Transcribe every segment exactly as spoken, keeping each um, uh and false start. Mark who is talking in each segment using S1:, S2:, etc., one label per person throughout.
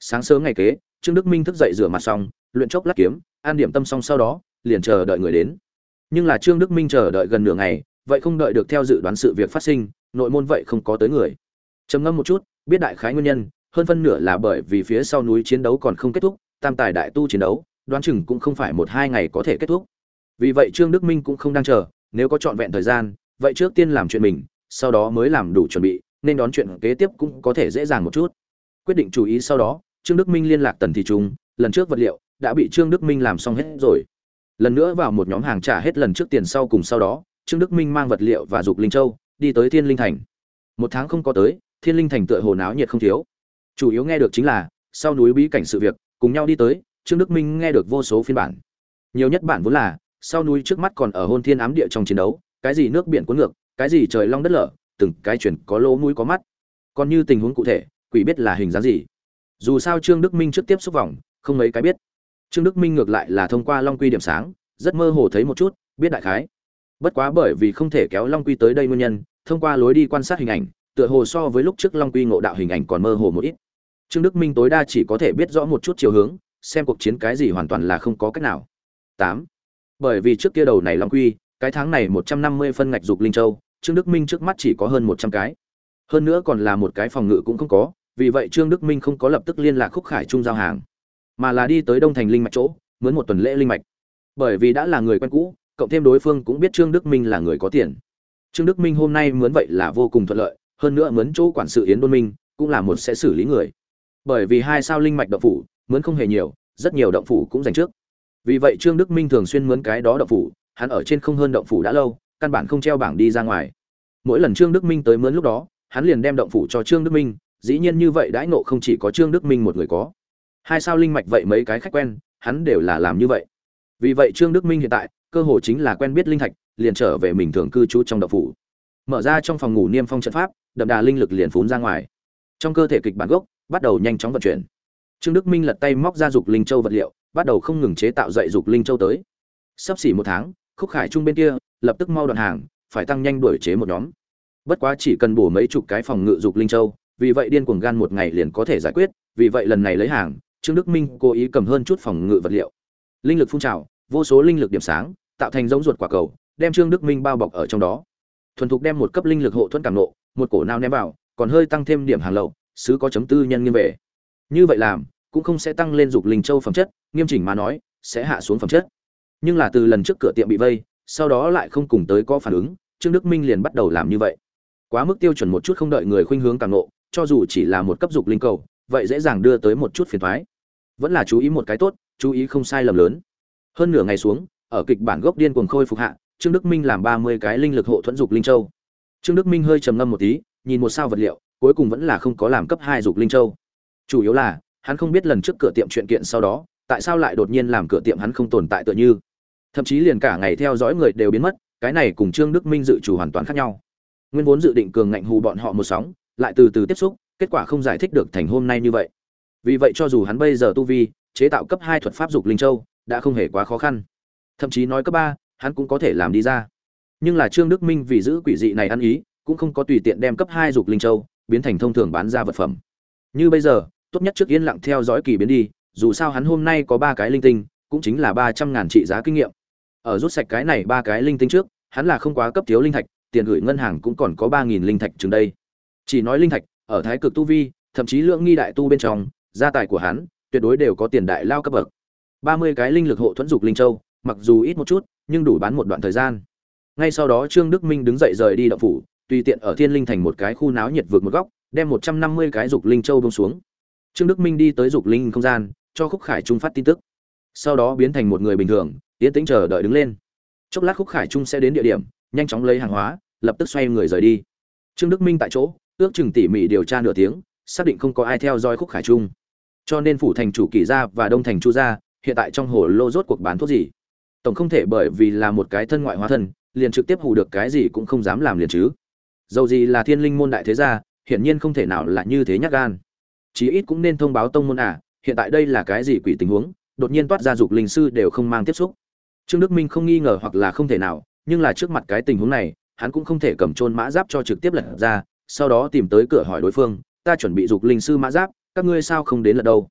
S1: Sáng sớm ngày kế, Trương Đức Minh thức dậy rửa mặt xong, luyện chốc lát kiếm, ăn điểm tâm xong sau đó, liền chờ đợi người đến. Nhưng là Trương Đức Minh chờ đợi gần nửa ngày, vậy không đợi được theo dự đoán sự việc phát sinh, nội môn vậy không có tới người. Trầm ngâm một chút, biết đại khái nguyên nhân, hơn phân nửa là bởi vì phía sau núi chiến đấu còn không kết thúc, tam tài đại tu chiến đấu, đoán chừng cũng không phải một hai ngày có thể kết thúc. Vì vậy Trương Đức Minh cũng không đang chờ, nếu có trọn vẹn thời gian, vậy trước tiên làm chuyện mình, sau đó mới làm đủ chuẩn bị, nên đón chuyện kế tiếp cũng có thể dễ dàng một chút. Quyết định chú ý sau đó, Trương Đức Minh liên lạc Tần Thị Trung, lần trước vật liệu đã bị Trương Đức Minh làm xong hết rồi. Lần nữa vào một nhóm hàng trả hết lần trước tiền sau cùng sau đó, Trương Đức Minh mang vật liệu và dục linh châu, đi tới Thiên Linh Thành. Một tháng không có tới, Thiên Linh Thành tựa hồ náo nhiệt không thiếu. Chủ yếu nghe được chính là sau núi bí cảnh sự việc, cùng nhau đi tới, Trương Đức Minh nghe được vô số phiên bản. Nhiều nhất bản vốn là sau núi trước mắt còn ở hôn thiên ám địa trong chiến đấu, cái gì nước biển cuốn ngược, cái gì trời long đất lở, từng cái chuyển có lỗ mũi có mắt. Còn như tình huống cụ thể, quỷ biết là hình dáng gì. Dù sao Trương Đức Minh trước tiếp xúc vòng, không mấy cái biết. Trương Đức Minh ngược lại là thông qua Long Quy điểm sáng, rất mơ hồ thấy một chút, biết đại khái. Bất quá bởi vì không thể kéo Long Quy tới đây nguyên nhân, thông qua lối đi quan sát hình ảnh, tựa hồ so với lúc trước Long Quy ngộ đạo hình ảnh còn mơ hồ một ít. Trương Đức Minh tối đa chỉ có thể biết rõ một chút chiều hướng, xem cuộc chiến cái gì hoàn toàn là không có cách nào. tám. Bởi vì trước kia đầu này Long Quy, cái tháng này một trăm năm mươi phân ngạch dục linh châu, Trương Đức Minh trước mắt chỉ có hơn một trăm cái. Hơn nữa còn là một cái phòng ngự cũng không có, vì vậy Trương Đức Minh không có lập tức liên lạc Khúc Khải Trung giao hàng, mà là đi tới Đông Thành linh mạch chỗ, mướn một tuần lễ linh mạch. Bởi vì đã là người quen cũ, cộng thêm đối phương cũng biết Trương Đức Minh là người có tiền. Trương Đức Minh hôm nay mướn vậy là vô cùng thuận lợi, hơn nữa mướn chỗ quản sự Yến Đôn Minh, cũng là một sẽ xử lý người. Bởi vì hai sao linh mạch động phủ, mướn không hề nhiều, rất nhiều động phủ cũng dành trước. Vì vậy Trương Đức Minh thường xuyên mướn cái đó động phủ, hắn ở trên không hơn động phủ đã lâu, căn bản không treo bảng đi ra ngoài. Mỗi lần Trương Đức Minh tới mướn lúc đó, hắn liền đem động phủ cho Trương Đức Minh, dĩ nhiên như vậy đãi ngộ không chỉ có Trương Đức Minh một người có. Hai sao linh mạch vậy mấy cái khách quen, hắn đều là làm như vậy. Vì vậy Trương Đức Minh hiện tại, cơ hội chính là quen biết linh thạch, liền trở về mình thường cư trú trong động phủ. Mở ra trong phòng ngủ niêm phong trận pháp, đậm đà linh lực liền phún ra ngoài. Trong cơ thể kịch bản gốc bắt đầu nhanh chóng vận chuyển. Trương Đức Minh lật tay móc ra dục linh châu vật liệu, bắt đầu không ngừng chế tạo dậy dục linh châu tới. Sắp xỉ một tháng, Khúc Khải Trung bên kia lập tức mau đoạn hàng, phải tăng nhanh đuổi chế một nhóm. Bất quá chỉ cần bổ mấy chục cái phòng ngự dục linh châu, vì vậy điên cuồng gan một ngày liền có thể giải quyết, vì vậy lần này lấy hàng, Trương Đức Minh cố ý cầm hơn chút phòng ngự vật liệu. Linh lực phun trào, vô số linh lực điểm sáng, tạo thành giống ruột quả cầu, đem Trương Đức Minh bao bọc ở trong đó. Thuần thục đem một cấp linh lực hộ thuẫn cảm nộ, một cổ nào ném vào, còn hơi tăng thêm điểm hàng lậu, sứ có chấm tư nhân nghiêm về. Như vậy làm, cũng không sẽ tăng lên dục linh châu phẩm chất, nghiêm chỉnh mà nói, sẽ hạ xuống phẩm chất. Nhưng là từ lần trước cửa tiệm bị vây, sau đó lại không cùng tới có phản ứng, Trương Đức Minh liền bắt đầu làm như vậy. Quá mức tiêu chuẩn một chút không đợi người khuynh hướng cảm nộ, cho dù chỉ là một cấp dục linh cầu, vậy dễ dàng đưa tới một chút phiền toái. Vẫn là chú ý một cái tốt, chú ý không sai lầm lớn. Hơn nửa ngày xuống, ở kịch bản gốc điên cuồng khôi phục hạ, Trương Đức Minh làm ba mươi cái linh lực hộ thuẫn dục linh châu. Trương Đức Minh hơi trầm ngâm một tí, nhìn một sao vật liệu, cuối cùng vẫn là không có làm cấp hai dục linh châu. Chủ yếu là, hắn không biết lần trước cửa tiệm chuyện kiện sau đó, tại sao lại đột nhiên làm cửa tiệm hắn không tồn tại tựa như. Thậm chí liền cả ngày theo dõi người đều biến mất, cái này cùng Trương Đức Minh dự chủ hoàn toàn khác nhau. Nguyên vốn dự định cường ngạnh hù bọn họ một sóng, lại từ từ tiếp xúc, kết quả không giải thích được thành hôm nay như vậy. Vì vậy cho dù hắn bây giờ tu vi, chế tạo cấp hai thuật pháp dục linh châu đã không hề quá khó khăn. Thậm chí nói cấp ba, hắn cũng có thể làm đi ra. Nhưng là Trương Đức Minh vì giữ quỷ dị này ăn ý, cũng không có tùy tiện đem cấp hai dục linh châu biến thành thông thường bán ra vật phẩm. Như bây giờ, tốt nhất trước yên lặng theo dõi kỳ biến đi, dù sao hắn hôm nay có ba cái linh tinh, cũng chính là ba trăm ngàn trị giá kinh nghiệm. Ở rút sạch cái này ba cái linh tinh trước, hắn là không quá cấp thiếu linh thạch, tiền gửi ngân hàng cũng còn có ba nghìn linh thạch chừng đây. Chỉ nói linh thạch, ở thái cực tu vi, thậm chí lượng nghi đại tu bên trong, gia tài của hắn tuyệt đối đều có tiền đại lao cấp bậc. ba mươi cái linh lực hộ thuẫn dục linh châu, mặc dù ít một chút, nhưng đủ bán một đoạn thời gian. Ngay sau đó Trương Đức Minh đứng dậy rời đi động phủ, tùy tiện ở Thiên Linh Thành một cái khu náo nhiệt vượt một góc, đem một trăm năm mươi cái dục linh châu buông xuống. Trương Đức Minh đi tới dục linh không gian, cho Khúc Khải Trung phát tin tức. Sau đó biến thành một người bình thường, yên tĩnh chờ đợi đứng lên. Chốc lát Khúc Khải Trung sẽ đến địa điểm, nhanh chóng lấy hàng hóa, lập tức xoay người rời đi. Trương Đức Minh tại chỗ, ước chừng tỉ mỉ điều tra nửa tiếng, xác định không có ai theo dõi Khúc Khải Trung. Cho nên phủ thành chủ Kỷ gia và Đông thành Chu gia, hiện tại trong hồ lô rốt cuộc bán thuốc gì? Tổng không thể bởi vì là một cái thân ngoại hóa thân, liền trực tiếp hù được cái gì cũng không dám làm liền chứ. Dầu gì là Thiên Linh môn đại thế gia, hiển nhiên không thể nào là như thế nhát gan. Chí ít cũng nên thông báo tông môn à, hiện tại đây là cái gì quỷ tình huống, đột nhiên toát ra dục linh sư đều không mang tiếp xúc. Trương Đức Minh không nghi ngờ hoặc là không thể nào, nhưng là trước mặt cái tình huống này, hắn cũng không thể cầm trôn mã giáp cho trực tiếp lật ra, sau đó tìm tới cửa hỏi đối phương, ta chuẩn bị dục linh sư mã giáp, các ngươi sao không đến lật đâu?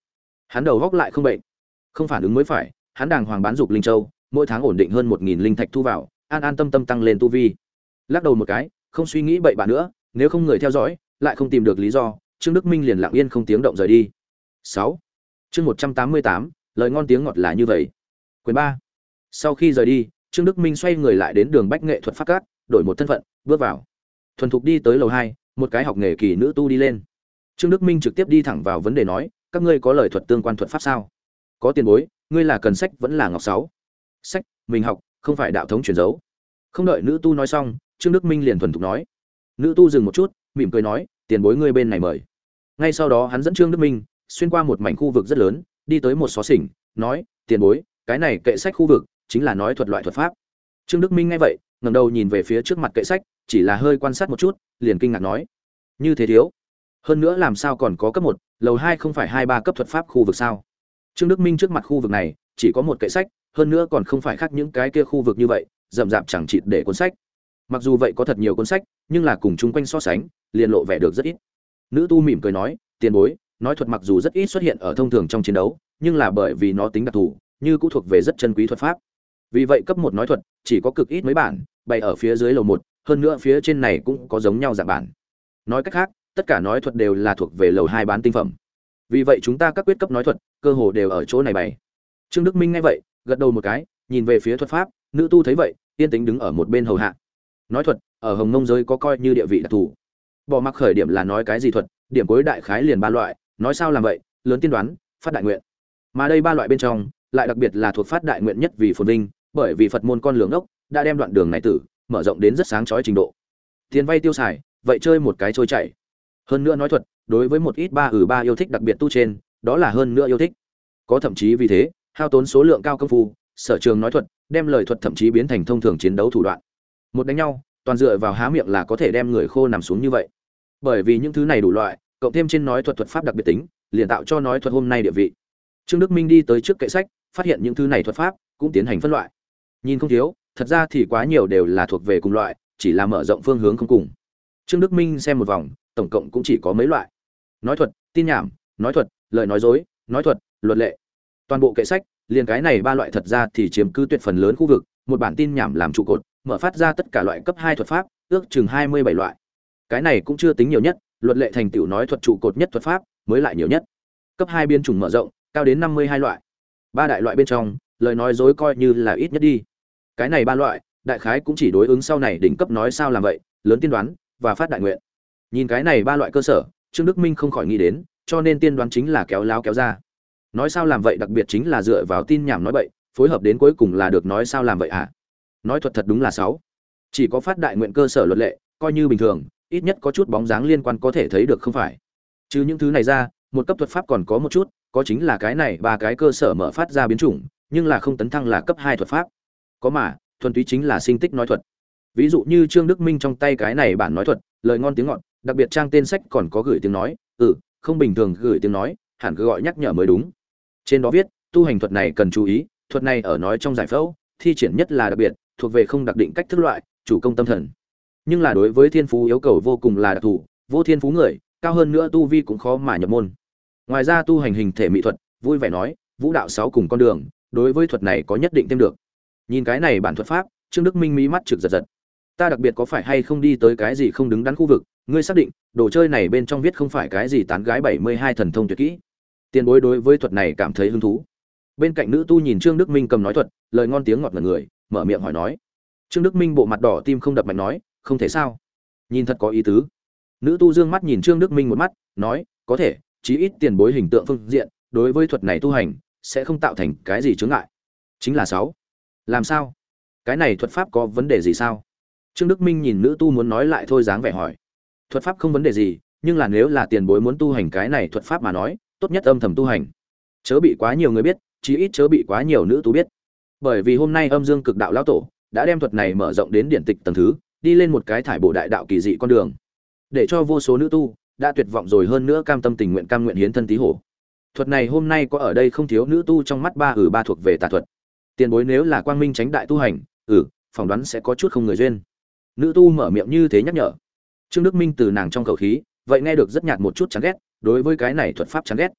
S1: Hắn đầu góc lại không bệnh, không phản ứng mới phải, hắn đàng hoàng bán dục linh châu, mỗi tháng ổn định hơn một nghìn linh thạch thu vào, an an tâm tâm tăng lên tu vi. Lắc đầu một cái, không suy nghĩ bậy bạ nữa, nếu không người theo dõi, lại không tìm được lý do, Trương Đức Minh liền lặng yên không tiếng động rời đi. sáu. Chương một trăm tám mươi tám, lời ngon tiếng ngọt là như vậy. Quyền ba. Sau khi rời đi, Trương Đức Minh xoay người lại đến đường Bách Nghệ thuật pháp cát, đổi một thân phận, bước vào. Thuần thục đi tới lầu hai, một cái học nghề kỳ nữ tu đi lên. Trương Đức Minh trực tiếp đi thẳng vào vấn đề nói, các ngươi có lời thuật tương quan thuật pháp sao? Có tiền bối, ngươi là cần sách vẫn là ngọc sáu? Sách, mình học, không phải đạo thống truyền dấu. Không đợi nữ tu nói xong, Trương Đức Minh liền thuần thục nói. Nữ tu dừng một chút, mỉm cười nói, tiền bối ngươi bên này mời. Ngay sau đó hắn dẫn Trương Đức Minh xuyên qua một mảnh khu vực rất lớn, đi tới một xó xỉnh, nói, tiền bối, cái này kệ sách khu vực chính là nói thuật loại thuật pháp. Trương Đức Minh nghe vậy, ngẩng đầu nhìn về phía trước mặt kệ sách, chỉ là hơi quan sát một chút, liền kinh ngạc nói, như thế thiếu. Hơn nữa làm sao còn có cấp một, lầu hai không phải hai ba cấp thuật pháp khu vực sao? Trương Đức Minh trước mặt khu vực này chỉ có một kệ sách, hơn nữa còn không phải khác những cái kia khu vực như vậy, rậm rạp chẳng chịt để cuốn sách. Mặc dù vậy có thật nhiều cuốn sách, nhưng là cùng chung quanh so sánh, liền lộ vẻ được rất ít. Nữ tu mỉm cười nói, tiền bối, nói thuật mặc dù rất ít xuất hiện ở thông thường trong chiến đấu, nhưng là bởi vì nó tính đặc thù, như cũng thuộc về rất chân quý thuật pháp. Vì vậy cấp một nói thuật chỉ có cực ít mấy bản, bày ở phía dưới lầu một, hơn nữa phía trên này cũng có giống nhau dạng bản. Nói cách khác, tất cả nói thuật đều là thuộc về lầu hai bán tinh phẩm. Vì vậy chúng ta các quyết cấp nói thuật, cơ hồ đều ở chỗ này bày. Trương Đức Minh nghe vậy, gật đầu một cái, nhìn về phía thuật pháp, nữ tu thấy vậy, yên tĩnh đứng ở một bên hầu hạ. Nói thuật, ở Hồng Nông giới có coi như địa vị đặc thù. Bỏ mặc khởi điểm là nói cái gì thuật, điểm cuối đại khái liền ba loại, nói sao làm vậy, lớn tiên đoán, phát đại nguyện. Mà đây ba loại bên trong, lại đặc biệt là thuộc phát đại nguyện nhất vì phồn vinh, bởi vì Phật môn con lường ốc đã đem đoạn đường này tử mở rộng đến rất sáng chói trình độ. Tiền vay tiêu xài, vậy chơi một cái trôi chảy. Hơn nữa nói thuật, đối với một ít ba ừ ba yêu thích đặc biệt tu trên, đó là hơn nữa yêu thích. Có thậm chí vì thế, hao tốn số lượng cao công phu, sở trường nói thuật, đem lời thuật thậm chí biến thành thông thường chiến đấu thủ đoạn. Một đánh nhau, toàn dựa vào há miệng là có thể đem người khô nằm xuống như vậy. Bởi vì những thứ này đủ loại, cộng thêm trên nói thuật thuật pháp đặc biệt tính, liền tạo cho nói thuật hôm nay địa vị. Trương Đức Minh đi tới trước kệ sách, phát hiện những thứ này thuật pháp cũng tiến hành phân loại. Nhìn không thiếu, thật ra thì quá nhiều đều là thuộc về cùng loại, chỉ là mở rộng phương hướng không cùng. Trương Đức Minh xem một vòng, tổng cộng cũng chỉ có mấy loại: nói thuật, tin nhảm, nói thuật, lời nói dối, nói thuật, luật lệ. Toàn bộ kệ sách, liền cái này ba loại thật ra thì chiếm cứ tuyệt phần lớn khu vực, một bản tin nhảm làm trụ cột, mở phát ra tất cả loại cấp hai thuật pháp, ước chừng hai mươi bảy loại. Cái này cũng chưa tính nhiều nhất, luật lệ thành tựu nói thuật trụ cột nhất thuật pháp, mới lại nhiều nhất. Cấp hai biên chủng mở rộng, cao đến năm mươi hai loại. Ba đại loại bên trong, lời nói dối coi như là ít nhất đi. Cái này ba loại, đại khái cũng chỉ đối ứng sau này đỉnh cấp nói sao làm vậy, lớn tiên đoán và phát đại nguyện. Nhìn cái này ba loại cơ sở, Trương Đức Minh không khỏi nghĩ đến, cho nên tiên đoán chính là kéo láo kéo ra. Nói sao làm vậy đặc biệt chính là dựa vào tin nhảm nói bậy, phối hợp đến cuối cùng là được nói sao làm vậy à? Nói thuật thật đúng là sáu. Chỉ có phát đại nguyện cơ sở luật lệ, coi như bình thường, ít nhất có chút bóng dáng liên quan có thể thấy được không phải. Chứ những thứ này ra, một cấp thuật pháp còn có một chút, có chính là cái này ba cái cơ sở mở phát ra biến chủng, nhưng là không tấn thăng là cấp hai thuật pháp. Có mà, thuần túy chính là sinh tích nói thuật. Ví dụ như Trương Đức Minh trong tay cái này bản nói thuật, lời ngon tiếng ngọt, đặc biệt trang tên sách còn có gửi tiếng nói, ừ, không bình thường gửi tiếng nói, hẳn cứ gọi nhắc nhở mới đúng. Trên đó viết, tu hành thuật này cần chú ý, thuật này ở nói trong giải phẫu, thi triển nhất là đặc biệt, thuộc về không đặc định cách thức loại, chủ công tâm thần. Nhưng là đối với thiên phú yêu cầu vô cùng là đặc thù, vô thiên phú người, cao hơn nữa tu vi cũng khó mà nhập môn. Ngoài ra tu hành hình thể mỹ thuật, vui vẻ nói, vũ đạo sáu cùng con đường, đối với thuật này có nhất định thêm được. Nhìn cái này bản thuật pháp, Trương Đức Minh mí mắt trực giật giật. Ta đặc biệt có phải hay không đi tới cái gì không đứng đắn khu vực, ngươi xác định, đồ chơi này bên trong viết không phải cái gì tán gái bảy mươi hai thần thông tuyệt kỹ. Tiền bối đối với thuật này cảm thấy hứng thú. Bên cạnh nữ tu nhìn Trương Đức Minh cầm nói thuật, lời ngon tiếng ngọt ngẩn người, mở miệng hỏi nói. Trương Đức Minh bộ mặt đỏ tim không đập mạnh nói, không thể sao? Nhìn thật có ý tứ. Nữ tu dương mắt nhìn Trương Đức Minh một mắt, nói, có thể, chí ít tiền bối hình tượng phương diện, đối với thuật này tu hành sẽ không tạo thành cái gì chướng ngại. Chính là sáu. Làm sao? Cái này thuật pháp có vấn đề gì sao? Trương Đức Minh nhìn nữ tu muốn nói lại thôi dáng vẻ hỏi. Thuật pháp không vấn đề gì, nhưng là nếu là tiền bối muốn tu hành cái này thuật pháp mà nói, tốt nhất âm thầm tu hành. Chớ bị quá nhiều người biết, chí ít chớ bị quá nhiều nữ tu biết. Bởi vì hôm nay Âm Dương Cực Đạo lão tổ đã đem thuật này mở rộng đến điển tịch tầng thứ, đi lên một cái thải bổ đại đạo kỳ dị con đường. Để cho vô số nữ tu đã tuyệt vọng rồi hơn nữa cam tâm tình nguyện cam nguyện hiến thân tí hổ. Thuật này hôm nay có ở đây không thiếu nữ tu trong mắt ba ừ ba thuộc về tà thuật. Tiền bối nếu là quang minh tránh đại tu hành, ừ, phỏng đoán sẽ có chút không người duyên. Nữ tu mở miệng như thế nhắc nhở. Trương Đức Minh từ nàng trong khẩu khí, vậy nghe được rất nhạt một chút chán ghét, đối với cái này thuật pháp chán ghét.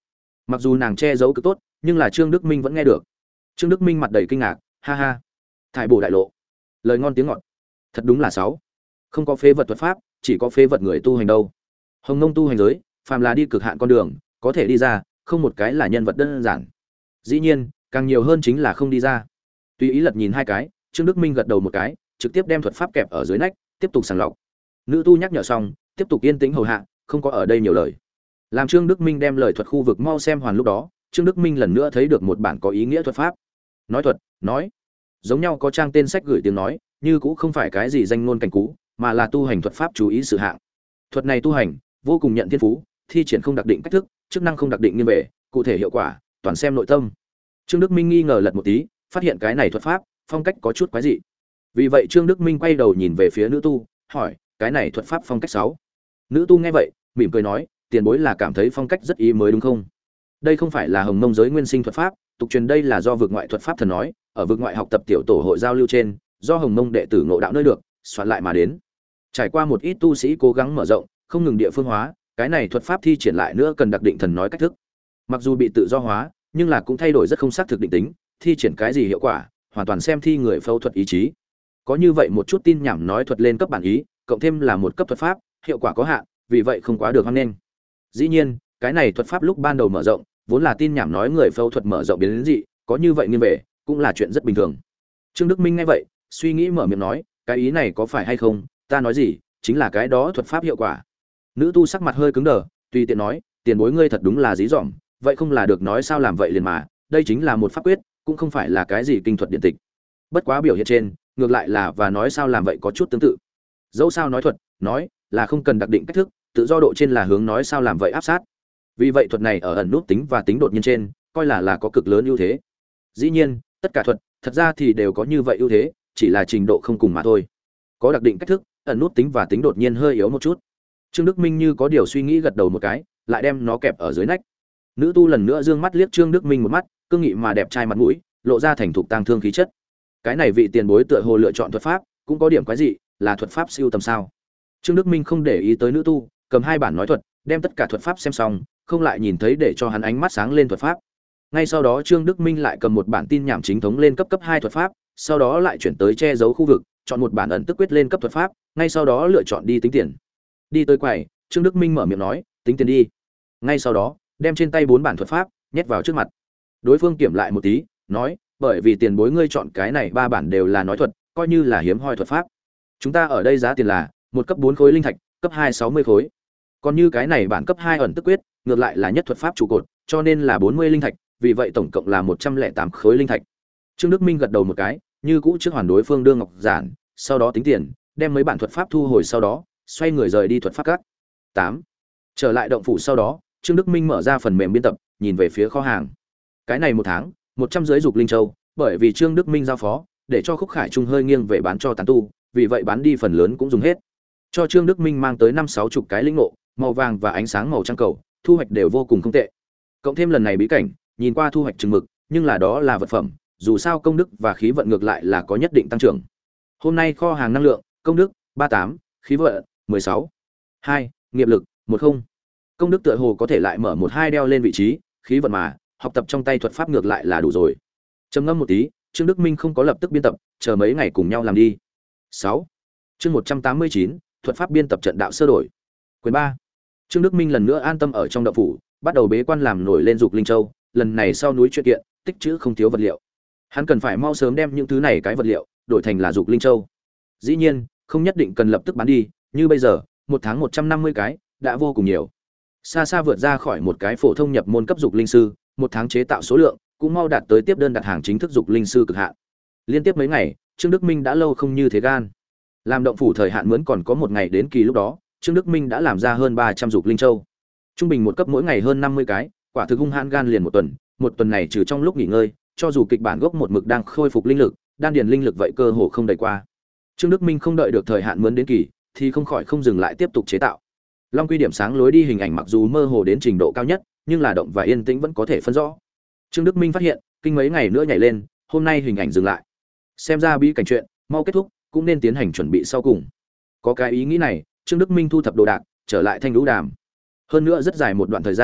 S1: Mặc dù nàng che giấu cực tốt, nhưng là Trương Đức Minh vẫn nghe được. Trương Đức Minh mặt đầy kinh ngạc, ha ha, thải bổ đại lộ, lời ngon tiếng ngọt, thật đúng là sáu. Không có phế vật thuật pháp, chỉ có phế vật người tu hành đâu. Hồng Nông tu hành giới, phàm là đi cực hạn con đường, có thể đi ra, không một cái là nhân vật đơn giản. Dĩ nhiên, càng nhiều hơn chính là không đi ra. Tùy ý lật nhìn hai cái, Trương Đức Minh gật đầu một cái, trực tiếp đem thuật pháp kẹp ở dưới nách, tiếp tục sàng lọc. Nữ tu nhắc nhở xong, tiếp tục yên tĩnh hầu hạ, không có ở đây nhiều lời. Làm Trương Đức Minh đem lời thuật khu vực mau xem hoàn lúc đó, Trương Đức Minh lần nữa thấy được một bản có ý nghĩa thuật pháp. Nói thuật, nói, giống nhau có trang tên sách gửi tiếng nói, như cũng không phải cái gì danh ngôn cảnh cú, mà là tu hành thuật pháp chú ý sự hạng. Thuật này tu hành, vô cùng nhận thiên phú, thi triển không đặc định cách thức, chức năng không đặc định nghiêng về, cụ thể hiệu quả, toàn xem nội tâm. Trương Đức Minh nghi ngờ lật một tí, phát hiện cái này thuật pháp, phong cách có chút quái dị. Vì vậy Trương Đức Minh quay đầu nhìn về phía nữ tu, hỏi, cái này thuật pháp phong cách sáu. Nữ tu nghe vậy, mỉm cười nói, tiền bối là cảm thấy phong cách rất ý mới đúng không? Đây không phải là Hồng Mông giới nguyên sinh thuật pháp, tục truyền đây là do vực ngoại thuật pháp thần nói, ở vực ngoại học tập tiểu tổ hội giao lưu trên, do Hồng Mông đệ tử ngộ đạo nơi được, soạn lại mà đến. Trải qua một ít tu sĩ cố gắng mở rộng, không ngừng địa phương hóa, cái này thuật pháp thi triển lại nữa cần đặc định thần nói cách thức. Mặc dù bị tự do hóa, nhưng là cũng thay đổi rất không xác thực định tính, thi triển cái gì hiệu quả, hoàn toàn xem thi người phẫu thuật ý chí. Có như vậy một chút tin nhảm nói thuật lên cấp bản ý, cộng thêm là một cấp thuật pháp, hiệu quả có hạn, vì vậy không quá được hoan nghênh. Dĩ nhiên, cái này thuật pháp lúc ban đầu mở rộng, vốn là tin nhảm nói người phẫu thuật mở rộng biến đến dị, có như vậy nghiêng về, cũng là chuyện rất bình thường. Trương Đức Minh nghe vậy, suy nghĩ mở miệng nói, cái ý này có phải hay không, ta nói gì, chính là cái đó thuật pháp hiệu quả. Nữ tu sắc mặt hơi cứng đờ, tùy tiện nói, tiền bối ngươi thật đúng là dí dỏm, vậy không là được nói sao làm vậy liền mà, đây chính là một pháp quyết, cũng không phải là cái gì kinh thuật điện tịch. Bất quá biểu hiện trên, ngược lại là và nói sao làm vậy có chút tương tự. Dẫu sao nói thuật, nói là không cần đặc định cách thức, tự do độ trên là hướng nói sao làm vậy áp sát. Vì vậy thuật này ở ẩn nút tính và tính đột nhiên trên, coi là là có cực lớn ưu thế. Dĩ nhiên, tất cả thuật, thật ra thì đều có như vậy ưu thế, chỉ là trình độ không cùng mà thôi. Có đặc định cách thức, ẩn nút tính và tính đột nhiên hơi yếu một chút. Trương Đức Minh như có điều suy nghĩ gật đầu một cái, lại đem nó kẹp ở dưới nách. Nữ tu lần nữa dương mắt liếc Trương Đức Minh một mắt, cương nghị mà đẹp trai mặt mũi, lộ ra thành thục tang thương khí chất. Cái này vị tiền bối tựa hồ lựa chọn thuật pháp, cũng có điểm quái dị, là thuật pháp siêu tầm sao? Trương Đức Minh không để ý tới nữ tu, cầm hai bản nói thuật, đem tất cả thuật pháp xem xong, không lại nhìn thấy để cho hắn ánh mắt sáng lên thuật pháp. Ngay sau đó Trương Đức Minh lại cầm một bản tin nhảm chính thống lên cấp cấp hai thuật pháp, sau đó lại chuyển tới che giấu khu vực, chọn một bản ẩn tức quyết lên cấp thuật pháp, ngay sau đó lựa chọn đi tính tiền. Đi tới quầy, Trương Đức Minh mở miệng nói, tính tiền đi. Ngay sau đó, đem trên tay bốn bản thuật pháp nhét vào trước mặt. Đối phương kiểm lại một tí, nói, bởi vì tiền bối ngươi chọn cái này ba bản đều là nói thuật, coi như là hiếm hoi thuật pháp. Chúng ta ở đây giá tiền là một cấp bốn khối linh thạch, cấp hai sáu mươi khối. Còn như cái này bản cấp hai ẩn tức quyết, ngược lại là nhất thuật pháp trụ cột, cho nên là bốn mươi linh thạch, vì vậy tổng cộng là một trăm lẻ tám khối linh thạch. Trương Đức Minh gật đầu một cái, như cũ trước hoàn đối phương đương ngọc giản, sau đó tính tiền, đem mấy bản thuật pháp thu hồi sau đó, xoay người rời đi thuật pháp các. tám. Trở lại động phủ sau đó, Trương Đức Minh mở ra phần mềm biên tập, nhìn về phía kho hàng. Cái này một tháng, một trăm giới dục linh châu, bởi vì Trương Đức Minh giao phó, để cho Khúc Khải Trung hơi nghiêng về bán cho tán tu, vì vậy bán đi phần lớn cũng dùng hết. Cho Trương Đức Minh mang tới năm sáu chục cái linh ngộ, màu vàng và ánh sáng màu trắng cầu, thu hoạch đều vô cùng không tệ. Cộng thêm lần này bí cảnh, nhìn qua thu hoạch chừng mực, nhưng là đó là vật phẩm, dù sao công đức và khí vận ngược lại là có nhất định tăng trưởng. Hôm nay kho hàng năng lượng, công đức ba mươi tám, khí vận mười sáu. hai, nghiệp lực mười. Công đức tựa hồ có thể lại mở một hai đeo lên vị trí, khí vận mà, học tập trong tay thuật pháp ngược lại là đủ rồi. Trầm ngâm một tí, Trương Đức Minh không có lập tức biên tập, chờ mấy ngày cùng nhau làm đi. sáu. Chương một trăm tám mươi chín, thuật pháp biên tập trận đạo sơ đổi. Quyền ba. Trương Đức Minh lần nữa an tâm ở trong động phủ, bắt đầu bế quan làm nổi lên dục linh châu, lần này sau núi chuyện kiện, tích trữ không thiếu vật liệu. Hắn cần phải mau sớm đem những thứ này cái vật liệu đổi thành là dục linh châu. Dĩ nhiên, không nhất định cần lập tức bán đi, như bây giờ, một tháng một trăm năm mươi cái, đã vô cùng nhiều. Xa xa vượt ra khỏi một cái phổ thông nhập môn cấp dục linh sư, một tháng chế tạo số lượng cũng mau đạt tới tiếp đơn đặt hàng chính thức dục linh sư cực hạn. Liên tiếp mấy ngày, Trương Đức Minh đã lâu không như thế gan. Làm động phủ thời hạn mướn còn có một ngày đến kỳ lúc đó, Trương Đức Minh đã làm ra hơn ba trăm dục linh châu. Trung bình một cấp mỗi ngày hơn năm mươi cái, quả thực hung hãn gan liền một tuần, một tuần này trừ trong lúc nghỉ ngơi, cho dù kịch bản gốc một mực đang khôi phục linh lực, đan điền linh lực vậy cơ hồ không đầy qua. Trương Đức Minh không đợi được thời hạn mướn đến kỳ, thì không khỏi không dừng lại tiếp tục chế tạo. Long Quy điểm sáng lối đi hình ảnh mặc dù mơ hồ đến trình độ cao nhất, nhưng là động và yên tĩnh vẫn có thể phân rõ. Trương Đức Minh phát hiện, kinh mấy ngày nữa nhảy lên, hôm nay hình ảnh dừng lại. Xem ra bí cảnh chuyện mau kết thúc, cũng nên tiến hành chuẩn bị sau cùng. Có cái ý nghĩ này, Trương Đức Minh thu thập đồ đạc, trở lại Thanh Lũ Đàm. Hơn nữa rất dài một đoạn thời gian,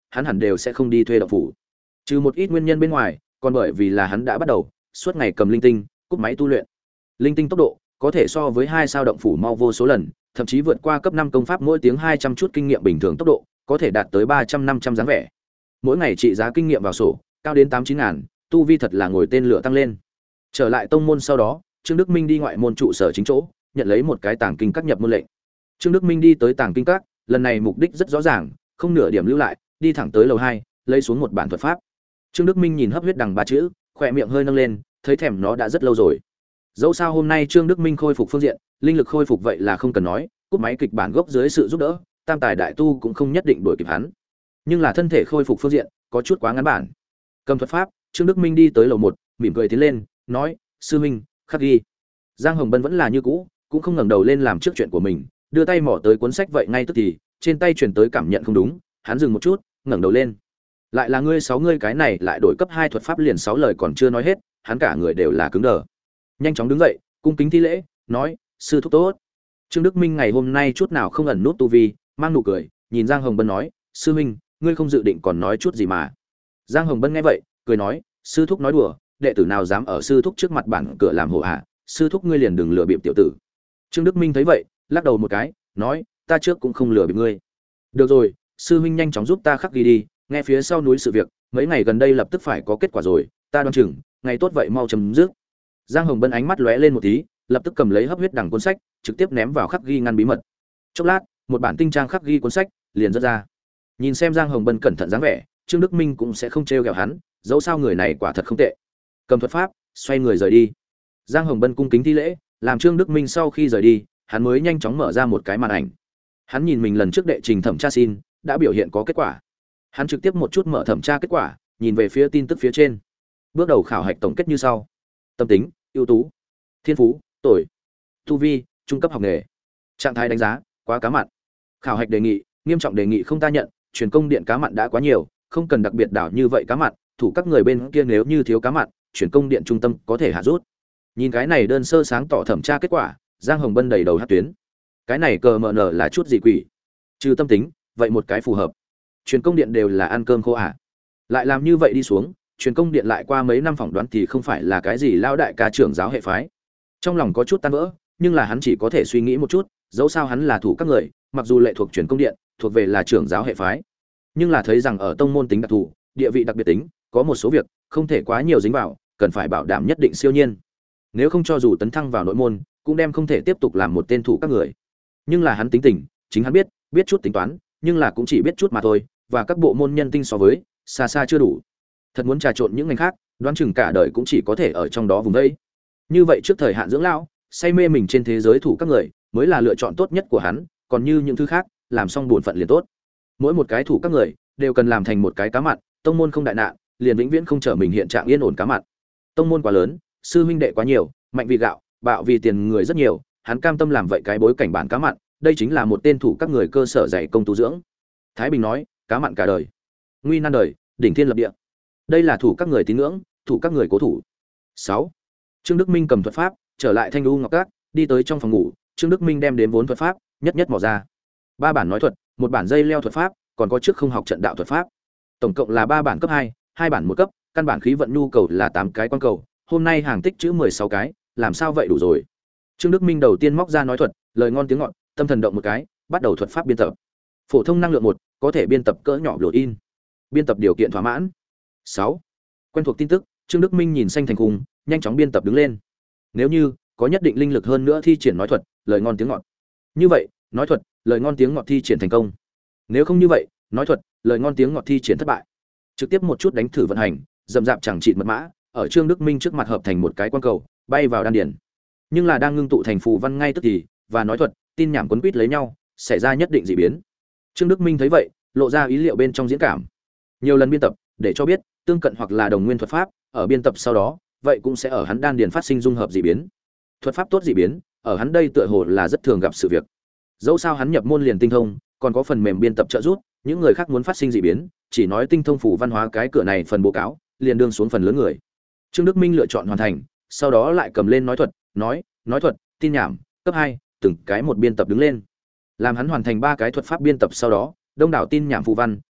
S1: hắn hẳn đều sẽ không đi thuê động phủ. Trừ một ít nguyên nhân bên ngoài, còn bởi vì là hắn đã bắt đầu suốt ngày cầm linh tinh, cúp máy tu luyện. Linh tinh tốc độ có thể so với hai sao động phủ mau vô số lần, thậm chí vượt qua cấp năm công pháp mỗi tiếng hai trăm chút kinh nghiệm bình thường tốc độ, có thể đạt tới ba trăm năm trăm dáng vẻ. Mỗi ngày trị giá kinh nghiệm vào sổ, cao đến tám chín ngàn, tu vi thật là ngồi tên lửa tăng lên. Trở lại tông môn sau đó, Trương Đức Minh đi ngoại môn trụ sở chính chỗ, nhận lấy một cái tàng kinh các nhập môn lệnh. Trương Đức Minh đi tới tàng kinh các, lần này mục đích rất rõ ràng, không nửa điểm lưu lại, đi thẳng tới lầu hai, lấy xuống một bản thuật pháp. Trương Đức Minh nhìn hấp huyết đằng ba chữ, khỏe miệng hơi nâng lên, thấy thèm nó đã rất lâu rồi. Dẫu sao hôm nay Trương Đức Minh khôi phục phương diện, linh lực khôi phục vậy là không cần nói, cúp máy kịch bản gốc dưới sự giúp đỡ, tam tài đại tu cũng không nhất định đuổi kịp hắn. Nhưng là thân thể khôi phục phương diện, có chút quá ngắn bản. Cầm thuật pháp, Trương Đức Minh đi tới lầu một, mỉm cười tiến lên, nói: "Sư huynh, khắc ghi." Giang Hồng Bân vẫn là như cũ, cũng không ngẩng đầu lên làm trước chuyện của mình, đưa tay mò tới cuốn sách vậy ngay tức thì, trên tay truyền tới cảm nhận không đúng, hắn dừng một chút, ngẩng đầu lên. Lại là ngươi sáu ngươi cái này lại đổi cấp hai thuật pháp liền sáu lời còn chưa nói hết, hắn cả người đều là cứng đờ. Nhanh chóng đứng dậy, cung kính thi lễ, nói: "Sư thúc tốt." Trương Đức Minh ngày hôm nay chút nào không ẩn nút tu vi, mang nụ cười, nhìn Giang Hồng Bân nói: "Sư huynh, ngươi không dự định còn nói chút gì mà?" Giang Hồng Bân nghe vậy, cười nói: "Sư thúc nói đùa, đệ tử nào dám ở sư thúc trước mặt bản cửa làm hổ hạ, sư thúc ngươi liền đừng lừa bịp tiểu tử." Trương Đức Minh thấy vậy, lắc đầu một cái, nói: "Ta trước cũng không lừa bịp ngươi." "Được rồi, sư huynh nhanh chóng giúp ta khắc ghi đi, nghe phía sau núi sự việc, mấy ngày gần đây lập tức phải có kết quả rồi, ta đoán chừng, ngày tốt vậy mau chấm dứt." Giang Hồng Bân ánh mắt lóe lên một tí, lập tức cầm lấy hấp huyết đằng cuốn sách, trực tiếp ném vào khắc ghi ngăn bí mật. Chốc lát, một bản tinh trang khắc ghi cuốn sách liền rớt ra. Nhìn xem Giang Hồng Bân cẩn thận dáng vẻ, Trương Đức Minh cũng sẽ không trêu ghẹo hắn, dẫu sao người này quả thật không tệ. Cầm thuật pháp, xoay người rời đi. Giang Hồng Bân cung kính thi lễ, làm Trương Đức Minh sau khi rời đi, hắn mới nhanh chóng mở ra một cái màn ảnh. Hắn nhìn mình lần trước đệ trình thẩm tra xin, đã biểu hiện có kết quả. Hắn trực tiếp một chút mở thẩm tra kết quả, nhìn về phía tin tức phía trên. Bước đầu khảo hạch tổng kết như sau: tâm tính, ưu tú; thiên phú, tuổi; tu vi, trung cấp học nghề; trạng thái đánh giá, quá cá mặn. Khảo hạch đề nghị, nghiêm trọng đề nghị không ta nhận, truyền công điện cá mặn đã quá nhiều, không cần đặc biệt đảo như vậy cá mặn, thủ các người bên kia nếu như thiếu cá mặn, truyền công điện trung tâm có thể hạ rút. Nhìn cái này đơn sơ sáng tỏ thẩm tra kết quả, Giang Hồng Bân đầy đầu hát tuyến. Cái này cờ mờ nở là chút gì quỷ? Trừ tâm tính, vậy một cái phù hợp. Truyền công điện đều là ăn cơm khô à? Lại làm như vậy đi xuống, truyền công điện lại qua mấy năm phỏng đoán thì không phải là cái gì lao đại ca trưởng giáo hệ phái. Trong lòng có chút tan vỡ, nhưng là hắn chỉ có thể suy nghĩ một chút, dẫu sao hắn là thủ các người, mặc dù lệ thuộc truyền công điện, thuộc về là trưởng giáo hệ phái, nhưng là thấy rằng ở tông môn tính đặc thù, địa vị đặc biệt tính, có một số việc không thể quá nhiều dính vào, cần phải bảo đảm nhất định siêu nhiên. Nếu không cho dù tấn thăng vào nội môn, cũng đem không thể tiếp tục làm một tên thủ các người. Nhưng là hắn tính tình, chính hắn biết, biết chút tính toán, nhưng là cũng chỉ biết chút mà thôi, và các bộ môn nhân tinh so với, xa xa chưa đủ. Thật muốn trà trộn những ngành khác, đoán chừng cả đời cũng chỉ có thể ở trong đó vùng đây. Như vậy trước thời hạn dưỡng lão, say mê mình trên thế giới thủ các người, mới là lựa chọn tốt nhất của hắn, còn như những thứ khác, làm xong bổn phận liền tốt. Mỗi một cái thủ các người đều cần làm thành một cái cá mặn, tông môn không đại nạn, liền vĩnh viễn không trở mình hiện trạng yên ổn cá mặn. Tông môn quá lớn, sư huynh đệ quá nhiều, mạnh vì gạo, bạo vì tiền người rất nhiều, hắn cam tâm làm vậy cái bối cảnh bản cá mặn, đây chính là một tên thủ các người cơ sở dạy công tu dưỡng. Thái Bình nói, cá mặn cả đời, nguy nan đời, đỉnh thiên lập địa. Đây là thủ các người tín ngưỡng, thủ các người cố thủ. sáu. Trương Đức Minh cầm thuật pháp, trở lại Thanh U Ngọc Các, đi tới trong phòng ngủ, Trương Đức Minh đem đến vốn thuật pháp, nhất nhất mò ra. Ba bản nói thuật, một bản dây leo thuật pháp, còn có trước không học trận đạo thuật pháp. Tổng cộng là ba bản cấp hai, hai bản một cấp, căn bản khí vận nhu cầu là tám cái quan cầu, hôm nay hàng tích chữ mười sáu cái, làm sao vậy đủ rồi. Trương Đức Minh đầu tiên móc ra nói thuật, lời ngon tiếng ngọt, tâm thần động một cái, bắt đầu thuật pháp biên tập. Phổ thông năng lượng một, có thể biên tập cỡ nhỏ block in. Biên tập điều kiện thỏa mãn. sáu. Quen thuộc tin tức, Trương Đức Minh nhìn xanh thành khung, nhanh chóng biên tập đứng lên. Nếu như có nhất định linh lực hơn nữa thi triển nói thuật, lời ngon tiếng ngọt. Như vậy, nói thuật, lời ngon tiếng ngọt thi triển thành công. Nếu không như vậy, nói thuật, lời ngon tiếng ngọt thi triển thất bại. Trực tiếp một chút đánh thử vận hành, dậm dạp chẳng trị mật mã, ở Trương Đức Minh trước mặt hợp thành một cái quan cầu, bay vào đan điền. Nhưng là đang ngưng tụ thành phù văn ngay tức thì, và nói thuật, tin nhảm quấn quýt lấy nhau, xảy ra nhất định dị biến. Trương Đức Minh thấy vậy, lộ ra ý liệu bên trong diễn cảm. Nhiều lần biên tập, để cho biết, tương cận hoặc là đồng nguyên thuật pháp, ở biên tập sau đó, vậy cũng sẽ ở hắn đan điền phát sinh dung hợp dị biến. Thuật pháp tốt dị biến, ở hắn đây tựa hồ là rất thường gặp sự việc. Dẫu sao hắn nhập môn liền tinh thông, còn có phần mềm biên tập trợ giúp, những người khác muốn phát sinh dị biến, chỉ nói tinh thông phủ văn hóa cái cửa này phần bố cáo, liền đương xuống phần lớn người. Trương Đức Minh lựa chọn hoàn thành, sau đó lại cầm lên nói thuật, nói, nói thuật, tin nhảm, cấp hai, từng cái một biên tập đứng lên. Làm hắn hoàn thành ba cái thuật pháp biên tập sau đó, đông đảo tin nhảm phù văn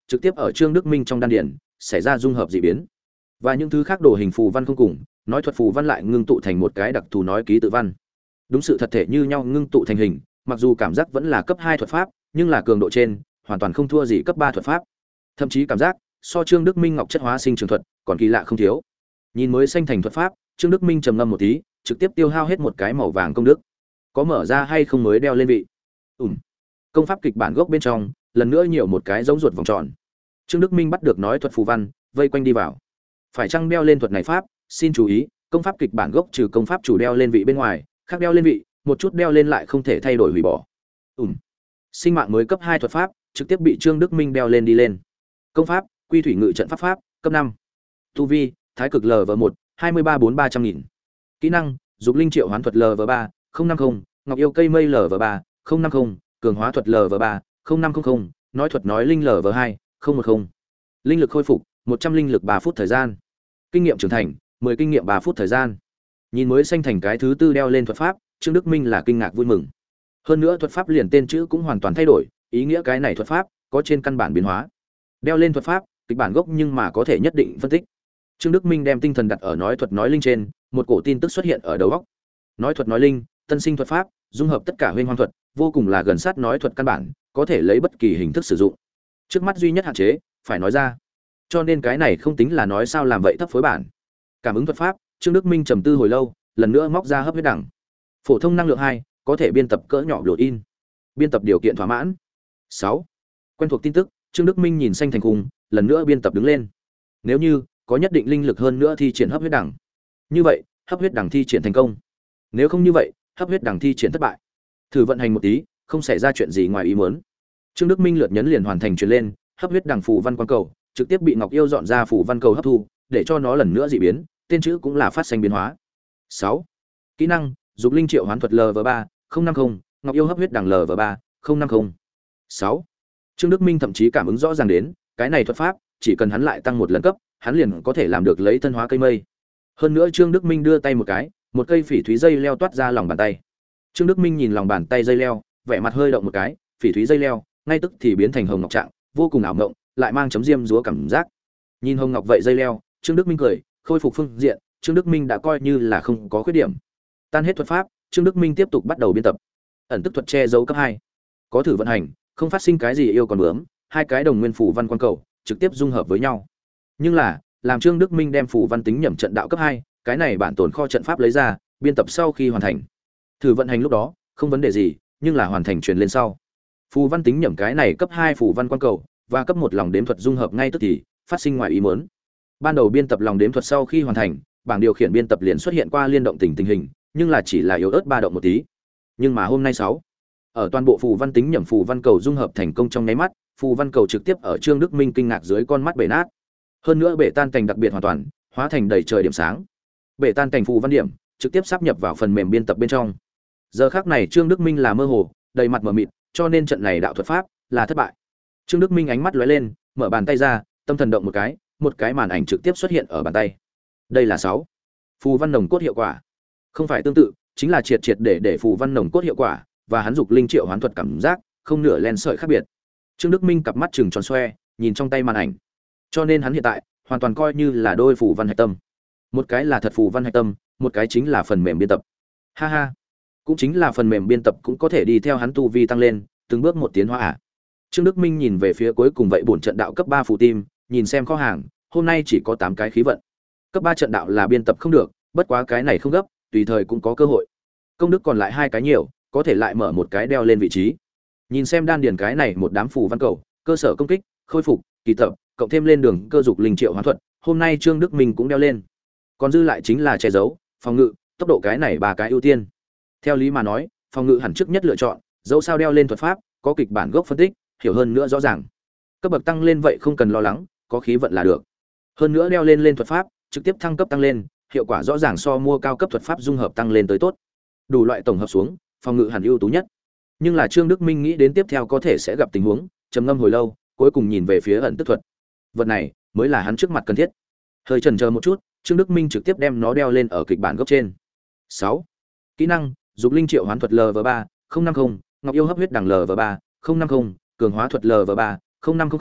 S1: trực tiếp ở Trương Đức Minh trong đan điển xảy ra dung hợp dị biến. Và những thứ khác đồ hình phù văn không cùng, nói thuật phù văn lại ngưng tụ thành một cái đặc thù nói ký tự văn. Đúng sự thật thể như nhau ngưng tụ thành hình, mặc dù cảm giác vẫn là cấp hai thuật pháp, nhưng là cường độ trên, hoàn toàn không thua gì cấp ba thuật pháp. Thậm chí cảm giác so Trương Đức Minh ngọc chất hóa sinh trường thuật, còn kỳ lạ không thiếu. Nhìn mới xanh thành thuật pháp, Trương Đức Minh trầm ngâm một tí, trực tiếp tiêu hao hết một cái màu vàng công đức. Có mở ra hay không mới đeo lên vị. Ừm. Công pháp kịch bản gốc bên trong, lần nữa nhiều một cái giống ruột vòng tròn. Trương Đức Minh bắt được nói thuật phù văn, vây quanh đi vào. Phải chăng đeo lên thuật này pháp, xin chú ý, công pháp kịch bản gốc trừ công pháp chủ đeo lên vị bên ngoài, khác đeo lên vị, một chút đeo lên lại không thể thay đổi hủy bỏ. Ừm. Sinh mạng mới cấp hai thuật pháp, trực tiếp bị Trương Đức Minh đeo lên đi lên. Công pháp, Quy thủy ngự trận pháp pháp, cấp năm. Tu vi, Thái cực lv một, hai mươi ba bốn ba trăm nghìn. Kỹ năng, Dục linh triệu hoán thuật lv ba, không năm không, Ngọc yêu cây mây lv ba, không năm không, Cường hóa thuật lv ba, không năm không không, Nói thuật nói linh lv hai, không một không. Linh lực khôi phục, một trăm linh lực ba phút thời gian. Kinh nghiệm trưởng thành, mười kinh nghiệm ba phút thời gian. Nhìn mới xanh thành cái thứ tư đeo lên thuật pháp, Trương Đức Minh là kinh ngạc vui mừng. Hơn nữa thuật pháp liền tên chữ cũng hoàn toàn thay đổi, ý nghĩa cái này thuật pháp có trên căn bản biến hóa. Đeo lên thuật pháp, kịch bản gốc nhưng mà có thể nhất định phân tích. Trương Đức Minh đem tinh thần đặt ở nói thuật nói linh trên, một cổ tin tức xuất hiện ở đầu óc. Nói thuật nói linh, tân sinh thuật pháp, dung hợp tất cả huyễn hoang thuật, vô cùng là gần sát nói thuật căn bản, có thể lấy bất kỳ hình thức sử dụng. Trước mắt duy nhất hạn chế, phải nói ra. Cho nên cái này không tính là nói sao làm vậy thấp phối bản. Cảm ứng thuật pháp, Trương Đức Minh trầm tư hồi lâu, lần nữa móc ra hấp huyết đẳng. Phổ thông năng lượng hai, có thể biên tập cỡ nhỏ blood in. Biên tập điều kiện thỏa mãn. sáu. Quen thuộc tin tức, Trương Đức Minh nhìn xanh thành khung, lần nữa biên tập đứng lên. Nếu như có nhất định linh lực hơn nữa thi triển hấp huyết đẳng. Như vậy, hấp huyết đẳng thi triển thành công. Nếu không như vậy, hấp huyết đẳng thi triển thất bại. Thử vận hành một tí, không xảy ra chuyện gì ngoài ý muốn. Trương Đức Minh lượt nhấn liền hoàn thành truyền lên, hấp huyết đẳng phù văn quang cầu, trực tiếp bị Ngọc Yêu dọn ra phù văn cầu hấp thu, để cho nó lần nữa dị biến, tên chữ cũng là phát sinh biến hóa. sáu. Kỹ năng, Dục linh triệu hoán thuật lv ba, không năm không, Ngọc Yêu hấp huyết đẳng lv ba, không năm không. sáu. Trương Đức Minh thậm chí cảm ứng rõ ràng đến, cái này thuật pháp, chỉ cần hắn lại tăng một lần cấp, hắn liền có thể làm được lấy thân hóa cây mây. Hơn nữa Trương Đức Minh đưa tay một cái, một cây phỉ thúy dây leo toát ra lòng bàn tay. Trương Đức Minh nhìn lòng bàn tay dây leo, vẻ mặt hơi động một cái, phỉ thúy dây leo, ngay tức thì biến thành hồng ngọc trạng, vô cùng ảo mộng, lại mang chấm diêm rúa cảm giác. Nhìn hồng ngọc vậy dây leo, Trương Đức Minh cười, khôi phục phương diện, Trương Đức Minh đã coi như là không có khuyết điểm. Tan hết thuật pháp, Trương Đức Minh tiếp tục bắt đầu biên tập. Ẩn tức thuật che giấu cấp hai. Có thử vận hành, không phát sinh cái gì yêu còn bướm, hai cái đồng nguyên phủ văn quan cầu, trực tiếp dung hợp với nhau. Nhưng là, làm Trương Đức Minh đem phủ văn tính nhẩm trận đạo cấp hai, cái này bản tồn kho trận pháp lấy ra, biên tập sau khi hoàn thành. Thử vận hành lúc đó, không vấn đề gì, nhưng là hoàn thành truyền lên sau. Phù văn tính nhẩm cái này cấp hai phủ văn quan cầu và cấp một lòng đếm thuật dung hợp ngay tức thì phát sinh ngoài ý muốn. Ban đầu biên tập lòng đếm thuật sau khi hoàn thành, bảng điều khiển biên tập liền xuất hiện qua liên động tình tình hình, nhưng là chỉ là yếu ớt ba động một tí. Nhưng mà hôm nay sáu, ở toàn bộ phù văn tính nhẩm phù văn cầu dung hợp thành công trong nháy mắt, phù văn cầu trực tiếp ở Trương Đức Minh kinh ngạc dưới con mắt bể nát. Hơn nữa bể tan thành đặc biệt hoàn toàn, hóa thành đầy trời điểm sáng. Bể tan thành phù văn điểm, trực tiếp sáp nhập vào phần mềm biên tập bên trong. Giờ khắc này Trương Đức Minh là mơ hồ, đầy mặt mờ mịt, cho nên trận này đạo thuật pháp là thất bại. Trương Đức Minh ánh mắt lóe lên, mở bàn tay ra, tâm thần động một cái, một cái màn ảnh trực tiếp xuất hiện ở bàn tay. Đây là sáu phù văn nồng cốt hiệu quả. Không phải tương tự, chính là triệt triệt để để phù văn nồng cốt hiệu quả, và hắn dục linh triệu hoán thuật cảm giác, không nửa len sợi khác biệt. Trương Đức Minh cặp mắt trừng tròn xoe, nhìn trong tay màn ảnh. Cho nên hắn hiện tại hoàn toàn coi như là đôi phù văn hạch tâm. Một cái là thật phù văn hạch tâm, một cái chính là phần mềm biên tập. Ha ha, cũng chính là phần mềm biên tập cũng có thể đi theo hắn tu vi tăng lên, từng bước một tiến hóa à. Trương Đức Minh nhìn về phía cuối cùng vậy bổn trận đạo cấp ba phù tim, nhìn xem kho hàng, hôm nay chỉ có tám cái khí vận. Cấp ba trận đạo là biên tập không được, bất quá cái này không gấp, tùy thời cũng có cơ hội. Công đức còn lại hai cái nhiều, có thể lại mở một cái đeo lên vị trí. Nhìn xem đan điền cái này một đám phù văn cầu, cơ sở công kích, khôi phục, kỳ tập, cộng thêm lên đường cơ dục linh triệu hoán thuật, hôm nay Trương Đức Minh cũng đeo lên. Còn dư lại chính là che giấu, phòng ngự, tốc độ cái này ba cái ưu tiên. Theo lý mà nói, phòng ngự hẳn trước nhất lựa chọn, dẫu sao đeo lên thuật pháp, có kịch bản gốc phân tích, hiểu hơn nữa rõ ràng. Cấp bậc tăng lên vậy không cần lo lắng, có khí vận là được. Hơn nữa đeo lên lên thuật pháp, trực tiếp thăng cấp tăng lên, hiệu quả rõ ràng so mua cao cấp thuật pháp dung hợp tăng lên tới tốt. Đủ loại tổng hợp xuống, phòng ngự hẳn ưu tú nhất. Nhưng là Trương Đức Minh nghĩ đến tiếp theo có thể sẽ gặp tình huống, trầm ngâm hồi lâu, cuối cùng nhìn về phía ẩn tức thuật. Vật này mới là hắn trước mặt cần thiết. Hơi chần chờ một chút, Trương Đức Minh trực tiếp đem nó đeo lên ở kịch bản gốc trên. sáu. Kỹ năng, dục linh triệu hoán thuật lv ba, không năm không, Ngọc yêu hấp huyết đằng lv ba, không năm không, cường hóa thuật lv ba, không năm không không,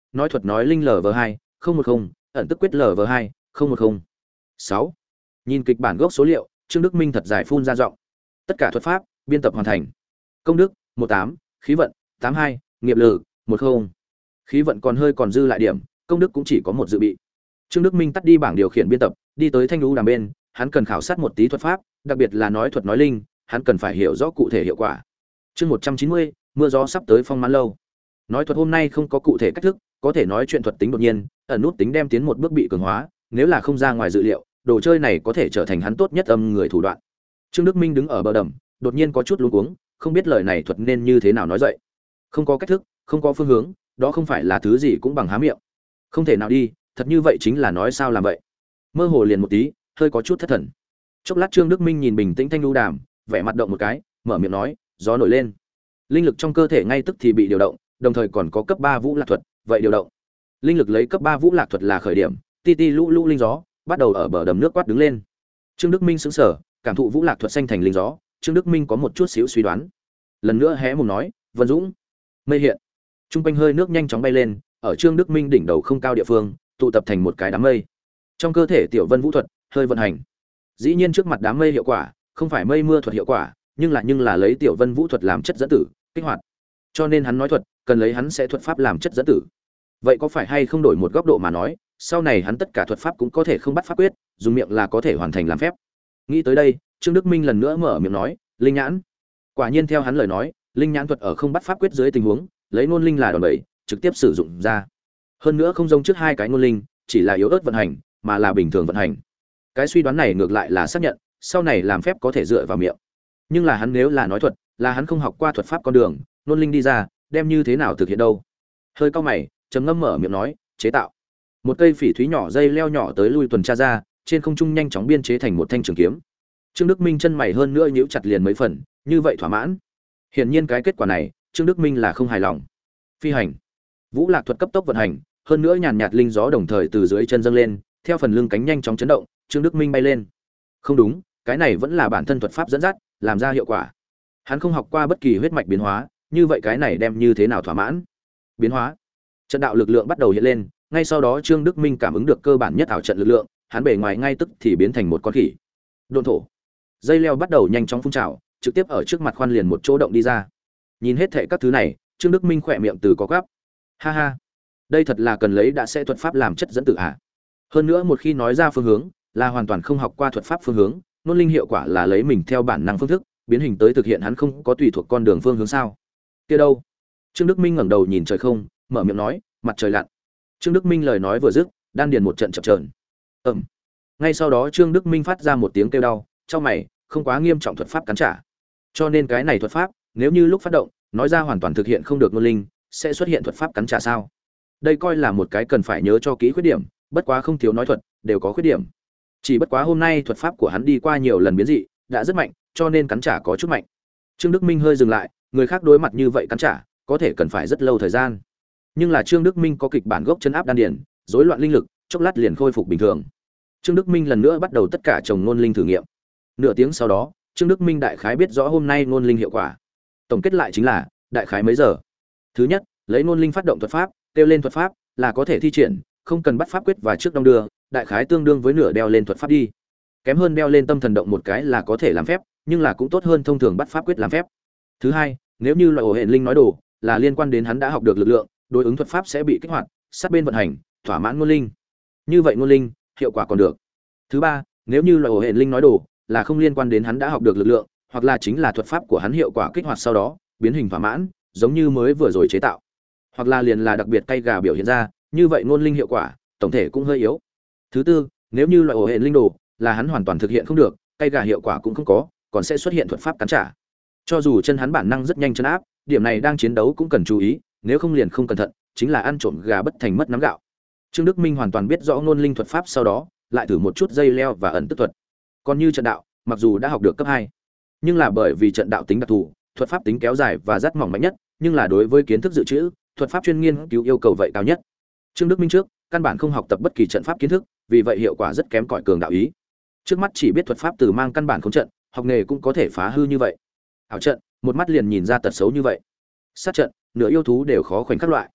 S1: nói thuật nói linh lv hai không một không, ẩn tức quyết lv hai không một không. sáu. Nhìn kịch bản gốc số liệu, Trương Đức Minh thật dài phun ra giọng. Tất cả thuật pháp biên tập hoàn thành. Công đức mười tám, khí vận tám mươi hai, nghiệp lực mười. Khí vận còn hơi còn dư lại điểm, công đức cũng chỉ có một dự bị. Trương Đức Minh tắt đi bảng điều khiển biên tập, đi tới thanh lưu đàm bên, hắn cần khảo sát một tí thuật pháp, đặc biệt là nói thuật nói linh, hắn cần phải hiểu rõ cụ thể hiệu quả. Chương một trăm chín mươi, mưa gió sắp tới phong mãn lâu. Nói thuật hôm nay không có cụ thể cách thức, có thể nói chuyện thuật tính đột nhiên, ẩn nút tính đem tiến một bước bị cường hóa, nếu là không ra ngoài dự liệu, đồ chơi này có thể trở thành hắn tốt nhất âm người thủ đoạn. Trương Đức Minh đứng ở bờ đầm, đột nhiên có chút luống cuống, không biết lời này thuật nên như thế nào nói dậy. Không có cách thức, không có phương hướng, đó không phải là thứ gì cũng bằng há miệng. Không thể nào đi, thật như vậy chính là nói sao làm vậy. Mơ hồ liền một tí, hơi có chút thất thần. Chốc lát Trương Đức Minh nhìn bình tĩnh thanh lưu đàm, vẻ mặt động một cái, mở miệng nói, gió nổi lên. Linh lực trong cơ thể ngay tức thì bị điều động, đồng thời còn có cấp ba vũ lạc thuật, vậy điều động. Linh lực lấy cấp ba vũ lạc thuật là khởi điểm, ti ti lũ lũ linh gió, bắt đầu ở bờ đầm nước quát đứng lên. Trương Đức Minh sững sờ, cảm thụ vũ lạc thuật xanh thành linh gió, Trương Đức Minh có một chút xíu suy đoán. Lần nữa hé mồm nói, "Vân Dũng." Mây hiện. Trung quanh hơi nước nhanh chóng bay lên, ở Trương Đức Minh đỉnh đầu không cao địa phương, tụ tập thành một cái đám mây. Trong cơ thể tiểu Vân Vũ thuật hơi vận hành. Dĩ nhiên trước mặt đám mây hiệu quả, không phải mây mưa thuật hiệu quả, nhưng là nhưng là lấy tiểu Vân Vũ thuật làm chất dẫn tử, kích hoạt. Cho nên hắn nói thuật, cần lấy hắn sẽ thuật pháp làm chất dẫn tử. Vậy có phải hay không đổi một góc độ mà nói, sau này hắn tất cả thuật pháp cũng có thể không bắt pháp quyết, dùng miệng là có thể hoàn thành làm phép. Nghĩ tới đây, Trương Đức Minh lần nữa mở miệng nói, "Linh nhãn." Quả nhiên theo hắn lời nói, linh nhãn thuật ở không bắt pháp quyết dưới tình huống, lấy ngôn linh là đòn bẩy, trực tiếp sử dụng ra. Hơn nữa không giống trước hai cái ngôn linh, chỉ là yếu ớt vận hành, mà là bình thường vận hành. Cái suy đoán này ngược lại là xác nhận, sau này làm phép có thể dựa vào miệng. Nhưng là hắn nếu là nói thuật, là hắn không học qua thuật pháp con đường, ngôn linh đi ra, đem như thế nào thực hiện đâu? Hơi cau mày, trầm ngâm mở miệng nói, "Chế tạo." Một cây phỉ thúy nhỏ dây leo nhỏ tới lui tuần tra ra, trên không trung nhanh chóng biên chế thành một thanh trường kiếm. Trương Đức Minh chân mày hơn nữa nhíu chặt liền mấy phần, như vậy thỏa mãn. Hiển nhiên cái kết quả này, Trương Đức Minh là không hài lòng. Phi hành. Vũ Lạc thuật cấp tốc vận hành, hơn nữa nhàn nhạt linh gió đồng thời từ dưới chân dâng lên, theo phần lưng cánh nhanh chóng chấn động, Trương Đức Minh bay lên. Không đúng, cái này vẫn là bản thân thuật pháp dẫn dắt, làm ra hiệu quả. Hắn không học qua bất kỳ huyết mạch biến hóa, như vậy cái này đem như thế nào thỏa mãn? Biến hóa. Trận đạo lực lượng bắt đầu hiện lên, ngay sau đó Trương Đức Minh cảm ứng được cơ bản nhất ảo trận lực lượng, hắn bề ngoài ngay tức thì biến thành một con khỉ. Độn thổ. Dây leo bắt đầu nhanh chóng phun trào, trực tiếp ở trước mặt khoan liền một chỗ động đi ra. Nhìn hết thảy các thứ này, Trương Đức Minh khỏe miệng từ có gắp. Ha ha, đây thật là cần lấy đã sẽ thuật pháp làm chất dẫn tử ạ. Hơn nữa một khi nói ra phương hướng, là hoàn toàn không học qua thuật pháp phương hướng, nôn linh hiệu quả là lấy mình theo bản năng phương thức, biến hình tới thực hiện hắn không có tùy thuộc con đường phương hướng sao? Kia đâu? Trương Đức Minh ngẩng đầu nhìn trời không, mở miệng nói, mặt trời lặn. Trương Đức Minh lời nói vừa dứt, đan điền một trận chập chờn. Ầm. Ngay sau đó Trương Đức Minh phát ra một tiếng kêu đau, trong mày, không quá nghiêm trọng thuật pháp cắn trả. Cho nên cái này thuật pháp, nếu như lúc phát động, nói ra hoàn toàn thực hiện không được nôn linh, sẽ xuất hiện thuật pháp cắn trả sao? Đây coi là một cái cần phải nhớ cho kỹ khuyết điểm, bất quá không thiếu nói thuật, đều có khuyết điểm. Chỉ bất quá hôm nay thuật pháp của hắn đi qua nhiều lần biến dị, đã rất mạnh, cho nên cắn trả có chút mạnh. Trương Đức Minh hơi dừng lại, người khác đối mặt như vậy cắn trả, có thể cần phải rất lâu thời gian. Nhưng là Trương Đức Minh có kịch bản gốc chân áp đan điền, rối loạn linh lực, chốc lát liền khôi phục bình thường. Trương Đức Minh lần nữa bắt đầu tất cả trồng ngôn linh thử nghiệm. Nửa tiếng sau đó, Trương Đức Minh đại khái biết rõ hôm nay ngôn linh hiệu quả. Tổng kết lại chính là, đại khái mấy giờ. Thứ nhất, lấy ngôn linh phát động thuật pháp, kêu lên thuật pháp là có thể thi triển, không cần bắt pháp quyết và trước đông đưa, đại khái tương đương với nửa đeo lên thuật pháp đi. Kém hơn đeo lên tâm thần động một cái là có thể làm phép, nhưng là cũng tốt hơn thông thường bắt pháp quyết làm phép. Thứ hai, nếu như loại ổ hển linh nói đồ là liên quan đến hắn đã học được lực lượng, đối ứng thuật pháp sẽ bị kích hoạt, sát bên vận hành, thỏa mãn ngôn linh. Như vậy ngôn linh, hiệu quả còn được. Thứ ba, nếu như loại ổ hển linh nói đồ là không liên quan đến hắn đã học được lực lượng, hoặc là chính là thuật pháp của hắn hiệu quả kích hoạt sau đó, biến hình thỏa mãn, giống như mới vừa rồi chế tạo. Hoặc là liền là đặc biệt cay gà biểu hiện ra, như vậy ngôn linh hiệu quả, tổng thể cũng hơi yếu. Thứ tư, nếu như loại ổ hển linh đồ là hắn hoàn toàn thực hiện không được, cay gà hiệu quả cũng không có, còn sẽ xuất hiện thuật pháp cắn trả. Cho dù chân hắn bản năng rất nhanh chân áp, điểm này đang chiến đấu cũng cần chú ý, nếu không liền không cẩn thận, chính là ăn trộm gà bất thành mất nắm gạo. Trương Đức Minh hoàn toàn biết rõ ngôn linh thuật pháp sau đó, lại thử một chút dây leo và ẩn tức thuật. Còn như trận đạo, mặc dù đã học được cấp hai, nhưng là bởi vì trận đạo tính đặc thù, thuật pháp tính kéo dài và rất mỏng mạnh nhất, nhưng là đối với kiến thức dự trữ, thuật pháp chuyên nghiên cứu yêu cầu vậy cao nhất. Trương Đức Minh trước, căn bản không học tập bất kỳ trận pháp kiến thức, vì vậy hiệu quả rất kém cỏi cường đạo ý. Trước mắt chỉ biết thuật pháp từ mang căn bản không trận, học nghề cũng có thể phá hư như vậy. Ảo trận, một mắt liền nhìn ra tật xấu như vậy. Sát trận, nửa yêu thú đều khó khoảnh khắc loại.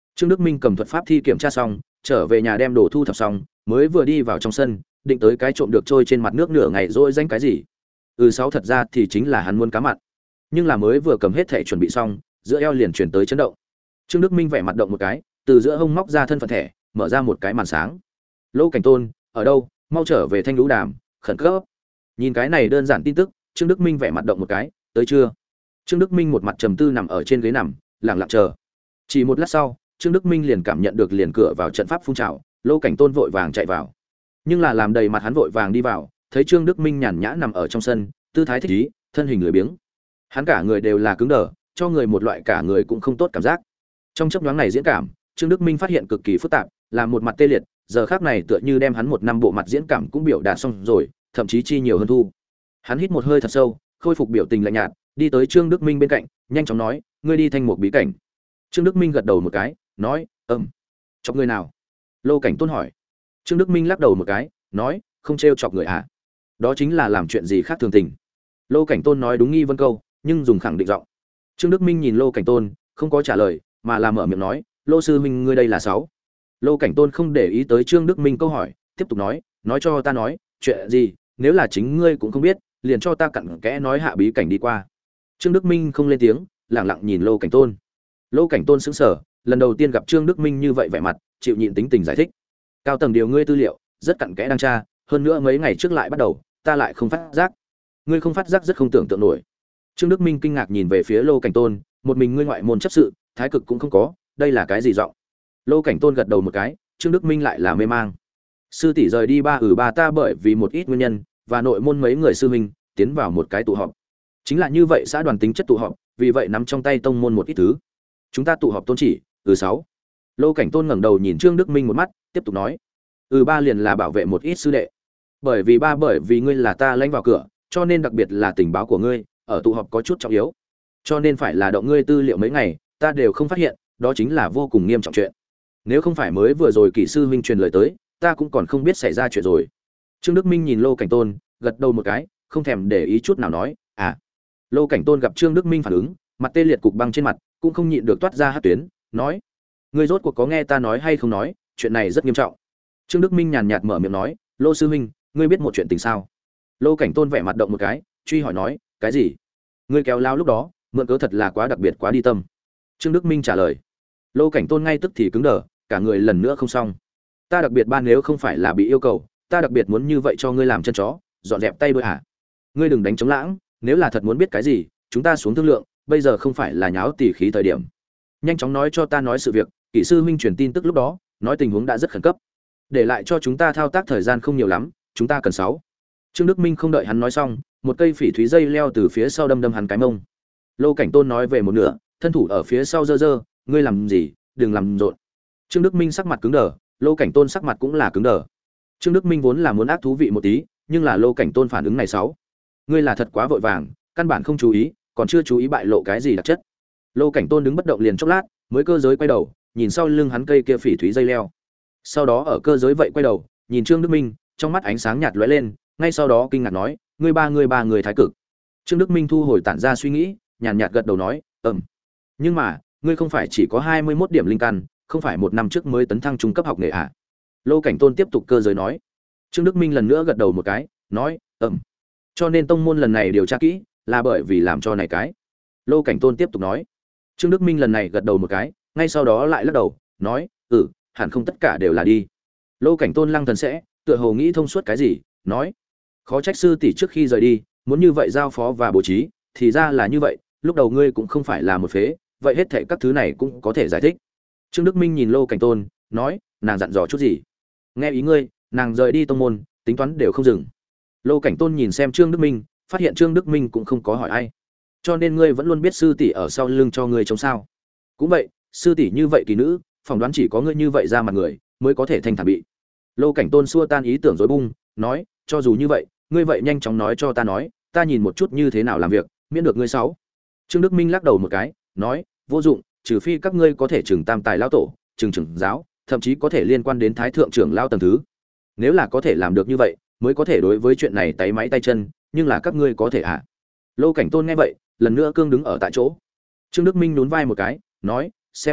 S1: Trương Đức Minh cầm thuật pháp thi kiểm tra xong, trở về nhà đem đồ thu thập xong, mới vừa đi vào trong sân, định tới cái trộm được trôi trên mặt nước nửa ngày rồi danh cái gì. Ừ sáu thật ra thì chính là hắn muốn cá mặn. Nhưng là mới vừa cầm hết thẻ chuẩn bị xong, giữa eo liền chuyển tới chấn động. Trương Đức Minh vẻ mặt động một cái, từ giữa hông móc ra thân phận thẻ, mở ra một cái màn sáng. Lô Cảnh Tôn, ở đâu? Mau trở về Thanh Lũ Đàm, khẩn cấp. Nhìn cái này đơn giản tin tức, Trương Đức Minh vẻ mặt động một cái, tới chưa? Trương Đức Minh một mặt trầm tư nằm ở trên ghế nằm, lặng lặng chờ. Chỉ một lát sau, Trương Đức Minh liền cảm nhận được liền cửa vào trận pháp phun trào, Lô Cảnh Tôn vội vàng chạy vào. Nhưng là làm đầy mặt hắn vội vàng đi vào, thấy Trương Đức Minh nhàn nhã nằm ở trong sân, tư thái thích ý, thân hình lười biếng. Hắn cả người đều là cứng đờ, cho người một loại cả người cũng không tốt cảm giác. Trong chốc nhoáng này diễn cảm, Trương Đức Minh phát hiện cực kỳ phức tạp, là một mặt tê liệt, giờ khắc này tựa như đem hắn một năm bộ mặt diễn cảm cũng biểu đạt xong rồi, thậm chí chi nhiều hơn thu. Hắn hít một hơi thật sâu, khôi phục biểu tình lạnh nhạt, đi tới Trương Đức Minh bên cạnh, nhanh chóng nói, ngươi đi thanh một bí cảnh. Trương Đức Minh gật đầu một cái, nói, ừm. Chọc người nào? Lô Cảnh Tôn hỏi. Trương Đức Minh lắc đầu một cái, nói, không trêu chọc người à? Đó chính là làm chuyện gì khác thường tình. Lô Cảnh Tôn nói đúng nghi vấn câu, nhưng dùng khẳng định giọng. Trương Đức Minh nhìn Lô Cảnh Tôn, không có trả lời, mà là mở miệng nói, Lô sư huynh ngươi đây là sáu. Lô Cảnh Tôn không để ý tới Trương Đức Minh câu hỏi, tiếp tục nói, nói cho ta nói, chuyện gì, nếu là chính ngươi cũng không biết, liền cho ta cặn kẽ nói hạ bí cảnh đi qua. Trương Đức Minh không lên tiếng, lặng lặng nhìn Lô Cảnh Tôn. Lô Cảnh Tôn sững sờ, lần đầu tiên gặp Trương Đức Minh như vậy vẻ mặt, chịu nhịn tính tình giải thích. Cao tầng điều ngươi tư liệu, rất cặn kẽ đang tra, hơn nữa mấy ngày trước lại bắt đầu, ta lại không phát giác. Ngươi không phát giác rất không tưởng tượng nổi. Trương Đức Minh kinh ngạc nhìn về phía Lô Cảnh Tôn, một mình ngươi ngoại môn chấp sự, thái cực cũng không có, đây là cái gì giọng? Lô Cảnh Tôn gật đầu một cái, Trương Đức Minh lại là mê mang. Sư tỷ rời đi ba ừ ba ta bởi vì một ít nguyên nhân, và nội môn mấy người sư huynh tiến vào một cái tụ họp. Chính là như vậy xã đoàn tính chất tụ họp, vì vậy nắm trong tay tông môn một ít thứ. Chúng ta tụ họp tôn chỉ, ừ sáu. Lô Cảnh Tôn ngẩng đầu nhìn Trương Đức Minh một mắt, tiếp tục nói, ừ ba liền là bảo vệ một ít sư đệ. Bởi vì ba bởi vì ngươi là ta lãnh vào cửa, cho nên đặc biệt là tình báo của ngươi, ở tụ họp có chút trọng yếu. Cho nên phải là động ngươi tư liệu mấy ngày, ta đều không phát hiện, đó chính là vô cùng nghiêm trọng chuyện. Nếu không phải mới vừa rồi kỹ sư huynh truyền lời tới, ta cũng còn không biết xảy ra chuyện rồi. Trương Đức Minh nhìn Lô Cảnh Tôn, gật đầu một cái, không thèm để ý chút nào nói, à. Lô Cảnh Tôn gặp Trương Đức Minh phản ứng, mặt tê liệt cục băng trên mặt, cũng không nhịn được toát ra hắc tuyến, nói, ngươi rốt cuộc có nghe ta nói hay không nói, chuyện này rất nghiêm trọng. Trương Đức Minh nhàn nhạt mở miệng nói, Lô sư huynh, ngươi biết một chuyện tình sao? Lô Cảnh Tôn vẻ mặt động một cái, truy hỏi nói, cái gì? Ngươi kéo lao lúc đó, mượn cớ thật là quá đặc biệt quá đi tâm. Trương Đức Minh trả lời. Lô Cảnh Tôn ngay tức thì cứng đờ, cả người lần nữa không xong. Ta đặc biệt ban nếu không phải là bị yêu cầu, ta đặc biệt muốn như vậy cho ngươi làm chân chó, dọn dẹp tay đôi hả? Ngươi đừng đánh chống lãng, nếu là thật muốn biết cái gì, chúng ta xuống thương lượng, bây giờ không phải là nháo tỉ khí thời điểm. Nhanh chóng nói cho ta nói sự việc, kỹ sư huynh truyền tin tức lúc đó, nói tình huống đã rất khẩn cấp. Để lại cho chúng ta thao tác thời gian không nhiều lắm, chúng ta cần sáu. Trương Đức Minh không đợi hắn nói xong, một cây phỉ thúy dây leo từ phía sau đâm đâm hắn cái mông. Lô Cảnh Tôn nói về một nửa, thân thủ ở phía sau giơ giơ, ngươi làm gì, đừng làm rộn. Trương Đức Minh sắc mặt cứng đờ, Lô Cảnh Tôn sắc mặt cũng là cứng đờ. Trương Đức Minh vốn là muốn ác thú vị một tí, nhưng là Lô Cảnh Tôn phản ứng này sáu. Ngươi là thật quá vội vàng, căn bản không chú ý, còn chưa chú ý bại lộ cái gì đặc chất. Lô Cảnh Tôn đứng bất động liền chốc lát, mới cơ giới quay đầu, nhìn sau lưng hắn cây kia phỉ thúy dây leo. Sau đó ở cơ giới vậy quay đầu, nhìn Trương Đức Minh, trong mắt ánh sáng nhạt lóe lên, ngay sau đó kinh ngạc nói, ngươi ba người ba người thái cực. Trương Đức Minh thu hồi tản ra suy nghĩ, nhàn nhạt gật đầu nói, ừm. Nhưng mà, ngươi không phải chỉ có hai mươi mốt điểm linh căn, không phải một năm trước mới tấn thăng trung cấp học nghề à? Lô Cảnh Tôn tiếp tục cơ giới nói. Trương Đức Minh lần nữa gật đầu một cái, nói, ừm. Cho nên tông môn lần này điều tra kỹ, là bởi vì làm cho này cái. Lô Cảnh Tôn tiếp tục nói. Trương Đức Minh lần này gật đầu một cái, ngay sau đó lại lắc đầu, nói, ừ, hẳn không tất cả đều là đi. Lô Cảnh Tôn lăng thần sẽ, tựa hồ nghĩ thông suốt cái gì, nói, khó trách sư tỷ trước khi rời đi, muốn như vậy giao phó và bố trí, thì ra là như vậy, lúc đầu ngươi cũng không phải là một phế, vậy hết thảy các thứ này cũng có thể giải thích. Trương Đức Minh nhìn Lô Cảnh Tôn, nói, nàng dặn dò chút gì? Nghe ý ngươi, nàng rời đi tông môn, tính toán đều không dừng. Lô Cảnh Tôn nhìn xem Trương Đức Minh, phát hiện Trương Đức Minh cũng không có hỏi ai. Cho nên ngươi vẫn luôn biết sư tỷ ở sau lưng cho ngươi chống sao? Cũng vậy, sư tỷ như vậy kỳ nữ, phỏng đoán chỉ có ngươi như vậy ra mặt người, mới có thể thành thản bị. Lô Cảnh Tôn xua tan ý tưởng rối bung, nói, cho dù như vậy, ngươi vậy nhanh chóng nói cho ta nói, ta nhìn một chút như thế nào làm việc, miễn được ngươi sáu. Trương Đức Minh lắc đầu một cái, nói, vô dụng, trừ phi các ngươi có thể trừng tam tài lão tổ, trừng trưởng giáo, thậm chí có thể liên quan đến thái thượng trưởng lão tầng thứ. Nếu là có thể làm được như vậy, mới có thể đối với chuyện này tay máy tay chân, nhưng là các ngươi có thể à? Lô Cảnh Tôn nghe vậy, lần nữa cương đứng ở tại chỗ. Trương Đức Minh nhún vai một cái, nói, xem kìa,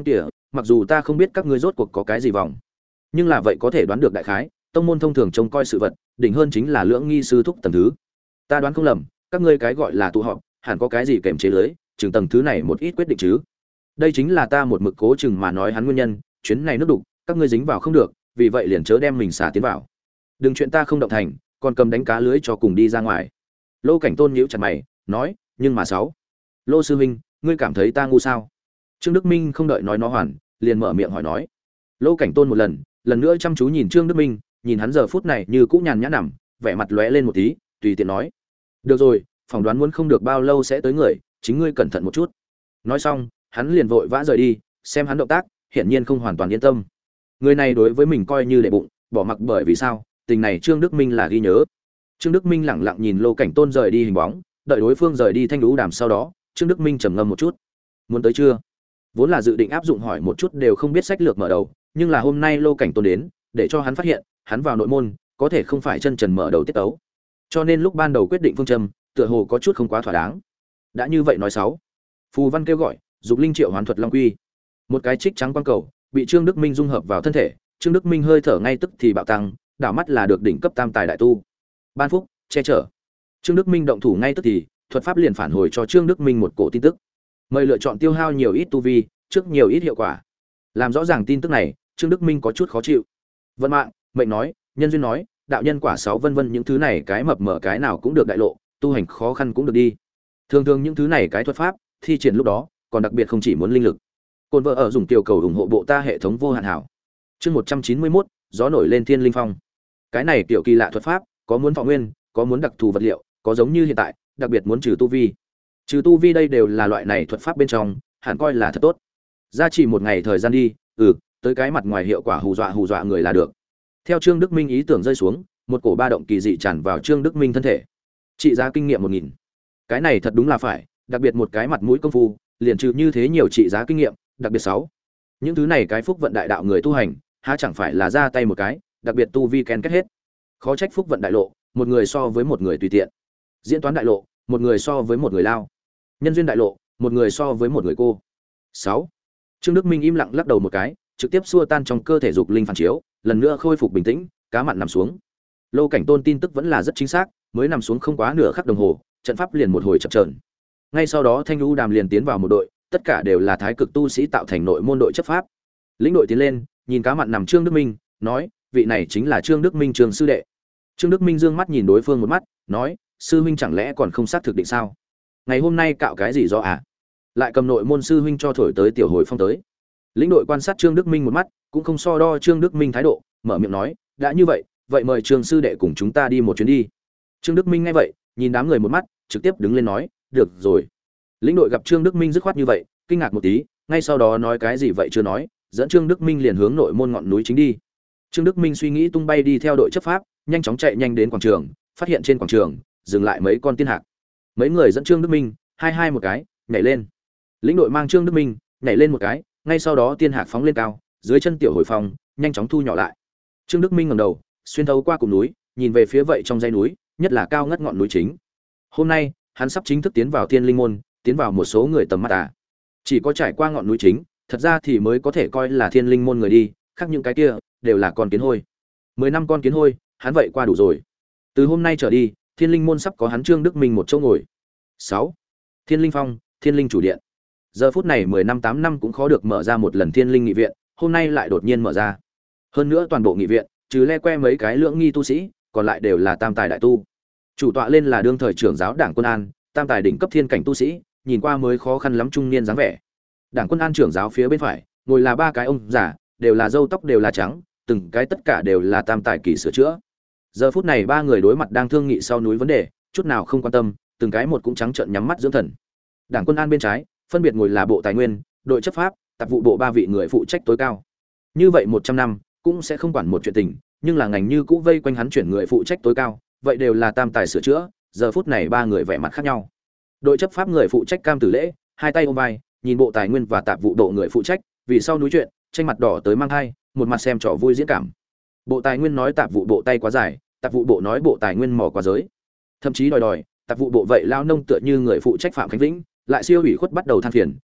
S1: mặc dù ta không biết các ngươi rốt cuộc có cái gì vòng, nhưng là vậy có thể đoán được đại khái, tông môn thông thường trông coi sự vật, đỉnh hơn chính là lưỡng nghi sư thúc tầng thứ. Ta đoán không lầm, các ngươi cái gọi là tụ họp, hẳn có cái gì kèm chế lưới, chừng tầng thứ này một ít quyết định chứ. Đây chính là ta một mực cố chừng mà nói hắn nguyên nhân, chuyến này nước đục, các ngươi dính vào không được, vì vậy liền chớ đem mình xả tiến vào. Đừng chuyện ta không động thành, còn cầm đánh cá lưới cho cùng đi ra ngoài. Lô Cảnh Tôn nhíu chặt mày, nói, nhưng mà sáu. Lô sư huynh, ngươi cảm thấy ta ngu sao? Trương Đức Minh không đợi nói nó hoàn, liền mở miệng hỏi nói. Lô Cảnh Tôn một lần, lần nữa chăm chú nhìn Trương Đức Minh, nhìn hắn giờ phút này như cũ nhàn nhã nằm, vẻ mặt lóe lên một tí, tùy tiện nói: "Được rồi, phỏng đoán muốn không được bao lâu sẽ tới người, chính ngươi cẩn thận một chút." Nói xong, hắn liền vội vã rời đi, xem hắn động tác, hiển nhiên không hoàn toàn yên tâm. Người này đối với mình coi như đệ bụng, bỏ mặc bởi vì sao? Tình này Trương Đức Minh là ghi nhớ. Trương Đức Minh lẳng lặng nhìn Lô Cảnh Tôn rời đi hình bóng, đợi đối phương rời đi thanh lũ đàm sau đó, Trương Đức Minh trầm ngâm một chút. Muốn tới chưa? Vốn là dự định áp dụng hỏi một chút đều không biết sách lược mở đầu, nhưng là hôm nay Lô Cảnh Tôn đến, để cho hắn phát hiện, hắn vào nội môn, có thể không phải chân trần mở đầu tiết tấu. Cho nên lúc ban đầu quyết định phương châm, tựa hồ có chút không quá thỏa đáng. Đã như vậy nói sáu. Phù Văn kêu gọi, dục linh triệu hoán thuật long quy. Một cái trích trắng quang cầu, bị Trương Đức Minh dung hợp vào thân thể, Trương Đức Minh hơi thở ngay tức thì bạo tăng, đảo mắt là được đỉnh cấp tam tài đại tu. Ban phúc, che chở. Trương Đức Minh động thủ ngay tức thì, thuật pháp liền phản hồi cho Trương Đức Minh một cổ tin tức. Mời lựa chọn tiêu hao nhiều ít tu vi, trước nhiều ít hiệu quả. Làm rõ ràng tin tức này, Trương Đức Minh có chút khó chịu. Vận mạng, mệnh nói, nhân duyên nói, đạo nhân quả sáu vân vân những thứ này cái mập mờ cái nào cũng được đại lộ, tu hành khó khăn cũng được đi. Thường thường những thứ này cái thuật pháp, thi triển lúc đó, còn đặc biệt không chỉ muốn linh lực. Côn vợ ở dùng tiểu cầu ủng hộ bộ ta hệ thống vô hạn hảo. Chương một trăm chín mươi mốt, gió nổi lên thiên linh phong. Cái này tiểu kỳ lạ thuật pháp, có muốn thọ nguyên, có muốn đặc thù vật liệu, có giống như hiện tại, đặc biệt muốn trừ tu vi. Trừ tu vi đây đều là loại này thuật pháp bên trong, hẳn coi là thật tốt. Gia chỉ một ngày thời gian đi, ừ, tới cái mặt ngoài hiệu quả hù dọa hù dọa người là được. Theo Trương Đức Minh ý tưởng rơi xuống, một cổ ba động kỳ dị tràn vào Trương Đức Minh thân thể. Trị giá kinh nghiệm một nghìn. Cái này thật đúng là phải, đặc biệt một cái mặt mũi công phu, liền trừ như thế nhiều trị giá kinh nghiệm, đặc biệt sáu. Những thứ này cái phúc vận đại đạo người tu hành, há chẳng phải là ra tay một cái, đặc biệt tu vi ken kết hết. Khó trách phúc vận đại lộ, một người so với một người tùy tiện. Diễn toán đại lộ, một người so với một người lao. Nhân duyên đại lộ, một người so với một người cô. sáu. Trương Đức Minh im lặng lắc đầu một cái, trực tiếp xua tan trong cơ thể dục linh phản chiếu, lần nữa khôi phục bình tĩnh, cá mặn nằm xuống. Lô Cảnh Tôn tin tức vẫn là rất chính xác, mới nằm xuống không quá nửa khắc đồng hồ, trận pháp liền một hồi chập chờn. Ngay sau đó Thanh Lũ Đàm liền tiến vào một đội, tất cả đều là thái cực tu sĩ tạo thành nội môn đội chấp pháp. Lĩnh đội tiến lên, nhìn cá mặn nằm Trương Đức Minh, nói, vị này chính là Trương Đức Minh trường sư đệ. Trương Đức Minh dương mắt nhìn đối phương một mắt, nói, sư huynh chẳng lẽ còn không xác thực định sao? Ngày hôm nay cạo cái gì do à? Lại cầm nội môn sư huynh cho thổi tới tiểu hồi phong tới. Lĩnh đội quan sát Trương Đức Minh một mắt, cũng không so đo Trương Đức Minh thái độ, mở miệng nói, đã như vậy, vậy mời Trương sư đệ cùng chúng ta đi một chuyến đi. Trương Đức Minh nghe vậy, nhìn đám người một mắt, trực tiếp đứng lên nói, được rồi. Lĩnh đội gặp Trương Đức Minh dứt khoát như vậy, kinh ngạc một tí, ngay sau đó nói cái gì vậy chưa nói, dẫn Trương Đức Minh liền hướng nội môn ngọn núi chính đi. Trương Đức Minh suy nghĩ tung bay đi theo đội chấp pháp, nhanh chóng chạy nhanh đến quảng trường, phát hiện trên quảng trường dừng lại mấy con tiên hạc. Mấy người dẫn Trương Đức Minh, hai hai một cái, nhảy lên. Lĩnh đội mang Trương Đức Minh, nhảy lên một cái, ngay sau đó tiên hạc phóng lên cao, dưới chân tiểu hồi phong, nhanh chóng thu nhỏ lại. Trương Đức Minh ngẩng đầu, xuyên thấu qua cùng núi, nhìn về phía vậy trong dãy núi, nhất là cao ngất ngọn núi chính. Hôm nay, hắn sắp chính thức tiến vào Thiên Linh môn, tiến vào một số người tầm mắt à. Chỉ có trải qua ngọn núi chính, thật ra thì mới có thể coi là Thiên Linh môn người đi, khác những cái kia đều là con kiến hôi. Mười năm con kiến hôi, hắn vậy qua đủ rồi. Từ hôm nay trở đi, Thiên Linh môn sắp có hắn Trương Đức Minh một chỗ ngồi. sáu. Thiên Linh phong, Thiên Linh chủ điện. Giờ phút này mười năm tám năm cũng khó được mở ra một lần Thiên Linh nghị viện, hôm nay lại đột nhiên mở ra. Hơn nữa toàn bộ nghị viện, trừ le que mấy cái lưỡng nghi tu sĩ, còn lại đều là tam tài đại tu. Chủ tọa lên là đương thời trưởng giáo Đảng Quân An, tam tài đỉnh cấp thiên cảnh tu sĩ, nhìn qua mới khó khăn lắm trung niên dáng vẻ. Đảng Quân An trưởng giáo phía bên phải, ngồi là ba cái ông già, đều là râu tóc đều là trắng, từng cái tất cả đều là tam tài kỳ sửa chữa. Giờ phút này ba người đối mặt đang thương nghị sau núi vấn đề, chút nào không quan tâm, từng cái một cũng trắng trợn nhắm mắt dưỡng thần. Đảng Quân An bên trái, phân biệt ngồi là bộ tài nguyên, đội chấp pháp, tạp vụ bộ ba vị người phụ trách tối cao. Như vậy một trăm năm cũng sẽ không quản một chuyện tình, nhưng là ngành như cũ vây quanh hắn chuyển người phụ trách tối cao, vậy đều là tam tài sửa chữa, giờ phút này ba người vẻ mặt khác nhau. Đội chấp pháp người phụ trách Cam Tử Lễ, hai tay ôm vai, nhìn bộ tài nguyên và tạp vụ bộ người phụ trách, vì sau núi chuyện, tranh mặt đỏ tới mang hai, một mặt xem trò vui diễn cảm. Bộ tài nguyên nói tạp vụ bộ tay quá dài, tạp vụ bộ nói bộ tài nguyên mỏ quá giới. Thậm chí đòi đòi, tạp vụ bộ vậy lao nông tựa như người phụ trách Phạm Khánh Vĩnh, lại siêu ủy khuất bắt đầu than phiền,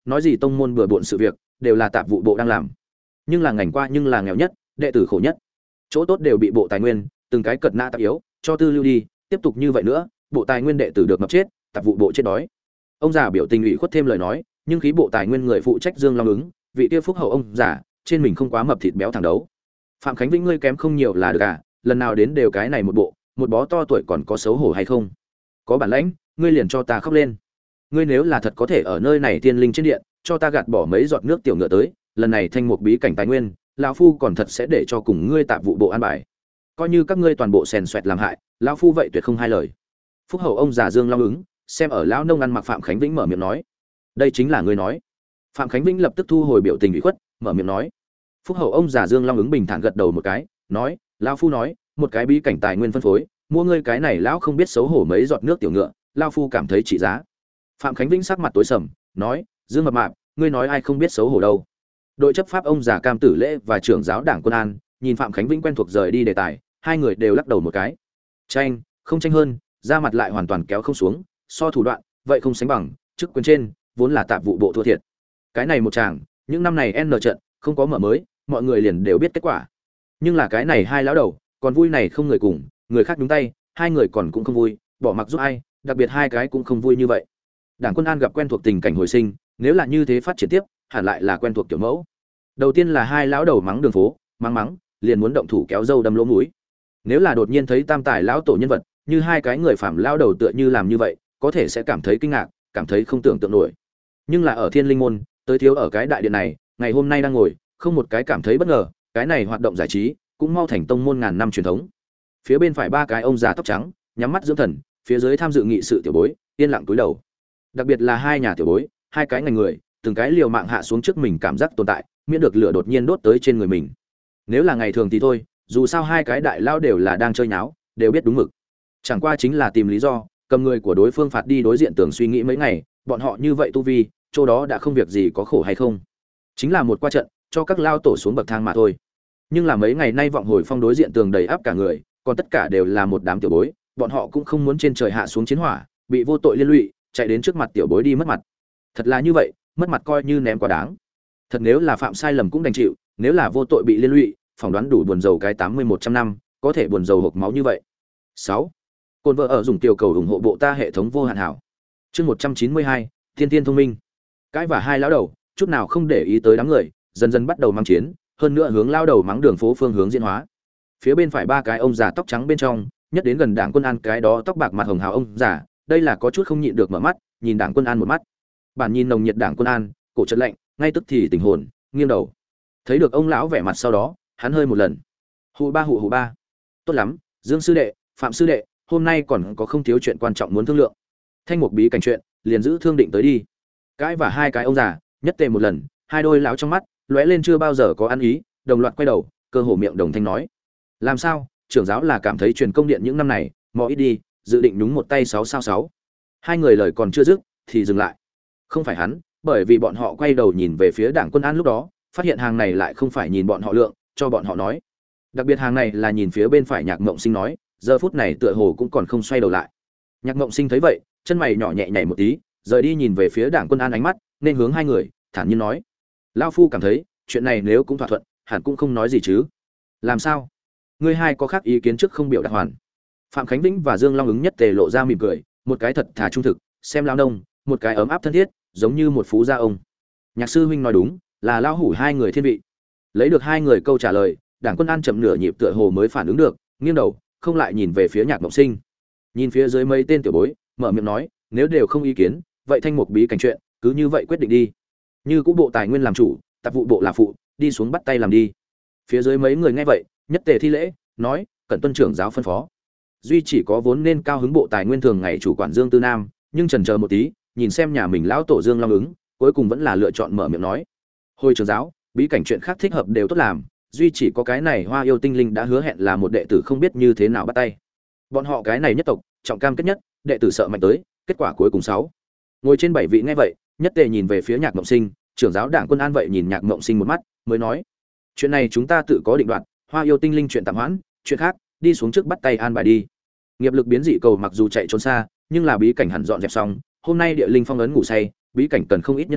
S1: nói gì tông môn bừa bộn sự việc đều là tạp vụ bộ đang làm, nhưng là ngành qua nhưng là nghèo nhất, đệ tử khổ nhất, chỗ tốt đều bị bộ tài nguyên từng cái cật nã tạp yếu cho tư lưu đi, tiếp tục như vậy nữa bộ tài nguyên đệ tử được mập chết, tạp vụ bộ chết đói. Ông già biểu tình ủy khuất thêm lời nói, nhưng khí bộ tài nguyên người phụ trách Dương Long ứng, vị kia phúc hậu ông già, trên mình không quá mập thịt béo thằng đấu. Phạm Khánh Vĩnh ngươi kém không nhiều là được à, lần nào đến đều cái này một bộ, một bó to tuổi còn có xấu hổ hay không? Có bản lãnh, ngươi liền cho ta khóc lên. Ngươi nếu là thật có thể ở nơi này tiên linh trên điện, cho ta gạt bỏ mấy giọt nước tiểu ngựa tới, lần này thanh mục bí cảnh tài nguyên, lão phu còn thật sẽ để cho cùng ngươi tạp vụ bộ an bài. Coi như các ngươi toàn bộ xèn xoẹt làm hại, lão phu vậy tuyệt không hai lời. Phúc hậu ông già Dương Long ứng, xem ở lão nông ăn mặc Phạm Khánh Vĩnh mở miệng nói, đây chính là ngươi nói. Phạm Khánh Vĩnh lập tức thu hồi biểu tình ủy khuất, mở miệng nói. Phúc hậu ông già Dương Long ứng bình thản gật đầu một cái, nói, lão phu nói, một cái bí cảnh tài nguyên phân phối, mua ngươi cái này lão không biết xấu hổ mấy giọt nước tiểu ngựa, lão phu cảm thấy trị giá. Phạm Khánh Vĩnh sắc mặt tối sầm, nói, Dương mập mạp, ngươi nói ai không biết xấu hổ đâu? Đội chấp pháp ông già Cam Tử Lễ và trưởng giáo Đảng Quân An, nhìn Phạm Khánh Vĩnh quen thuộc rời đi đề tài, hai người đều lắc đầu một cái. Tranh, không tranh hơn, ra mặt lại hoàn toàn kéo không xuống, so thủ đoạn, vậy không sánh bằng, chức quyền trên, vốn là tạp vụ bộ thua thiệt. Cái này một chàng, những năm này N trận, không có mở mới, mọi người liền đều biết kết quả. Nhưng là cái này hai lão đầu, còn vui này không người cùng, người khác nhúng tay, hai người còn cũng không vui, bỏ mặc giúp ai, đặc biệt hai cái cũng không vui như vậy. Đảng Quân An gặp quen thuộc tình cảnh hồi sinh, nếu là như thế phát triển tiếp, hẳn lại là quen thuộc kiểu mẫu. Đầu tiên là hai lão đầu mắng đường phố, mắng mắng, liền muốn động thủ kéo dâu đâm lỗ mũi. Nếu là đột nhiên thấy tam tài lão tổ nhân vật, như hai cái người phạm lão đầu tựa như làm như vậy, có thể sẽ cảm thấy kinh ngạc, cảm thấy không tưởng tượng nổi. Nhưng là ở Thiên Linh môn, tới thiếu ở cái đại điện này, ngày hôm nay đang ngồi, không một cái cảm thấy bất ngờ, cái này hoạt động giải trí cũng mau thành tông môn ngàn năm truyền thống. Phía bên phải ba cái ông già tóc trắng, nhắm mắt dưỡng thần, phía dưới tham dự nghị sự tiểu bối, yên lặng cúi đầu. Đặc biệt là hai nhà tiểu bối, hai cái ngành người, từng cái liều mạng hạ xuống trước mình cảm giác tồn tại, miễn được lửa đột nhiên đốt tới trên người mình. Nếu là ngày thường thì thôi, dù sao hai cái đại lao đều là đang chơi nháo, đều biết đúng mực. Chẳng qua chính là tìm lý do, cầm người của đối phương phạt đi đối diện tưởng suy nghĩ mấy ngày, bọn họ như vậy tu vi, chỗ đó đã không việc gì có khổ hay không. Chính là một qua trận, cho các lao tổ xuống bậc thang mà thôi. Nhưng là mấy ngày nay vọng hồi phong đối diện tường đầy áp cả người, còn tất cả đều là một đám tiểu bối, bọn họ cũng không muốn trên trời hạ xuống chiến hỏa, bị vô tội liên lụy, chạy đến trước mặt tiểu bối đi mất mặt. Thật là như vậy, mất mặt coi như ném quá đáng. Thật nếu là phạm sai lầm cũng đành chịu, nếu là vô tội bị liên lụy, phỏng đoán đủ buồn rầu cái tám mươi một trăm năm, có thể buồn rầu hộc máu như vậy. sáu. Côn vợ ở dùng tiểu cầu ủng hộ bộ ta hệ thống vô hạn hảo. Chương một trăm chín mươi hai, Thiên Tiên thông minh. Cái và hai lão đầu, chút nào không để ý tới đám người, dần dần bắt đầu mang chiến, hơn nữa hướng lao đầu mắng đường phố phương hướng diễn hóa. Phía bên phải ba cái ông già tóc trắng bên trong, nhất đến gần Đảng Quân An cái đó tóc bạc mặt hồng hào ông già, đây là có chút không nhịn được mở mắt, nhìn Đảng Quân An một mắt. Bản nhìn nồng nhiệt Đảng Quân An, cổ chợt lạnh, ngay tức thì tỉnh hồn, nghiêng đầu. Thấy được ông lão vẻ mặt sau đó, hắn hơi một lần. Hụ ba hụ hụ ba. Tốt lắm, Dương sư đệ, Phạm sư đệ, hôm nay còn có không thiếu chuyện quan trọng muốn thương lượng. Thanh mục bí cảnh chuyện, liền giữ thương định tới đi. Cái và hai cái ông già, nhất tề một lần, hai đôi lão trong mắt lóe lên chưa bao giờ có ăn ý, đồng loạt quay đầu, cơ hồ miệng đồng thanh nói: làm sao, trưởng giáo là cảm thấy truyền công điện những năm này mò ít đi, dự định nhúng một tay sáu sao sáu. Hai người lời còn chưa dứt thì dừng lại. Không phải hắn, bởi vì bọn họ quay đầu nhìn về phía Đảng Quân An lúc đó, phát hiện hàng này lại không phải nhìn bọn họ lượng, cho bọn họ nói. Đặc biệt hàng này là nhìn phía bên phải Nhạc Mộng Sinh nói, giờ phút này tựa hồ cũng còn không xoay đầu lại. Nhạc Mộng Sinh thấy vậy, chân mày nhỏ nhẹ nhảy một tí, rời đi nhìn về phía Đảng Quân An ánh mắt, nên hướng hai người, thản nhiên nói: lão phu cảm thấy, chuyện này nếu cũng thỏa thuận, hẳn cũng không nói gì chứ. Làm sao? Ngươi hai có khác ý kiến trước không biểu đạt hoàn. Phạm Khánh Vĩnh và Dương Long ứng nhất tề lộ ra mỉm cười, một cái thật thà trung thực, xem lao nông, một cái ấm áp thân thiết, giống như một phú gia ông. Nhạc sư huynh nói đúng, là lao hủ hai người thiên vị. Lấy được hai người câu trả lời, Đảng Quân An chậm nửa nhịp tựa hồ mới phản ứng được, nghiêng đầu, không lại nhìn về phía Nhạc Mộng Sinh. Nhìn phía dưới mấy tên tiểu bối, mở miệng nói: nếu đều không ý kiến, vậy thanh mục bí cảnh chuyện, cứ như vậy quyết định đi. Như cũ bộ tài nguyên làm chủ, tạp vụ bộ là phụ, đi xuống bắt tay làm đi. Phía dưới mấy người nghe vậy, nhất tề thi lễ, nói: cẩn tuân trưởng giáo phân phó. Duy chỉ có vốn nên cao hứng bộ tài nguyên thường ngày chủ quản Dương Tư Nam, nhưng chần chờ một tí, nhìn xem nhà mình lão tổ Dương Long ứng, cuối cùng vẫn là lựa chọn mở miệng nói: hồi trưởng giáo, bí cảnh chuyện khác thích hợp đều tốt làm, duy chỉ có cái này Hoa Yêu Tinh Linh đã hứa hẹn là một đệ tử không biết như thế nào bắt tay. Bọn họ cái này nhất tộc, trọng cam kết nhất, đệ tử sợ mạnh tới, kết quả cuối cùng sáu. Ngồi trên bảy vị nghe vậy, nhất tề nhìn về phía Nhạc Mộng Sinh, trưởng giáo Đảng Quân An vậy nhìn Nhạc Mộng Sinh một mắt, mới nói: chuyện này chúng ta tự có định đoạt, Hoa Yêu Tinh Linh chuyện tạm hoãn, chuyện khác đi xuống trước bắt tay an bài đi. Nghiệp lực biến dị cầu mặc dù chạy trốn xa, nhưng là bí cảnh hẳn dọn dẹp xong, hôm nay địa linh phong ấn ngủ say, bí cảnh cần không ít nhân thủ,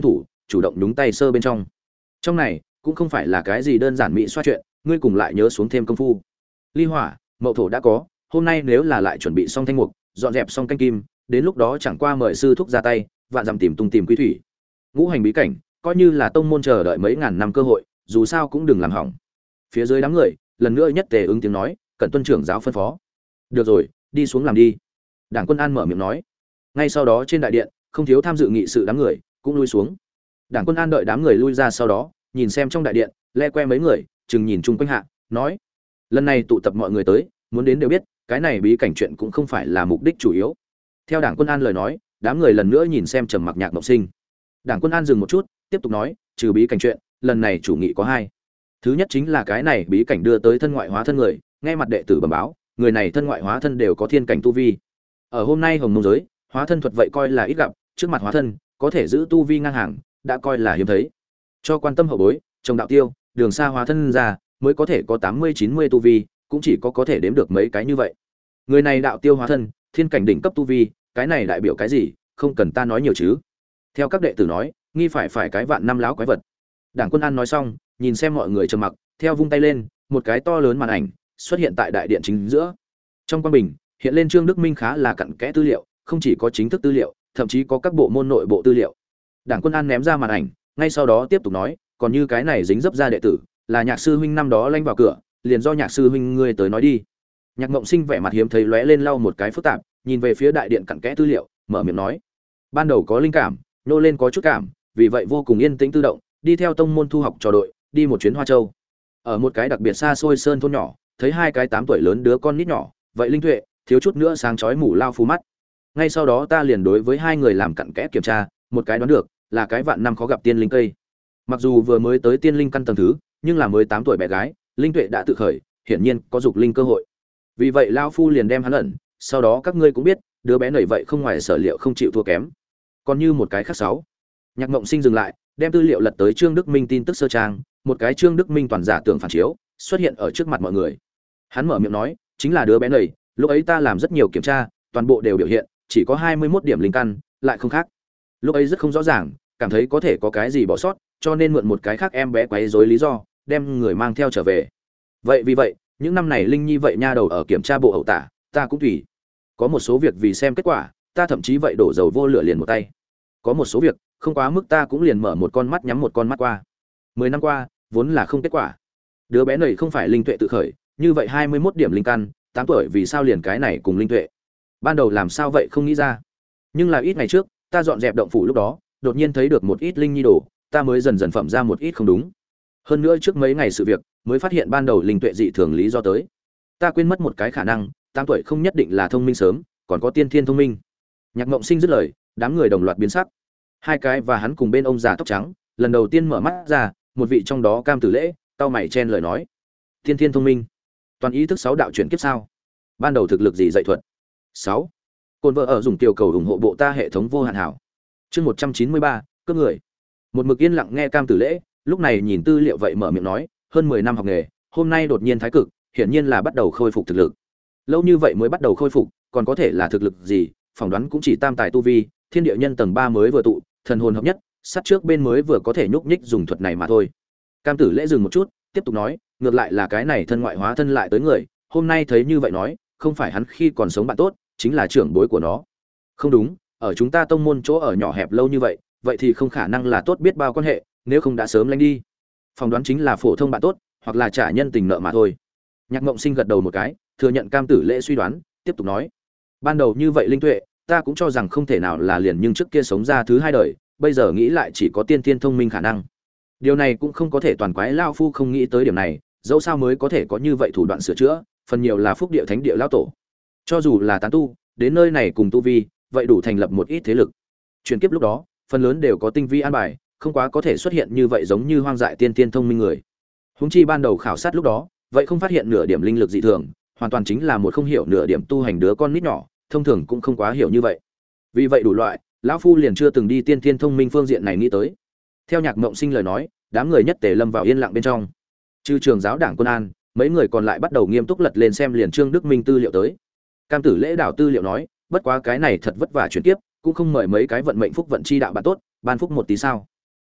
S1: chủ động đúng tay sơ bên trong. Trong này cũng không phải là cái gì đơn giản mỹ xoa chuyện, ngươi cùng lại nhớ xuống thêm công phu. Ly hỏa, mậu thổ đã có, hôm nay nếu là lại chuẩn bị xong thanh mục, dọn dẹp xong canh kim, đến lúc đó chẳng qua mời sư thúc ra tay, vạn dặm tìm tung tìm quý thủy. Ngũ hành bí cảnh, coi như là tông môn chờ đợi mấy ngàn năm cơ hội, dù sao cũng đừng làm hỏng. Phía dưới đám người, lần nữa nhất tề ứng tiếng nói, cẩn tuân trưởng giáo phân phó. Được rồi, đi xuống làm đi. Đảng Quân An mở miệng nói. Ngay sau đó trên đại điện, không thiếu tham dự nghị sự đám người cũng lui xuống. Đảng Quân An đợi đám người lui ra sau đó, nhìn xem trong đại điện, le que mấy người, chừng nhìn chung quanh hạ, nói: lần này tụ tập mọi người tới, muốn đến đều biết, cái này bí cảnh chuyện cũng không phải là mục đích chủ yếu. Theo Đảng Quân An lời nói, đám người lần nữa nhìn xem Trầm Mặc Nhạc Mộng Sinh. Đảng Quân An dừng một chút, tiếp tục nói: trừ bí cảnh chuyện, lần này chủ nghị có hai. Thứ nhất chính là cái này bí cảnh đưa tới thân ngoại hóa thân người, nghe mặt đệ tử bẩm báo, người này thân ngoại hóa thân đều có thiên cảnh tu vi. Ở hôm nay Hồng Mông giới, hóa thân thuật vậy coi là ít gặp, trước mặt hóa thân có thể giữ tu vi ngang hàng, đã coi là hiếm thấy. Cho quan tâm hậu bối, trồng đạo tiêu, đường xa hóa thân ra, mới có thể có tám mươi chín mươi tu vi, cũng chỉ có có thể đếm được mấy cái như vậy. Người này đạo tiêu hóa thân, thiên cảnh đỉnh cấp tu vi, cái này đại biểu cái gì, không cần ta nói nhiều chứ. Theo các đệ tử nói, nghi phải phải cái vạn năm láo quái vật. Đảng Quân An nói xong, nhìn xem mọi người trầm mặc, theo vung tay lên, một cái to lớn màn ảnh xuất hiện tại đại điện chính giữa. Trong quang bình, hiện lên Trương Đức Minh khá là cặn kẽ tư liệu, không chỉ có chính thức tư liệu, thậm chí có các bộ môn nội bộ tư liệu. Đảng Quân An ném ra màn ảnh, ngay sau đó tiếp tục nói, còn như cái này dính dấp ra đệ tử, là Nhạc sư huynh năm đó lanh vào cửa, liền do Nhạc sư huynh ngươi tới nói đi. Nhạc Mộng Sinh vẻ mặt hiếm thấy lóe lên lau một cái phức tạp, nhìn về phía đại điện cặn kẽ tư liệu, mở miệng nói: ban đầu có linh cảm, nô lên có chút cảm, vì vậy vô cùng yên tĩnh tự động, đi theo tông môn thu học trò đội, đi một chuyến Hoa Châu. Ở một cái đặc biệt xa xôi sơn thôn nhỏ, thấy hai cái tám tuổi lớn đứa con nít nhỏ, vậy linh tuệ, thiếu chút nữa sáng chói mù lao phù mắt. Ngay sau đó ta liền đối với hai người làm cặn kẽ kiểm tra, một cái đoán được, là cái vạn năm khó gặp tiên linh cây. Mặc dù vừa mới tới tiên linh căn tầng thứ, nhưng là mới tám tuổi bé gái, linh tuệ đã tự khởi, hiển nhiên có dục linh cơ hội. Vì vậy lão phu liền đem hắn ẩn, sau đó các ngươi cũng biết, đứa bé này vậy không ngoài sở liệu không chịu thua kém. Còn như một cái khác sáu. Nhạc Mộng Sinh dừng lại, đem tư liệu lật tới Trương Đức Minh tin tức sơ trang, một cái Trương Đức Minh toàn giả tưởng phản chiếu, xuất hiện ở trước mặt mọi người. Hắn mở miệng nói, chính là đứa bé này, lúc ấy ta làm rất nhiều kiểm tra, toàn bộ đều biểu hiện, chỉ có hai mươi mốt điểm linh căn, lại không khác. Lúc ấy rất không rõ ràng, cảm thấy có thể có cái gì bỏ sót, cho nên mượn một cái khác em bé quấy rối lý do, đem người mang theo trở về. Vậy vì vậy, những năm này Linh Nhi vậy nha đầu ở kiểm tra bộ hậu tả, ta cũng tùy. Có một số việc vì xem kết quả, ta thậm chí vậy đổ dầu vô lửa liền một tay. Có một số việc, không quá mức ta cũng liền mở một con mắt nhắm một con mắt qua. Mười năm qua, vốn là không kết quả. Đứa bé này không phải linh tuệ tự khởi, như vậy hai mươi mốt điểm linh căn, tám tuổi vì sao liền cái này cùng linh tuệ? Ban đầu làm sao vậy không nghĩ ra. Nhưng là ít ngày trước, ta dọn dẹp động phủ lúc đó, đột nhiên thấy được một ít linh nhi đồ, ta mới dần dần phẩm ra một ít không đúng. Hơn nữa trước mấy ngày sự việc, mới phát hiện ban đầu linh tuệ dị thường lý do tới. Ta quên mất một cái khả năng, tám tuổi không nhất định là thông minh sớm, còn có tiên thiên thông minh. Nhạc Mộng Sinh dứt lời, đám người đồng loạt biến sắc. Hai cái và hắn cùng bên ông già tóc trắng, lần đầu tiên mở mắt ra, một vị trong đó Cam Tử Lễ, tao mày chen lời nói: tiên thiên thông minh, toàn ý thức sáu đạo chuyển kiếp sao? Ban đầu thực lực gì dạy thuật? Sáu. Côn vợ ở dùng tiểu cầu ủng hộ bộ ta hệ thống vô hạn hảo. Chương một trăm chín mươi ba, cướp người. Một mực yên lặng nghe Cam Tử Lễ, lúc này nhìn tư liệu vậy mở miệng nói, hơn mười năm học nghề, hôm nay đột nhiên thái cực, hiển nhiên là bắt đầu khôi phục thực lực. Lâu như vậy mới bắt đầu khôi phục, còn có thể là thực lực gì? Phỏng đoán cũng chỉ tam tài tu vi, thiên địa nhân tầng ba mới vừa tụ, thần hồn hợp nhất, sát trước bên mới vừa có thể nhúc nhích dùng thuật này mà thôi. Cam Tử Lễ dừng một chút, tiếp tục nói, ngược lại là cái này thân ngoại hóa thân lại tới người, hôm nay thấy như vậy nói, không phải hắn khi còn sống bạn tốt, chính là trưởng bối của nó. Không đúng, ở chúng ta tông môn chỗ ở nhỏ hẹp lâu như vậy, vậy thì không khả năng là tốt biết bao quan hệ, nếu không đã sớm lánh đi. Phỏng đoán chính là phổ thông bạn tốt, hoặc là trả nhân tình nợ mà thôi. Nhạc Mộng Sinh gật đầu một cái, thừa nhận Cam Tử Lễ suy đoán, tiếp tục nói, ban đầu như vậy linh tuệ, ta cũng cho rằng không thể nào là liền nhưng trước kia sống ra thứ hai đời, bây giờ nghĩ lại chỉ có tiên thiên thông minh khả năng. Điều này cũng không có thể toàn quái lao phu không nghĩ tới điểm này, dẫu sao mới có thể có như vậy thủ đoạn sửa chữa, phần nhiều là phúc địa thánh địa lao tổ. Cho dù là tán tu, đến nơi này cùng tu vi, vậy đủ thành lập một ít thế lực. Chuyển kiếp lúc đó, phần lớn đều có tinh vi an bài, không quá có thể xuất hiện như vậy giống như hoang dại tiên tiên thông minh người. Huống chi ban đầu khảo sát lúc đó, vậy không phát hiện nửa điểm linh lực dị thường, hoàn toàn chính là một không hiểu nửa điểm tu hành đứa con nít nhỏ, thông thường cũng không quá hiểu như vậy. Vì vậy đủ loại, lão phu liền chưa từng đi tiên tiên thông minh phương diện này nghĩ tới. Theo Nhạc Mộng Sinh lời nói, đám người nhất tề lâm vào yên lặng bên trong. Trừ trường giáo Đảng Quân An, mấy người còn lại bắt đầu nghiêm túc lật lên xem liền Trương Đức Minh tư liệu tới. Cam Tử Lễ đảo tư liệu nói, bất quá cái này thật vất vả chuyển tiếp, cũng không mời mấy cái vận mệnh phúc vận chi đạo bạn tốt, ban phúc một tí sao?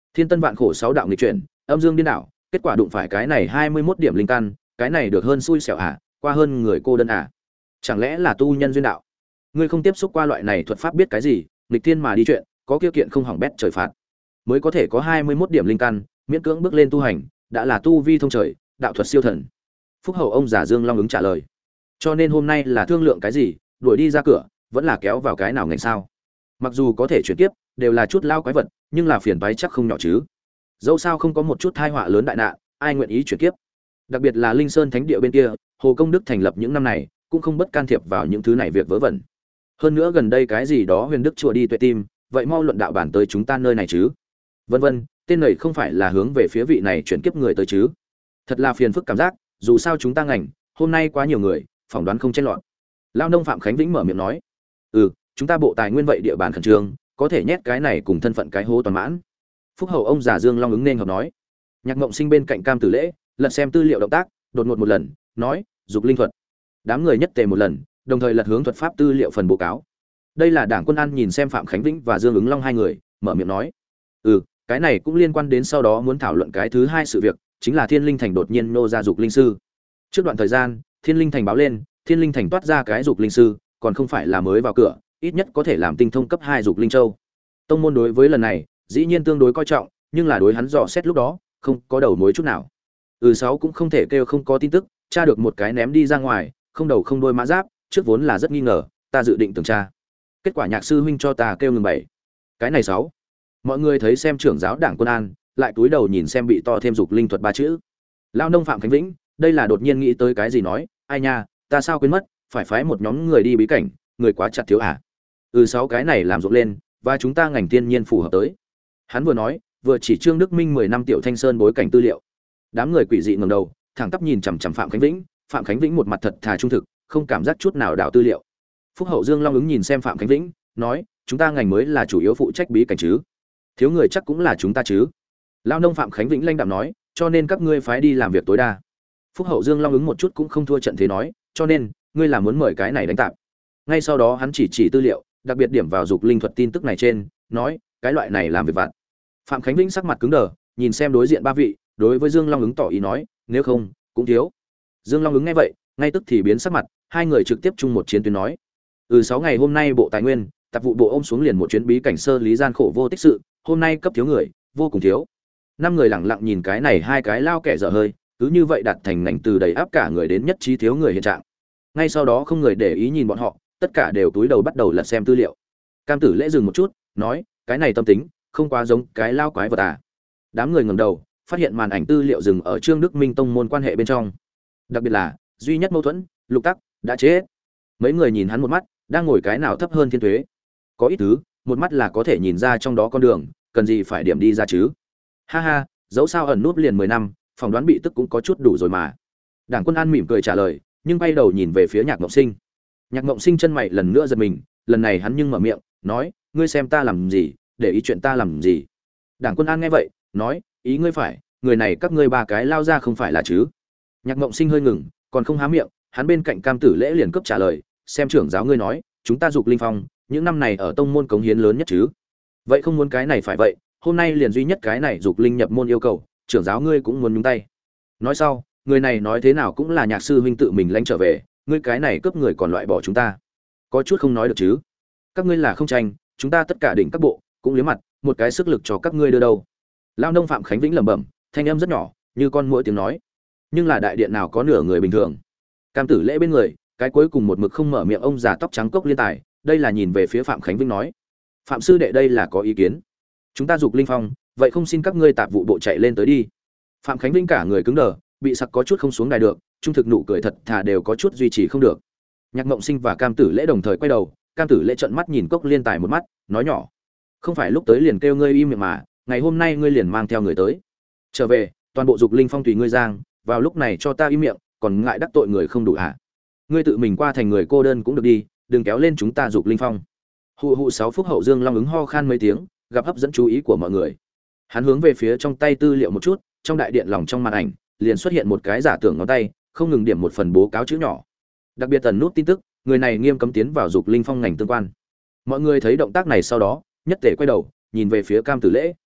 S1: Thiên tân vạn khổ sáu đạo nghịch chuyển, âm dương điên đảo, kết quả đụng phải cái này hai mươi mốt điểm linh căn, cái này được hơn xui xẻo à, qua hơn người cô đơn à. Chẳng lẽ là tu nhân duyên đạo? Ngươi không tiếp xúc qua loại này thuật pháp biết cái gì, nghịch thiên mà đi chuyện, có kiêu kiện không hỏng bét trời phạt. Mới có thể có hai mươi mốt điểm linh căn, miễn cưỡng bước lên tu hành, đã là tu vi thông trời, đạo thuật siêu thần. Phúc hậu ông già Dương Long ứng trả lời. Cho nên hôm nay là thương lượng cái gì, đuổi đi ra cửa, vẫn là kéo vào cái nào ngành sao? Mặc dù có thể chuyển tiếp, đều là chút lao quái vật, nhưng là phiền toái chắc không nhỏ chứ. Dẫu sao không có một chút tai họa lớn đại nạn, ai nguyện ý chuyển kiếp. Đặc biệt là Linh Sơn Thánh địa bên kia, Hồ Công Đức thành lập những năm này, cũng không bất can thiệp vào những thứ này việc vớ vẩn. Hơn nữa gần đây cái gì đó Huyền Đức chùa đi tuệ tim, vậy mau luận đạo bản tới chúng ta nơi này chứ? Vân vân, tên này không phải là hướng về phía vị này chuyển kiếp người tới chứ? Thật là phiền phức cảm giác, dù sao chúng ta ngành, hôm nay quá nhiều người, phỏng đoán không chen lọt. Lao nông Phạm Khánh Vĩnh mở miệng nói, "Ừ, chúng ta bộ tài nguyên vậy địa bàn khẩn trương, có thể nhét cái này cùng thân phận cái hố toàn mãn." Phúc hậu ông già Dương Long ứng nên hợp nói. Nhạc Mộng Sinh bên cạnh Cam Tử Lễ, lật xem tư liệu động tác, đột ngột một lần, nói, "Dục linh thuật." Đám người nhất tề một lần, đồng thời lật hướng thuật pháp tư liệu phần báo cáo. Đây là Đảng Quân An nhìn xem Phạm Khánh Vĩnh và Dương Ứng Long hai người, mở miệng nói, "Ừ, cái này cũng liên quan đến sau đó muốn thảo luận cái thứ hai sự việc, chính là Thiên Linh Thành đột nhiên nô ra dục linh sư. Trước đoạn thời gian, Thiên Linh Thành báo lên, Thiên Linh Thành toát ra cái dục linh sư, còn không phải là mới vào cửa, ít nhất có thể làm tinh thông cấp hai dục linh châu. Tông môn đối với lần này, dĩ nhiên tương đối coi trọng, nhưng là đối hắn dò xét lúc đó, không có đầu mối chút nào. Ừ sáu cũng không thể kêu không có tin tức, tra được một cái ném đi ra ngoài, không đầu không đuôi mã giáp, trước vốn là rất nghi ngờ, ta dự định tưởng tra. Kết quả Nhạc sư huynh cho ta kêu ngừng bảy. Cái này sáu." Mọi người thấy xem trưởng giáo Đảng Quân An, lại cúi đầu nhìn xem bị to thêm dục linh thuật ba chữ. Lao nông Phạm Khánh Vĩnh, đây là đột nhiên nghĩ tới cái gì nói, "Ai nha, ta sao quên mất, phải phái một nhóm người đi bí cảnh, người quá chặt thiếu à?" Ừ sáu cái này làm rộn lên, và chúng ta ngành thiên nhiên phù hợp tới. Hắn vừa nói, vừa chỉ Trương Đức Minh mười năm Tiểu Thanh Sơn bối cảnh tư liệu. Đám người quỷ dị ngẩng đầu, thẳng tắp nhìn chằm chằm Phạm Khánh Vĩnh, Phạm Khánh Vĩnh một mặt thật thà trung thực, không cảm giác chút nào đảo tư liệu. Phúc hậu Dương Long ứng nhìn xem Phạm Khánh Vĩnh, nói, "Chúng ta ngành mới là chủ yếu phụ trách bí cảnh chứ? Thiếu người chắc cũng là chúng ta chứ?" Lao nông Phạm Khánh Vĩnh lanh đạm nói, "Cho nên các ngươi phái đi làm việc tối đa." Phúc hậu Dương Long ứng một chút cũng không thua trận thế nói, "Cho nên, ngươi là muốn mời cái này đánh tạp." Ngay sau đó hắn chỉ chỉ tư liệu, đặc biệt điểm vào dục linh thuật tin tức này trên, nói, "Cái loại này làm việc vặt." Phạm Khánh Vĩnh sắc mặt cứng đờ, nhìn xem đối diện ba vị, đối với Dương Long ứng tỏ ý nói, "Nếu không, cũng thiếu." Dương Long ứng nghe vậy, ngay tức thì biến sắc mặt, hai người trực tiếp chung một chiến tuyến nói, "Ừ sáu ngày hôm nay bộ tài nguyên, tạp vụ bộ ôm xuống liền một chuyến bí cảnh sơ lý gian khổ vô tích sự, hôm nay cấp thiếu người, vô cùng thiếu." Năm người lẳng lặng nhìn cái này hai cái lao kẻ dở hơi, cứ như vậy đặt thành ngành từ đầy áp cả người đến nhất trí thiếu người hiện trạng. Ngay sau đó không người để ý nhìn bọn họ, tất cả đều túi đầu bắt đầu lật xem tư liệu. Cam Tử Lễ dừng một chút, nói, "Cái này tâm tính, không quá giống cái lao quái vật à?" Đám người ngẩng đầu, phát hiện màn ảnh tư liệu dừng ở Trương Đức Minh tông môn quan hệ bên trong. Đặc biệt là, duy nhất mâu thuẫn, Lục Tắc đã chết. Mấy người nhìn hắn một mắt, đang ngồi cái nào thấp hơn Thiên Tuế. Có ít thứ, một mắt là có thể nhìn ra trong đó con đường, cần gì phải điểm đi ra chứ? Ha ha, dẫu sao ẩn núp liền mười năm, phỏng đoán bị tức cũng có chút đủ rồi mà. Đảng Quân An mỉm cười trả lời, nhưng bay đầu nhìn về phía Nhạc Mộng Sinh. Nhạc Mộng Sinh chân mày lần nữa giật mình, lần này hắn nhưng mở miệng, nói, "Ngươi xem ta làm gì, để ý chuyện ta làm gì?" Đảng Quân An nghe vậy, nói, "Ý ngươi phải, người này các ngươi ba cái lao ra không phải là chứ?" Nhạc Mộng Sinh hơi ngừng, còn không há miệng, hắn bên cạnh Cam Tử Lễ liền cấp trả lời, "Xem trưởng giáo ngươi nói, chúng ta dục linh phong, những năm này ở tông môn cống hiến lớn nhất chứ? Vậy không muốn cái này phải vậy, hôm nay liền duy nhất cái này dục linh nhập môn yêu cầu, trưởng giáo ngươi cũng muốn nhúng tay." Nói sau, người này nói thế nào cũng là Nhạc sư huynh tự mình lãnh trở về, ngươi cái này cướp người còn loại bỏ chúng ta, có chút không nói được chứ? Các ngươi là không tranh, chúng ta tất cả đỉnh các bộ cũng liếm mặt, một cái sức lực cho các ngươi đưa đâu? Lao nông Phạm Khánh Vĩnh lẩm bẩm, thanh âm rất nhỏ, như con muỗi tiếng nói, nhưng là đại điện nào có nửa người bình thường. Cam Tử Lễ bên người, cái cuối cùng một mực không mở miệng ông già tóc trắng cốc liên tài, đây là nhìn về phía Phạm Khánh Vĩnh nói, "Phạm sư đệ đây là có ý kiến. Chúng ta dục linh phong, vậy không xin các ngươi tạp vụ bộ chạy lên tới đi." Phạm Khánh Vĩnh cả người cứng đờ, bị sặc có chút không xuống đài được, trung thực nụ cười thật thà đều có chút duy trì không được. Nhạc Mộng Sinh và Cam Tử Lễ đồng thời quay đầu, Cam Tử Lễ trợn mắt nhìn cốc liên tài một mắt, nói nhỏ, "Không phải lúc tới liền kêu ngươi im miệng mà, ngày hôm nay ngươi liền mang theo người tới. Trở về, toàn bộ dục linh phong tùy ngươi giang, vào lúc này cho ta im miệng, còn ngại đắc tội người không đủ hả? Ngươi tự mình qua thành người cô đơn cũng được đi, đừng kéo lên chúng ta dục linh phong." Hụ hụ sáu phúc hậu Dương Long ứng ho khan mấy tiếng, gặp hấp dẫn chú ý của mọi người. Hắn hướng về phía trong tay tư liệu một chút, trong đại điện lòng trong màn ảnh liền xuất hiện một cái giả tưởng ngón tay, không ngừng điểm một phần bố cáo chữ nhỏ. Đặc biệt tần nút tin tức, người này nghiêm cấm tiến vào dục linh phong ngành tương quan. Mọi người thấy động tác này sau đó, nhất tề quay đầu, nhìn về phía Cam Tử Lễ.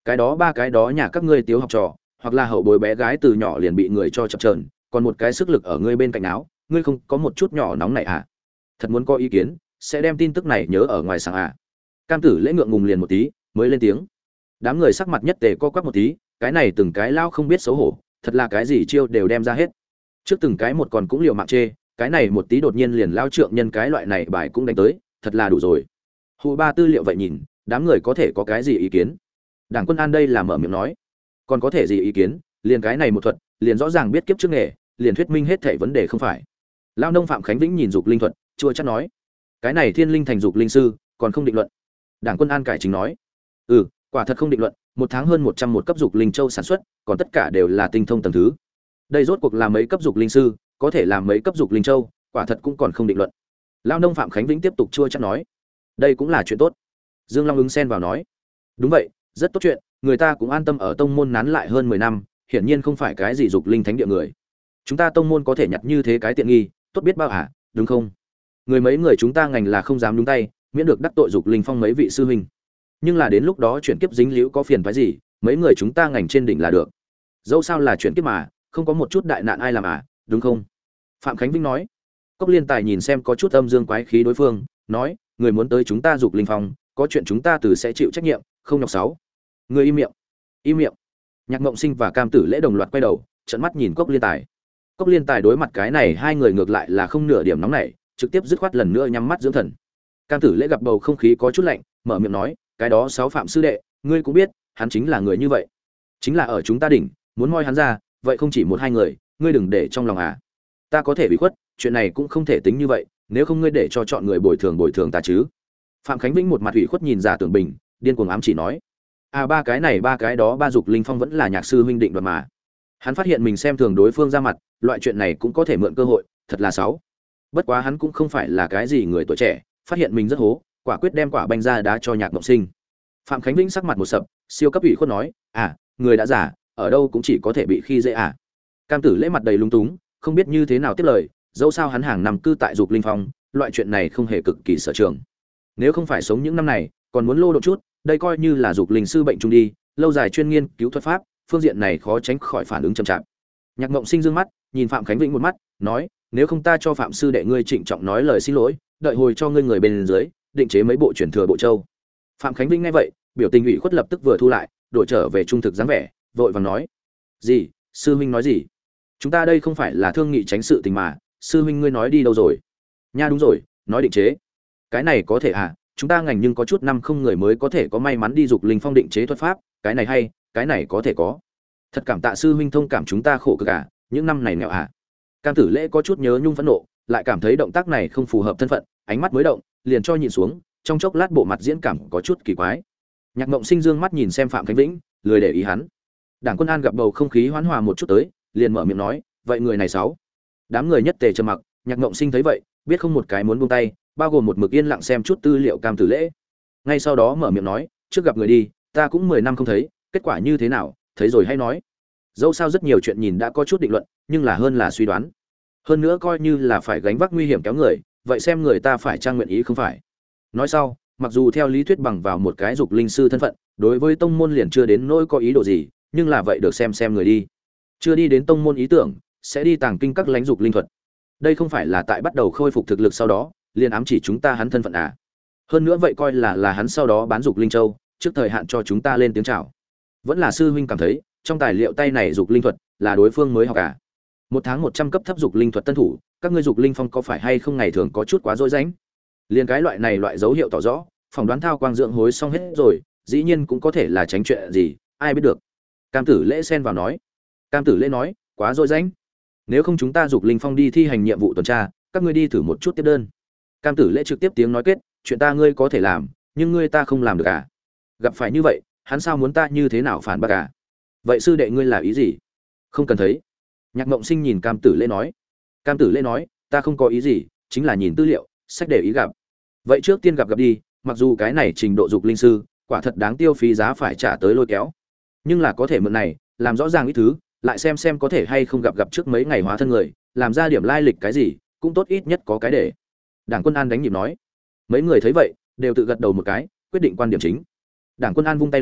S1: cái đó ba cái đó nhà các ngươi tiếu học trò, hoặc là hậu bối bé gái từ nhỏ liền bị người cho chập chờn, còn một cái sức lực ở ngươi bên cạnh áo, ngươi không có một chút nhỏ nóng này à? Thật muốn có ý kiến, sẽ đem tin tức này nhớ ở ngoài sáng à? Cam Tử Lễ ngượng ngùng liền một tí, mới lên tiếng. Đám người sắc mặt nhất tề co quắp một tí, cái này từng cái lao không biết xấu hổ, thật là cái gì chiêu đều đem ra hết. Trước từng cái một còn cũng liều mạng chê, cái này một tí đột nhiên liền lao trượng nhân cái loại này bài cũng đánh tới, thật là đủ rồi. Hù ba tư liệu vậy nhìn, đám người có thể có cái gì ý kiến? Đảng Quân An đây là mở miệng nói, còn có thể gì ý kiến, liền cái này một thuật, liền rõ ràng biết kiếp trước nghề, liền thuyết minh hết thảy vấn đề không phải. Lao nông Phạm Khánh Vĩnh nhìn dục linh thuật, chua chắc nói, cái này thiên linh thành dục linh sư, còn không định luận. Đảng Quân An cải chính nói, ừ, quả thật không định luận, một tháng hơn một trăm một cấp dục linh châu sản xuất, còn tất cả đều là tinh thông tầng thứ. Đây rốt cuộc là mấy cấp dục linh sư, có thể làm mấy cấp dục linh châu, quả thật cũng còn không định luận. Lao nông Phạm Khánh Vĩnh tiếp tục chua chắc nói, đây cũng là chuyện tốt. Dương Long ứng xen vào nói, đúng vậy, rất tốt chuyện, người ta cũng an tâm ở tông môn nán lại hơn mười năm, hiển nhiên không phải cái gì dục linh thánh địa người. Chúng ta tông môn có thể nhặt như thế cái tiện nghi, tốt biết bao hả, đúng không? Người mấy người chúng ta ngành là không dám nhúng tay, miễn được đắc tội dục linh phong mấy vị sư huynh. Nhưng là đến lúc đó chuyển kiếp dính liễu có phiền phức gì, mấy người chúng ta ngành trên đỉnh là được. Dẫu sao là chuyển kiếp mà, không có một chút đại nạn ai làm à, đúng không? Phạm Khánh Vinh nói. Cốc Liên Tài nhìn xem có chút âm dương quái khí đối phương, nói, người muốn tới chúng ta dục linh phong, có chuyện chúng ta từ sẽ chịu trách nhiệm, không nhọc sáu. Người im miệng. Im miệng. Nhạc Mộng Sinh và Cam Tử Lễ đồng loạt quay đầu, trợn mắt nhìn Cốc Liên Tài. Cốc Liên Tài đối mặt cái này hai người ngược lại là không nửa điểm nóng nảy, trực tiếp dứt khoát lần nữa nhắm mắt dưỡng thần. Cam Tử Lễ gặp bầu không khí có chút lạnh, mở miệng nói, cái đó sáu Phạm sư đệ, ngươi cũng biết, hắn chính là người như vậy. Chính là ở chúng ta đỉnh, muốn moi hắn ra, vậy không chỉ một hai người, ngươi đừng để trong lòng à. Ta có thể bị khuất, chuyện này cũng không thể tính như vậy, nếu không ngươi để cho chọn người bồi thường bồi thường ta chứ. Phạm Khánh Vĩnh một mặt ủy khuất nhìn Giả Tưởng Bình, điên cuồng ám chỉ nói, à ba cái này ba cái đó ba dục linh phong vẫn là nhạc sư huynh định đoạt mà. Hắn phát hiện mình xem thường đối phương ra mặt, loại chuyện này cũng có thể mượn cơ hội, thật là xấu. Bất quá hắn cũng không phải là cái gì người tuổi trẻ, phát hiện mình rất hố, quả quyết đem quả banh ra đá cho Nhạc Mộng Sinh. Phạm Khánh Vĩnh sắc mặt một sập, siêu cấp ủy khuất nói, à, người đã giả, ở đâu cũng chỉ có thể bị khi dễ à. Cam Tử Lễ mặt đầy lúng túng, không biết như thế nào tiếp lời, dẫu sao hắn hàng năm cư tại dục linh phong, loại chuyện này không hề cực kỳ sở trường. Nếu không phải sống những năm này, còn muốn lô độ chút, đây coi như là dục linh sư bệnh chung đi, lâu dài chuyên nghiên cứu thuật pháp, phương diện này khó tránh khỏi phản ứng chậm chạp. Nhạc Mộng Sinh dương mắt, nhìn Phạm Khánh Vĩnh một mắt, nói, nếu không ta cho Phạm sư đệ ngươi trịnh trọng nói lời xin lỗi, đợi hồi cho ngươi người bên dưới, định chế mấy bộ truyền thừa bộ châu. Phạm Khánh Vĩnh nghe vậy, biểu tình ủy khuất lập tức vừa thu lại, đổi trở về trung thực dáng vẻ, vội vàng nói, gì, sư huynh nói gì? Chúng ta đây không phải là thương nghị tránh sự tình mà, sư huynh ngươi nói đi đâu rồi? Nha đúng rồi, nói định chế. Cái này có thể à, chúng ta ngành nhưng có chút năm không người mới có thể có may mắn đi dục linh phong định chế thuật pháp, cái này hay, cái này có thể có. Thật cảm tạ sư huynh thông cảm chúng ta khổ cực à, những năm này nghèo à. Cam Tử Lễ có chút nhớ nhung phẫn nộ, lại cảm thấy động tác này không phù hợp thân phận, ánh mắt mới động, liền cho nhìn xuống, trong chốc lát bộ mặt diễn cảm có chút kỳ quái. Nhạc Mộng Sinh dương mắt nhìn xem Phạm Khánh Vĩnh, lười để ý hắn. Đảng Quân An gặp bầu không khí hoán hòa một chút tới, liền mở miệng nói, vậy người này sáu. Đám người nhất tề trầm mặc, Nhạc Mộng Sinh thấy vậy, biết không một cái muốn buông tay, bao gồm một mực yên lặng xem chút tư liệu Cam Tử Lễ. Ngay sau đó mở miệng nói, trước gặp người đi, ta cũng mười năm không thấy, kết quả như thế nào, thấy rồi hay nói. Dẫu sao rất nhiều chuyện nhìn đã có chút định luận, nhưng là hơn là suy đoán. Hơn nữa coi như là phải gánh vác nguy hiểm kéo người, vậy xem người ta phải trang nguyện ý không phải. Nói sau, mặc dù theo lý thuyết bằng vào một cái dục linh sư thân phận, đối với tông môn liền chưa đến nỗi có ý đồ gì, nhưng là vậy được xem xem người đi. Chưa đi đến tông môn ý tưởng, sẽ đi tàng kinh các lãnh dục linh thuật. Đây không phải là tại bắt đầu khôi phục thực lực sau đó, liền ám chỉ chúng ta hắn thân phận à? Hơn nữa vậy coi là là hắn sau đó bán dục linh châu, trước thời hạn cho chúng ta lên tiếng chào. Vẫn là sư huynh cảm thấy, trong tài liệu tay này dục linh thuật là đối phương mới học à? Một tháng một trăm cấp thấp dục linh thuật tân thủ, các ngươi dục linh phong có phải hay không ngày thường có chút quá dối rãnh? Liên cái loại này loại dấu hiệu tỏ rõ, phỏng đoán thao quang dưỡng hối xong hết rồi, dĩ nhiên cũng có thể là tránh chuyện gì, ai biết được. Cam Tử Lễ xen vào nói. Cam Tử Lễ nói, quá dối rãnh. Nếu không chúng ta dục linh phong đi thi hành nhiệm vụ tuần tra, các ngươi đi thử một chút tiếp đơn. Cam Tử Lễ trực tiếp tiếng nói kết, chuyện ta ngươi có thể làm, nhưng ngươi ta không làm được à? Gặp phải như vậy, hắn sao muốn ta như thế nào phản bác à? Vậy sư đệ ngươi là ý gì? Không cần thấy. Nhạc Mộng Sinh nhìn Cam Tử Lễ nói. Cam Tử Lễ nói, ta không có ý gì, chính là nhìn tư liệu, sách để ý gặp. Vậy trước tiên gặp gặp đi, mặc dù cái này trình độ dục linh sư, quả thật đáng tiêu phí giá phải trả tới lôi kéo. Nhưng là có thể mượn này, làm rõ ràng ít thứ, lại xem xem có thể hay không gặp gặp trước mấy ngày hóa thân người, làm ra điểm lai lịch cái gì, cũng tốt ít nhất có cái để. Đảng Quân An đánh nhịp nói. Mấy người thấy vậy, đều tự gật đầu một cái, quyết định quan điểm chính. Đảng Quân An vung tay lên,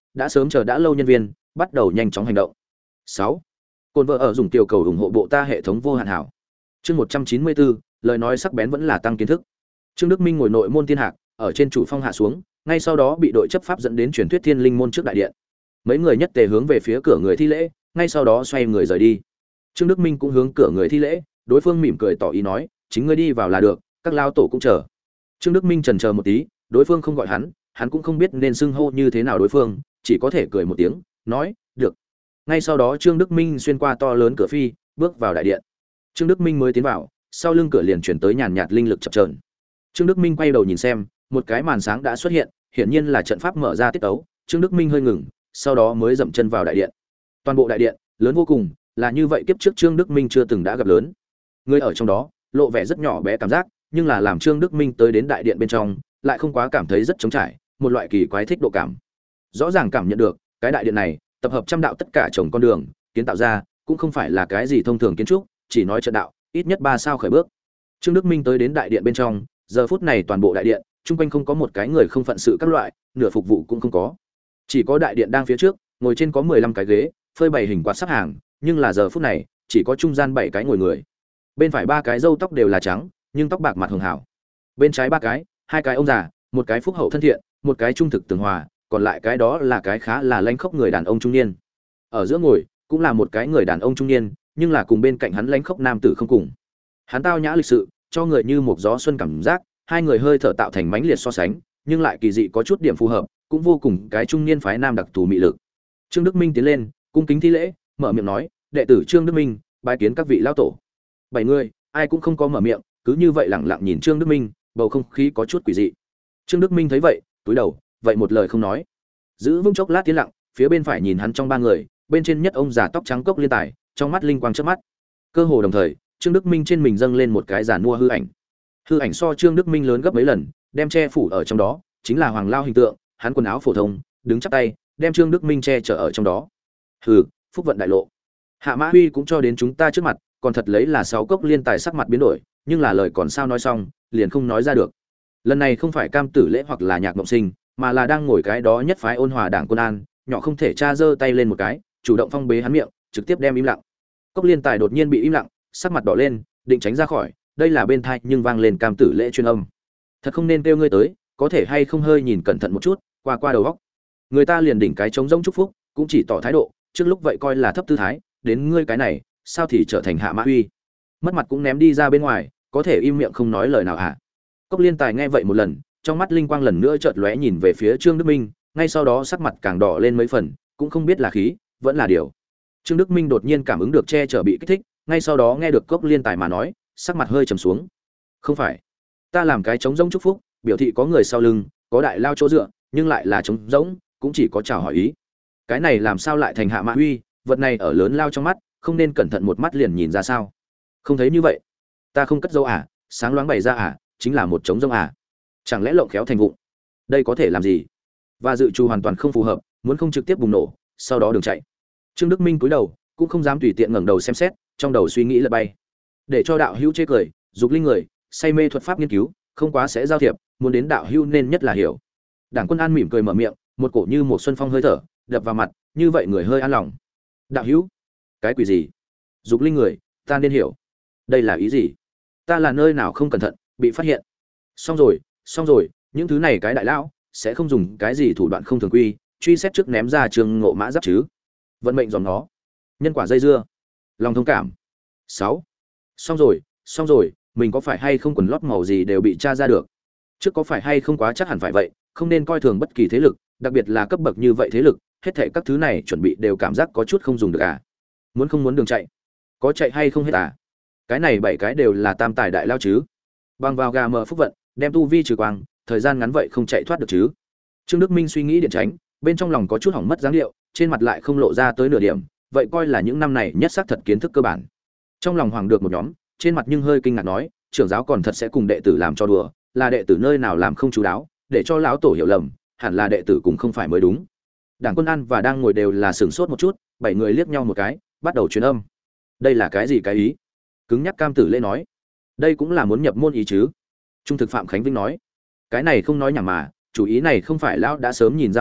S1: đã sớm chờ đã lâu nhân viên bắt đầu nhanh chóng hành động. sáu. Côn vợ ở dùng tiểu cầu ủng hộ bộ ta hệ thống vô hạn hảo. Chương một trăm chín mươi bốn, lời nói sắc bén vẫn là tăng kiến thức. Trương Đức Minh ngồi nội môn thiên hạc, ở trên chủ phong hạ xuống, ngay sau đó bị đội chấp pháp dẫn đến truyền thuyết thiên linh môn trước đại điện. Mấy người nhất tề hướng về phía cửa người thi lễ, ngay sau đó xoay người rời đi. Trương Đức Minh cũng hướng cửa người thi lễ, đối phương mỉm cười tỏ ý nói, chính ngươi đi vào là được, các lao tổ cũng chờ. Trương Đức Minh chần chờ một tí, đối phương không gọi hắn, hắn cũng không biết nên xưng hô như thế nào đối phương, chỉ có thể cười một tiếng, nói, được. Ngay sau đó Trương Đức Minh xuyên qua to lớn cửa phi, bước vào đại điện. Trương Đức Minh mới tiến vào, sau lưng cửa liền chuyển tới nhàn nhạt linh lực chập chờn. Trương Đức Minh quay đầu nhìn xem, một cái màn sáng đã xuất hiện, hiển nhiên là trận pháp mở ra tiết tấu. Trương Đức Minh hơi ngừng, sau đó mới dậm chân vào đại điện. Toàn bộ đại điện lớn vô cùng, là như vậy kiếp trước Trương Đức Minh chưa từng đã gặp lớn. Người ở trong đó lộ vẻ rất nhỏ bé cảm giác, nhưng là làm Trương Đức Minh tới đến đại điện bên trong, lại không quá cảm thấy rất trống trải, một loại kỳ quái thích độ cảm. Rõ ràng cảm nhận được, cái đại điện này, tập hợp trăm đạo tất cả trồng con đường, kiến tạo ra, cũng không phải là cái gì thông thường kiến trúc, chỉ nói trận đạo, ít nhất ba sao khởi bước. Trương Đức Minh tới đến đại điện bên trong, giờ phút này toàn bộ đại điện, chung quanh không có một cái người không phận sự các loại, nửa phục vụ cũng không có. Chỉ có đại điện đang phía trước, ngồi trên có mười lăm cái ghế, phơi bày hình quạt sắp hàng, nhưng là giờ phút này, chỉ có trung gian bảy cái ngồi người. Bên phải ba cái râu tóc đều là trắng, nhưng tóc bạc mặt hường hảo. Bên trái ba cái, hai cái ông già, một cái phúc hậu thân thiện, một cái trung thực tường hòa, còn lại cái đó là cái khá là lanh khốc người đàn ông trung niên. Ở giữa ngồi, cũng là một cái người đàn ông trung niên, nhưng là cùng bên cạnh hắn lanh khốc nam tử không cùng. Hắn tao nhã lịch sự, cho người như một gió xuân cảm giác, hai người hơi thở tạo thành mãnh liệt so sánh, nhưng lại kỳ dị có chút điểm phù hợp, cũng vô cùng cái trung niên phái nam đặc thù mị lực. Trương Đức Minh tiến lên, cung kính thi lễ, mở miệng nói, đệ tử Trương Đức Minh, bái kiến các vị lão tổ. Bảy người, ai cũng không có mở miệng, cứ như vậy lẳng lặng nhìn Trương Đức Minh, bầu không khí có chút quỷ dị. Trương Đức Minh thấy vậy, cúi đầu, vậy một lời không nói. Giữ vững chốc lát tiến lặng, phía bên phải nhìn hắn trong ba người, bên trên nhất ông già tóc trắng cốc liên tài, trong mắt linh quang chớp mắt. Cơ hồ đồng thời, Trương Đức Minh trên mình dâng lên một cái giàn mua hư ảnh. Hư ảnh so Trương Đức Minh lớn gấp mấy lần, đem che phủ ở trong đó, chính là Hoàng Lao hình tượng, hắn quần áo phổ thông, đứng chắp tay, đem Trương Đức Minh che chở ở trong đó. Hừ, phúc vận đại lộ. Hạ Mã Huy cũng cho đến chúng ta trước mặt, còn thật lấy là sáu cốc liên tài sắc mặt biến đổi, nhưng là lời còn sao nói xong, liền không nói ra được. Lần này không phải Cam Tử Lễ hoặc là Nhạc Mộng Sinh, mà là đang ngồi cái đó nhất phái ôn hòa đảng Quân An, nhỏ không thể tra giơ tay lên một cái, chủ động phong bế hắn miệng, trực tiếp đem im lặng. Cốc liên tài đột nhiên bị im lặng, sắc mặt đỏ lên, định tránh ra khỏi, đây là bên thai nhưng vang lên Cam Tử Lễ chuyên âm. Thật không nên kêu ngươi tới, có thể hay không hơi nhìn cẩn thận một chút, qua qua đầu góc. Người ta liền đỉnh cái trống rỗng chúc phúc, cũng chỉ tỏ thái độ, trước lúc vậy coi là thấp tư thái, đến ngươi cái này, sao thì trở thành Hạ Mã Huy. Mất mặt cũng ném đi ra bên ngoài, có thể im miệng không nói lời nào hả? Cốc liên tài nghe vậy một lần, trong mắt linh quang lần nữa chợt lóe nhìn về phía Trương Đức Minh, ngay sau đó sắc mặt càng đỏ lên mấy phần, cũng không biết là khí, vẫn là điều. Trương Đức Minh đột nhiên cảm ứng được che chở bị kích thích, ngay sau đó nghe được Cốc liên tài mà nói, sắc mặt hơi trầm xuống. Không phải, ta làm cái trống rỗng chúc phúc, biểu thị có người sau lưng, có đại lao chỗ dựa, nhưng lại là trống rỗng, cũng chỉ có chào hỏi ý. Cái này làm sao lại thành Hạ Mã Huy, vật này ở lớn lao trong mắt, không nên cẩn thận một mắt liền nhìn ra sao? Không thấy như vậy, ta không cất dấu à, sáng loáng bày ra à, chính là một trống rỗng à? Chẳng lẽ lộng khéo thành vụng? Đây có thể làm gì? Và dự trù hoàn toàn không phù hợp, muốn không trực tiếp bùng nổ, sau đó đường chạy. Trương Đức Minh cúi đầu, cũng không dám tùy tiện ngẩng đầu xem xét, trong đầu suy nghĩ lật bay. Để cho đạo hữu chế cười, dục linh người, say mê thuật pháp nghiên cứu, không quá sẽ giao thiệp, muốn đến đạo hữu nên nhất là hiểu. Đảng Quân An mỉm cười mở miệng, một cổ như một xuân phong hơi thở đập vào mặt, như vậy người hơi an lòng. Đạo hữu, cái quỷ gì? Dục linh người, ta nên hiểu. Đây là ý gì? Ta là nơi nào không cẩn thận, bị phát hiện. Xong rồi, xong rồi, những thứ này cái đại lão sẽ không dùng cái gì thủ đoạn không thường quy, truy xét trước ném ra trường ngộ mã giáp chứ? Vận mệnh dòng nó, nhân quả dây dưa, lòng thông cảm. Sáu. Xong rồi, xong rồi, mình có phải hay không quần lót màu gì đều bị tra ra được. Trước có phải hay không quá chắc hẳn phải vậy, không nên coi thường bất kỳ thế lực, đặc biệt là cấp bậc như vậy thế lực, hết thảy các thứ này chuẩn bị đều cảm giác có chút không dùng được à? Muốn không muốn đường chạy, có chạy hay không hết à? Cái này bảy cái đều là tam tài đại lao chứ? Bằng vào gà mờ phúc vận, đem tu vi trừ quang, thời gian ngắn vậy không chạy thoát được chứ? Trương Đức Minh suy nghĩ điện tránh, bên trong lòng có chút hỏng mất dáng điệu, trên mặt lại không lộ ra tới nửa điểm, vậy coi là những năm này nhất xác thật kiến thức cơ bản. Trong lòng hoàng được một nhóm, trên mặt nhưng hơi kinh ngạc nói, trưởng giáo còn thật sẽ cùng đệ tử làm cho đùa, là đệ tử nơi nào làm không chú đáo, để cho lão tổ hiểu lầm, hẳn là đệ tử cũng không phải mới đúng. Đảng Quân An và đang ngồi đều là sửng sốt một chút, bảy người liếc nhau một cái, bắt đầu truyền âm. Đây là cái gì cái ý? Cứng nhắc Cam Tử Lễ nói. Đây cũng là muốn nhập môn ý chứ? Trung thực Phạm Khánh Vinh nói. Cái này không nói nhảm mà, chủ ý này không phải lão đã sớm nhìn ra mà,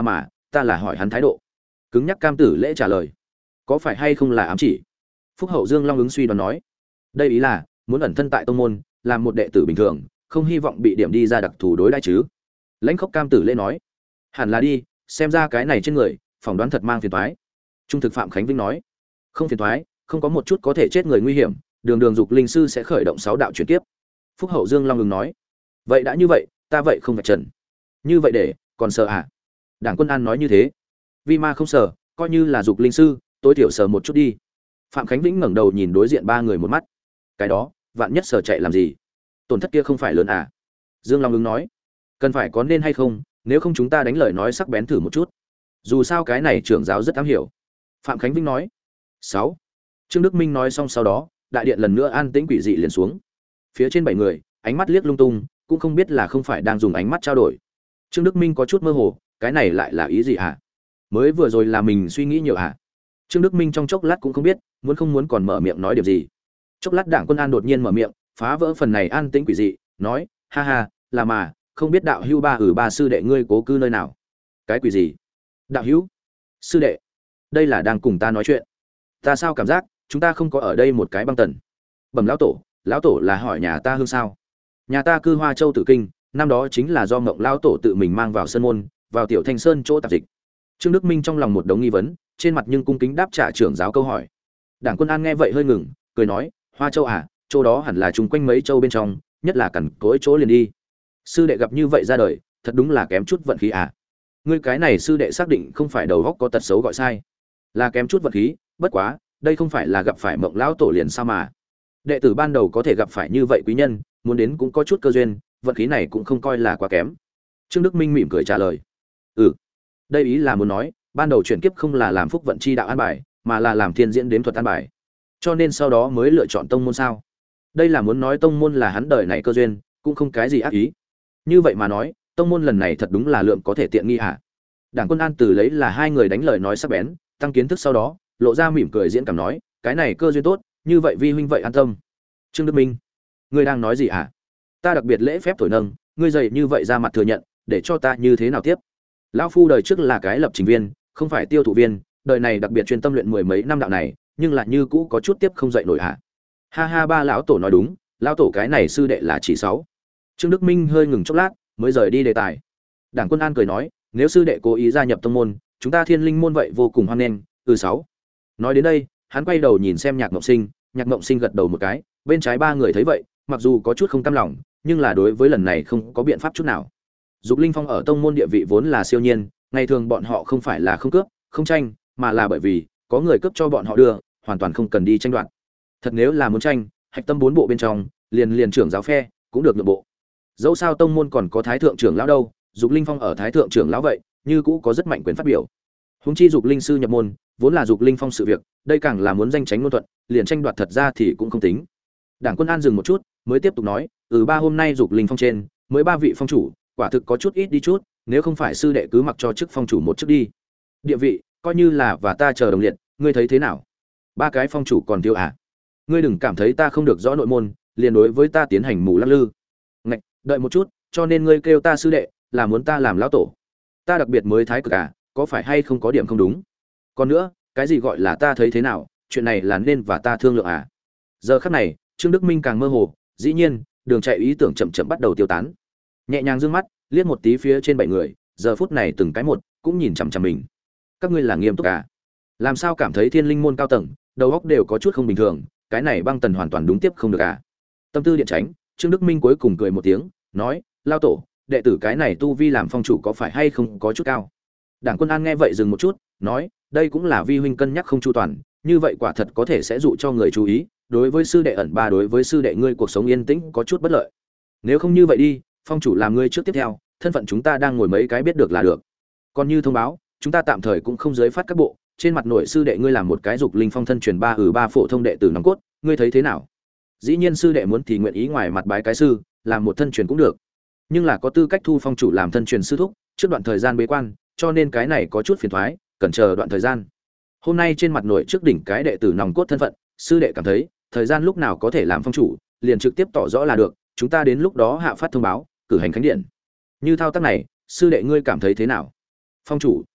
S1: ta là hỏi hắn thái độ. Cứng nhắc cam tử lễ trả lời. Có phải hay không là ám chỉ? Phúc Hậu Dương Long ứng suy đoán nói. Đây ý là muốn ẩn thân tại tông môn, làm một đệ tử bình thường, không hy vọng bị điểm đi ra đặc thù đối đãi chứ. Lãnh Khốc cam tử lễ nói. Hẳn là đi, xem ra cái này trên người, phỏng đoán thật mang phiền toái. Trung thực Phạm Khánh Vinh nói. Không phiền toái, không có một chút có thể chết người nguy hiểm, đường đường dục linh sư sẽ khởi động sáu đạo chuyển kiếp. Phúc Hậu Dương Long ứng nói. Vậy đã như vậy, ta vậy không phải trần. Như vậy để, còn sợ à? Đảng Quân An nói như thế. Vi ma không sợ, coi như là dục linh sư, tối thiểu sờ một chút đi. Phạm Khánh Vĩnh ngẩng đầu nhìn đối diện ba người một mắt. Cái đó, vạn nhất sờ chạy làm gì? Tổn thất kia không phải lớn à? Dương Long ứng nói. Cần phải có nên hay không, nếu không chúng ta đánh lời nói sắc bén thử một chút. Dù sao cái này trưởng giáo rất am hiểu. Phạm Khánh Vĩnh nói. Sáu. Trương Đức Minh nói xong sau đó, đại điện lần nữa an tĩnh quỷ dị liền xuống. Phía trên bảy người, ánh mắt liếc lung tung, cũng không biết là không phải đang dùng ánh mắt trao đổi. Trương Đức Minh có chút mơ hồ, cái này lại là ý gì hả? Mới vừa rồi là mình suy nghĩ nhiều hả? Trương Đức Minh trong chốc lát cũng không biết, muốn không muốn còn mở miệng nói điểm gì. Chốc lát Đảng Quân An đột nhiên mở miệng, phá vỡ phần này an tĩnh quỷ dị, nói: "Ha ha, là mà, không biết đạo hữu ba ử ba sư đệ ngươi cố cư nơi nào?" Cái quỷ gì? Đạo hữu? Sư đệ? Đây là đang cùng ta nói chuyện. Ta sao cảm giác, chúng ta không có ở đây một cái băng tần. Bẩm lão tổ, lão tổ là hỏi nhà ta hương sao? Nhà ta cư Hoa Châu Tử Kinh, năm đó chính là do Ngộng lão tổ tự mình mang vào sơn môn, vào Tiểu Thanh Sơn chỗ tạp dịch. Trương Đức Minh trong lòng một đống nghi vấn, trên mặt nhưng cung kính đáp trả trưởng giáo câu hỏi. Đảng Quân An nghe vậy hơi ngừng, cười nói: "Hoa Châu à, chỗ đó hẳn là chung quanh mấy châu bên trong, nhất là cẩn cối chỗ liền đi. Sư đệ gặp như vậy ra đời, thật đúng là kém chút vận khí à. Ngươi cái này sư đệ xác định không phải đầu óc có tật xấu gọi sai, là kém chút vận khí, bất quá, đây không phải là gặp phải Mộng lão tổ liền sao mà. Đệ tử ban đầu có thể gặp phải như vậy quý nhân, muốn đến cũng có chút cơ duyên, vận khí này cũng không coi là quá kém." Trương Đức Minh mỉm cười trả lời: "Ừ, đây ý là muốn nói, ban đầu chuyển kiếp không là làm phúc vận chi đạo an bài, mà là làm thiên diễn đếm thuật an bài. Cho nên sau đó mới lựa chọn tông môn sao? Đây là muốn nói tông môn là hắn đời này cơ duyên, cũng không cái gì ác ý. Như vậy mà nói, tông môn lần này thật đúng là lượng có thể tiện nghi hả?" Đảng Quân An từ lấy là hai người đánh lời nói sắc bén, tăng kiến thức sau đó, lộ ra mỉm cười diễn cảm nói: "Cái này cơ duyên tốt, như vậy vi huynh vậy an tâm." Trương Đức Minh, ngươi đang nói gì hả? Ta đặc biệt lễ phép thổi nâng, ngươi dày như vậy ra mặt thừa nhận, để cho ta như thế nào tiếp? Lão phu đời trước là cái lập trình viên, không phải tiêu thụ viên, đời này đặc biệt chuyên tâm luyện mười mấy năm đạo này, nhưng là như cũ có chút tiếp không dậy nổi hả? Ha ha, ba lão tổ nói đúng, lão tổ cái này sư đệ là chỉ sáu. Trương Đức Minh hơi ngừng chốc lát, mới rời đi đề tài. Đảng Quân An cười nói: "Nếu sư đệ cố ý gia nhập tông môn, chúng ta Thiên Linh môn vậy vô cùng hoan nghênh." Ừ sáu. Nói đến đây, hắn quay đầu nhìn xem Nhạc Mộng Sinh, Nhạc Mộng Sinh gật đầu một cái, bên trái ba người thấy vậy, mặc dù có chút không cam lòng, nhưng là đối với lần này không có biện pháp chút nào. Dục Linh Phong ở tông môn địa vị vốn là siêu nhiên, ngày thường bọn họ không phải là không cướp, không tranh, mà là bởi vì có người cướp cho bọn họ đưa, hoàn toàn không cần đi tranh đoạt. Thật nếu là muốn tranh, hạch tâm bốn bộ bên trong, liền liền trưởng giáo phe cũng được nhượng bộ. Dẫu sao tông môn còn có thái thượng trưởng lão đâu, Dục Linh Phong ở thái thượng trưởng lão vậy, như cũ có rất mạnh quyền phát biểu. Huống chi Dục Linh sư nhập môn, vốn là Dục Linh Phong sự việc, đây càng là muốn danh tránh ngôn thuận, liền tranh đoạt thật ra thì cũng không tính. Đảng Quân An dừng một chút, mới tiếp tục nói: "Ừ, ba hôm nay Dục Linh Phong trên, mới ba vị phong chủ, quả thực có chút ít đi chút, nếu không phải sư đệ cứ mặc cho chức phong chủ một chức đi. Địa vị, coi như là và ta chờ đồng liệt, ngươi thấy thế nào? Ba cái phong chủ còn thiếu à? Ngươi đừng cảm thấy ta không được rõ nội môn, liền đối với ta tiến hành mù lắc lư. Ngạch, đợi một chút, cho nên ngươi kêu ta sư đệ, là muốn ta làm lão tổ. Ta đặc biệt mới thái cực à, có phải hay không có điểm không đúng? Còn nữa, cái gì gọi là ta thấy thế nào, chuyện này là nên và ta thương lượng à?" Giờ khắc này, Trương Đức Minh càng mơ hồ, dĩ nhiên, đường chạy ý tưởng chậm chậm bắt đầu tiêu tán. Nhẹ nhàng dương mắt, liếc một tí phía trên bảy người, giờ phút này từng cái một cũng nhìn chằm chằm mình. "Các ngươi là nghiêm túc à? Làm sao cảm thấy Thiên Linh môn cao tầng, đầu óc đều có chút không bình thường, cái này băng tần hoàn toàn đúng tiếp không được à?" Tâm tư điện tránh, Trương Đức Minh cuối cùng cười một tiếng, nói: "Lao tổ, đệ tử cái này tu vi làm phong chủ có phải hay không có chút cao?" Đảng Quân An nghe vậy dừng một chút, nói: "Đây cũng là vi huynh cân nhắc không chu toàn, như vậy quả thật có thể sẽ dụ cho người chú ý, đối với sư đệ ẩn ba đối với sư đệ ngươi cuộc sống yên tĩnh có chút bất lợi. Nếu không như vậy đi, phong chủ làm ngươi trước tiếp theo, thân phận chúng ta đang ngồi mấy cái biết được là được. Còn như thông báo, chúng ta tạm thời cũng không giới phát các bộ, trên mặt nội sư đệ ngươi làm một cái Dục Linh Phong thân truyền ba ừ ba phổ thông đệ tử nòng cốt, ngươi thấy thế nào?" Dĩ nhiên sư đệ muốn thì nguyện ý ngoài mặt bái cái sư, làm một thân truyền cũng được. Nhưng là có tư cách thu phong chủ làm thân truyền sư thúc, trước đoạn thời gian bế quan, cho nên cái này có chút phiền toái, cần chờ đoạn thời gian. Hôm nay trên mặt nội trước đỉnh cái đệ tử nòng cốt thân phận, sư đệ cảm thấy, thời gian lúc nào có thể làm phong chủ, liền trực tiếp tỏ rõ là được, chúng ta đến lúc đó hạ phát thông báo, cử hành khánh điện. Như thao tác này, sư đệ ngươi cảm thấy thế nào? Phong chủ,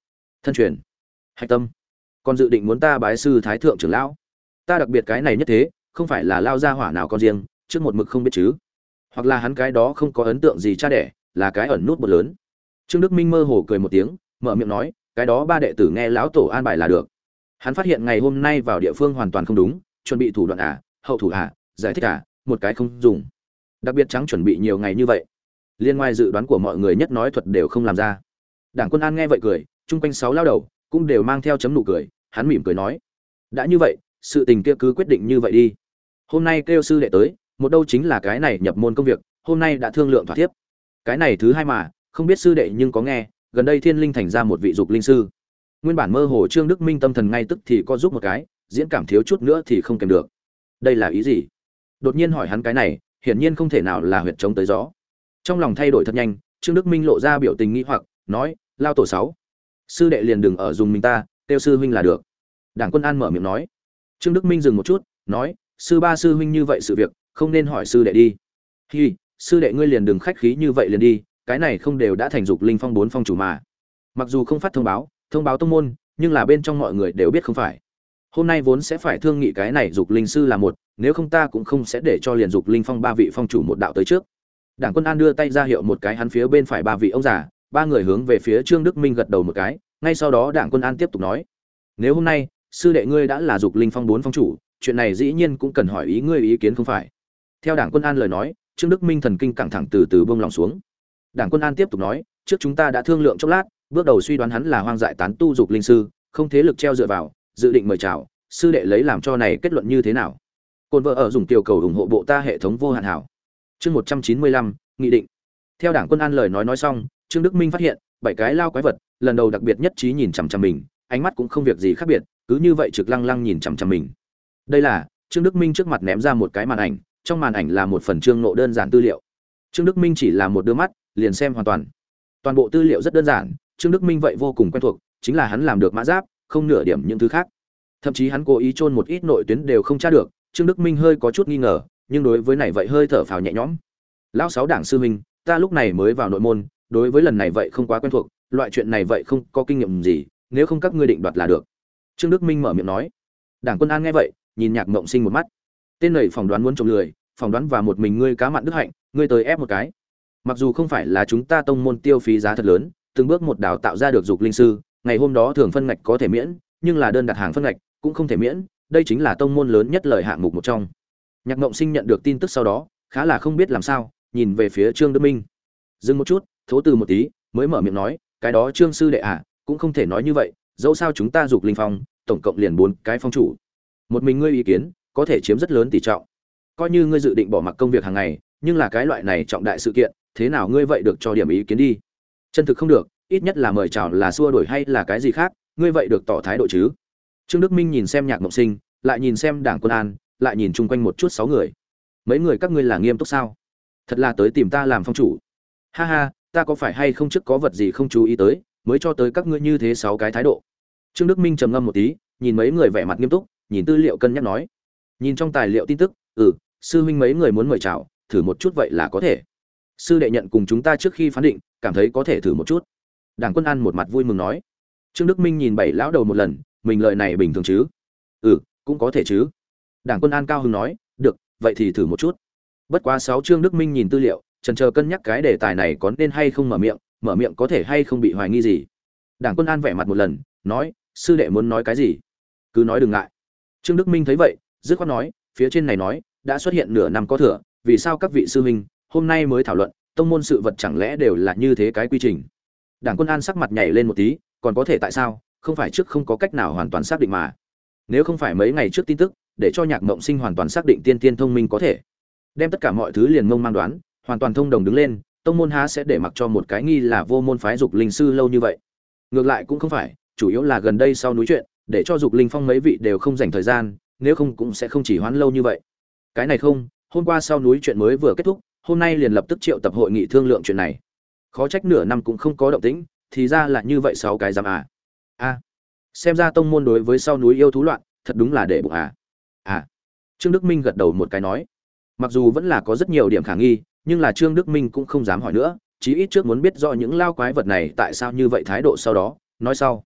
S1: Thân truyền. Hạch tâm. Còn dự định muốn ta bái sư thái thượng trưởng lão? Ta đặc biệt cái này nhất thế, không phải là lao ra hỏa nào con riêng, trước một mực không biết chứ? Hoặc là hắn cái đó không có ấn tượng gì cha đẻ, là cái ẩn nút một lớn. Trương Đức Minh mơ hồ cười một tiếng, mở miệng nói, cái đó ba đệ tử nghe lão tổ an bài là được. Hắn phát hiện ngày hôm nay vào địa phương hoàn toàn không đúng, chuẩn bị thủ đoạn à, hậu thủ à, giải thích à, một cái không dùng. Đặc biệt trắng chuẩn bị nhiều ngày như vậy, liên ngoài dự đoán của mọi người nhất nói thuật đều không làm ra. Đảng Quân An nghe vậy cười, chung quanh sáu lao đầu cũng đều mang theo chấm nụ cười, hắn mỉm cười nói, đã như vậy, sự tình kia cứ quyết định như vậy đi. Hôm nay kêu sư đệ tới, một đâu chính là cái này nhập môn công việc, hôm nay đã thương lượng thỏa thiếp. Cái này thứ hai mà, không biết sư đệ nhưng có nghe, gần đây Thiên Linh thành ra một vị dục linh sư. Nguyên bản mơ hồ Trương Đức Minh tâm thần ngay tức thì có giúp một cái, diễn cảm thiếu chút nữa thì không kèm được. Đây là ý gì? Đột nhiên hỏi hắn cái này, hiển nhiên không thể nào là huyệt chống tới gió. Trong lòng thay đổi thật nhanh, Trương Đức Minh lộ ra biểu tình nghi hoặc, nói, lao tổ sáu, sư đệ liền đừng ở dùng mình ta, tiêu sư huynh là được. Đảng Quân An mở miệng nói. Trương Đức Minh dừng một chút, nói, sư ba sư huynh như vậy sự việc, không nên hỏi sư đệ đi. Hi, sư đệ ngươi liền đừng khách khí như vậy liền đi, cái này không đều đã thành dục linh phong bốn phong chủ mà. Mặc dù không phát thông báo, thông báo tông môn, nhưng là bên trong mọi người đều biết không phải. Hôm nay vốn sẽ phải thương nghị cái này dục linh sư là một, nếu không ta cũng không sẽ để cho liền dục linh phong ba vị phong chủ một đạo tới trước. Đảng Quân An đưa tay ra hiệu một cái, hắn phía bên phải ba vị ông già, ba người hướng về phía Trương Đức Minh gật đầu một cái, ngay sau đó Đảng Quân An tiếp tục nói, nếu hôm nay sư đệ ngươi đã là dục linh phong bốn phong chủ, chuyện này dĩ nhiên cũng cần hỏi ý ngươi ý kiến không phải. Theo Đảng Quân An lời nói, Trương Đức Minh thần kinh căng thẳng từ từ buông lòng xuống. Đảng Quân An tiếp tục nói, trước chúng ta đã thương lượng chốc lát, bước đầu suy đoán hắn là hoang dại tán tu dục linh sư, không thế lực treo dựa vào, dự định mời chào, sư đệ lấy làm cho này kết luận như thế nào? Côn vợ ở dùng tiểu cầu ủng hộ bộ ta hệ thống vô hạn hảo. Chương một trăm chín mươi lăm, nghị định. Theo Đảng Quân An lời nói nói xong, Trương Đức Minh phát hiện, bảy cái lao quái vật, lần đầu đặc biệt nhất trí nhìn chằm chằm mình, ánh mắt cũng không việc gì khác biệt, cứ như vậy trực lăng lăng nhìn chằm chằm mình. Đây là, Trương Đức Minh trước mặt ném ra một cái màn ảnh, trong màn ảnh là một phần chương nộ đơn giản tư liệu. Trương Đức Minh chỉ là một đôi mắt, liền xem hoàn toàn. Toàn bộ tư liệu rất đơn giản, Trương Đức Minh vậy vô cùng quen thuộc, chính là hắn làm được mã giáp, không nửa điểm những thứ khác. Thậm chí hắn cố ý chôn một ít nội tuyến đều không tra được, Trương Đức Minh hơi có chút nghi ngờ, nhưng đối với này vậy hơi thở phào nhẹ nhõm. Lão sáu đảng sư huynh, ta lúc này mới vào nội môn, đối với lần này vậy không quá quen thuộc, loại chuyện này vậy không có kinh nghiệm gì, nếu không các ngươi định đoạt là được. Trương Đức Minh mở miệng nói. Đảng Quân An nghe vậy, nhìn Nhạc Mộng Sinh một mắt. Tên này phỏng đoán muốn trộm lười, phỏng đoán và một mình ngươi cá mặn đức hạnh, ngươi tới ép một cái. Mặc dù không phải là chúng ta tông môn tiêu phí giá thật lớn, từng bước một đào tạo ra được dục linh sư, ngày hôm đó thường phân ngạch có thể miễn, nhưng là đơn đặt hàng phân ngạch cũng không thể miễn, đây chính là tông môn lớn nhất lời hạng mục một trong. Nhạc Mộng Sinh nhận được tin tức sau đó, khá là không biết làm sao, nhìn về phía Trương Đức Minh. Dừng một chút, thố từ một tí, mới mở miệng nói, cái đó Trương sư đệ à, cũng không thể nói như vậy, dẫu sao chúng ta dục linh phong, tổng cộng liền bốn cái phong chủ. Một mình ngươi ý kiến, có thể chiếm rất lớn tỷ trọng. Coi như ngươi dự định bỏ mặc công việc hàng ngày, nhưng là cái loại này trọng đại sự kiện, thế nào ngươi vậy được cho điểm ý kiến đi. Chân thực không được, ít nhất là mời chào là xua đổi hay là cái gì khác, ngươi vậy được tỏ thái độ chứ. Trương Đức Minh nhìn xem Nhạc Mộng Sinh, lại nhìn xem Đảng Quân An, lại nhìn chung quanh một chút sáu người. Mấy người các ngươi là nghiêm túc sao? Thật là tới tìm ta làm phong chủ. Ha ha, ta có phải hay không trước có vật gì không chú ý tới, mới cho tới các ngươi như thế sáu cái thái độ. Trương Đức Minh trầm ngâm một tí, nhìn mấy người vẻ mặt nghiêm túc, nhìn tư liệu cân nhắc nói. Nhìn trong tài liệu tin tức, ừ, sư huynh mấy người muốn mời chào, thử một chút vậy là có thể. Sư đệ nhận cùng chúng ta trước khi phán định, cảm thấy có thể thử một chút. Đảng Quân An một mặt vui mừng nói. Trương Đức Minh nhìn bảy lão đầu một lần, mình lời này bình thường chứ? Ừ, cũng có thể chứ. Đảng Quân An cao hứng nói, được, vậy thì thử một chút. Bất quá sáu Trương Đức Minh nhìn tư liệu, chần chờ cân nhắc cái đề tài này có nên hay không mở miệng, mở miệng có thể hay không bị hoài nghi gì. Đảng Quân An vẻ mặt một lần, nói, sư đệ muốn nói cái gì? Cứ nói đừng ngại. Trương Đức Minh thấy vậy, dứt khoát nói, phía trên này nói, đã xuất hiện nửa năm có thừa, vì sao các vị sư huynh hôm nay mới thảo luận, tông môn sự vật chẳng lẽ đều là như thế cái quy trình. Đảng Quân An sắc mặt nhảy lên một tí, còn có thể tại sao, không phải trước không có cách nào hoàn toàn xác định mà. Nếu không phải mấy ngày trước tin tức, để cho Nhạc Mộng Sinh hoàn toàn xác định tiên tiên thông minh có thể đem tất cả mọi thứ liền mông mang đoán, hoàn toàn thông đồng đứng lên, tông môn há sẽ để mặc cho một cái nghi là vô môn phái dục linh sư lâu như vậy. Ngược lại cũng không phải, chủ yếu là gần đây sau núi chuyện, để cho dục linh phong mấy vị đều không dành thời gian, nếu không cũng sẽ không chỉ hoãn lâu như vậy. Cái này không, hôm qua sau núi chuyện mới vừa kết thúc, hôm nay liền lập tức triệu tập hội nghị thương lượng chuyện này. Khó trách nửa năm cũng không có động tĩnh, thì ra là như vậy sáu cái giam à. A, xem ra tông môn đối với sau núi yêu thú loạn, thật đúng là để bụng à. À. Trương Đức Minh gật đầu một cái nói, mặc dù vẫn là có rất nhiều điểm khả nghi, nhưng là Trương Đức Minh cũng không dám hỏi nữa, chí ít trước muốn biết rõ những lao quái vật này tại sao như vậy thái độ sau đó, nói sau.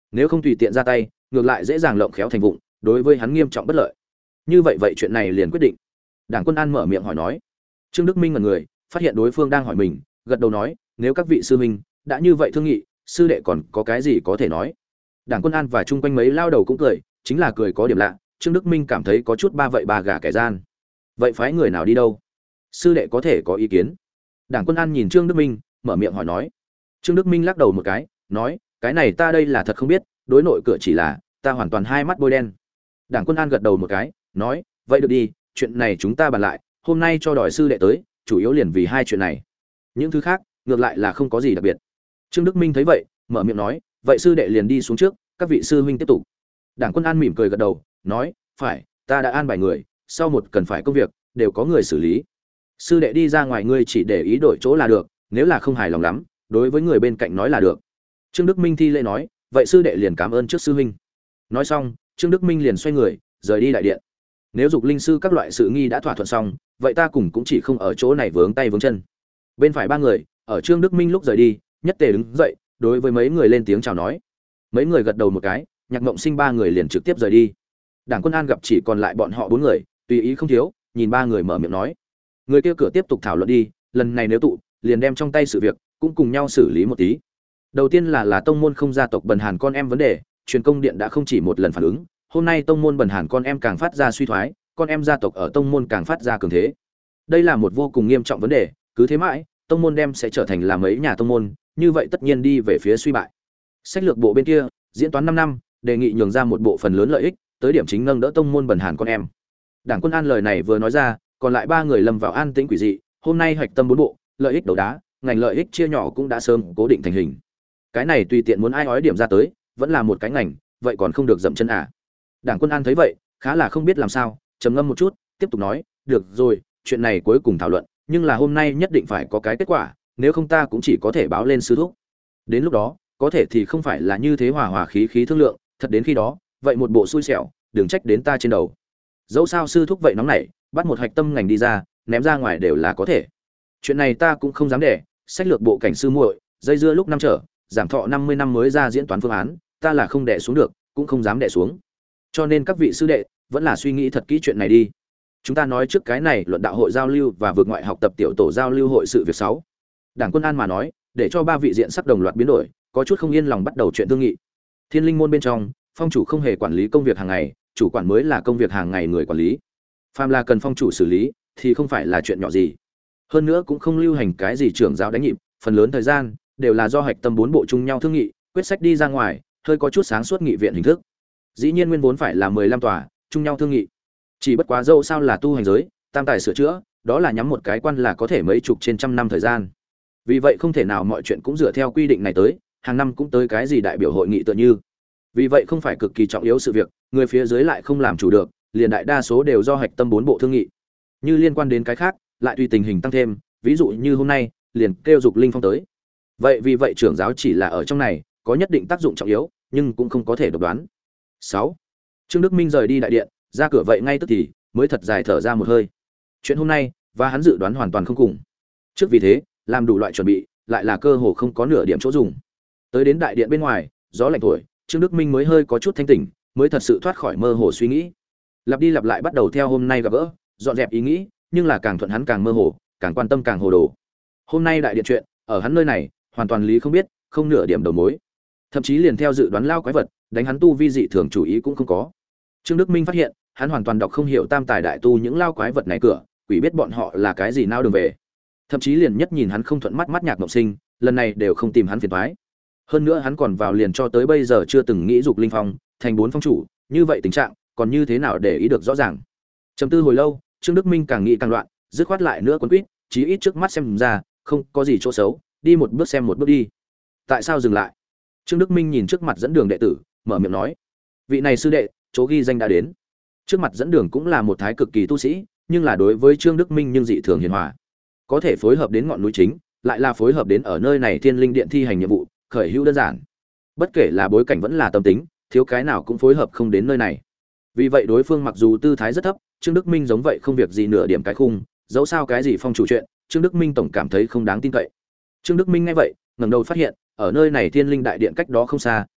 S1: nếu không tùy tiện ra tay ngược lại dễ dàng lộng khéo thành vụng, đối với hắn nghiêm trọng bất lợi. Như vậy vậy chuyện này liền quyết định. Đảng Quân An mở miệng hỏi nói. Trương Đức Minh ngẩn người, phát hiện đối phương đang hỏi mình, gật đầu nói, nếu các vị sư huynh đã như vậy thương nghị, sư đệ còn có cái gì có thể nói. Đảng Quân An và chung quanh mấy lao đầu cũng cười, chính là cười có điểm lạ. Trương Đức Minh cảm thấy có chút ba vậy bà gà kẻ gian. Vậy phái người nào đi đâu? Sư đệ có thể có ý kiến. Đảng Quân An nhìn Trương Đức Minh, mở miệng hỏi nói. Trương Đức Minh lắc đầu một cái, nói, cái này ta đây là thật không biết, đối nội cửa chỉ là ta hoàn toàn hai mắt bôi đen. Đảng Quân An gật đầu một cái, nói, vậy được đi, chuyện này chúng ta bàn lại, hôm nay cho đòi sư đệ tới, chủ yếu liền vì hai chuyện này. Những thứ khác, ngược lại là không có gì đặc biệt. Trương Đức Minh thấy vậy, mở miệng nói, vậy sư đệ liền đi xuống trước, các vị sư huynh tiếp tục. Đảng Quân An mỉm cười gật đầu, nói, phải, ta đã an bài người, sau một cần phải công việc, đều có người xử lý. Sư đệ đi ra ngoài ngươi chỉ để ý đổi chỗ là được, nếu là không hài lòng lắm, đối với người bên cạnh nói là được. Trương Đức Minh thi lễ nói, vậy sư đệ liền cảm ơn trước sư huynh. Nói xong, Trương Đức Minh liền xoay người, rời đi đại điện. Nếu dục linh sư các loại sự nghi đã thỏa thuận xong, vậy ta cùng cũng chỉ không ở chỗ này vướng tay vướng chân. Bên phải ba người, ở Trương Đức Minh lúc rời đi, nhất tề đứng dậy, đối với mấy người lên tiếng chào nói. Mấy người gật đầu một cái, Nhạc Mộng Sinh ba người liền trực tiếp rời đi. Đảng Quân An gặp chỉ còn lại bọn họ bốn người, tùy ý không thiếu, nhìn ba người mở miệng nói: người kia cửa tiếp tục thảo luận đi, lần này nếu tụ, liền đem trong tay sự việc cũng cùng nhau xử lý một tí. Đầu tiên là là tông môn không gia tộc Bần Hàn con em vấn đề, truyền công điện đã không chỉ một lần phản ứng, hôm nay tông môn Bần Hàn con em càng phát ra suy thoái, con em gia tộc ở tông môn càng phát ra cường thế. Đây là một vô cùng nghiêm trọng vấn đề, cứ thế mãi, tông môn đem sẽ trở thành là mấy nhà tông môn, như vậy tất nhiên đi về phía suy bại. Sách lược bộ bên kia, diễn toán năm năm, đề nghị nhường ra một bộ phần lớn lợi ích, tới điểm chính nâng đỡ tông môn Bần Hàn con em. Đảng Quân An lời này vừa nói ra, còn lại ba người lâm vào an tĩnh quỷ dị, hôm nay hoạch tâm bốn bộ, lợi ích đấu đá, ngành lợi ích chia nhỏ cũng đã sớm cố định thành hình. Cái này tùy tiện muốn ai ói điểm ra tới, vẫn là một cái ngành, vậy còn không được dậm chân à? Đảng Quân An thấy vậy, khá là không biết làm sao, trầm ngâm một chút, tiếp tục nói, được rồi, chuyện này cuối cùng thảo luận, nhưng là hôm nay nhất định phải có cái kết quả, nếu không ta cũng chỉ có thể báo lên sư thúc. Đến lúc đó, có thể thì không phải là như thế hòa hòa khí khí thương lượng, thật đến khi đó, vậy một bộ xui xẻo, đừng trách đến ta trên đầu. Dẫu sao sư thúc vậy nóng nảy, bắt một hạch tâm ngành đi ra, ném ra ngoài đều là có thể. Chuyện này ta cũng không dám để, sách lược bộ cảnh sư muội, dây dưa lúc năm trở, giảm thọ năm mươi năm mới ra diễn toán phương án, ta là không đè xuống được, cũng không dám đè xuống. Cho nên các vị sư đệ, vẫn là suy nghĩ thật kỹ chuyện này đi. Chúng ta nói trước cái này luận đạo hội giao lưu và vượt ngoại học tập tiểu tổ giao lưu hội sự việc sáu. Đảng Quân An mà nói, để cho ba vị diện sắc đồng loạt biến đổi, có chút không yên lòng bắt đầu chuyện thương nghị. Thiên Linh môn bên trong, phong chủ không hề quản lý công việc hàng ngày, chủ quản mới là công việc hàng ngày người quản lý. Phàm là cần phong chủ xử lý, thì không phải là chuyện nhỏ gì. Hơn nữa cũng không lưu hành cái gì trưởng giáo đánh nhịp, phần lớn thời gian đều là do hạch tâm bốn bộ chung nhau thương nghị, quyết sách đi ra ngoài, hơi có chút sáng suốt nghị viện hình thức. Dĩ nhiên nguyên vốn phải là mười lăm tòa, chung nhau thương nghị. Chỉ bất quá dâu sao là tu hành giới, tam tài sửa chữa, đó là nhắm một cái quan là có thể mấy chục trên trăm năm thời gian. Vì vậy không thể nào mọi chuyện cũng dựa theo quy định này tới, hàng năm cũng tới cái gì đại biểu hội nghị tựa như. Vì vậy không phải cực kỳ trọng yếu sự việc, người phía dưới lại không làm chủ được, liền đại đa số đều do hạch tâm bốn bộ thương nghị. Như liên quan đến cái khác, lại tùy tình hình tăng thêm, ví dụ như hôm nay, liền kêu dục linh phong tới. Vậy vì vậy trưởng giáo chỉ là ở trong này, có nhất định tác dụng trọng yếu, nhưng cũng không có thể độc đoán. sáu. Trương Đức Minh rời đi đại điện, ra cửa vậy ngay tức thì, mới thật dài thở ra một hơi. Chuyện hôm nay, và hắn dự đoán hoàn toàn không cùng. Trước vì thế, làm đủ loại chuẩn bị, lại là cơ hồ không có nửa điểm chỗ dùng. Tới đến đại điện bên ngoài, gió lạnh thổi, Trương Đức Minh mới hơi có chút thanh tỉnh, mới thật sự thoát khỏi mơ hồ suy nghĩ. Lặp đi lặp lại bắt đầu theo hôm nay gặp gỡ, dọn dẹp ý nghĩ, nhưng là càng thuận hắn càng mơ hồ, càng quan tâm càng hồ đồ. Hôm nay đại điện chuyện, ở hắn nơi này, hoàn toàn lý không biết, không nửa điểm đầu mối. Thậm chí liền theo dự đoán lao quái vật, đánh hắn tu vi dị thường chủ ý cũng không có. Trương Đức Minh phát hiện, hắn hoàn toàn đọc không hiểu tam tài đại tu những lao quái vật này cửa, quỷ biết bọn họ là cái gì nao đường về. Thậm chí liền nhất nhìn hắn không thuận mắt mắt Nhạc Mộng Sinh, lần này đều không tìm hắn phiền toái. Hơn nữa hắn còn vào liền cho tới bây giờ chưa từng nghĩ dục linh phong thành bốn phong chủ, như vậy tình trạng còn như thế nào để ý được rõ ràng. Trầm tư hồi lâu, Trương Đức Minh càng nghĩ càng loạn, dứt khoát lại nữa quấn quýt, chí ít trước mắt xem ra không có gì chỗ xấu, đi một bước xem một bước đi. Tại sao dừng lại? Trương Đức Minh nhìn trước mặt dẫn đường đệ tử, mở miệng nói: vị này sư đệ, chỗ ghi danh đã đến. Trước mặt dẫn đường cũng là một thái cực kỳ tu sĩ, nhưng là đối với Trương Đức Minh nhưng dị thường hiền hòa, có thể phối hợp đến ngọn núi chính, lại là phối hợp đến ở nơi này Thiên Linh Điện thi hành nhiệm vụ, khởi hữu đơn giản. Bất kể là bối cảnh vẫn là tâm tính, thiếu cái nào cũng phối hợp không đến nơi này. Vì vậy đối phương mặc dù tư thái rất thấp, Trương Đức Minh giống vậy không việc gì nửa điểm cái khung, dẫu sao cái gì phong chủ chuyện, Trương Đức Minh tổng cảm thấy không đáng tin cậy. Trương Đức Minh nghe vậy, ngẩng đầu phát hiện, ở nơi này Thiên Linh Đại Điện cách đó không xa,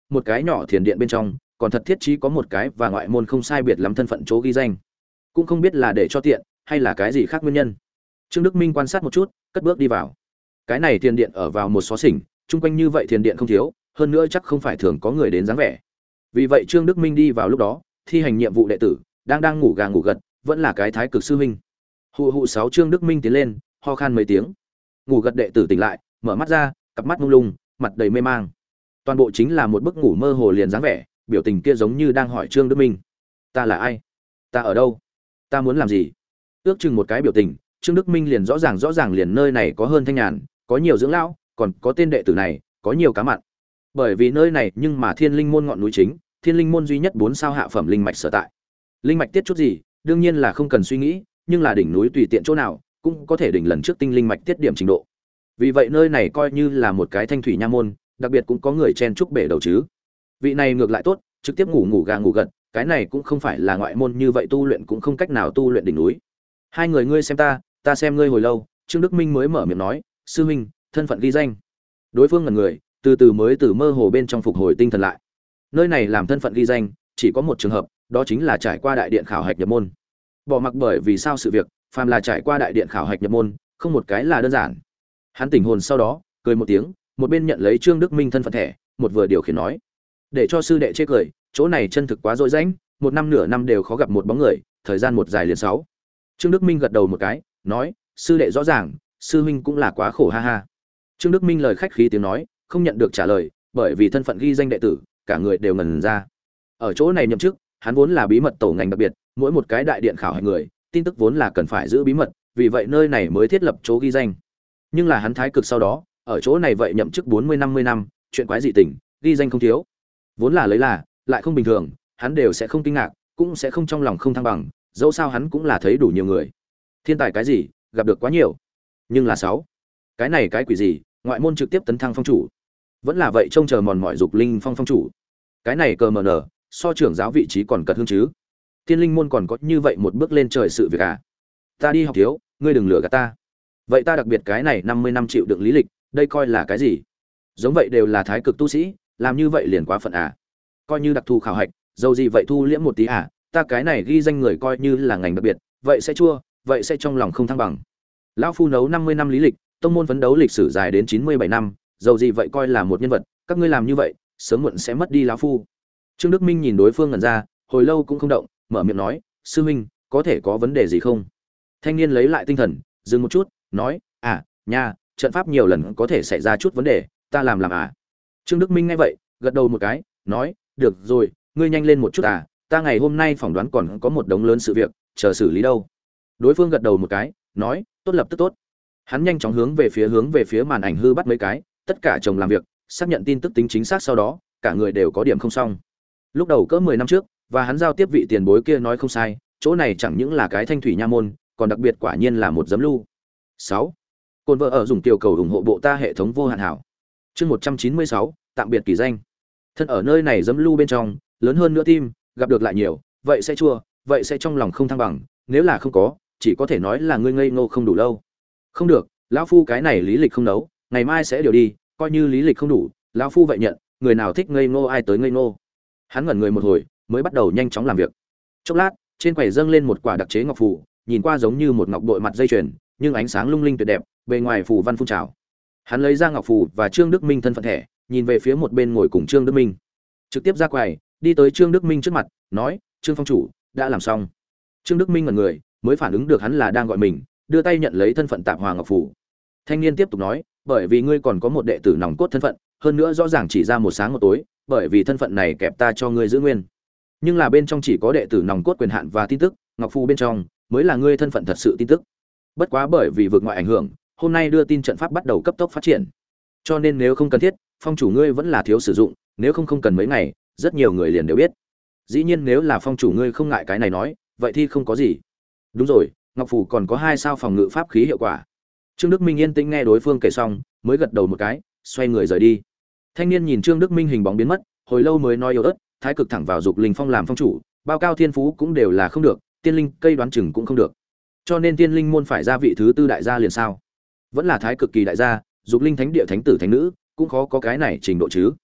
S1: một cái nhỏ thiền điện bên trong còn thật thiết trí có một cái và ngoại môn không sai biệt lắm thân phận chỗ ghi danh, cũng không biết là để cho tiện hay là cái gì khác nguyên nhân. Trương Đức Minh quan sát một chút, cất bước đi vào. Cái này thiền điện ở vào một xó xỉnh, chung quanh như vậy thiền điện không thiếu, hơn nữa chắc không phải thường có người đến dáng vẻ. Vì vậy Trương Đức Minh đi vào lúc đó, thi hành nhiệm vụ đệ tử đang đang ngủ gà ngủ gật, vẫn là cái thái cực sư huynh. Hụ hụ sáu Trương Đức Minh tiến lên, ho khan mấy tiếng. Ngủ gật đệ tử tỉnh lại, mở mắt ra, cặp mắt mông lung, mặt đầy mê mang. Toàn bộ chính là một bức ngủ mơ hồ liền dáng vẻ, biểu tình kia giống như đang hỏi Trương Đức Minh: "Ta là ai? Ta ở đâu? Ta muốn làm gì?" Ước chừng một cái biểu tình, Trương Đức Minh liền rõ ràng rõ ràng liền nơi này có hơn thanh nhàn, có nhiều dưỡng lão, còn có tên đệ tử này, có nhiều cá mặn. Bởi vì nơi này nhưng mà Thiên Linh môn ngọn núi chính, Thiên Linh môn duy nhất bốn sao hạ phẩm linh mạch sở tại. Linh mạch tiết chút gì, đương nhiên là không cần suy nghĩ, nhưng là đỉnh núi tùy tiện chỗ nào, cũng có thể đỉnh lần trước tinh linh mạch tiết điểm trình độ. Vì vậy nơi này coi như là một cái thanh thủy nha môn, đặc biệt cũng có người chen chúc bể đầu chứ. Vị này ngược lại tốt, trực tiếp ngủ ngủ gà ngủ gật, cái này cũng không phải là ngoại môn như vậy tu luyện cũng không cách nào tu luyện đỉnh núi. Hai người ngươi xem ta, ta xem ngươi hồi lâu, Trương Đức Minh mới mở miệng nói: "Sư huynh, thân phận ghi danh." Đối phương ngẩn người, từ từ mới từ mơ hồ bên trong phục hồi tinh thần lại. Nơi này làm thân phận ghi danh, chỉ có một trường hợp, đó chính là trải qua đại điện khảo hạch nhập môn. Bỏ mặc bởi vì sao sự việc, phàm là trải qua đại điện khảo hạch nhập môn, không một cái là đơn giản. Hắn tỉnh hồn sau đó, cười một tiếng, một bên nhận lấy Trương Đức Minh thân phận thẻ, một vừa điều khiển nói: "Để cho sư đệ chê cười, chỗ này chân thực quá rỗi rãnh, một năm nửa năm đều khó gặp một bóng người, thời gian một dài liền sáu." Trương Đức Minh gật đầu một cái, nói: "Sư đệ rõ ràng, sư huynh cũng là quá khổ ha ha." Trương Đức Minh lời khách khí tiếng nói, không nhận được trả lời, bởi vì thân phận ghi danh đệ tử, cả người đều ngẩn ra. Ở chỗ này nhậm chức, hắn vốn là bí mật tổ ngành đặc biệt, mỗi một cái đại điện khảo hạch người, tin tức vốn là cần phải giữ bí mật, vì vậy nơi này mới thiết lập chỗ ghi danh. Nhưng là hắn thái cực sau đó, ở chỗ này vậy nhậm chức bốn mươi năm mươi năm, chuyện quái dị tình, ghi danh không thiếu. Vốn là lấy là, lại không bình thường, hắn đều sẽ không kinh ngạc, cũng sẽ không trong lòng không thăng bằng, dẫu sao hắn cũng là thấy đủ nhiều người. Thiên tài cái gì, gặp được quá nhiều. Nhưng là sáu, cái này cái quỷ gì, ngoại môn trực tiếp tấn thăng phong chủ. Vẫn là vậy trông chờ mòn mỏi dục linh phong phong chủ. Cái này cờ mờ nở, so trưởng giáo vị trí còn cật hương chứ. Tiên linh môn còn có như vậy một bước lên trời sự việc à? Ta đi học thiếu, ngươi đừng lừa gạt ta. Vậy ta đặc biệt cái này năm mươi năm chịu đựng lý lịch, đây coi là cái gì? Giống vậy đều là thái cực tu sĩ, làm như vậy liền quá phận à? Coi như đặc thù khảo hạch, dầu gì vậy thu liễm một tí à? Ta cái này ghi danh người coi như là ngành đặc biệt, vậy sẽ chua, vậy sẽ trong lòng không thăng bằng. Lão phu nấu năm mươi năm lý lịch, tông môn phấn đấu lịch sử dài đến chín mươi bảy năm, dầu gì vậy coi là một nhân vật, các ngươi làm như vậy, sớm muộn sẽ mất đi lão phu. Trương Đức Minh nhìn đối phương ngẩn ra, hồi lâu cũng không động, mở miệng nói: "Sư huynh, có thể có vấn đề gì không?" Thanh niên lấy lại tinh thần, dừng một chút, nói: "À, nha, trận pháp nhiều lần có thể xảy ra chút vấn đề, ta làm làm à?" Trương Đức Minh nghe vậy, gật đầu một cái, nói: "Được rồi, ngươi nhanh lên một chút à, ta ngày hôm nay phỏng đoán còn có một đống lớn sự việc, chờ xử lý đâu." Đối phương gật đầu một cái, nói: "Tốt, lập tức tốt." Hắn nhanh chóng hướng về phía hướng về phía màn ảnh hư bắt mấy cái, tất cả chồng làm việc, xác nhận tin tức tính chính xác sau đó, cả người đều có điểm không xong. Lúc đầu cỡ mười năm trước, và hắn giao tiếp vị tiền bối kia nói không sai, chỗ này chẳng những là cái thanh thủy nha môn, còn đặc biệt quả nhiên là một giấm lưu. sáu. Côn vợ ở dùng tiểu cầu ủng hộ bộ ta hệ thống vô hạn hảo. Chương một trăm chín mươi sáu, tạm biệt kỳ danh. Thân ở nơi này giấm lưu bên trong, lớn hơn nữa tim, gặp được lại nhiều, vậy sẽ chua, vậy sẽ trong lòng không thăng bằng, nếu là không có, chỉ có thể nói là ngươi ngây ngô không đủ lâu. Không được, lão phu cái này lý lịch không nấu, ngày mai sẽ điều đi, coi như lý lịch không đủ, lão phu vậy nhận, người nào thích ngây ngô ai tới ngây ngô. Hắn ngẩn người một hồi, mới bắt đầu nhanh chóng làm việc. Chốc lát, trên quầy dâng lên một quả đặc chế ngọc phù, nhìn qua giống như một ngọc bội mặt dây chuyền, nhưng ánh sáng lung linh tuyệt đẹp, bề ngoài phù văn phun trào. Hắn lấy ra ngọc phù và Trương Đức Minh thân phận thẻ, nhìn về phía một bên ngồi cùng Trương Đức Minh. Trực tiếp ra quầy, đi tới Trương Đức Minh trước mặt, nói: "Trương phong chủ, đã làm xong." Trương Đức Minh ngẩn người, mới phản ứng được hắn là đang gọi mình, đưa tay nhận lấy thân phận tạp hòa ngọc phù. Thanh niên tiếp tục nói: "Bởi vì ngươi còn có một đệ tử nòng cốt thân phận, hơn nữa rõ ràng chỉ ra một sáng một tối, bởi vì thân phận này kẹp ta cho ngươi giữ nguyên. Nhưng là bên trong chỉ có đệ tử nòng cốt quyền hạn và tin tức, ngọc phù bên trong mới là ngươi thân phận thật sự tin tức. Bất quá bởi vì vượt ngoại ảnh hưởng, hôm nay đưa tin trận pháp bắt đầu cấp tốc phát triển. Cho nên nếu không cần thiết, phong chủ ngươi vẫn là thiếu sử dụng, nếu không không cần mấy ngày, rất nhiều người liền đều biết. Dĩ nhiên nếu là phong chủ ngươi không ngại cái này nói, vậy thì không có gì." Đúng rồi, ngọc phù còn có hai sao phòng ngự pháp khí hiệu quả. Trương Đức Minh yên tĩnh nghe đối phương kể xong, mới gật đầu một cái, xoay người rời đi. Thanh niên nhìn Trương Đức Minh hình bóng biến mất, hồi lâu mới nói yếu ớt, thái cực thẳng vào dục linh phong làm phong chủ, bao cao thiên phú cũng đều là không được, tiên linh cây đoán chừng cũng không được. Cho nên tiên linh môn phải ra vị thứ tư đại gia liền sao? Vẫn là thái cực kỳ đại gia, dục linh thánh địa thánh tử thánh nữ, cũng khó có cái này trình độ chứ.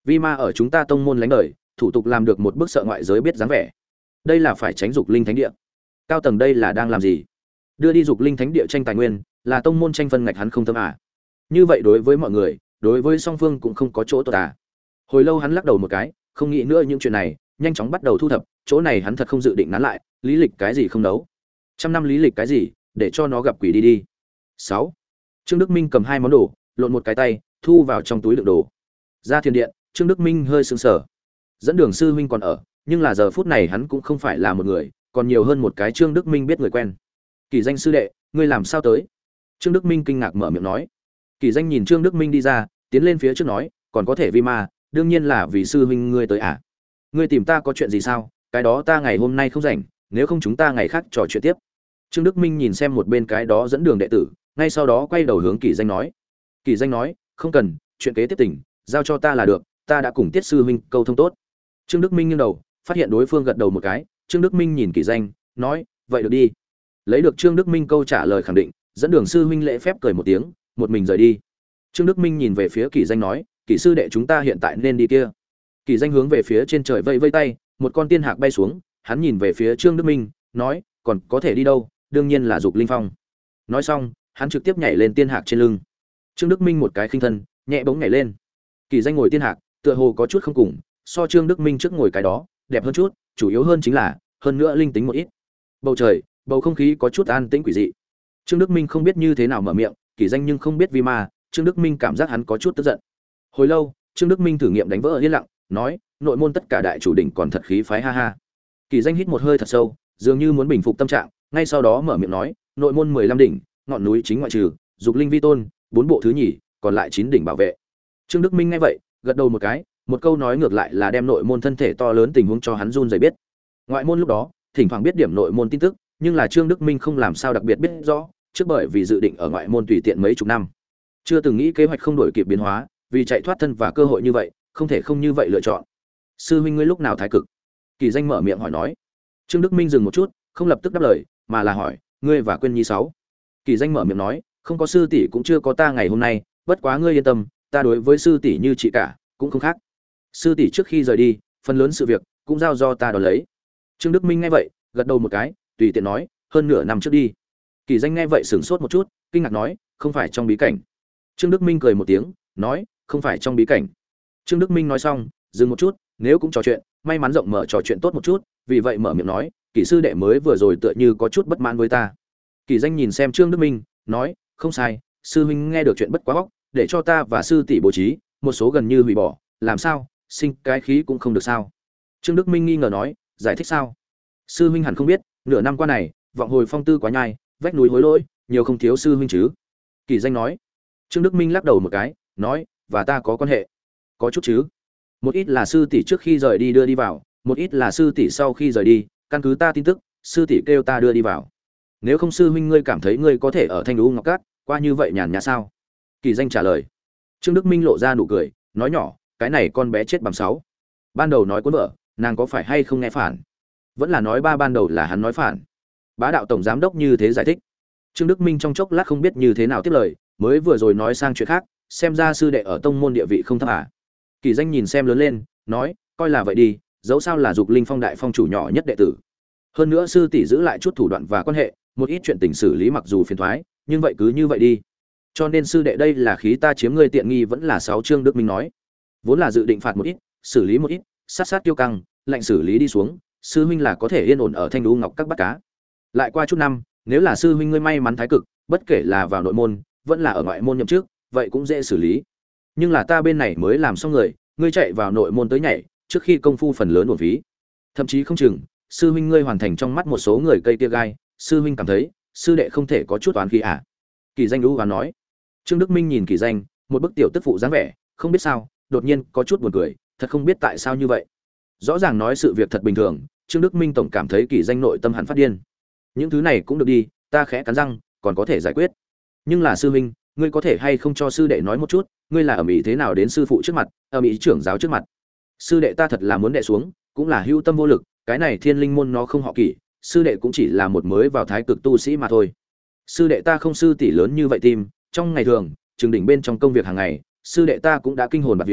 S1: Vi ma ở chúng ta tông môn lánh đời, thủ tục làm được một bước sợ ngoại giới biết dáng vẻ. Đây là phải tránh dục linh thánh địa. Cao tầng đây là đang làm gì? Đưa đi dục linh thánh địa tranh tài nguyên, là tông môn tranh phân ngạch hắn không tâm à? Như vậy đối với mọi người, đối với song phương cũng không có chỗ tốt à? Hồi lâu hắn lắc đầu một cái, không nghĩ nữa những chuyện này, nhanh chóng bắt đầu thu thập, chỗ này hắn thật không dự định nán lại, lý lịch cái gì không đấu. Trăm năm lý lịch cái gì, để cho nó gặp quỷ đi đi. Sáu. Trương Đức Minh cầm hai món đồ, lộn một cái tay, thu vào trong túi đựng đồ. Ra thiên điện, Trương Đức Minh hơi sững sờ. Dẫn đường sư huynh còn ở, nhưng là giờ phút này hắn cũng không phải là một người, còn nhiều hơn một cái Trương Đức Minh biết người quen. Kỳ Danh sư đệ, ngươi làm sao tới? Trương Đức Minh kinh ngạc mở miệng nói. Kỳ Danh nhìn Trương Đức Minh đi ra, tiến lên phía trước nói, còn có thể vi ma, đương nhiên là vì sư huynh ngươi tới à? Ngươi tìm ta có chuyện gì sao? Cái đó ta ngày hôm nay không rảnh, nếu không chúng ta ngày khác trò chuyện tiếp. Trương Đức Minh nhìn xem một bên cái đó dẫn đường đệ tử, ngay sau đó quay đầu hướng Kỳ Danh nói. Kỳ Danh nói, không cần, chuyện kế tiếp tỉnh, giao cho ta là được, ta đã cùng Tiết sư huynh câu thông tốt. Trương Đức Minh nghiêng đầu, phát hiện đối phương gật đầu một cái, Trương Đức Minh nhìn Kỳ Danh, nói, vậy được đi. Lấy được Trương Đức Minh câu trả lời khẳng định, dẫn đường sư huynh lễ phép cười một tiếng, một mình rời đi. Trương Đức Minh nhìn về phía Kỳ Danh nói, Kỳ sư đệ chúng ta hiện tại nên đi kia. Kỳ Danh hướng về phía trên trời vây vây tay, một con tiên hạc bay xuống, hắn nhìn về phía Trương Đức Minh, nói, còn có thể đi đâu, đương nhiên là Dục Linh Phong. Nói xong, hắn trực tiếp nhảy lên tiên hạc trên lưng. Trương Đức Minh một cái khinh thân, nhẹ bỗng nhảy lên. Kỳ Danh ngồi tiên hạc, tựa hồ có chút không cùng, so Trương Đức Minh trước ngồi cái đó, đẹp hơn chút, chủ yếu hơn chính là, hơn nữa linh tính một ít. Bầu trời, bầu không khí có chút an tĩnh quỷ dị. Trương Đức Minh không biết như thế nào mở miệng, Kỳ Danh nhưng không biết vì mà, Trương Đức Minh cảm giác hắn có chút tức giận. Hồi lâu, Trương Đức Minh thử nghiệm đánh vỡ yên lặng, nói, nội môn tất cả đại chủ đỉnh còn thật khí phái ha ha. Kỳ Danh hít một hơi thật sâu, dường như muốn bình phục tâm trạng, ngay sau đó mở miệng nói, nội môn mười lăm đỉnh, ngọn núi chính ngoại trừ, dục linh vi tôn, bốn bộ thứ nhì, còn lại chín đỉnh bảo vệ. Trương Đức Minh nghe vậy, gật đầu một cái, một câu nói ngược lại là đem nội môn thân thể to lớn tình huống cho hắn run rẩy biết. Ngoại môn lúc đó, thỉnh thoảng biết điểm nội môn tin tức, nhưng là Trương Đức Minh không làm sao đặc biệt biết rõ, trước bởi vì dự định ở ngoại môn tùy tiện mấy chục năm, chưa từng nghĩ kế hoạch không đổi kịp biến hóa, vì chạy thoát thân và cơ hội như vậy, không thể không như vậy lựa chọn. Sư huynh ngươi lúc nào thái cực? Kỳ Danh mở miệng hỏi nói. Trương Đức Minh dừng một chút, không lập tức đáp lời, mà là hỏi, ngươi và Quyên Nhi sáu. Kỳ Danh mở miệng nói, không có sư tỷ cũng chưa có ta ngày hôm nay, bất quá ngươi yên tâm, ta đối với sư tỷ như chị cả, cũng không khác. Sư tỷ trước khi rời đi, phần lớn sự việc cũng giao do ta đón lấy. Trương Đức Minh nghe vậy, gật đầu một cái, tùy tiện nói, hơn nửa năm trước đi. Kỳ Danh nghe vậy sửng sốt một chút, kinh ngạc nói, không phải trong bí cảnh. Trương Đức Minh cười một tiếng, nói, không phải trong bí cảnh. Trương Đức Minh nói xong, dừng một chút, nếu cũng trò chuyện, may mắn rộng mở trò chuyện tốt một chút, vì vậy mở miệng nói, Kỳ sư đệ mới vừa rồi tựa như có chút bất mãn với ta. Kỳ Danh nhìn xem Trương Đức Minh, nói, không sai, sư huynh nghe được chuyện bất quá óc, để cho ta và sư tỷ bố trí, một số gần như hủy bỏ, làm sao, sinh cái khí cũng không được sao? Trương Đức Minh nghi ngờ nói, giải thích sao? Sư huynh hẳn không biết, nửa năm qua này, vọng hồi phong tư quá nhai, vách núi hối lỗi, nhiều không thiếu sư huynh chứ? Kỳ Danh nói. Trương Đức Minh lắc đầu một cái, nói, và ta có quan hệ, có chút chứ. Một ít là sư tỷ trước khi rời đi đưa đi vào, một ít là sư tỷ sau khi rời đi, căn cứ ta tin tức, sư tỷ kêu ta đưa đi vào. Nếu không sư huynh ngươi cảm thấy ngươi có thể ở Thanh Lũ Ngọc Cát, qua như vậy nhàn nhã sao? Kỳ Danh trả lời. Trương Đức Minh lộ ra nụ cười, nói nhỏ, cái này con bé chết bằng sáu. Ban đầu nói cuốn vợ, nàng có phải hay không nghe phản? Vẫn là nói ba ban đầu là hắn nói phản. Bá đạo tổng giám đốc như thế giải thích. Trương Đức Minh trong chốc lát không biết như thế nào tiếp lời, mới vừa rồi nói sang chuyện khác, xem ra sư đệ ở tông môn địa vị không thấp à? Kỳ Danh nhìn xem lớn lên, nói, coi là vậy đi, dẫu sao là Dục Linh Phong đại phong chủ nhỏ nhất đệ tử. Hơn nữa sư tỷ giữ lại chút thủ đoạn và quan hệ, một ít chuyện tình xử lý mặc dù phiền toái, nhưng vậy cứ như vậy đi. Cho nên sư đệ đây là khí ta chiếm ngươi tiện nghi vẫn là sáu. Trương Đức Minh nói, vốn là dự định phạt một ít, xử lý một ít, sát sát tiêu căng, lệnh xử lý đi xuống, sư huynh là có thể yên ổn ở Thanh Lũ Ngọc các bắt cá. Lại qua chút năm, nếu là sư huynh ngươi may mắn thái cực, bất kể là vào nội môn, vẫn là ở ngoại môn nhậm chức, vậy cũng dễ xử lý. Nhưng là ta bên này mới làm xong người, ngươi chạy vào nội môn tới nhảy, trước khi công phu phần lớn uổng phí. Thậm chí không chừng, sư huynh ngươi hoàn thành trong mắt một số người cây tia gai, sư huynh cảm thấy, sư đệ không thể có chút oán khí à? Kỳ Danh đú và nói. Trương Đức Minh nhìn Kỳ Danh, một bức tiểu tức phụ dáng vẻ, không biết sao, đột nhiên có chút buồn cười, thật không biết tại sao như vậy. Rõ ràng nói sự việc thật bình thường, Trương Đức Minh tổng cảm thấy Kỳ Danh nội tâm hẳn phát điên. Những thứ này cũng được đi, ta khẽ cắn răng, còn có thể giải quyết. Nhưng là sư huynh, ngươi có thể hay không cho sư đệ nói một chút, ngươi là ở mỹ thế nào đến sư phụ trước mặt, ở mỹ trưởng giáo trước mặt. Sư đệ ta thật là muốn đệ xuống, cũng là hữu tâm vô lực, cái này Thiên Linh môn nó không họ Kỷ, sư đệ cũng chỉ là một mới vào thái cực tu sĩ mà thôi. Sư đệ ta không sư tỷ lớn như vậy tim, trong ngày thường, trường đỉnh bên trong công việc hàng ngày, sư đệ ta cũng đã kinh hồn bạt vía,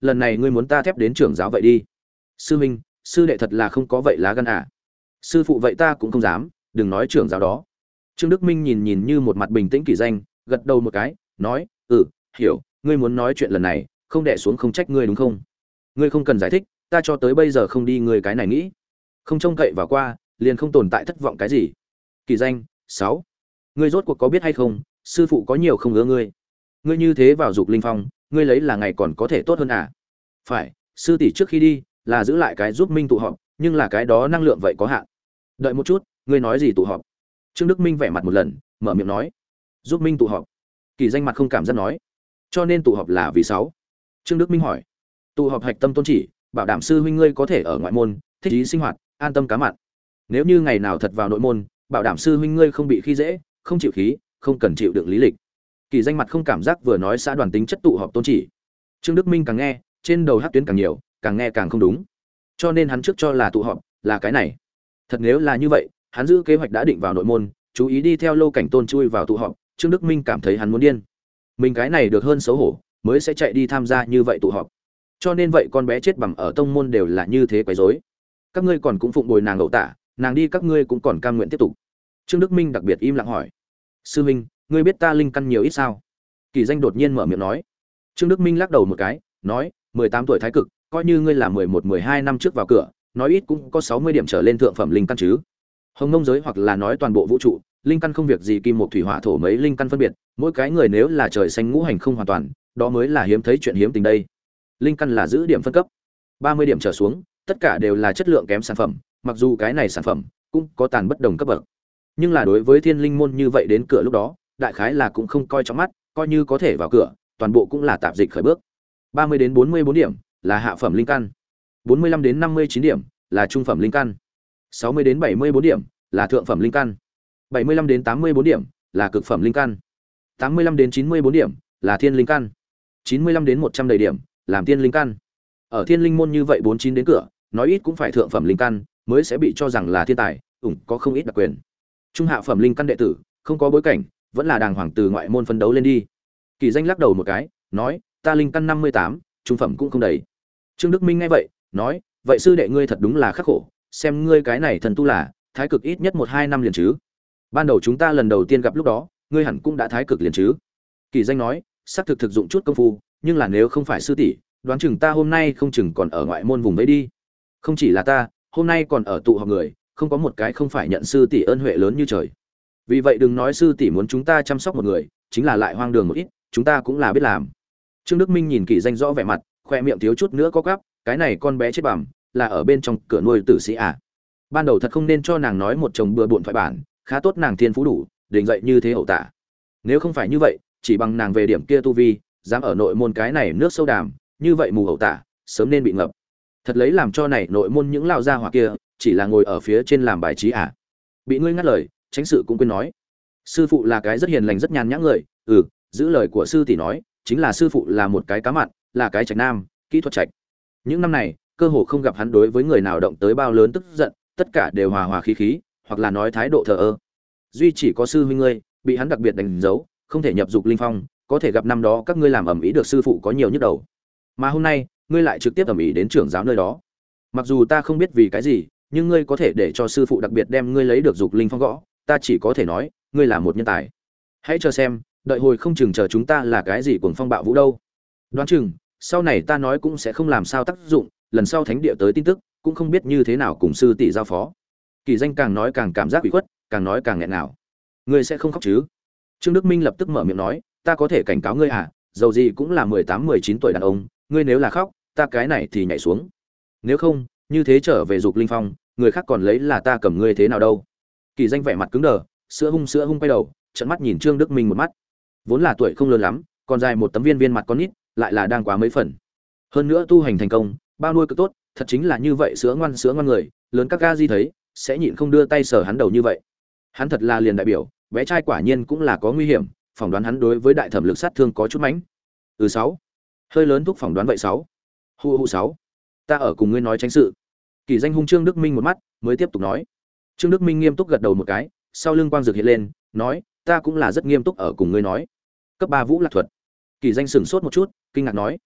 S1: lần này ngươi muốn ta thép đến trưởng giáo vậy đi. Sư huynh, sư đệ thật là không có vậy lá gan à. Sư phụ vậy ta cũng không dám, đừng nói trưởng giáo đó. Trương Đức Minh nhìn nhìn như một mặt bình tĩnh Kỷ Danh, gật đầu một cái, nói, "Ừ, hiểu, ngươi muốn nói chuyện lần này, không đè xuống không trách ngươi đúng không? Ngươi không cần giải thích, ta cho tới bây giờ không đi ngươi cái này nghĩ. Không trông cậy vào qua, liền không tồn tại thất vọng cái gì." Kỷ Danh, sáu, ngươi rốt cuộc có biết hay không, sư phụ có nhiều không ưa ngươi. Ngươi như thế vào dục linh phong, ngươi lấy là ngày còn có thể tốt hơn à? Phải, sư tỷ trước khi đi, là giữ lại cái giúp Minh tụ họp, nhưng là cái đó năng lượng vậy có hạn. Đợi một chút, ngươi nói gì tụ họp? Trương Đức Minh vẻ mặt một lần, mở miệng nói, giúp Minh tụ họp. Kỳ Danh mặt không cảm giác nói, cho nên tụ họp là vì sáu. Trương Đức Minh hỏi, tụ họp hạch tâm tôn chỉ, bảo đảm sư huynh ngươi có thể ở ngoại môn thích ý sinh hoạt, an tâm cá mặn. Nếu như ngày nào thật vào nội môn, bảo đảm sư huynh ngươi không bị khi dễ, không chịu khí, không cần chịu đựng lý lịch. Kỳ Danh mặt không cảm giác vừa nói xã đoàn tính chất tụ họp tôn chỉ. Trương Đức Minh càng nghe, trên đầu hát tuyến càng nhiều, càng nghe càng không đúng. Cho nên hắn trước cho là tụ họp là cái này. Thật nếu là như vậy, hắn giữ kế hoạch đã định vào nội môn, chú ý đi theo Lô Cảnh Tôn chui vào tụ họp, Trương Đức Minh cảm thấy hắn muốn điên. Mình cái này được hơn xấu hổ, mới sẽ chạy đi tham gia như vậy tụ họp. Cho nên vậy con bé chết bằng ở tông môn đều là như thế quấy rối. Các ngươi còn cũng phụng bồi nàng ẩu tả, nàng đi các ngươi cũng còn cam nguyện tiếp tục. Trương Đức Minh đặc biệt im lặng hỏi, sư huynh, ngươi biết ta linh căn nhiều ít sao? Kỳ Danh đột nhiên mở miệng nói. Trương Đức Minh lắc đầu một cái, nói, mười tám tuổi thái cực, coi như ngươi là mười một mười hai năm trước vào cửa, nói ít cũng có sáu mươi điểm trở lên thượng phẩm linh căn chứ. Hồng Nông giới hoặc là nói toàn bộ vũ trụ, linh căn không việc gì kim một thủy hỏa thổ mấy linh căn phân biệt, mỗi cái người nếu là trời xanh ngũ hành không hoàn toàn, đó mới là hiếm thấy chuyện hiếm tình đây. Linh căn là giữ điểm phân cấp, ba mươi điểm trở xuống, tất cả đều là chất lượng kém sản phẩm, mặc dù cái này sản phẩm cũng có tàn bất đồng cấp bậc. Nhưng là đối với Thiên Linh môn như vậy đến cửa lúc đó, đại khái là cũng không coi trọng mắt, coi như có thể vào cửa, toàn bộ cũng là tạp dịch khởi bước. ba mươi đến bốn mươi bốn điểm là hạ phẩm linh căn, bốn mươi lăm đến năm mươi chín điểm là trung phẩm linh căn, sáu mươi đến bảy mươi bốn điểm là thượng phẩm linh căn, bảy mươi lăm đến tám mươi bốn điểm là cực phẩm linh căn, tám mươi lăm đến chín mươi bốn điểm là thiên linh căn, chín mươi lăm đến một trăm đầy điểm làm tiên linh căn. Ở Thiên Linh môn như vậy bốn mươi chín đến cửa, nói ít cũng phải thượng phẩm linh căn mới sẽ bị cho rằng là thiên tài, ủng có không ít đặc quyền. Trung hạ phẩm linh căn đệ tử, không có bối cảnh, vẫn là đàng hoàng từ ngoại môn phân đấu lên đi. Kỳ Danh lắc đầu một cái, nói, ta linh căn năm mươi tám, trung phẩm cũng không đầy. Trương Đức Minh nghe vậy, nói, vậy sư đệ ngươi thật đúng là khắc khổ, xem ngươi cái này thần tu là thái cực ít nhất một hai năm liền chứ. Ban đầu chúng ta lần đầu tiên gặp lúc đó, ngươi hẳn cũng đã thái cực liền chứ. Kỳ Danh nói, xác thực thực dụng chút công phu, nhưng là nếu không phải sư tỷ, đoán chừng ta hôm nay không chừng còn ở ngoại môn vùng đấy đi. Không chỉ là ta, hôm nay còn ở tụ họp người, không có một cái không phải nhận sư tỷ ơn huệ lớn như trời. Vì vậy đừng nói sư tỷ muốn chúng ta chăm sóc một người, chính là lại hoang đường một ít, chúng ta cũng là biết làm. Trương Đức Minh nhìn Kỳ Danh rõ vẻ mặt, khoe miệng thiếu chút nữa có quắp, cái này con bé chết bẩm, là ở bên trong cửa nuôi tử sĩ à? Ban đầu thật không nên cho nàng nói một chồng bừa bộn thoại bản, khá tốt nàng thiên phú đủ, định dậy như thế hậu tả. Nếu không phải như vậy, chỉ bằng nàng về điểm kia tu vi, dám ở nội môn cái này nước sâu đàm, như vậy mù hậu tả, sớm nên bị ngập. Thật lấy làm cho này nội môn những lao gia hỏa kia, chỉ là ngồi ở phía trên làm bài trí à? Bị ngươi ngắt lời, tránh sự cũng quên nói. Sư phụ là cái rất hiền lành rất nhàn nhã người, ừ, giữ lời của sư tỷ nói, chính là sư phụ là một cái cá mặn, là cái trạch nam, kỹ thuật trạch. Những năm này, cơ hồ không gặp hắn đối với người nào động tới bao lớn tức giận, tất cả đều hòa hòa khí khí, hoặc là nói thái độ thờ ơ. Duy chỉ có sư huynh ngươi, bị hắn đặc biệt đánh dấu, không thể nhập dục linh phong, có thể gặp năm đó các ngươi làm ẩm ý được sư phụ có nhiều nhức đầu. Mà hôm nay, ngươi lại trực tiếp ẩm ý đến trưởng giáo nơi đó. Mặc dù ta không biết vì cái gì, nhưng ngươi có thể để cho sư phụ đặc biệt đem ngươi lấy được dục linh phong gõ, ta chỉ có thể nói, ngươi là một nhân tài. Hãy chờ xem, đợi hồi không chừng chờ chúng ta là cái gì cuồng phong bạo vũ đâu. Đoán chừng, sau này ta nói cũng sẽ không làm sao tác dụng, lần sau thánh địa tới tin tức, cũng không biết như thế nào cùng sư tỷ giao phó. Kỳ Danh càng nói càng cảm giác ủy khuất, càng nói càng nghẹn nào. Ngươi sẽ không khóc chứ? Trương Đức Minh lập tức mở miệng nói, ta có thể cảnh cáo ngươi à, dầu gì cũng là mười tám mười chín tuổi đàn ông, ngươi nếu là khóc, ta cái này thì nhảy xuống. Nếu không, như thế trở về dục linh phong, người khác còn lấy là ta cầm ngươi thế nào đâu. Kỳ Danh vẻ mặt cứng đờ, sữa hung sữa hung quay đầu, trợn mắt nhìn Trương Đức Minh một mắt. Vốn là tuổi không lớn lắm, còn dài một tấm viên viên mặt con nít, lại là đang quá mấy phần. Hơn nữa tu hành thành công, bao nuôi cực tốt, thật chính là như vậy sữa ngoan sữa ngoan người, lớn các ga di thấy, sẽ nhịn không đưa tay sờ hắn đầu như vậy. Hắn thật là liền đại biểu, bé trai quả nhiên cũng là có nguy hiểm, phỏng đoán hắn đối với đại thẩm lực sát thương có chút mánh. Ừ sáu. Hơi lớn thúc phỏng đoán vậy sáu. Hu hu sáu. Ta ở cùng ngươi nói tránh sự. Kỳ Danh hung Trương Đức Minh một mắt, mới tiếp tục nói. Trương Đức Minh nghiêm túc gật đầu một cái, sau lưng quang dược hiện lên, nói, ta cũng là rất nghiêm túc ở cùng ngươi nói. Cấp ba Vũ Lạc thuật. Kỳ Danh sửng sốt một chút, kinh ngạc nói,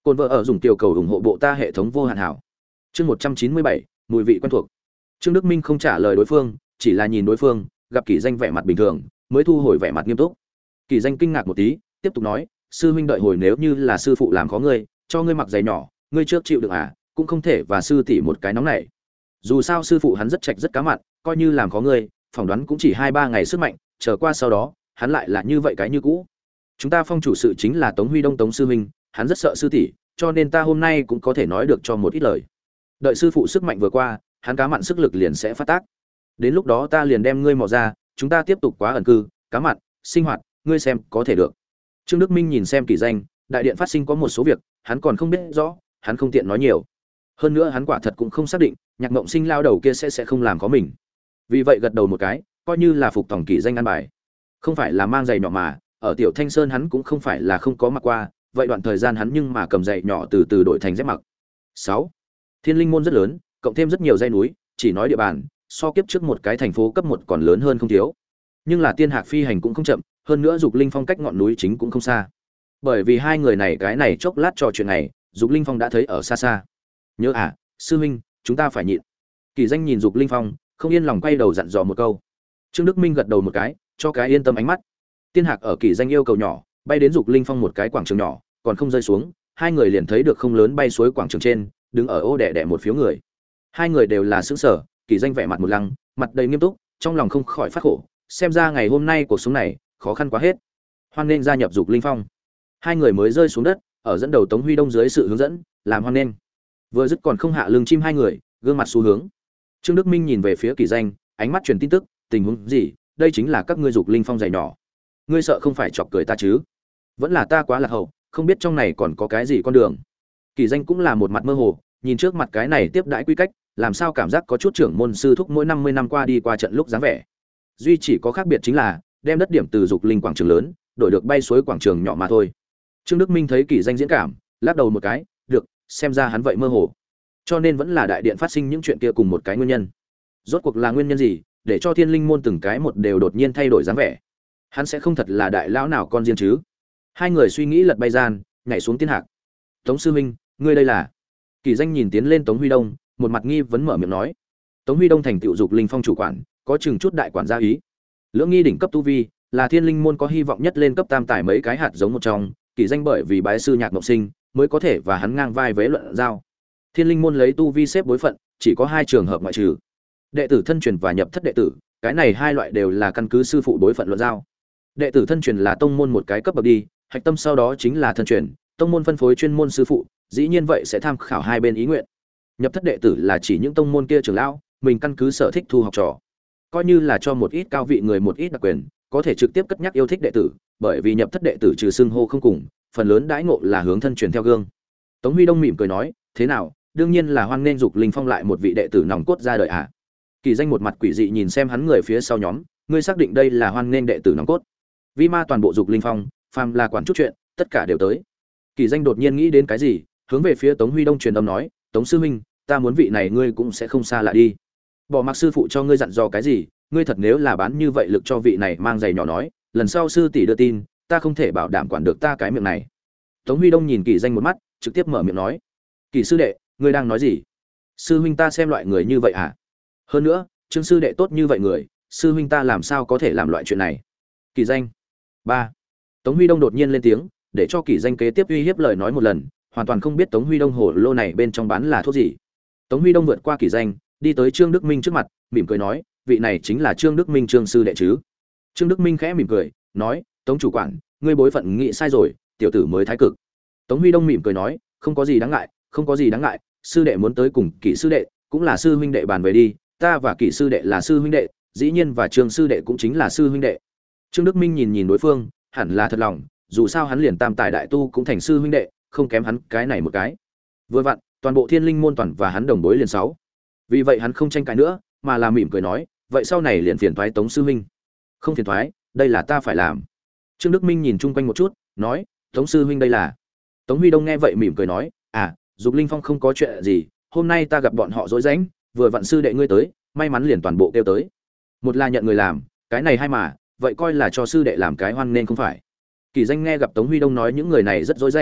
S1: Cồn vợ ở dùng tiểu cầu ủng hộ bộ ta hệ thống vô hạn hảo. Chương một trăm chín mươi bảy, mùi vị quen thuộc. Trương Đức Minh không trả lời đối phương, chỉ là nhìn đối phương, gặp Kỷ Danh vẻ mặt bình thường, mới thu hồi vẻ mặt nghiêm túc. Kỷ Danh kinh ngạc một tí, tiếp tục nói, sư huynh đợi hồi nếu như là sư phụ làm khó ngươi, cho ngươi mặc giày nhỏ, ngươi trước chịu được à, cũng không thể và sư tỷ một cái nóng này. Dù sao sư phụ hắn rất trạch rất cá mặn, coi như làm khó ngươi, phỏng đoán cũng chỉ hai ba ngày sức mạnh, chờ qua sau đó, hắn lại là như vậy cái như cũ. Chúng ta Phong chủ sự chính là Tống Huy Đông Tống sư huynh, hắn rất sợ sư tỷ, cho nên ta hôm nay cũng có thể nói được cho một ít lời. Đợi sư phụ sức mạnh vừa qua, hắn cá mặn sức lực liền sẽ phát tác. Đến lúc đó ta liền đem ngươi mò ra, chúng ta tiếp tục quá ẩn cư, cá mặn, sinh hoạt, ngươi xem có thể được. Trương Đức Minh nhìn xem Kỷ Danh, đại điện phát sinh có một số việc, hắn còn không biết rõ, hắn không tiện nói nhiều. Hơn nữa hắn quả thật cũng không xác định, Nhạc Mộng Sinh lao đầu kia sẽ sẽ không làm có mình. Vì vậy gật đầu một cái, coi như là phục tòng Kỷ Danh ăn bài. Không phải là mang giày nhỏ mà, ở Tiểu Thanh Sơn hắn cũng không phải là không có mặc qua, vậy đoạn thời gian hắn nhưng mà cầm giày nhỏ từ từ đổi thành dép mặc. sáu. Thiên Linh môn rất lớn, cộng thêm rất nhiều dãy núi, chỉ nói địa bàn, so kiếp trước một cái thành phố cấp một còn lớn hơn không thiếu. Nhưng là Tiên Hạc phi hành cũng không chậm, hơn nữa Dục Linh Phong cách ngọn núi chính cũng không xa. Bởi vì hai người này cái này chốc lát trò chuyện này, Dục Linh Phong đã thấy ở xa xa. Nhớ à, sư huynh, chúng ta phải nhịn. Kỳ Danh nhìn Dục Linh Phong, không yên lòng quay đầu dặn dò một câu. Trương Đức Minh gật đầu một cái, cho cái yên tâm ánh mắt. Tiên Hạc ở Kỳ Danh yêu cầu nhỏ, bay đến Dục Linh Phong một cái quảng trường nhỏ, còn không rơi xuống, hai người liền thấy được không lớn bay suối quảng trường trên, đứng ở ô đẻ đẻ một phiếu người. Hai người đều là sững sở, Kỳ Danh vẻ mặt một lăng, mặt đầy nghiêm túc, trong lòng không khỏi phát khổ, xem ra ngày hôm nay cuộc sống này khó khăn quá hết. Hoan nên gia nhập Dục Linh Phong. Hai người mới rơi xuống đất, ở dẫn đầu Tống Huy Đông dưới sự hướng dẫn, làm hoan nên. Vừa dứt còn không hạ lưng chim hai người, gương mặt xu hướng. Trương Đức Minh nhìn về phía Kỳ Danh, ánh mắt truyền tin tức, tình huống gì? Đây chính là các ngươi Dục Linh Phong dày nhỏ. Ngươi sợ không phải chọc cười ta chứ? Vẫn là ta quá lạc hậu, không biết trong này còn có cái gì con đường. Kỳ Danh cũng là một mặt mơ hồ, nhìn trước mặt cái này tiếp đãi quy cách, làm sao cảm giác có chút trưởng môn sư thúc mỗi năm mươi năm qua đi qua trận lúc dáng vẻ. Duy chỉ có khác biệt chính là đem đất điểm từ Dục Linh quảng trường lớn, đổi được bay suối quảng trường nhỏ mà thôi. Trương Đức Minh thấy Kỳ Danh diễn cảm, lắc đầu một cái, được, xem ra hắn vậy mơ hồ. Cho nên vẫn là đại điện phát sinh những chuyện kia cùng một cái nguyên nhân. Rốt cuộc là nguyên nhân gì, để cho Thiên Linh môn từng cái một đều đột nhiên thay đổi dáng vẻ? Hắn sẽ không thật là đại lão nào con riêng chứ? Hai người suy nghĩ lật bay gian, nhảy xuống Tiên Hạc. Tống sư huynh, ngươi đây là? Kỳ Danh nhìn tiến lên Tống Huy Đông, một mặt nghi vấn mở miệng nói. Tống Huy Đông thành tựu Dục Linh Phong chủ quản, có chừng chút đại quản gia ý. Lưỡng nghi đỉnh cấp tu vi, là Thiên Linh môn có hy vọng nhất lên cấp tam tải mấy cái hạt giống một trong, Kỳ Danh bởi vì bái sư Nhạc Mộng Sinh, mới có thể và hắn ngang vai vế luận giao. Thiên Linh môn lấy tu vi xếp bối phận, chỉ có hai trường hợp ngoại trừ. Đệ tử thân truyền và nhập thất đệ tử, cái này hai loại đều là căn cứ sư phụ bối phận luận giao. Đệ tử thân truyền là tông môn một cái cấp bậc đi, hạch tâm sau đó chính là thân truyền, tông môn phân phối chuyên môn sư phụ, dĩ nhiên vậy sẽ tham khảo hai bên ý nguyện. Nhập thất đệ tử là chỉ những tông môn kia trưởng lão, mình căn cứ sở thích thu học trò. Coi như là cho một ít cao vị người một ít đặc quyền, có thể trực tiếp cất nhắc yêu thích đệ tử, bởi vì nhập thất đệ tử trừ xưng hô không cùng, phần lớn đãi ngộ là hướng thân truyền theo gương. Tống Huy Đông mỉm cười nói, thế nào, đương nhiên là hoan nên Dục Linh Phong lại một vị đệ tử nòng cốt ra đời ạ. À. Kỳ Danh một mặt quỷ dị nhìn xem hắn người phía sau nhóm, ngươi xác định đây là hoan nên đệ tử nòng cốt? Vi ma toàn bộ Dục Linh Phong, phàm là quản chút chuyện, tất cả đều tới. Kỳ Danh đột nhiên nghĩ đến cái gì, hướng về phía Tống Huy Đông truyền âm nói, Tống sư huynh, ta muốn vị này ngươi cũng sẽ không xa lạ đi. Bỏ mặc sư phụ cho ngươi dặn dò cái gì, ngươi thật nếu là bán như vậy lực cho vị này mang giày nhỏ nói, lần sau sư tỷ đưa tin, ta không thể bảo đảm quản được ta cái miệng này. Tống Huy Đông nhìn Kỳ Danh một mắt, trực tiếp mở miệng nói, Kỳ sư đệ, ngươi đang nói gì? Sư huynh ta xem loại người như vậy à? Hơn nữa, Trương sư đệ tốt như vậy người, sư huynh ta làm sao có thể làm loại chuyện này? Kỳ Danh. ba. Tống Huy Đông đột nhiên lên tiếng, để cho Kỳ Danh kế tiếp uy hiếp lời nói một lần, hoàn toàn không biết Tống Huy Đông hồ lô này bên trong bán là thuốc gì. Tống Huy Đông vượt qua Kỳ Danh, đi tới Trương Đức Minh trước mặt, mỉm cười nói, vị này chính là Trương Đức Minh Trương sư đệ chứ? Trương Đức Minh khẽ mỉm cười, nói, Tống chủ quản, ngươi bối phận nghĩ sai rồi, tiểu tử mới thái cực. Tống Huy Đông mỉm cười nói, không có gì đáng ngại, không có gì đáng ngại, sư đệ muốn tới cùng Kỷ sư đệ, cũng là sư huynh đệ bàn về đi, ta và Kỷ sư đệ là sư huynh đệ, dĩ nhiên và Trương sư đệ cũng chính là sư huynh đệ. Trương Đức Minh nhìn nhìn đối phương, hẳn là thật lòng, dù sao hắn liền tam tài đại tu cũng thành sư huynh đệ, không kém hắn cái này một cái. Vừa vặn, toàn bộ Thiên Linh môn toàn và hắn đồng bối liền sáu. Vì vậy hắn không tranh cãi nữa, mà là mỉm cười nói, vậy sau này liền phiền toái Tống sư huynh. Không phiền toái, đây là ta phải làm. Trương Đức Minh nhìn chung quanh một chút, nói, Tống sư huynh đây là. Tống Huy Đông nghe vậy mỉm cười nói, à, Dục Linh Phong không có chuyện gì, hôm nay ta gặp bọn họ rối rãnh, vừa vặn sư đệ ngươi tới, may mắn liền toàn bộ kêu tới. Một là nhận người làm, cái này hai mà, vậy coi là cho sư đệ làm cái hoan nên không phải. Kỳ Danh nghe gặp Tống Huy Đông nói những người này rất rối rãnh,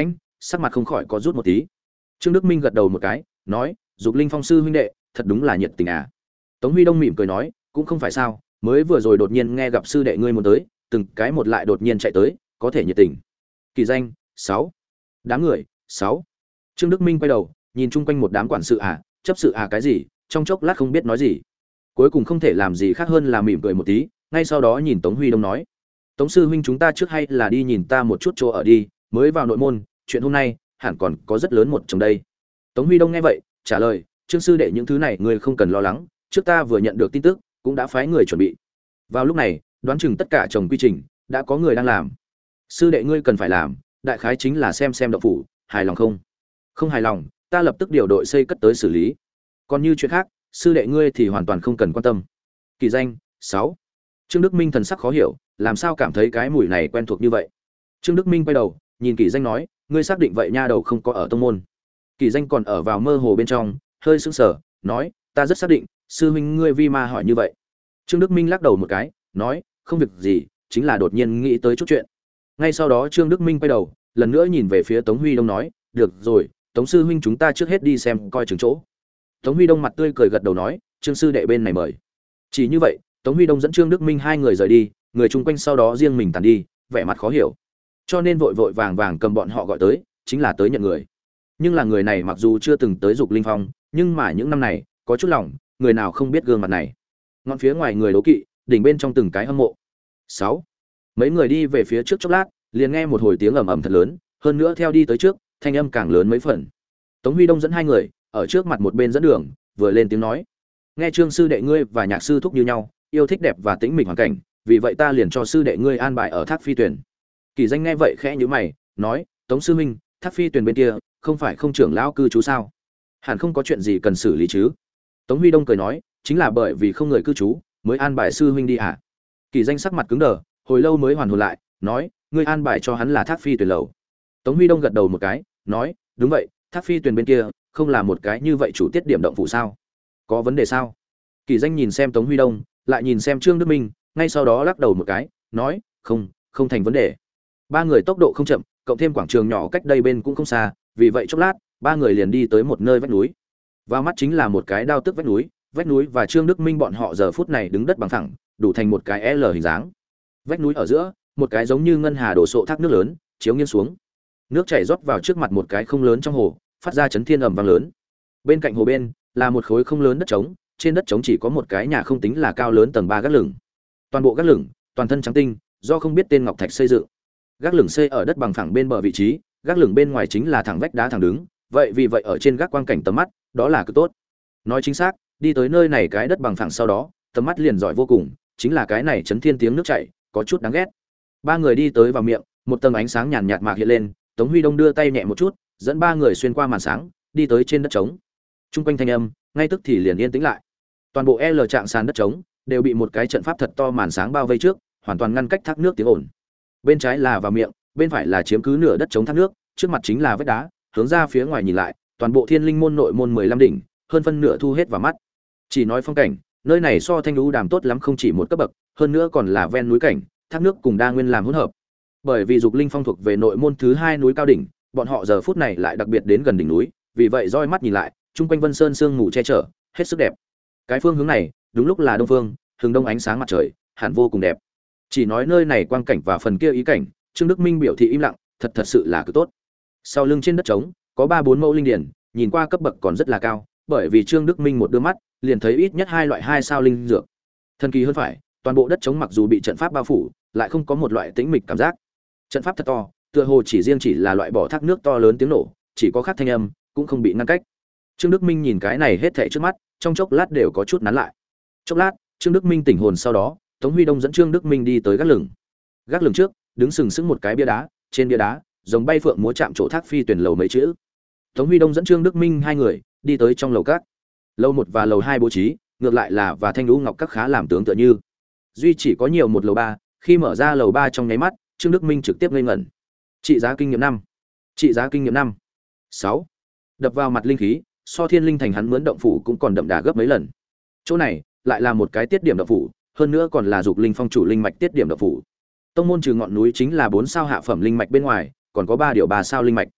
S1: sắc mặt không khỏi có rút một tí. Trương Đức Minh gật đầu một cái, nói, Dục Linh Phong sư huynh đệ, thật đúng là nhiệt tình à. Tống Huy Đông mỉm cười nói, cũng không phải sao, mới vừa rồi đột nhiên nghe gặp sư đệ ngươi muốn tới, từng cái một lại đột nhiên chạy tới, có thể nhiệt tình. Kỳ danh, sáu. Đám người, sáu. Trương Đức Minh quay đầu, nhìn chung quanh một đám quản sự à, chấp sự à cái gì, trong chốc lát không biết nói gì. Cuối cùng không thể làm gì khác hơn là mỉm cười một tí, ngay sau đó nhìn Tống Huy Đông nói, Tống sư huynh chúng ta trước hay là đi nhìn ta một chút chỗ ở đi, mới vào nội môn, chuyện hôm nay hẳn còn có rất lớn một chồng đây. Tống Huy Đông nghe vậy, trả lời, Trương sư đệ những thứ này ngươi không cần lo lắng, trước ta vừa nhận được tin tức, cũng đã phái người chuẩn bị. Vào lúc này, đoán chừng tất cả chồng quy trình đã có người đang làm. Sư đệ ngươi cần phải làm, đại khái chính là xem xem động phủ, hài lòng không? Không hài lòng, ta lập tức điều đội xây cất tới xử lý. Còn như chuyện khác, sư đệ ngươi thì hoàn toàn không cần quan tâm. Kỳ danh, sáu. Trương Đức Minh thần sắc khó hiểu, làm sao cảm thấy cái mùi này quen thuộc như vậy. Trương Đức Minh quay đầu, nhìn Kỳ danh nói, ngươi xác định vậy nha đầu không có ở tông môn. Kỳ danh còn ở vào mơ hồ bên trong, hơi sững sờ, nói, ta rất xác định, sư huynh ngươi vi ma hỏi như vậy. Trương Đức Minh lắc đầu một cái, nói, không việc gì, chính là đột nhiên nghĩ tới chút chuyện. Ngay sau đó Trương Đức Minh quay đầu, lần nữa nhìn về phía Tống Huy Đông nói, được rồi, Tống sư huynh chúng ta trước hết đi xem coi chừng chỗ. Tống Huy Đông mặt tươi cười gật đầu nói, Trương sư đệ bên này mời. Chỉ như vậy, Tống Huy Đông dẫn Trương Đức Minh hai người rời đi, người chung quanh sau đó riêng mình tàn đi, vẻ mặt khó hiểu. Cho nên vội vội vàng vàng cầm bọn họ gọi tới, chính là tới nhận người. Nhưng là người này mặc dù chưa từng tới Dục Linh Phong, nhưng mà những năm này, có chút lòng, người nào không biết gương mặt này. Ngọn phía ngoài người đố kỵ, đỉnh bên trong từng cái hâm mộ. Sáu. Mấy người đi về phía trước chốc lát, liền nghe một hồi tiếng ầm ầm thật lớn, hơn nữa theo đi tới trước, thanh âm càng lớn mấy phần. Tống Huy Đông dẫn hai người, ở trước mặt một bên dẫn đường, vừa lên tiếng nói: "Nghe Trương sư đệ ngươi và Nhạc sư thúc như nhau, yêu thích đẹp và tĩnh mịch hoàn cảnh, vì vậy ta liền cho sư đệ ngươi an bài ở Thác Phi Tuyền." Kỳ Danh nghe vậy khẽ nhíu mày, nói: "Tống sư huynh, Thác Phi Tuyền bên kia, không phải không trưởng lão cư trú sao? Hẳn không có chuyện gì cần xử lý chứ?" Tống Huy Đông cười nói: "Chính là bởi vì không người cư trú, mới an bài sư huynh đi à?" Kỳ Danh sắc mặt cứng đờ, hồi lâu mới hoàn hồn lại, nói: "Ngươi an bài cho hắn là Thác Phi Tuyền lầu." Tống Huy Đông gật đầu một cái, nói: "Đúng vậy, Thác Phi Tuyền bên kia, không là một cái như vậy chủ tiết điểm động phủ sao? Có vấn đề sao?" Kỳ Danh nhìn xem Tống Huy Đông, lại nhìn xem Trương Đức Minh, ngay sau đó lắc đầu một cái, nói: "Không, không thành vấn đề." Ba người tốc độ không chậm, cộng thêm quảng trường nhỏ cách đây bên cũng không xa, vì vậy chốc lát, ba người liền đi tới một nơi vách núi. Vào mắt chính là một cái đao tức vách núi, vách núi và Trương Đức Minh bọn họ giờ phút này đứng đất bằng phẳng, đủ thành một cái L hình dáng. Vách núi ở giữa, một cái giống như ngân hà đổ sộ thác nước lớn, chiếu nghiêng xuống. Nước chảy rót vào trước mặt một cái không lớn trong hồ, phát ra chấn thiên ầm vang lớn. Bên cạnh hồ bên là một khối không lớn đất trống, trên đất trống chỉ có một cái nhà không tính là cao lớn tầng ba gác lửng. Toàn bộ gác lửng, toàn thân trắng tinh, do không biết tên ngọc thạch xây dựng. Gác lửng xây ở đất bằng phẳng bên bờ vị trí, gác lửng bên ngoài chính là thẳng vách đá thẳng đứng, vậy vì vậy ở trên gác quang cảnh tầm mắt, đó là cực tốt. Nói chính xác, đi tới nơi này cái đất bằng phẳng sau đó, tầm mắt liền giỏi vô cùng, chính là cái này chấn thiên tiếng nước chảy, có chút đáng ghét. Ba người đi tới vào miệng, một tầng ánh sáng nhàn nhạt mạc hiện lên, Tống Huy Đông đưa tay nhẹ một chút, dẫn ba người xuyên qua màn sáng, đi tới trên đất trống. Trung quanh thanh âm, ngay tức thì liền yên tĩnh lại. Toàn bộ L trạng sàn đất trống đều bị một cái trận pháp thật to màn sáng bao vây trước, hoàn toàn ngăn cách thác nước tiếng ồn. Bên trái là vào miệng, bên phải là chiếm cứ nửa đất trống thác nước, trước mặt chính là vách đá, hướng ra phía ngoài nhìn lại, toàn bộ Thiên Linh môn nội môn mười lăm đỉnh, hơn phân nửa thu hết vào mắt. Chỉ nói phong cảnh, nơi này so Thanh Lũ Đàm tốt lắm không chỉ một cấp bậc, hơn nữa còn là ven núi cảnh, thác nước cùng đa nguyên làm hỗn hợp. Bởi vì Dục Linh Phong thuộc về nội môn thứ hai núi cao đỉnh, bọn họ giờ phút này lại đặc biệt đến gần đỉnh núi, vì vậy roi mắt nhìn lại, chung quanh Vân Sơn sương mù che chở, hết sức đẹp. Cái phương hướng này, đúng lúc là đông phương, hướng đông ánh sáng mặt trời, hẳn vô cùng đẹp. Chỉ nói nơi này quang cảnh và phần kia ý cảnh, Trương Đức Minh biểu thị im lặng, thật thật sự là cực tốt. Sau lưng trên đất trống, có ba bốn mẫu linh điển, nhìn qua cấp bậc còn rất là cao, bởi vì Trương Đức Minh một đưa mắt, liền thấy ít nhất hai loại hai sao linh dược. Thần kỳ hơn phải, toàn bộ đất trống mặc dù bị trận pháp bao phủ, lại không có một loại tĩnh mịch cảm giác. Trận pháp thật to, tựa hồ chỉ riêng chỉ là loại bỏ thác nước to lớn tiếng nổ, chỉ có khác thanh âm, cũng không bị ngăn cách. Trương Đức Minh nhìn cái này hết thảy trước mắt, trong chốc lát đều có chút nắn lại. Chốc lát, Trương Đức Minh tỉnh hồn sau đó, Tống Huy Đông dẫn Trương Đức Minh đi tới gác lửng. Gác lửng trước, đứng sừng sững một cái bia đá, trên bia đá, giống bay phượng múa chạm chỗ Thác Phi Tuyển lầu mấy chữ. Tống Huy Đông dẫn Trương Đức Minh hai người đi tới trong lầu các. Lầu một và lầu hai bố trí, ngược lại là và Thanh Lũ Ngọc các khá làm tướng tựa như. Duy chỉ có nhiều một lầu ba, khi mở ra lầu ba trong nháy mắt, Trương Đức Minh trực tiếp ngây ngẩn. Trị giá kinh nghiệm năm, trị giá kinh nghiệm năm, sáu. Đập vào mặt linh khí, so Thiên Linh thành hắn mướn động phủ cũng còn đậm đà gấp mấy lần. Chỗ này lại là một cái tiết điểm động phủ, hơn nữa còn là Dục Linh Phong chủ linh mạch tiết điểm động phủ. Tông môn trừ ngọn núi chính là bốn sao hạ phẩm linh mạch bên ngoài, còn có ba điều ba sao linh mạch.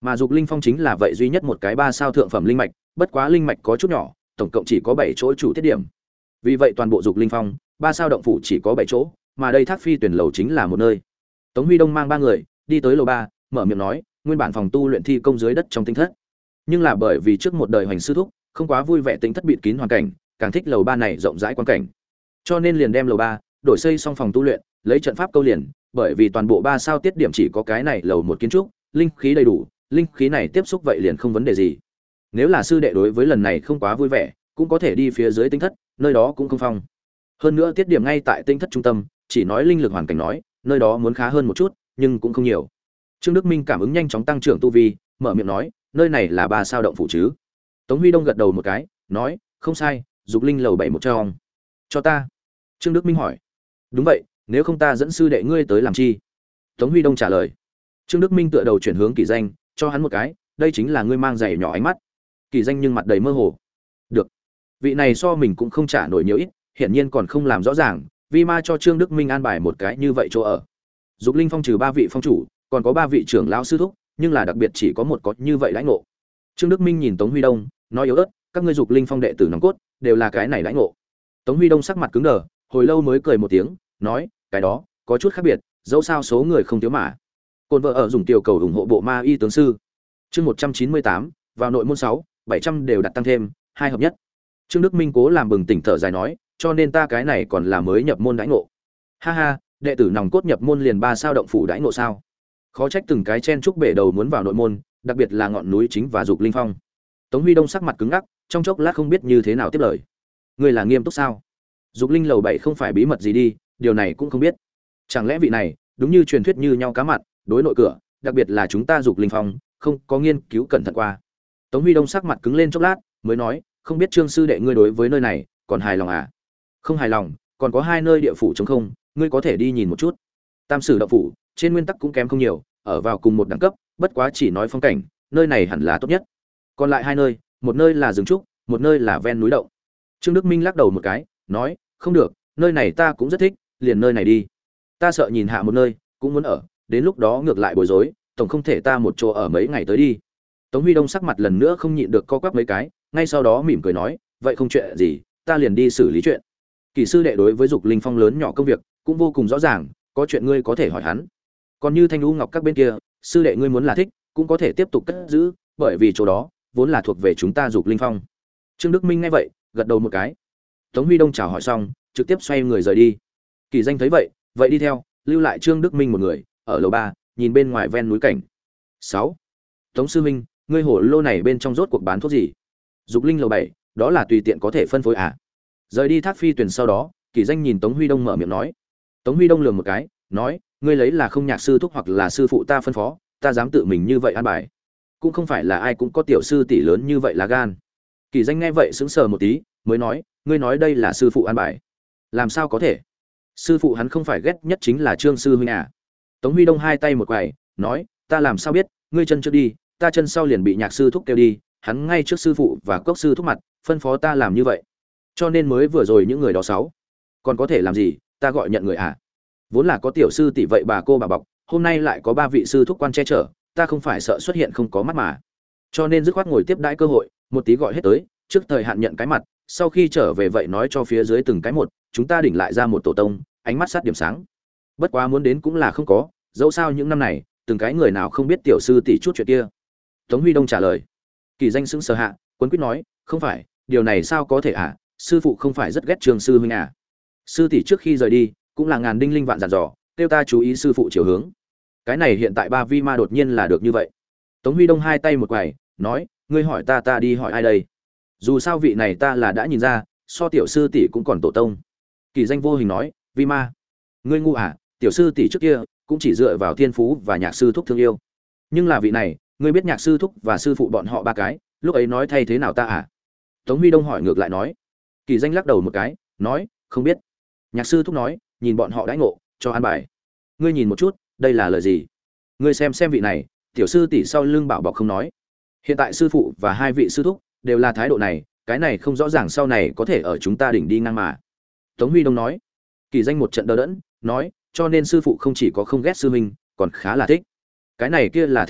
S1: Mà Dục Linh Phong chính là vậy duy nhất một cái ba sao thượng phẩm linh mạch, bất quá linh mạch có chút nhỏ, tổng cộng chỉ có bảy chỗ chủ tiết điểm. Vì vậy toàn bộ Dục Linh Phong, ba sao động phủ chỉ có bảy chỗ, mà đây Thác Phi tuyển lầu chính là một nơi. Tống Huy Đông mang ba người đi tới lầu ba, mở miệng nói, nguyên bản phòng tu luyện thi công dưới đất trong tinh thất. Nhưng là bởi vì trước một đời hoành sư thúc, không quá vui vẻ tinh thất bịt kín hoàn cảnh, càng thích lầu ba này rộng rãi quan cảnh. Cho nên liền đem lầu ba đổi xây xong phòng tu luyện, lấy trận pháp câu liền, bởi vì toàn bộ ba sao tiết điểm chỉ có cái này lầu một kiến trúc, linh khí đầy đủ, linh khí này tiếp xúc vậy liền không vấn đề gì. Nếu là sư đệ đối với lần này không quá vui vẻ, cũng có thể đi phía dưới tinh thất, nơi đó cũng không phong. Hơn nữa tiết điểm ngay tại tinh thất trung tâm, chỉ nói linh lực hoàn cảnh nói, nơi đó muốn khá hơn một chút, nhưng cũng không nhiều. Trương Đức Minh cảm ứng nhanh chóng tăng trưởng tu vi, mở miệng nói, nơi này là ba sao động phủ chứ? Tống Huy Đông gật đầu một cái, nói, không sai, Dục Linh lầu bảy một trong. Cho ta. Trương Đức Minh hỏi. Đúng vậy, nếu không ta dẫn sư đệ ngươi tới làm chi? Tống Huy Đông trả lời. Trương Đức Minh tựa đầu chuyển hướng Kỳ Danh, cho hắn một cái, đây chính là ngươi mang giày nhỏ ánh mắt. Kỳ Danh nhưng mặt đầy mơ hồ. Được. Vị này so mình cũng không trả nổi nhiều ít, hiển nhiên còn không làm rõ ràng, Vi Ma cho Trương Đức Minh an bài một cái như vậy chỗ ở. Dục Linh Phong trừ ba vị phong chủ, còn có ba vị trưởng lão sư thúc, nhưng là đặc biệt chỉ có một có như vậy lãnh ngộ. Trương Đức Minh nhìn Tống Huy Đông, nói yếu ớt, các ngươi Dục Linh Phong đệ tử nòng cốt, đều là cái này lãnh ngộ. Tống Huy Đông sắc mặt cứng đờ, hồi lâu mới cười một tiếng, nói, cái đó có chút khác biệt, dẫu sao số người không thiếu mà. Côn vợ ở dùng tiểu cầu ủng hộ bộ ma y tướng sư. Chương một trăm chín mươi tám, vào nội môn sáu, bảy trăm đều đặt tăng thêm, hai hợp nhất. Trương Đức Minh cố làm bừng tỉnh thở dài nói, cho nên ta cái này còn là mới nhập môn đãi ngộ. Ha ha, đệ tử nòng cốt nhập môn liền ba sao động phủ đãi ngộ sao? Khó trách từng cái chen chúc bể đầu muốn vào nội môn, đặc biệt là ngọn núi chính và Dục Linh Phong. Tống Huy Đông sắc mặt cứng ngắc, trong chốc lát không biết như thế nào tiếp lời. Ngươi là nghiêm túc sao? Dục Linh lầu bảy không phải bí mật gì đi, điều này cũng không biết. Chẳng lẽ vị này, đúng như truyền thuyết như nhau cá mặn, đối nội cửa, đặc biệt là chúng ta Dục Linh Phong, không có nghiên cứu cẩn thận qua. Tống Huy Đông sắc mặt cứng lên chốc lát, mới nói, không biết Trương sư đệ ngươi đối với nơi này, còn hài lòng à? Không hài lòng, còn có hai nơi địa phủ trống không, ngươi có thể đi nhìn một chút. Tam Sử động phủ, trên nguyên tắc cũng kém không nhiều, ở vào cùng một đẳng cấp, bất quá chỉ nói phong cảnh, nơi này hẳn là tốt nhất. Còn lại hai nơi, một nơi là rừng trúc, một nơi là ven núi động. Trương Đức Minh lắc đầu một cái, nói, không được, nơi này ta cũng rất thích, liền nơi này đi. Ta sợ nhìn hạ một nơi, cũng muốn ở, đến lúc đó ngược lại bối rối, tổng không thể ta một chỗ ở mấy ngày tới đi. Tống Huy Đông sắc mặt lần nữa không nhịn được co quắp mấy cái, ngay sau đó mỉm cười nói, vậy không chuyện gì, ta liền đi xử lý chuyện. Kỳ sư đệ đối với Dục Linh Phong lớn nhỏ công việc cũng vô cùng rõ ràng, có chuyện ngươi có thể hỏi hắn. Còn như Thanh U Ngọc các bên kia, sư đệ ngươi muốn là thích, cũng có thể tiếp tục cất giữ, bởi vì chỗ đó vốn là thuộc về chúng ta Dục Linh Phong. Trương Đức Minh nghe vậy, gật đầu một cái. Tống Huy Đông chào hỏi xong, trực tiếp xoay người rời đi. Kỳ Danh thấy vậy, vậy đi theo, lưu lại Trương Đức Minh một người, ở lầu ba, nhìn bên ngoài ven núi cảnh. sáu. Tống sư huynh, ngươi hổ lô này bên trong rốt cuộc bán thuốc gì? Dục Linh lầu bảy, đó là tùy tiện có thể phân phối à? Rời đi Thác Phi tuyển sau đó, Kỳ Danh nhìn Tống Huy Đông mở miệng nói. Tống Huy Đông lườm một cái, nói, ngươi lấy là không nhạc sư thúc hoặc là sư phụ ta phân phó, ta dám tự mình như vậy an bài. Cũng không phải là ai cũng có tiểu sư tỷ lớn như vậy là gan. Kỳ Danh nghe vậy sững sờ một tí, mới nói, ngươi nói đây là sư phụ an bài? Làm sao có thể? Sư phụ hắn không phải ghét nhất chính là Trương sư huynh à? Tống Huy Đông hai tay một quải, nói, ta làm sao biết, ngươi chân trước đi, ta chân sau liền bị nhạc sư thúc kêu đi, hắn ngay trước sư phụ và cốc sư thúc mặt, phân phó ta làm như vậy. Cho nên mới vừa rồi những người đó sáu, còn có thể làm gì, ta gọi nhận người à? Vốn là có tiểu sư tỷ vậy bà cô bà bọc, hôm nay lại có ba vị sư thúc quan che chở, ta không phải sợ xuất hiện không có mắt mà. Cho nên dứt khoát ngồi tiếp đãi cơ hội, một tí gọi hết tới, trước thời hạn nhận cái mặt, sau khi trở về vậy nói cho phía dưới từng cái một, chúng ta đỉnh lại ra một tổ tông, ánh mắt sát điểm sáng. Bất quá muốn đến cũng là không có, dẫu sao những năm này, từng cái người nào không biết tiểu sư tỷ chút chuyện kia. Tống Huy Đông trả lời. Kỳ Danh sững sờ hạ, Quấn Quýt nói, không phải, điều này sao có thể à, sư phụ không phải rất ghét Trường sư huynh à? Sư tỷ trước khi rời đi, cũng là ngàn đinh linh vạn dặn dò, kêu ta chú ý sư phụ chiều hướng. Cái này hiện tại ba vi ma đột nhiên là được như vậy. Tống Huy Đông hai tay một quải, nói, ngươi hỏi ta ta đi hỏi ai đây? Dù sao vị này ta là đã nhìn ra, so tiểu sư tỷ cũng còn tổ tông. Kỳ Danh vô hình nói, vi ma, ngươi ngu à, tiểu sư tỷ trước kia cũng chỉ dựa vào thiên phú và nhạc sư thúc thương yêu. Nhưng là vị này, ngươi biết nhạc sư thúc và sư phụ bọn họ ba cái, lúc ấy nói thay thế nào ta à? Tống Huy Đông hỏi ngược lại nói. Kỳ Danh lắc đầu một cái, nói, không biết. Nhạc sư thúc nói, nhìn bọn họ đãi ngộ, cho ăn bài. Ngươi nhìn một chút, đây là lời gì? Ngươi xem xem vị này, tiểu sư tỷ sau lưng bảo bọc không nói. Hiện tại sư phụ và hai vị sư thúc đều là thái độ này, cái này không rõ ràng sau này có thể ở chúng ta đỉnh đi ngang mà. Tống Huy Đông nói. Kỳ Danh một trận đờ đẫn, nói, cho nên sư phụ không chỉ có không ghét sư huynh, còn khá là thích. Cái này kia là thích à,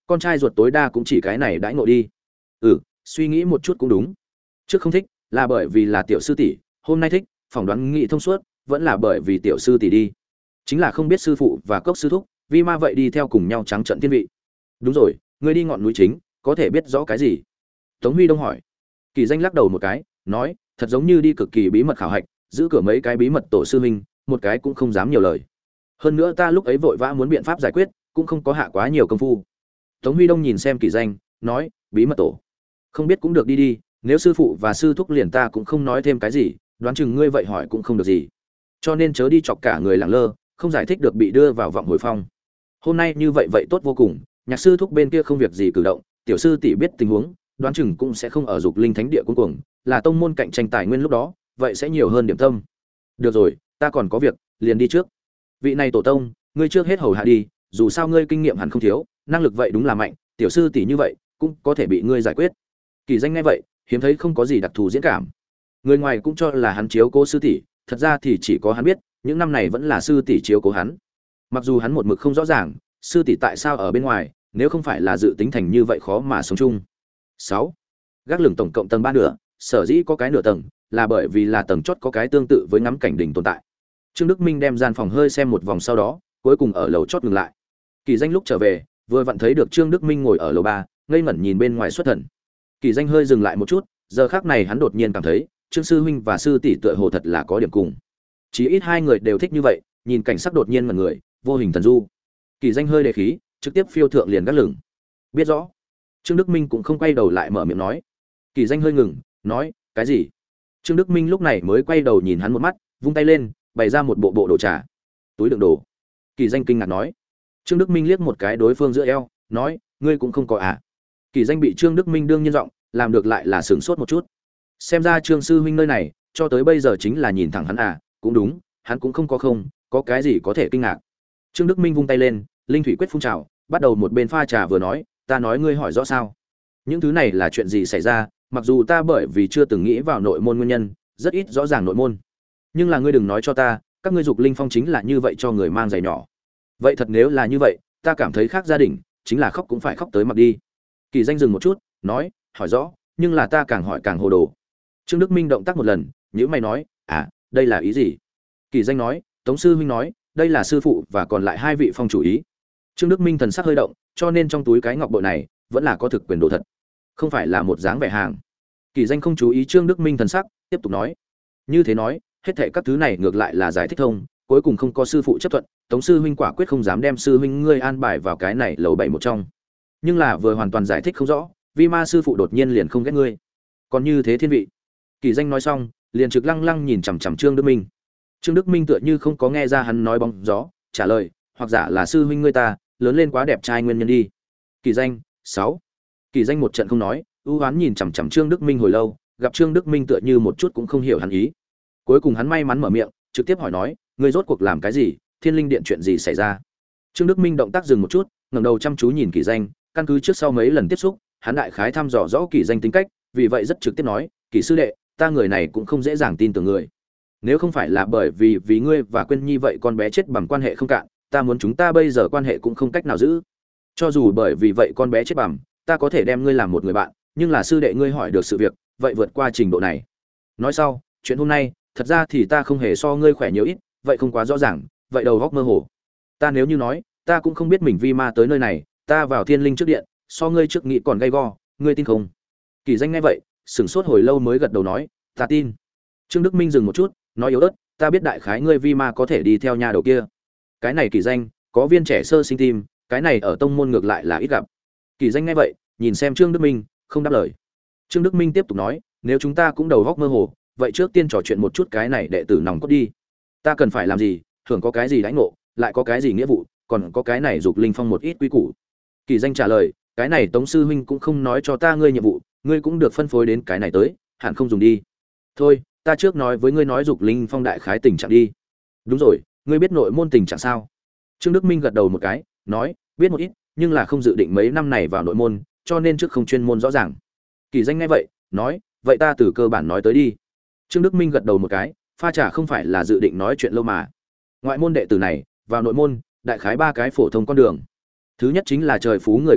S1: con trai ruột tối đa cũng chỉ cái này đãi ngộ đi. Ừ, suy nghĩ một chút cũng đúng. Trước không thích là bởi vì là tiểu sư tỷ, hôm nay thích, phỏng đoán nghị thông suốt, vẫn là bởi vì tiểu sư tỷ đi. Chính là không biết sư phụ và cốc sư thúc, vì ma vậy đi theo cùng nhau trắng trận thiên vị. Đúng rồi, ngươi đi ngọn núi chính, có thể biết rõ cái gì? Tống Huy Đông hỏi. Kỳ Danh lắc đầu một cái, nói, thật giống như đi cực kỳ bí mật khảo hạch, giữ cửa mấy cái bí mật tổ sư huynh, một cái cũng không dám nhiều lời. Hơn nữa ta lúc ấy vội vã muốn biện pháp giải quyết, cũng không có hạ quá nhiều công phu. Tống Huy Đông nhìn xem Kỳ Danh, nói, bí mật tổ, không biết cũng được đi đi, nếu sư phụ và sư thúc liền ta cũng không nói thêm cái gì, đoán chừng ngươi vậy hỏi cũng không được gì. Cho nên chớ đi chọc cả người lẳng lơ, không giải thích được bị đưa vào vọng hồi phong. Hôm nay như vậy vậy tốt vô cùng, nhạc sư thúc bên kia không việc gì cử động, tiểu sư tỷ biết tình huống, đoán chừng cũng sẽ không ở dục linh thánh địa cuống cuồng, là tông môn cạnh tranh tài nguyên lúc đó, vậy sẽ nhiều hơn điểm tâm. Được rồi, ta còn có việc, liền đi trước. Vị này tổ tông, ngươi trước hết hầu hạ đi, dù sao ngươi kinh nghiệm hẳn không thiếu, năng lực vậy đúng là mạnh, tiểu sư tỷ như vậy, cũng có thể bị ngươi giải quyết. Kỳ Danh nghe vậy, hiếm thấy không có gì đặc thù diễn cảm. Người ngoài cũng cho là hắn chiếu cố sư tỷ, thật ra thì chỉ có hắn biết, những năm này vẫn là sư tỷ chiếu cố hắn. Mặc dù hắn một mực không rõ ràng, sư tỷ tại sao ở bên ngoài, nếu không phải là dự tính thành như vậy khó mà sống chung. sáu. Gác lửng tổng cộng tầng ba nửa, sở dĩ có cái nửa tầng, là bởi vì là tầng chót có cái tương tự với ngắm cảnh đỉnh tồn tại. Trương Đức Minh đem gian phòng hơi xem một vòng sau đó, cuối cùng ở lầu chót ngừng lại. Kỳ Danh lúc trở về, vừa vặn thấy được Trương Đức Minh ngồi ở lầu ba, ngây ngẩn nhìn bên ngoài xuất thần. Kỳ Danh hơi dừng lại một chút, giờ khắc này hắn đột nhiên cảm thấy, Trương sư huynh và sư tỷ tựa hồ thật là có điểm cùng. Chỉ ít hai người đều thích như vậy, nhìn cảnh sắc đột nhiên mà người, vô hình thần du. Kỳ Danh hơi đề khí, trực tiếp phiêu thượng liền gác lửng. Biết rõ. Trương Đức Minh cũng không quay đầu lại mở miệng nói. Kỳ Danh hơi ngừng, nói, cái gì? Trương Đức Minh lúc này mới quay đầu nhìn hắn một mắt, vung tay lên, bày ra một bộ bộ đồ trà. Túi đựng đồ. Kỳ Danh kinh ngạc nói. Trương Đức Minh liếc một cái đối phương giữa eo, nói, ngươi cũng không có à? Kỳ Danh bị Trương Đức Minh đương nhiên giọng, làm được lại là sửng sốt một chút. Xem ra Trương sư huynh nơi này, cho tới bây giờ chính là nhìn thẳng hắn à, cũng đúng, hắn cũng không có không, có cái gì có thể kinh ngạc. Trương Đức Minh vung tay lên, linh thủy quyết phun trào, bắt đầu một bên pha trà vừa nói, ta nói ngươi hỏi rõ sao? Những thứ này là chuyện gì xảy ra, mặc dù ta bởi vì chưa từng nghĩ vào nội môn nguyên nhân, rất ít rõ ràng nội môn. Nhưng là ngươi đừng nói cho ta, các ngươi dục linh phong chính là như vậy cho người mang giày nhỏ. Vậy thật nếu là như vậy, ta cảm thấy khác gia đình, chính là khóc cũng phải khóc tới mặt đi. Kỳ Danh dừng một chút, nói, hỏi rõ, nhưng là ta càng hỏi càng hồ đồ. Trương Đức Minh động tác một lần, nhíu mày nói, à, đây là ý gì? Kỳ Danh nói, Tống sư huynh nói, đây là sư phụ và còn lại hai vị phong chủ ý. Trương Đức Minh thần sắc hơi động, cho nên trong túi cái ngọc bội này vẫn là có thực quyền đồ thật, không phải là một dáng vẻ hàng. Kỳ Danh không chú ý Trương Đức Minh thần sắc, tiếp tục nói, như thế nói, hết thảy các thứ này ngược lại là giải thích thông, cuối cùng không có sư phụ chấp thuận, Tống sư huynh quả quyết không dám đem sư huynh ngươi an bài vào cái này lầu bảy một trong. Nhưng là vừa hoàn toàn giải thích không rõ, Vi Ma sư phụ đột nhiên liền không ghét ngươi. Còn như thế thiên vị. Kỳ Danh nói xong, liền trực lăng lăng nhìn chằm chằm Trương Đức Minh. Trương Đức Minh tựa như không có nghe ra hắn nói bóng gió, trả lời, hoặc giả là sư huynh ngươi ta, lớn lên quá đẹp trai nguyên nhân đi. Kỳ Danh, sáu. Kỳ Danh một trận không nói, ưu hoán nhìn chằm chằm Trương Đức Minh hồi lâu, gặp Trương Đức Minh tựa như một chút cũng không hiểu hắn ý. Cuối cùng hắn may mắn mở miệng, trực tiếp hỏi nói, ngươi rốt cuộc làm cái gì, Thiên Linh Điện chuyện gì xảy ra? Trương Đức Minh động tác dừng một chút, ngẩng đầu chăm chú nhìn Kỳ Danh, căn cứ trước sau mấy lần tiếp xúc, hắn đại khái thăm dò rõ Kỳ Danh tính cách, vì vậy rất trực tiếp nói, Kỳ sư đệ, ta người này cũng không dễ dàng tin tưởng người. Nếu không phải là bởi vì vì ngươi và Quyên Nhi vậy con bé chết bằng quan hệ không cạn, ta muốn chúng ta bây giờ quan hệ cũng không cách nào giữ. Cho dù bởi vì vậy con bé chết bằng, ta có thể đem ngươi làm một người bạn, nhưng là sư đệ ngươi hỏi được sự việc, vậy vượt qua trình độ này. Nói sau, chuyện hôm nay, thật ra thì ta không hề so ngươi khỏe nhiều ít, vậy không quá rõ ràng, vậy đầu góc mơ hồ. Ta nếu như nói, ta cũng không biết mình vi ma tới nơi này, ta vào Thiên Linh trước điện, so ngươi trước nghĩ còn gay go, ngươi tin không? Kỳ Danh nghe vậy, sửng sốt hồi lâu mới gật đầu nói, ta tin. Trương Đức Minh dừng một chút, nói yếu ớt, ta biết đại khái ngươi vi ma có thể đi theo nhà đầu kia. Cái này Kỳ Danh, có viên trẻ sơ sinh tim, cái này ở tông môn ngược lại là ít gặp. Kỳ Danh nghe vậy, nhìn xem Trương Đức Minh, không đáp lời. Trương Đức Minh tiếp tục nói, nếu chúng ta cũng đầu góc mơ hồ, vậy trước tiên trò chuyện một chút cái này đệ tử nòng cốt đi. Ta cần phải làm gì, thường có cái gì đãi ngộ, lại có cái gì nghĩa vụ, còn có cái này dục linh phong một ít quy củ. Kỳ Danh trả lời, cái này Tống sư huynh cũng không nói cho ta ngươi nhiệm vụ, ngươi cũng được phân phối đến cái này tới, hẳn không dùng đi. Thôi, ta trước nói với ngươi nói dục linh phong đại khái tình trạng đi. Đúng rồi, ngươi biết nội môn tình trạng sao? Trương Đức Minh gật đầu một cái, nói, biết một ít, nhưng là không dự định mấy năm này vào nội môn, cho nên trước không chuyên môn rõ ràng. Kỳ Danh nghe vậy, nói, vậy ta từ cơ bản nói tới đi. Trương Đức Minh gật đầu một cái, pha trà không phải là dự định nói chuyện lâu mà. Ngoại môn đệ tử này, vào nội môn, đại khái ba cái phổ thông con đường. Thứ nhất chính là trời phú người kiệt xuất,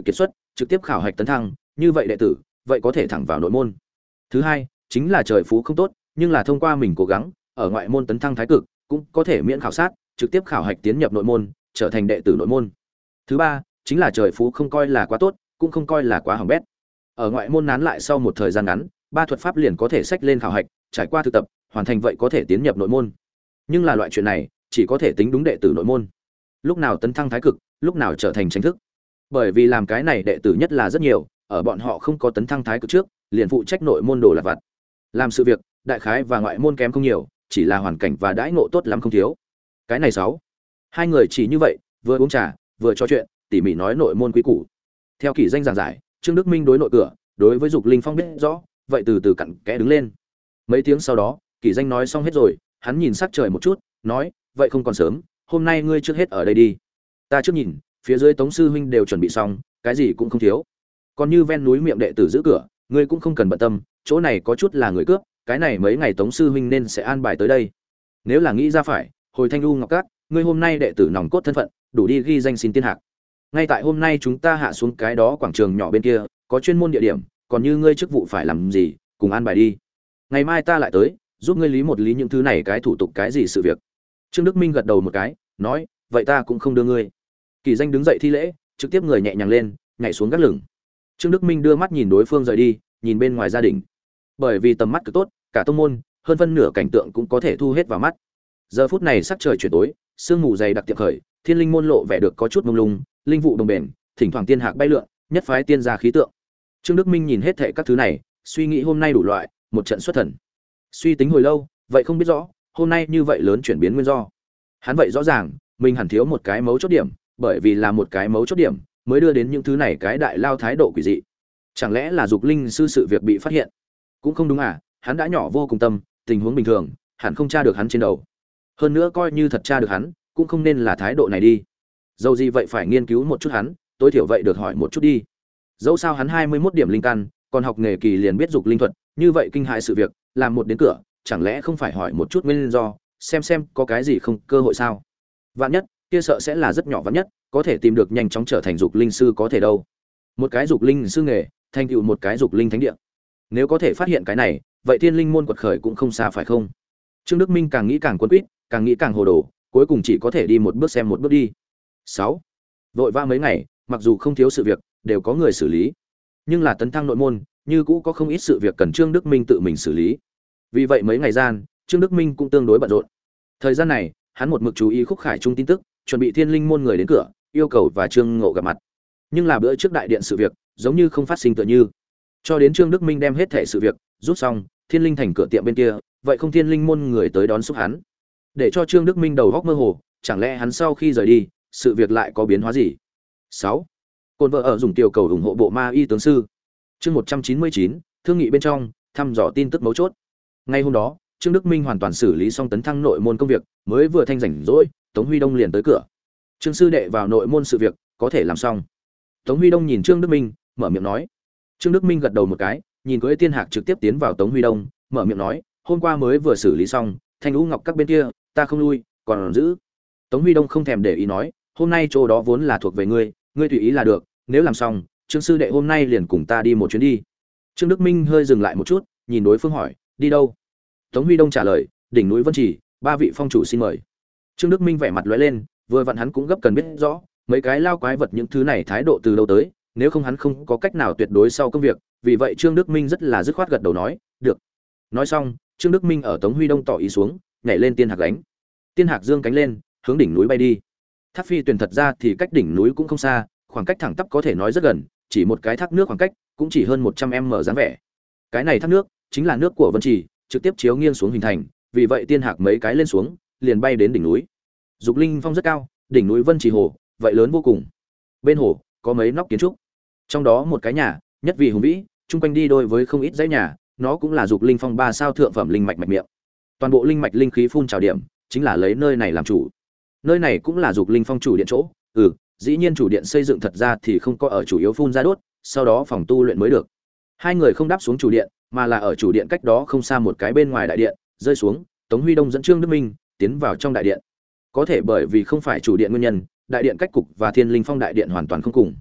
S1: trực tiếp khảo hạch tấn thăng, như vậy đệ tử vậy có thể thẳng vào nội môn. Thứ hai chính là trời phú không tốt, nhưng là thông qua mình cố gắng ở ngoại môn tấn thăng thái cực, cũng có thể miễn khảo sát, trực tiếp khảo hạch tiến nhập nội môn, trở thành đệ tử nội môn. Thứ ba chính là trời phú không coi là quá tốt, cũng không coi là quá hỏng bét. Ở ngoại môn nán lại sau một thời gian ngắn, ba thuật pháp liền có thể sách lên khảo hạch, trải qua thực tập, hoàn thành vậy có thể tiến nhập nội môn. Nhưng là loại chuyện này, chỉ có thể tính đúng đệ tử nội môn. Lúc nào tấn thăng thái cực, lúc nào trở thành chính thức. Bởi vì làm cái này đệ tử nhất là rất nhiều, ở bọn họ không có tấn thăng thái cực trước, liền phụ trách nội môn đồ lặt vặt. Làm sự việc, đại khái và ngoại môn kém không nhiều, chỉ là hoàn cảnh và đãi ngộ tốt lắm không thiếu. Cái này sáu. Hai người chỉ như vậy, vừa uống trà, vừa trò chuyện, tỉ mỉ nói nội môn quý củ. Theo kỷ danh giảng giải, Trương Đức Minh đối nội cửa, đối với Dục Linh Phong biết rõ, vậy từ từ cặn kẽ đứng lên. Mấy tiếng sau đó, kỷ danh nói xong hết rồi, hắn nhìn sắc trời một chút, nói, vậy không còn sớm, hôm nay ngươi trước hết ở đây đi. Ta trước nhìn, phía dưới Tống sư huynh đều chuẩn bị xong, cái gì cũng không thiếu. Còn như ven núi miệng đệ tử giữ cửa, ngươi cũng không cần bận tâm, chỗ này có chút là người cướp, cái này mấy ngày Tống sư huynh nên sẽ an bài tới đây. Nếu là nghĩ ra phải, hồi Thanh U Ngọc Các, ngươi hôm nay đệ tử nòng cốt thân phận, đủ đi ghi danh xin tiên hạc. Ngay tại hôm nay chúng ta hạ xuống cái đó quảng trường nhỏ bên kia, có chuyên môn địa điểm, còn như ngươi chức vụ phải làm gì, cùng an bài đi. Ngày mai ta lại tới, giúp ngươi lý một lý những thứ này cái thủ tục cái gì sự việc. Trương Đức Minh gật đầu một cái, nói, vậy ta cũng không đưa ngươi. Kỳ danh đứng dậy thi lễ, trực tiếp người nhẹ nhàng lên, nhảy xuống gác lửng. Trương Đức Minh đưa mắt nhìn đối phương rời đi, nhìn bên ngoài gia đình. Bởi vì tầm mắt cực tốt, cả tông môn, hơn phân nửa cảnh tượng cũng có thể thu hết vào mắt. Giờ phút này sắc trời chuyển tối, sương mù dày đặc tiệm khởi, Thiên Linh môn lộ vẻ được có chút mông lung, linh vụ đồng bền, thỉnh thoảng tiên hạc bay lượn, nhất phái tiên gia khí tượng. Trương Đức Minh nhìn hết thảy các thứ này, suy nghĩ hôm nay đủ loại, một trận xuất thần. Suy tính hồi lâu, vậy không biết rõ, hôm nay như vậy lớn chuyển biến nguyên do. Hắn vậy rõ ràng, mình hẳn thiếu một cái mấu chốt điểm, bởi vì là một cái mấu chốt điểm, mới đưa đến những thứ này cái đại lao thái độ quỷ dị. Chẳng lẽ là Dục Linh sư sự việc bị phát hiện? Cũng không đúng à, hắn đã nhỏ vô cùng tâm, tình huống bình thường, hẳn không tra được hắn trên đầu. Hơn nữa coi như thật tra được hắn, cũng không nên là thái độ này đi. Dẫu gì vậy phải nghiên cứu một chút hắn, tối thiểu vậy được hỏi một chút đi. Dẫu sao hắn hai mươi mốt điểm linh căn, còn học nghề kỳ liền biết dục linh thuật, như vậy kinh hại sự việc, làm một đến cửa, chẳng lẽ không phải hỏi một chút nguyên do, xem xem có cái gì không cơ hội sao? Vạn nhất, kia sợ sẽ là rất nhỏ vạn nhất, có thể tìm được nhanh chóng trở thành dục linh sư có thể đâu. Một cái dục linh sư nghề, thành tựu một cái dục linh thánh địa. Nếu có thể phát hiện cái này, vậy Thiên Linh môn quật khởi cũng không xa phải không? Trương Đức Minh càng nghĩ càng cuốn quýt, càng nghĩ càng hồ đồ, cuối cùng chỉ có thể đi một bước xem một bước đi. sáu. Vội vã mấy ngày, mặc dù không thiếu sự việc, đều có người xử lý. Nhưng là tấn thăng nội môn, như cũ có không ít sự việc cần Trương Đức Minh tự mình xử lý. Vì vậy mấy ngày gian, Trương Đức Minh cũng tương đối bận rộn. Thời gian này, hắn một mực chú ý Khúc Khải Trung tin tức, chuẩn bị Thiên Linh môn người đến cửa, yêu cầu và Trương Ngộ gặp mặt. Nhưng là bữa trước đại điện sự việc, giống như không phát sinh tựa như. Cho đến Trương Đức Minh đem hết thảy sự việc rút xong, Thiên Linh thành cửa tiệm bên kia, vậy không Thiên Linh môn người tới đón xúc hắn. Để cho Trương Đức Minh đầu góc mơ hồ, chẳng lẽ hắn sau khi rời đi, sự việc lại có biến hóa gì? sáu. Côn vợ ở dùng tiểu cầu ủng hộ bộ ma y tướng sư. Chương một trăm chín mươi chín, thương nghị bên trong, thăm dò tin tức mấu chốt. Ngay hôm đó, Trương Đức Minh hoàn toàn xử lý xong tấn thăng nội môn công việc, mới vừa thanh rảnh rỗi, Tống Huy Đông liền tới cửa. Trương sư đệ vào nội môn sự việc, có thể làm xong. Tống Huy Đông nhìn Trương Đức Minh, mở miệng nói. Trương Đức Minh gật đầu một cái, nhìn cưỡi tiên hạc trực tiếp tiến vào Tống Huy Đông, mở miệng nói, hôm qua mới vừa xử lý xong, Thanh Vũ Ngọc các bên kia, ta không lui, còn giữ. Tống Huy Đông không thèm để ý nói, hôm nay chỗ đó vốn là thuộc về ngươi, ngươi tùy ý là được, nếu làm xong, Trương sư đệ hôm nay liền cùng ta đi một chuyến đi. Trương Đức Minh hơi dừng lại một chút, nhìn đối phương hỏi, đi đâu? Tống Huy Đông trả lời, đỉnh núi Vân Trì, ba vị phong chủ xin mời. Trương Đức Minh vẻ mặt lóe lên, vừa vặn hắn cũng gấp cần biết rõ, mấy cái lao quái vật những thứ này thái độ từ đâu tới, nếu không hắn không có cách nào tuyệt đối sau công việc, vì vậy Trương Đức Minh rất là dứt khoát gật đầu nói, được. Nói xong, Trương Đức Minh ở Tống Huy Đông tỏ ý xuống, nhảy lên tiên hạc gánh. Tiên hạc dương cánh lên, hướng đỉnh núi bay đi. Thác Phi Tuyền thật ra thì cách đỉnh núi cũng không xa, khoảng cách thẳng tắp có thể nói rất gần, chỉ một cái thác nước khoảng cách, cũng chỉ hơn một trăm mét dáng vẻ. Cái này thác nước chính là nước của Vân Trì, trực tiếp chiếu nghiêng xuống hình thành, vì vậy tiên hạc mấy cái lên xuống, liền bay đến đỉnh núi. Dục Linh Phong rất cao, đỉnh núi Vân Trì hồ, vậy lớn vô cùng. Bên hồ có mấy nóc kiến trúc, trong đó một cái nhà, nhất vì hùng vĩ, chung quanh đi đôi với không ít dãy nhà, nó cũng là Dục Linh Phong ba sao thượng phẩm linh mạch mạch miệng. Toàn bộ linh mạch linh khí phun trào điểm, chính là lấy nơi này làm chủ. Nơi này cũng là Dục Linh Phong chủ điện chỗ. Ừ, dĩ nhiên chủ điện xây dựng thật ra thì không có ở chủ yếu phun ra đốt, sau đó phòng tu luyện mới được. Hai người không đáp xuống chủ điện, mà là ở chủ điện cách đó không xa một cái bên ngoài đại điện, rơi xuống, Tống Huy Đông dẫn Trương Đức Minh tiến vào trong đại điện. Có thể bởi vì không phải chủ điện nguyên nhân, đại điện cách cục và Thiên Linh Phong đại điện hoàn toàn không cùng.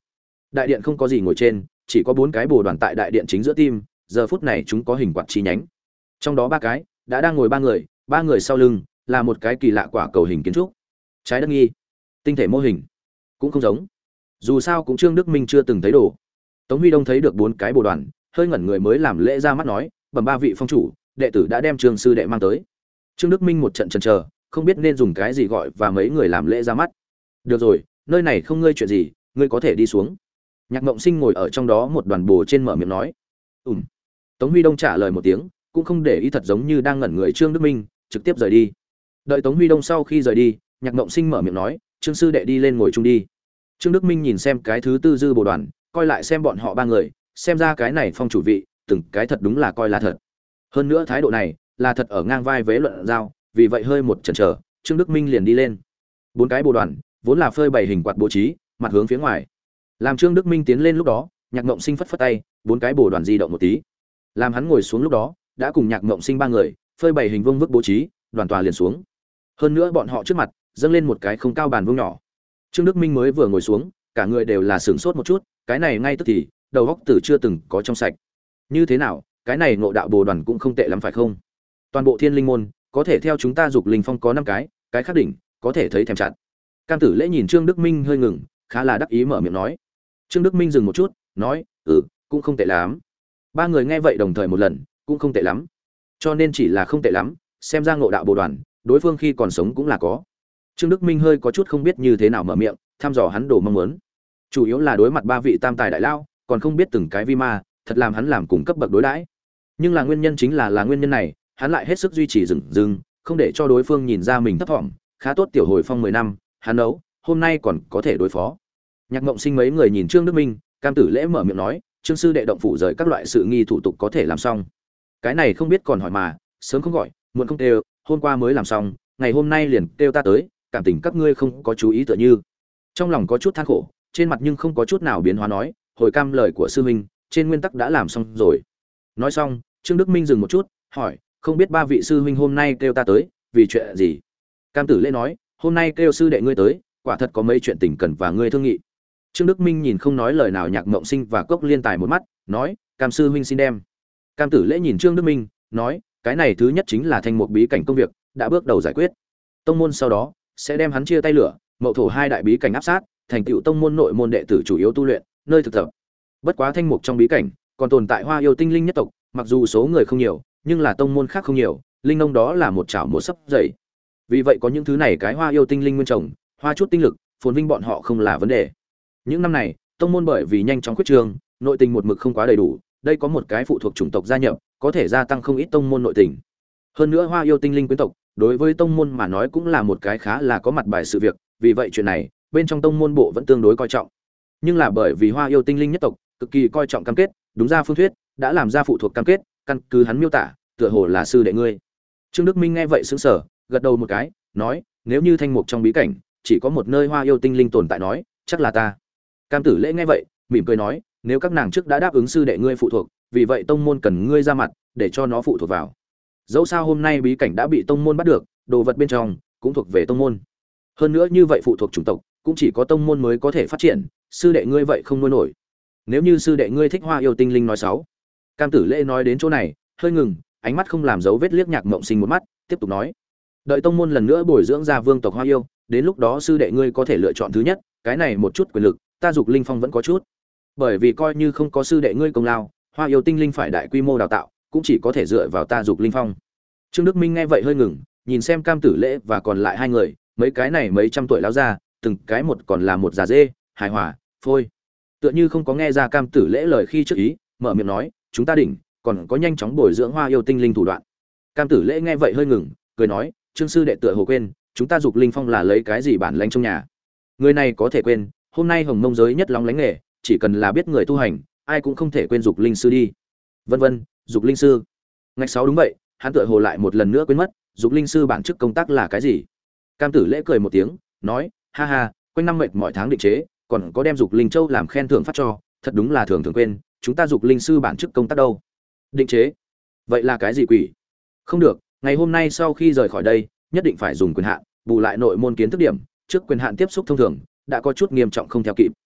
S1: Đại điện không có gì ngồi trên, chỉ có bốn cái bồ đoàn tại đại điện chính giữa tim, giờ phút này chúng có hình quạt chi nhánh. Trong đó ba cái đã đang ngồi ba người, ba người sau lưng là một cái kỳ lạ quả cầu hình kiến trúc. Trái đất nghi, tinh thể mô hình, cũng không giống. Dù sao cũng Trương Đức Minh chưa từng thấy đồ. Tống Huy Đông thấy được bốn cái bồ đoàn, hơi ngẩn người mới làm lễ ra mắt nói, bẩm ba vị phong chủ, đệ tử đã đem Trương sư đệ mang tới. Trương Đức Minh một trận chần chờ, không biết nên dùng cái gì gọi và mấy người làm lễ ra mắt. Được rồi, nơi này không ngươi chuyện gì, ngươi có thể đi xuống. Nhạc Mộng Sinh ngồi ở trong đó một đoàn bồ trên mở miệng nói. Ừm. Tống Huy Đông trả lời một tiếng, cũng không để ý, thật giống như đang ngẩn người Trương Đức Minh, trực tiếp rời đi. Đợi Tống Huy Đông sau khi rời đi, Nhạc Mộng Sinh mở miệng nói, Trương sư đệ đi lên ngồi chung đi. Trương Đức Minh nhìn xem cái thứ tư dư bồ đoàn, coi lại xem bọn họ ba người, xem ra cái này phong chủ vị, từng cái thật đúng là coi là thật. Hơn nữa thái độ này, là thật ở ngang vai vế luận giao, vì vậy hơi một chần chờ, Trương Đức Minh liền đi lên. Bốn cái bồ đoàn, vốn là phơi bày hình quạt bố trí, mặt hướng phía ngoài. Làm Trương Đức Minh tiến lên lúc đó, Nhạc Mộng Sinh phất phất tay, bốn cái bồ đoàn di động một tí. Làm hắn ngồi xuống lúc đó, đã cùng Nhạc Mộng Sinh ba người, phơi bày hình vuông vức bố trí, đoàn tòa liền xuống. Hơn nữa bọn họ trước mặt, dâng lên một cái không cao bàn vuông nhỏ. Trương Đức Minh mới vừa ngồi xuống, cả người đều là sửng sốt một chút, cái này ngay tức thì, đầu óc tử chưa từng có trong sạch. Như thế nào, cái này ngộ đạo bồ đoàn cũng không tệ lắm phải không? Toàn bộ Thiên Linh môn, có thể theo chúng ta dục linh phong có năm cái, cái khác đỉnh, có thể thấy thèm chặt. Cam Tử Lễ nhìn Trương Đức Minh hơi ngừng, khá là đắc ý mở miệng nói. Trương Đức Minh dừng một chút, nói, "Ừ, cũng không tệ lắm." Ba người nghe vậy đồng thời một lần, cũng không tệ lắm. Cho nên chỉ là không tệ lắm, xem ra ngộ đạo bồ đoàn, đối phương khi còn sống cũng là có. Trương Đức Minh hơi có chút không biết như thế nào mở miệng, thăm dò hắn đồ mong muốn. Chủ yếu là đối mặt ba vị tam tài đại lao, còn không biết từng cái vi ma, thật làm hắn làm cùng cấp bậc đối đãi. Nhưng là nguyên nhân chính là là nguyên nhân này, hắn lại hết sức duy trì dừng dừng, không để cho đối phương nhìn ra mình thấp thỏm, khá tốt tiểu hồi phong mười năm, hắn đấu, hôm nay còn có thể đối phó. Nhạc Mộng Sinh mấy người nhìn Trương Đức Minh, Cam Tử Lễ mở miệng nói, Trương sư đệ động phủ rời các loại sự nghi thủ tục có thể làm xong. Cái này không biết còn hỏi mà, sớm không gọi, muộn không kêu, hôm qua mới làm xong, ngày hôm nay liền kêu ta tới, cảm tình các ngươi không có chú ý tựa như. Trong lòng có chút than khổ, trên mặt nhưng không có chút nào biến hóa nói, hồi cam lời của sư huynh, trên nguyên tắc đã làm xong rồi. Nói xong, Trương Đức Minh dừng một chút, hỏi, không biết ba vị sư huynh hôm nay kêu ta tới, vì chuyện gì? Cam Tử Lễ nói, hôm nay kêu sư đệ ngươi tới, quả thật có mấy chuyện tình cần và ngươi thương nghị. Trương Đức Minh nhìn không nói lời nào Nhạc Mộng Sinh và Cốc Liên Tài một mắt, nói, Cam sư huynh xin đem. Cam Tử Lễ nhìn Trương Đức Minh, nói, cái này thứ nhất chính là thanh mục bí cảnh công việc, đã bước đầu giải quyết. Tông môn sau đó sẽ đem hắn chia tay lửa, mậu thổ hai đại bí cảnh áp sát, thành tựu tông môn nội môn đệ tử chủ yếu tu luyện, nơi thực tập. Bất quá thanh mục trong bí cảnh còn tồn tại Hoa Yêu tinh linh nhất tộc, mặc dù số người không nhiều, nhưng là tông môn khác không nhiều, linh nông đó là một chảo một sấp dày. Vì vậy có những thứ này cái Hoa Yêu tinh linh nguyên trồng, hoa chút tinh lực, phồn vinh bọn họ không là vấn đề. Những năm này, tông môn bởi vì nhanh chóng quyết trường, nội tình một mực không quá đầy đủ, đây có một cái phụ thuộc chủng tộc gia nhập, có thể gia tăng không ít tông môn nội tình. Hơn nữa Hoa Yêu tinh linh quyến tộc, đối với tông môn mà nói cũng là một cái khá là có mặt bài sự việc, vì vậy chuyện này, bên trong tông môn bộ vẫn tương đối coi trọng. Nhưng là bởi vì Hoa Yêu tinh linh nhất tộc cực kỳ coi trọng cam kết, đúng ra phương thuyết, đã làm ra phụ thuộc cam kết, căn cứ hắn miêu tả, tựa hồ là sư đệ ngươi. Trương Đức Minh nghe vậy sững sờ, gật đầu một cái, nói, nếu như thanh mục trong bí cảnh chỉ có một nơi Hoa Yêu tinh linh tồn tại nói, chắc là ta. Cam Tử Lễ nghe vậy, mỉm cười nói, nếu các nàng trước đã đáp ứng sư đệ ngươi phụ thuộc, vì vậy tông môn cần ngươi ra mặt để cho nó phụ thuộc vào. Dẫu sao hôm nay bí cảnh đã bị tông môn bắt được, đồ vật bên trong cũng thuộc về tông môn. Hơn nữa như vậy phụ thuộc chủng tộc, cũng chỉ có tông môn mới có thể phát triển, sư đệ ngươi vậy không nuôi nổi. Nếu như sư đệ ngươi thích Hoa Yêu tinh linh nói xấu. Cam Tử Lễ nói đến chỗ này, hơi ngừng, ánh mắt không làm dấu vết liếc Nhạc Mộng Sinh một mắt, tiếp tục nói, đợi tông môn lần nữa bồi dưỡng ra vương tộc Hoa Yêu, đến lúc đó sư đệ ngươi có thể lựa chọn thứ nhất, cái này một chút quyền lực, ta Dục Linh Phong vẫn có chút. Bởi vì coi như không có sư đệ ngươi công lao, Hoa Yêu tinh linh phải đại quy mô đào tạo, cũng chỉ có thể dựa vào ta Dục Linh Phong. Trương Đức Minh nghe vậy hơi ngừng, nhìn xem Cam Tử Lễ và còn lại hai người, mấy cái này mấy trăm tuổi lão già, từng cái một còn là một già dê, hài hòa, phôi. Tựa như không có nghe ra Cam Tử Lễ lời khi trước ý, mở miệng nói, chúng ta đỉnh, còn có nhanh chóng bồi dưỡng Hoa Yêu tinh linh thủ đoạn. Cam Tử Lễ nghe vậy hơi ngừng, cười nói, Trương sư đệ tựa hồ quên, chúng ta Dục Linh Phong là lấy cái gì bản lãnh trong nhà. Người này có thể quên, hôm nay Hồng Mông giới nhất lóng lánh nghề, chỉ cần là biết người tu hành, ai cũng không thể quên Dục Linh sư đi. Vân vân, Dục Linh sư. Ngạch sáu đúng vậy, hắn tựa hồ lại một lần nữa quên mất, Dục Linh sư bản chức công tác là cái gì. Cam Tử Lễ cười một tiếng, nói, ha ha, quanh năm mệt mọi tháng định chế, còn có đem Dục Linh châu làm khen thưởng phát cho, thật đúng là thường thường quên, chúng ta Dục Linh sư bản chức công tác đâu. Định chế? Vậy là cái gì quỷ? Không được, ngày hôm nay sau khi rời khỏi đây, nhất định phải dùng quyền hạn bù lại nội môn kiến thức điểm, trước quyền hạn tiếp xúc thông thường đã có chút nghiêm trọng không theo kịp.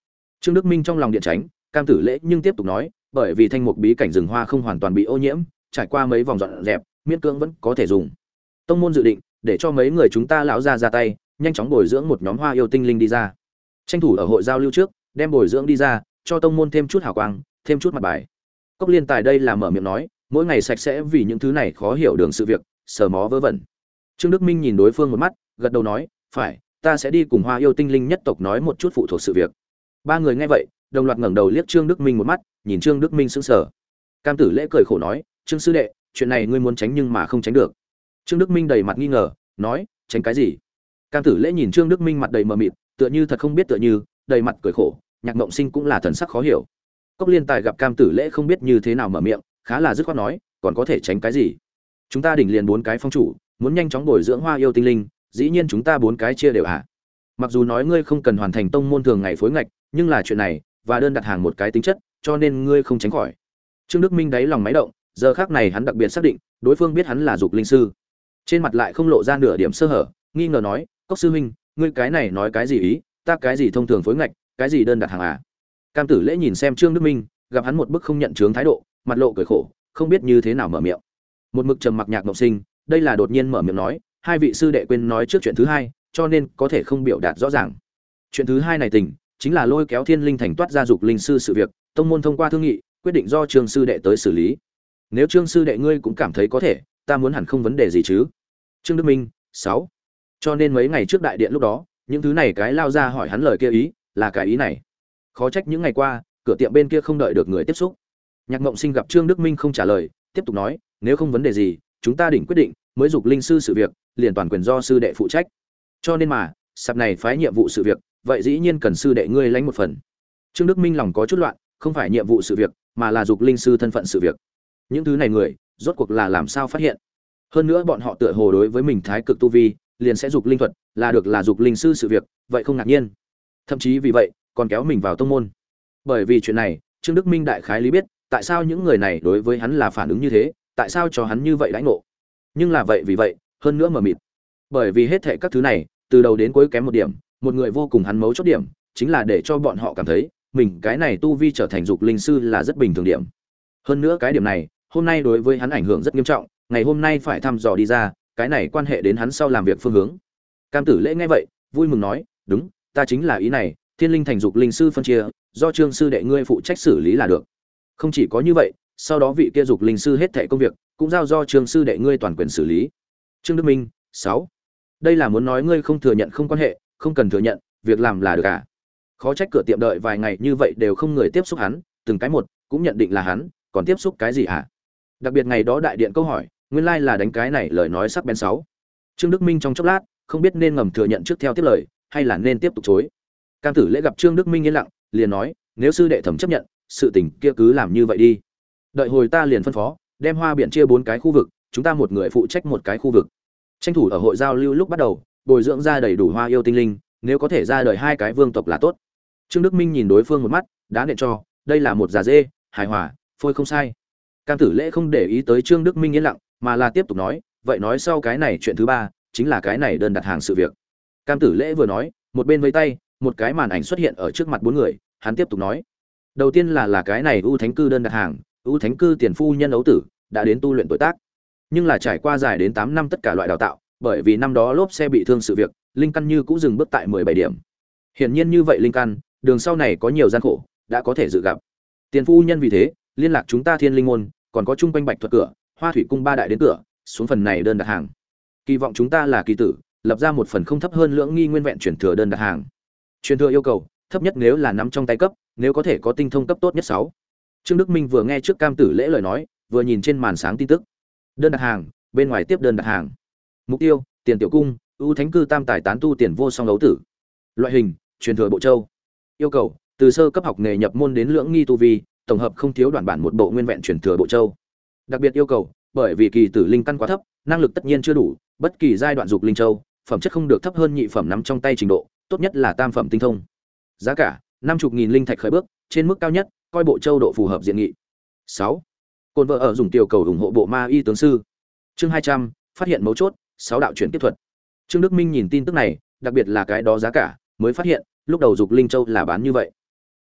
S1: Trương Đức Minh trong lòng điện tránh, Cam Tử Lễ nhưng tiếp tục nói, bởi vì thanh mục bí cảnh rừng hoa không hoàn toàn bị ô nhiễm, trải qua mấy vòng dọn dẹp, miễn cưỡng vẫn có thể dùng. Tông môn dự định để cho mấy người chúng ta lão ra ra tay, nhanh chóng bồi dưỡng một nhóm hoa yêu tinh linh đi ra. Tranh thủ ở hội giao lưu trước, đem bồi dưỡng đi ra, cho tông môn thêm chút hào quang, thêm chút mặt bài. Cốc Liên Tài đây là mở miệng nói, mỗi ngày sạch sẽ vì những thứ này khó hiểu đường sự việc, sờ mó vớ vẩn. Trương Đức Minh nhìn đối phương một mắt, gật đầu nói, phải, ta sẽ đi cùng hoa yêu tinh linh nhất tộc nói một chút phụ thuộc sự việc. Ba người nghe vậy, đồng loạt ngẩng đầu liếc Trương Đức Minh một mắt, nhìn Trương Đức Minh sững sờ. Cam Tử Lễ cười khổ nói, Trương sư đệ, chuyện này ngươi muốn tránh nhưng mà không tránh được. Trương Đức Minh đầy mặt nghi ngờ, nói, tránh cái gì? Cam Tử Lễ nhìn Trương Đức Minh mặt đầy mờ mịt, tựa như thật không biết tựa như, đầy mặt cười khổ, Nhạc Mộng Sinh cũng là thần sắc khó hiểu. Cốc Liên Tài gặp Cam Tử Lễ không biết như thế nào mở miệng, khá là dứt khoát nói, còn có thể tránh cái gì? Chúng ta đỉnh liền bốn cái phong chủ, muốn nhanh chóng bồi dưỡng hoa yêu tinh linh, dĩ nhiên chúng ta bốn cái chia đều hả? Mặc dù nói ngươi không cần hoàn thành tông môn thường ngày phối ngạch, nhưng là chuyện này và đơn đặt hàng một cái tính chất, cho nên ngươi không tránh khỏi. Trương Đức Minh đáy lòng máy động, giờ khắc này hắn đặc biệt xác định, đối phương biết hắn là dục linh sư. Trên mặt lại không lộ ra nửa điểm sơ hở, nghi ngờ nói, Cốc sư huynh, ngươi cái này nói cái gì ý, ta cái gì thông thường phối ngạch, cái gì đơn đặt hàng à? Cam Tử Lễ nhìn xem Trương Đức Minh, gặp hắn một bức không nhận chướng thái độ, mặt lộ cười khổ, không biết như thế nào mở miệng. Một mực trầm mặc Nhạc Mộng Sinh, đây là đột nhiên mở miệng nói, hai vị sư đệ quên nói trước chuyện thứ hai, cho nên có thể không biểu đạt rõ ràng. Chuyện thứ hai này tình, chính là lôi kéo Thiên Linh Thành toát ra dục linh sư sự việc, tông môn thông qua thương nghị, quyết định do Trương sư đệ tới xử lý. Nếu Trương sư đệ ngươi cũng cảm thấy có thể, ta muốn hẳn không vấn đề gì chứ? Trương Đức Minh, sáu. Cho nên mấy ngày trước đại điện lúc đó, những thứ này cái lao ra hỏi hắn lời kia ý, là cái ý này. Khó trách những ngày qua, cửa tiệm bên kia không đợi được người tiếp xúc. Nhạc Mộng Sinh gặp Trương Đức Minh không trả lời, tiếp tục nói, nếu không vấn đề gì, chúng ta định quyết định, mới dục linh sư sự việc, liền toàn quyền do sư đệ phụ trách. Cho nên mà, sạp này phái nhiệm vụ sự việc, vậy dĩ nhiên cần sư đệ ngươi lãnh một phần. Trương Đức Minh lòng có chút loạn, không phải nhiệm vụ sự việc, mà là dục linh sư thân phận sự việc. Những thứ này người, rốt cuộc là làm sao phát hiện? Hơn nữa bọn họ tựa hồ đối với mình thái cực tu vi, liền sẽ dục linh thuật, là được là dục linh sư sự việc, vậy không ngạc nhiên. Thậm chí vì vậy, còn kéo mình vào tông môn. Bởi vì chuyện này, Trương Đức Minh đại khái lý biết, tại sao những người này đối với hắn là phản ứng như thế, tại sao cho hắn như vậy đãi ngộ. Nhưng là vậy vì vậy, hơn nữa mờ mịt. Bởi vì hết thảy các thứ này, từ đầu đến cuối kém một điểm, một người vô cùng hắn mấu chốt điểm, chính là để cho bọn họ cảm thấy, mình cái này tu vi trở thành dục linh sư là rất bình thường điểm. Hơn nữa cái điểm này, hôm nay đối với hắn ảnh hưởng rất nghiêm trọng, ngày hôm nay phải thăm dò đi ra, cái này quan hệ đến hắn sau làm việc phương hướng. Cam Tử Lễ nghe vậy, vui mừng nói, đúng, ta chính là ý này, Thiên Linh Thành dục linh sư phân chia, do Trương sư đệ ngươi phụ trách xử lý là được. Không chỉ có như vậy, sau đó vị kia dục linh sư hết thảy công việc, cũng giao do Trương sư đệ ngươi toàn quyền xử lý. Trương Đức Minh, sáu. Đây là muốn nói ngươi không thừa nhận không quan hệ, không cần thừa nhận, việc làm là được à? Khó trách cửa tiệm đợi vài ngày như vậy đều không người tiếp xúc hắn, từng cái một cũng nhận định là hắn, còn tiếp xúc cái gì hả? Đặc biệt ngày đó đại điện câu hỏi, nguyên lai like là đánh cái này lời nói sắc bén sáu. Trương Đức Minh trong chốc lát, không biết nên ngầm thừa nhận trước theo tiếp lời, hay là nên tiếp tục chối. Cam Tử Lễ gặp Trương Đức Minh yên lặng, liền nói, nếu sư đệ thẩm chấp nhận, sự tình kia cứ làm như vậy đi. Đợi hồi ta liền phân phó, đem hoa biển chia bốn cái khu vực, chúng ta một người phụ trách một cái khu vực. Tranh thủ ở hội giao lưu lúc bắt đầu, bồi dưỡng ra đầy đủ hoa yêu tinh linh, nếu có thể ra đời hai cái vương tộc là tốt. Trương Đức Minh nhìn đối phương một mắt, đã nện cho, đây là một già dê, hài hòa, phôi không sai. Cam Tử Lễ không để ý tới Trương Đức Minh yên lặng, mà là tiếp tục nói, vậy nói sau cái này chuyện thứ ba, chính là cái này đơn đặt hàng sự việc. Cam Tử Lễ vừa nói, một bên vẫy tay, một cái màn ảnh xuất hiện ở trước mặt bốn người, hắn tiếp tục nói, đầu tiên là là cái này U Thánh cư đơn đặt hàng, U Thánh cư tiền phu nhân ấu tử đã đến tu luyện tuổi tác, nhưng là trải qua dài đến tám năm tất cả loại đào tạo, bởi vì năm đó lốp xe bị thương sự việc, linh căn như cũng dừng bước tại mười bảy điểm. Hiển nhiên như vậy linh căn, đường sau này có nhiều gian khổ, đã có thể dự gặp. Tiền phu nhân vì thế, liên lạc chúng ta Thiên Linh môn, còn có chung quanh Bạch Thuật cửa, Hoa Thủy cung ba đại đến cửa, xuống phần này đơn đặt hàng. Kỳ vọng chúng ta là kỳ tử, lập ra một phần không thấp hơn lưỡng nghi nguyên vẹn chuyển thừa đơn đặt hàng. Truyền thừa yêu cầu, thấp nhất nếu là nắm trong tay cấp, nếu có thể có tinh thông cấp tốt nhất sáu. Trương Đức Minh vừa nghe trước Cam Tử Lễ lời nói, vừa nhìn trên màn sáng tin tức. Đơn đặt hàng, bên ngoài tiếp đơn đặt hàng. Mục tiêu, Tiền Tiểu cung, ưu thánh cư tam tài tán tu tiền vô song ấu tử. Loại hình, truyền thừa bộ châu. Yêu cầu, từ sơ cấp học nghề nhập môn đến lưỡng nghi tu vi, tổng hợp không thiếu đoạn bản một bộ nguyên vẹn truyền thừa bộ châu. Đặc biệt yêu cầu, bởi vì kỳ tử linh căn quá thấp, năng lực tất nhiên chưa đủ, bất kỳ giai đoạn dục linh châu, phẩm chất không được thấp hơn nhị phẩm nắm trong tay trình độ, tốt nhất là tam phẩm tinh thông. Giá cả, năm mươi nghìn linh thạch khởi bước, trên mức cao nhất, coi bộ châu độ phù hợp diện nghị. sáu. Côn vợ ở dùng tiểu cầu ủng hộ bộ ma y tướng sư. Chương hai trăm, phát hiện mấu chốt, sáu đạo chuyển tiếp thuật. Trương Đức Minh nhìn tin tức này, đặc biệt là cái đó giá cả, mới phát hiện, lúc đầu dục linh châu là bán như vậy.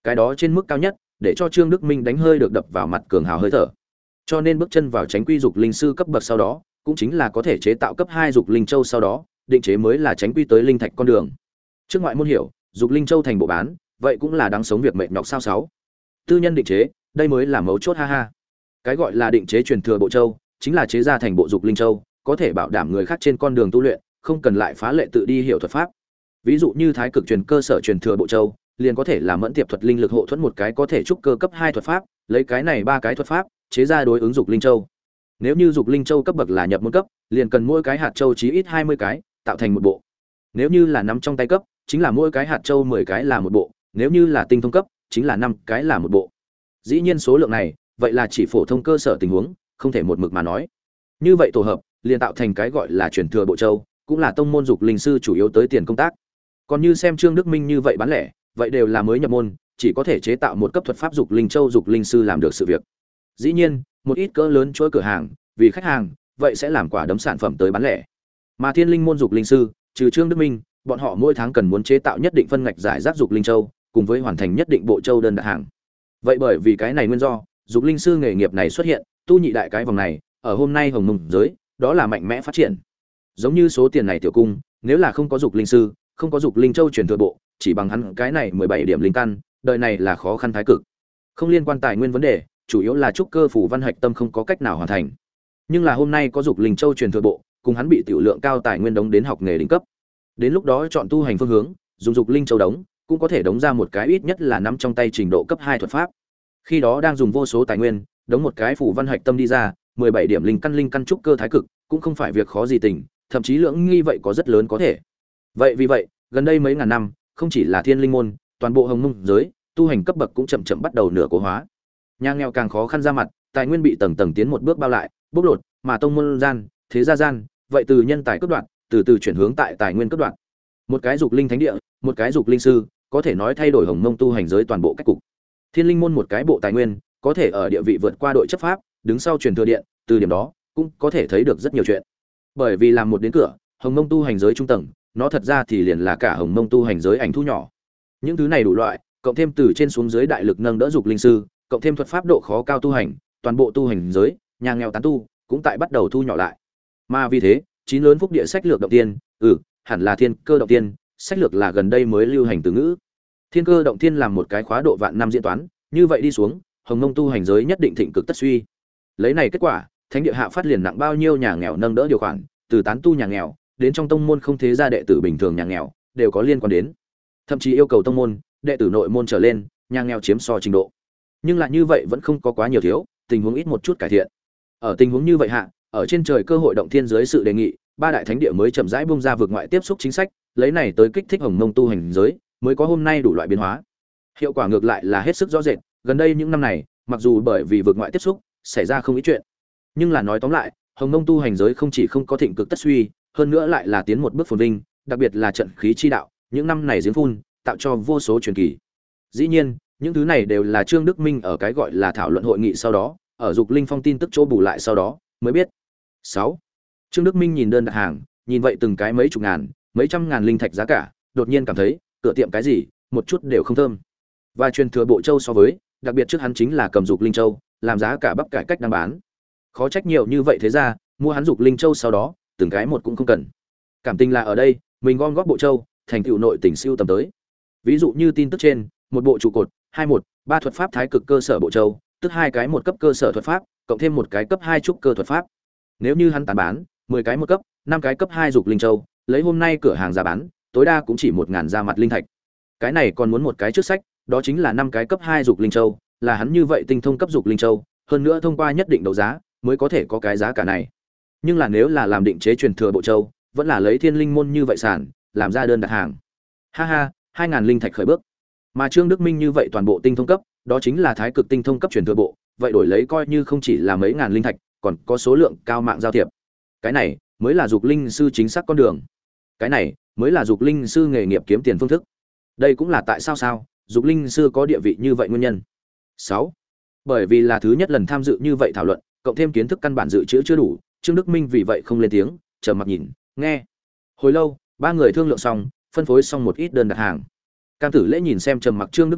S1: Cái đó trên mức cao nhất, để cho Trương Đức Minh đánh hơi được đập vào mặt cường hào hơi thở. Cho nên bước chân vào Tránh Quy Dục Linh sư cấp bậc sau đó, cũng chính là có thể chế tạo cấp hai Dục Linh Châu sau đó, định chế mới là Tránh Quy tới linh thạch con đường. Trước ngoại môn hiểu, Dục Linh Châu thành bộ bán, vậy cũng là đáng sống việc mệt nhọc sao sáu. Tư nhân định chế, đây mới là mấu chốt ha ha. Cái gọi là định chế truyền thừa bộ châu, chính là chế ra thành bộ Dục Linh Châu, có thể bảo đảm người khác trên con đường tu luyện, không cần lại phá lệ tự đi hiểu thuật pháp. Ví dụ như Thái Cực truyền cơ sở truyền thừa bộ châu, liền có thể là mẫn tiệp thuật linh lực hộ thuẫn một cái có thể trúc cơ cấp hai thuật pháp, lấy cái này ba cái thuật pháp, chế ra đối ứng Dục Linh Châu. Nếu như Dục Linh Châu cấp bậc là nhập môn cấp, liền cần mỗi cái hạt châu chí ít hai mươi cái, tạo thành một bộ. Nếu như là nắm trong tay cấp, chính là mỗi cái hạt châu mười cái là một bộ, nếu như là tinh thông cấp, chính là năm cái là một bộ. Dĩ nhiên số lượng này, vậy là chỉ phổ thông cơ sở tình huống, không thể một mực mà nói. Như vậy tổ hợp, liền tạo thành cái gọi là truyền thừa bộ châu, cũng là tông môn dục linh sư chủ yếu tới tiền công tác. Còn như xem Trương Đức Minh như vậy bán lẻ, vậy đều là mới nhập môn, chỉ có thể chế tạo một cấp thuật pháp dục linh châu dục linh sư làm được sự việc. Dĩ nhiên, một ít cỡ lớn chuỗi cửa hàng, vì khách hàng, vậy sẽ làm quả đấm sản phẩm tới bán lẻ. Mà Thiên Linh môn dục linh sư, trừ Trương Đức Minh, bọn họ mỗi tháng cần muốn chế tạo nhất định phân ngạch giải rác dục linh châu, cùng với hoàn thành nhất định bộ châu đơn đặt hàng. Vậy bởi vì cái này nguyên do, dục linh sư nghề nghiệp này xuất hiện, tu nhị đại cái vòng này, ở hôm nay hồng mông giới, đó là mạnh mẽ phát triển. Giống như số tiền này tiểu cung, nếu là không có dục linh sư, không có dục linh châu truyền thừa bộ, chỉ bằng hắn cái này mười bảy điểm linh căn, đời này là khó khăn thái cực. Không liên quan tài nguyên vấn đề, chủ yếu là trúc cơ phủ văn hạch tâm không có cách nào hoàn thành. Nhưng là hôm nay có dục linh châu truyền thừa bộ, cùng hắn bị tiểu lượng cao tài nguyên đóng đến học nghề đỉnh cấp. Đến lúc đó chọn tu hành phương hướng, dùng dục linh châu đóng, cũng có thể đóng ra một cái ít nhất là nắm trong tay trình độ cấp hai thuật pháp. Khi đó đang dùng vô số tài nguyên, đóng một cái phủ văn hạch tâm đi ra, mười bảy điểm linh căn linh căn trúc cơ thái cực, cũng không phải việc khó gì tình, thậm chí lượng nghi vậy có rất lớn có thể. Vậy vì vậy, gần đây mấy ngàn năm, không chỉ là Thiên Linh môn, toàn bộ hồng mông giới, tu hành cấp bậc cũng chậm chậm bắt đầu nửa cố hóa. Nhà nghèo càng khó khăn ra mặt, tài nguyên bị tầng tầng tiến một bước bao lại, bốc lột, mà tông môn gian, thế gia gian, vậy từ nhân tài cấp đoạn, từ từ chuyển hướng tại tài nguyên cấp đoạn. Một cái dục linh thánh địa, một cái dục linh sư, có thể nói thay đổi hồng mông tu hành giới toàn bộ cách cục. Thiên Linh môn một cái bộ tài nguyên, có thể ở địa vị vượt qua đội chấp pháp, đứng sau truyền thừa điện, từ điểm đó, cũng có thể thấy được rất nhiều chuyện. Bởi vì làm một đến cửa, hồng mông tu hành giới trung tầng, nó thật ra thì liền là cả hồng mông tu hành giới ảnh thu nhỏ. Những thứ này đủ loại, cộng thêm từ trên xuống dưới đại lực nâng đỡ dục linh sư, cộng thêm thuật pháp độ khó cao tu hành, toàn bộ tu hành giới, nhà nghèo tán tu, cũng tại bắt đầu thu nhỏ lại. Mà vì thế, chín lớn phúc địa sách lược động tiên, ừ, hẳn là thiên cơ động tiên, sách lược là gần đây mới lưu hành từ ngữ. Thiên cơ động tiên làm một cái khóa độ vạn năm diễn toán, như vậy đi xuống, hồng mông tu hành giới nhất định thịnh cực tất suy. Lấy này kết quả, thánh địa hạ phát liền nặng bao nhiêu nhà nghèo nâng đỡ điều khoản, từ tán tu nhà nghèo đến trong tông môn không thế gia đệ tử bình thường nhà nghèo, đều có liên quan đến. Thậm chí yêu cầu tông môn, đệ tử nội môn trở lên, nhà nghèo chiếm so trình độ. Nhưng lại như vậy vẫn không có quá nhiều thiếu, tình huống ít một chút cải thiện. Ở tình huống như vậy hạ, ở trên trời cơ hội động thiên giới sự đề nghị, ba đại thánh địa mới chậm rãi bung ra vượt ngoại tiếp xúc chính sách, lấy này tới kích thích hồng mông tu hành giới, mới có hôm nay đủ loại biến hóa. Hiệu quả ngược lại là hết sức rõ rệt, gần đây những năm này, mặc dù bởi vì vượt ngoại tiếp xúc, xảy ra không ít chuyện, nhưng là nói tóm lại, hồng mông tu hành giới không chỉ không có thịnh cực tất suy, hơn nữa lại là tiến một bước phồn vinh, đặc biệt là trận khí chi đạo, những năm này giếng phun, tạo cho vô số truyền kỳ. Dĩ nhiên, những thứ này đều là Trương Đức Minh ở cái gọi là thảo luận hội nghị sau đó, ở dục linh phong tin tức chỗ bù lại sau đó, mới biết. sáu. Trương Đức Minh nhìn đơn đặt hàng, nhìn vậy từng cái mấy chục ngàn, mấy trăm ngàn linh thạch giá cả, đột nhiên cảm thấy, cửa tiệm cái gì, một chút đều không thơm. Và truyền thừa bộ châu so với, đặc biệt trước hắn chính là cầm dục linh châu, làm giá cả bắp cải cách đang bán. Khó trách nhiều như vậy thế ra, mua hắn dục linh châu sau đó, từng cái một cũng không cần. Cảm tình là ở đây, mình gom góp bộ châu, thành tựu nội tình siêu tầm tới. Ví dụ như tin tức trên, một bộ trụ cột, hai một, ba thuật pháp thái cực cơ sở bộ châu, tức hai cái một cấp cơ sở thuật pháp, cộng thêm một cái cấp hai trúc cơ thuật pháp. Nếu như hắn tán bán, mười cái một cấp, năm cái cấp hai dục linh châu, lấy hôm nay cửa hàng giá bán, tối đa cũng chỉ một ngàn ra mặt linh thạch. Cái này còn muốn một cái trước sách, đó chính là năm cái cấp hai dục linh châu, là hắn như vậy tinh thông cấp dục linh châu, hơn nữa thông qua nhất định đấu giá, mới có thể có cái giá cả này. Nhưng là nếu là làm định chế truyền thừa bộ châu, vẫn là lấy Thiên Linh môn như vậy sản, làm ra đơn đặt hàng. Ha ha, hai ngàn linh thạch khởi bước. Mà Trương Đức Minh như vậy toàn bộ tinh thông cấp, đó chính là thái cực tinh thông cấp truyền thừa bộ, vậy đổi lấy coi như không chỉ là mấy ngàn linh thạch, còn có số lượng cao mạng giao thiệp. Cái này mới là dục linh sư chính xác con đường. Cái này mới là dục linh sư nghề nghiệp kiếm tiền phương thức. Đây cũng là tại sao sao, dục linh sư có địa vị như vậy nguyên nhân. sáu. Bởi vì là thứ nhất lần tham dự như vậy thảo luận, cộng thêm kiến thức căn bản dự trữ chưa đủ, Trương Đức Minh vì vậy không lên tiếng, trầm mặc nhìn, nghe. Hồi lâu, ba người thương lượng xong, phân phối xong một ít đơn đặt hàng. Cam Tử Lễ nhìn xem trầm mặc Trương Đức Minh,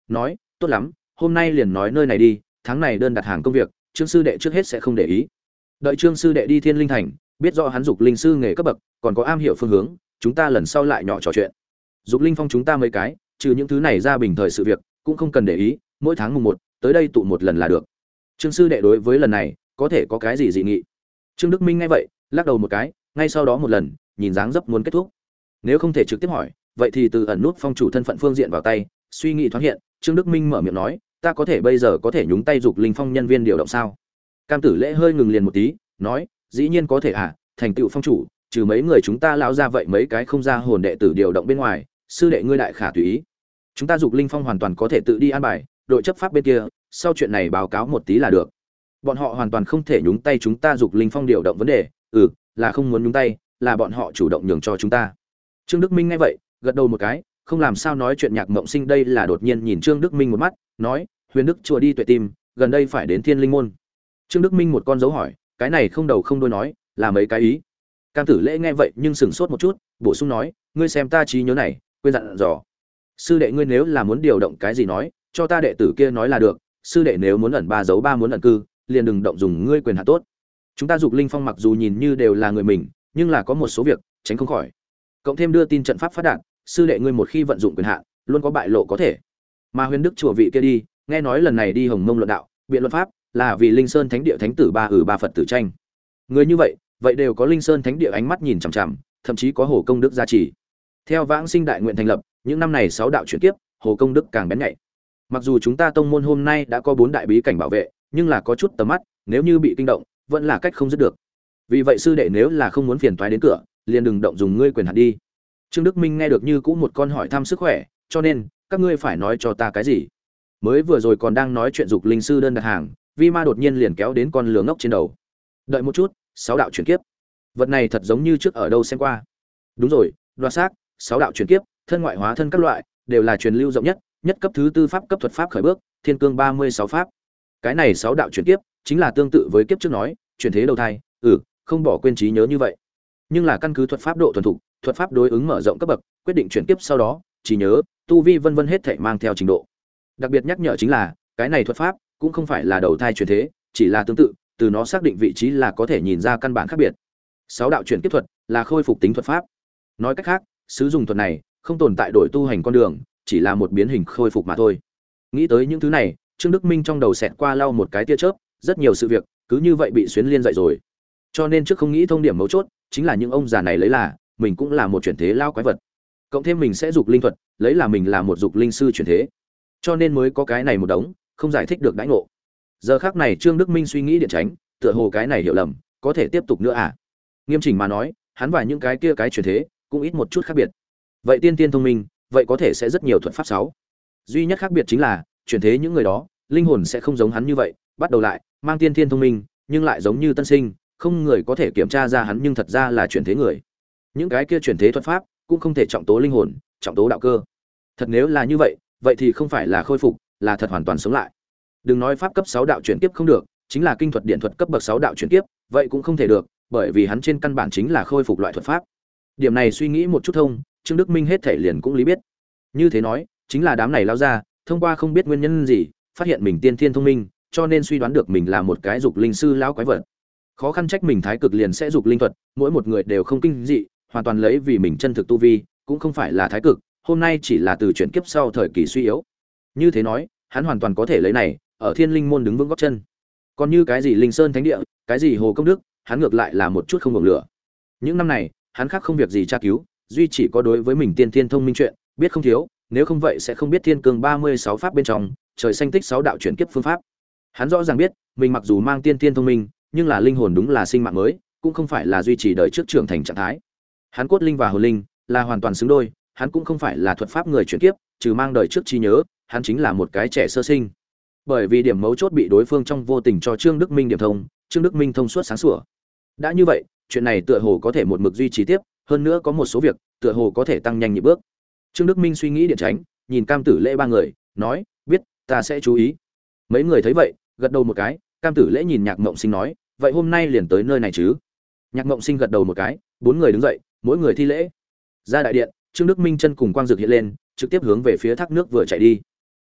S1: nói tốt lắm, hôm nay liền nói nơi này đi, tháng này đơn đặt hàng công việc Trương sư đệ trước hết sẽ không để ý. Đợi Trương sư đệ đi Thiên Linh thành, biết rõ hắn dục linh sư nghề cấp bậc, còn có am hiểu phương hướng, chúng ta lần sau lại nhỏ trò chuyện. Dục linh phong chúng ta mấy cái, trừ những thứ này ra bình thời sự việc, cũng không cần để ý, mỗi tháng mùng một tới đây tụ một lần là được. Trương sư đệ đối với lần này có thể có cái gì dị nghị? Trương Đức Minh nghe vậy, lắc đầu một cái, ngay sau đó một lần, nhìn dáng dấp muốn kết thúc. Nếu không thể trực tiếp hỏi, vậy thì từ ẩn nút phong chủ thân phận phương diện vào tay, suy nghĩ thoáng hiện, Trương Đức Minh mở miệng nói, ta có thể bây giờ có thể nhúng tay dục linh phong nhân viên điều động sao? Cam Tử Lễ hơi ngừng liền một tí, nói, dĩ nhiên có thể à, thành tựu phong chủ, trừ mấy người chúng ta lão ra vậy mấy cái không ra hồn đệ tử điều động bên ngoài, sư đệ ngươi đại khả tùy ý. Chúng ta dục linh phong hoàn toàn có thể tự đi an bài, đội chấp pháp bên kia, sau chuyện này báo cáo một tí là được. Bọn họ hoàn toàn không thể nhúng tay chúng ta dục linh phong điều động vấn đề, ừ, là không muốn nhúng tay, là bọn họ chủ động nhường cho chúng ta. Trương Đức Minh nghe vậy, gật đầu một cái, không làm sao nói chuyện Nhạc Mộng Sinh đây là đột nhiên nhìn Trương Đức Minh một mắt, nói, Huyền Đức chùa đi tuệ tim, gần đây phải đến Thiên Linh môn. Trương Đức Minh một con dấu hỏi, cái này không đầu không đuôi nói, là mấy cái ý. Cam Tử Lễ nghe vậy nhưng sững sốt một chút, bổ sung nói, ngươi xem ta trí nhớ này, quên dặn dò. Sư đệ ngươi nếu là muốn điều động cái gì nói, cho ta đệ tử kia nói là được, sư đệ nếu muốn ẩn ba dấu ba muốn ẩn cư, liền đừng động dùng ngươi quyền hạn tốt. Chúng ta dục linh phong mặc dù nhìn như đều là người mình, nhưng là có một số việc tránh không khỏi. Cộng thêm đưa tin trận pháp phát đạt, sư đệ ngươi một khi vận dụng quyền hạn, luôn có bại lộ có thể. Mà Huyền Đức chùa vị kia đi, nghe nói lần này đi Hồng Mông luận đạo, biện luận pháp, là vì Linh Sơn Thánh địa thánh tử ba ử ba Phật tử tranh. Người như vậy, vậy đều có Linh Sơn Thánh địa ánh mắt nhìn chằm chằm, thậm chí có Hồ Công Đức gia trì. Theo Vãng Sinh đại nguyện thành lập, những năm này sáu đạo chuyển kiếp, Hồ Công Đức càng bén nhạy. Mặc dù chúng ta tông môn hôm nay đã có bốn đại bí cảnh bảo vệ, nhưng là có chút tầm mắt, nếu như bị kinh động, vẫn là cách không dứt được. Vì vậy sư đệ nếu là không muốn phiền toái đến cửa, liền đừng động dùng ngươi quyền hạn đi. Trương Đức Minh nghe được như cũ một con hỏi thăm sức khỏe, cho nên các ngươi phải nói cho ta cái gì? Mới vừa rồi còn đang nói chuyện dục linh sư đơn đặt hàng, Vi Ma đột nhiên liền kéo đến con lừa ngốc trên đầu. Đợi một chút, sáu đạo chuyển kiếp. Vật này thật giống như trước ở đâu xem qua. Đúng rồi, đoạt xác, sáu đạo chuyển kiếp, thân ngoại hóa thân các loại, đều là truyền lưu rộng nhất, nhất cấp thứ tư pháp cấp thuật pháp khởi bước, Thiên Cương ba mươi sáu pháp. Cái này sáu đạo chuyển kiếp, chính là tương tự với kiếp trước nói, chuyển thế đầu thai, ừ, không bỏ quên trí nhớ như vậy. Nhưng là căn cứ thuật pháp độ thuần thục, thuật pháp đối ứng mở rộng cấp bậc, quyết định chuyển kiếp sau đó, trí nhớ, tu vi vân vân hết thảy mang theo trình độ. Đặc biệt nhắc nhở chính là, cái này thuật pháp cũng không phải là đầu thai chuyển thế, chỉ là tương tự, từ nó xác định vị trí là có thể nhìn ra căn bản khác biệt. Sáu đạo chuyển kiếp thuật là khôi phục tính thuật pháp. Nói cách khác, sử dụng thuật này không tồn tại đổi tu hành con đường, chỉ là một biến hình khôi phục mà thôi. Nghĩ tới những thứ này, Trương Đức Minh trong đầu xẹt qua lau một cái tia chớp, rất nhiều sự việc cứ như vậy bị xuyến liên dậy rồi. Cho nên trước không nghĩ thông điểm mấu chốt, chính là những ông già này lấy là mình cũng là một chuyển thế lao quái vật. Cộng thêm mình sẽ dục linh thuật, lấy là mình là một dục linh sư chuyển thế. Cho nên mới có cái này một đống, không giải thích được đãi ngộ. Giờ khắc này Trương Đức Minh suy nghĩ điện tránh, tựa hồ cái này hiểu lầm, có thể tiếp tục nữa à? Nghiêm chỉnh mà nói, hắn và những cái kia cái chuyển thế cũng ít một chút khác biệt. Vậy tiên tiên thông minh, vậy có thể sẽ rất nhiều thuật pháp sáu. Duy nhất khác biệt chính là, chuyển thế những người đó, linh hồn sẽ không giống hắn như vậy, bắt đầu lại, mang tiên tiên thông minh, nhưng lại giống như tân sinh, không người có thể kiểm tra ra hắn nhưng thật ra là chuyển thế người. Những cái kia chuyển thế thuật pháp cũng không thể trọng tố linh hồn, trọng tố đạo cơ. Thật nếu là như vậy, vậy thì không phải là khôi phục, là thật hoàn toàn sống lại. Đừng nói pháp cấp sáu đạo chuyển kiếp không được, chính là kinh thuật điện thuật cấp bậc sáu đạo chuyển kiếp, vậy cũng không thể được, bởi vì hắn trên căn bản chính là khôi phục loại thuật pháp. Điểm này suy nghĩ một chút thông, Trương Đức Minh hết thể liền cũng lý biết. Như thế nói, chính là đám này lao ra, thông qua không biết nguyên nhân gì, phát hiện mình tiên thiên thông minh, cho nên suy đoán được mình là một cái dục linh sư lão quái vật. Khó khăn trách mình thái cực liền sẽ dục linh thuật, mỗi một người đều không kinh dị, hoàn toàn lấy vì mình chân thực tu vi, cũng không phải là thái cực, hôm nay chỉ là từ chuyển kiếp sau thời kỳ suy yếu. Như thế nói, hắn hoàn toàn có thể lấy này, ở Thiên Linh môn đứng vững gót chân. Còn như cái gì Linh Sơn Thánh địa, cái gì Hồ Công Đức, hắn ngược lại là một chút không ngược lửa. Những năm này, hắn khác không việc gì tra cứu, duy chỉ có đối với mình tiên thiên thông minh chuyện, biết không thiếu, nếu không vậy sẽ không biết Thiên Cương ba mươi sáu pháp bên trong, trời xanh tích sáu đạo chuyển kiếp phương pháp. Hắn rõ ràng biết, mình mặc dù mang tiên thiên thông minh, nhưng là linh hồn đúng là sinh mạng mới, cũng không phải là duy trì đời trước trưởng thành trạng thái. Hắn cốt linh và hồn linh là hoàn toàn xứng đôi, hắn cũng không phải là thuật pháp người chuyển kiếp, trừ mang đời trước trí nhớ, hắn chính là một cái trẻ sơ sinh. Bởi vì điểm mấu chốt bị đối phương trong vô tình cho Trương Đức Minh điểm thông, Trương Đức Minh thông suốt sáng sủa. Đã như vậy, chuyện này tựa hồ có thể một mực duy trì tiếp, hơn nữa có một số việc, tựa hồ có thể tăng nhanh nhịp bước. Trương Đức Minh suy nghĩ điện tránh, nhìn Cam Tử Lễ ba người, nói, biết, ta sẽ chú ý. Mấy người thấy vậy, gật đầu một cái, Cam Tử Lễ nhìn Nhạc Mộng Sinh nói, vậy hôm nay liền tới nơi này chứ? Nhạc Mộng Sinh gật đầu một cái, bốn người đứng dậy, mỗi người thi lễ. Ra đại điện, Trương Đức Minh chân cùng quang dược hiện lên, trực tiếp hướng về phía thác nước vừa chạy đi.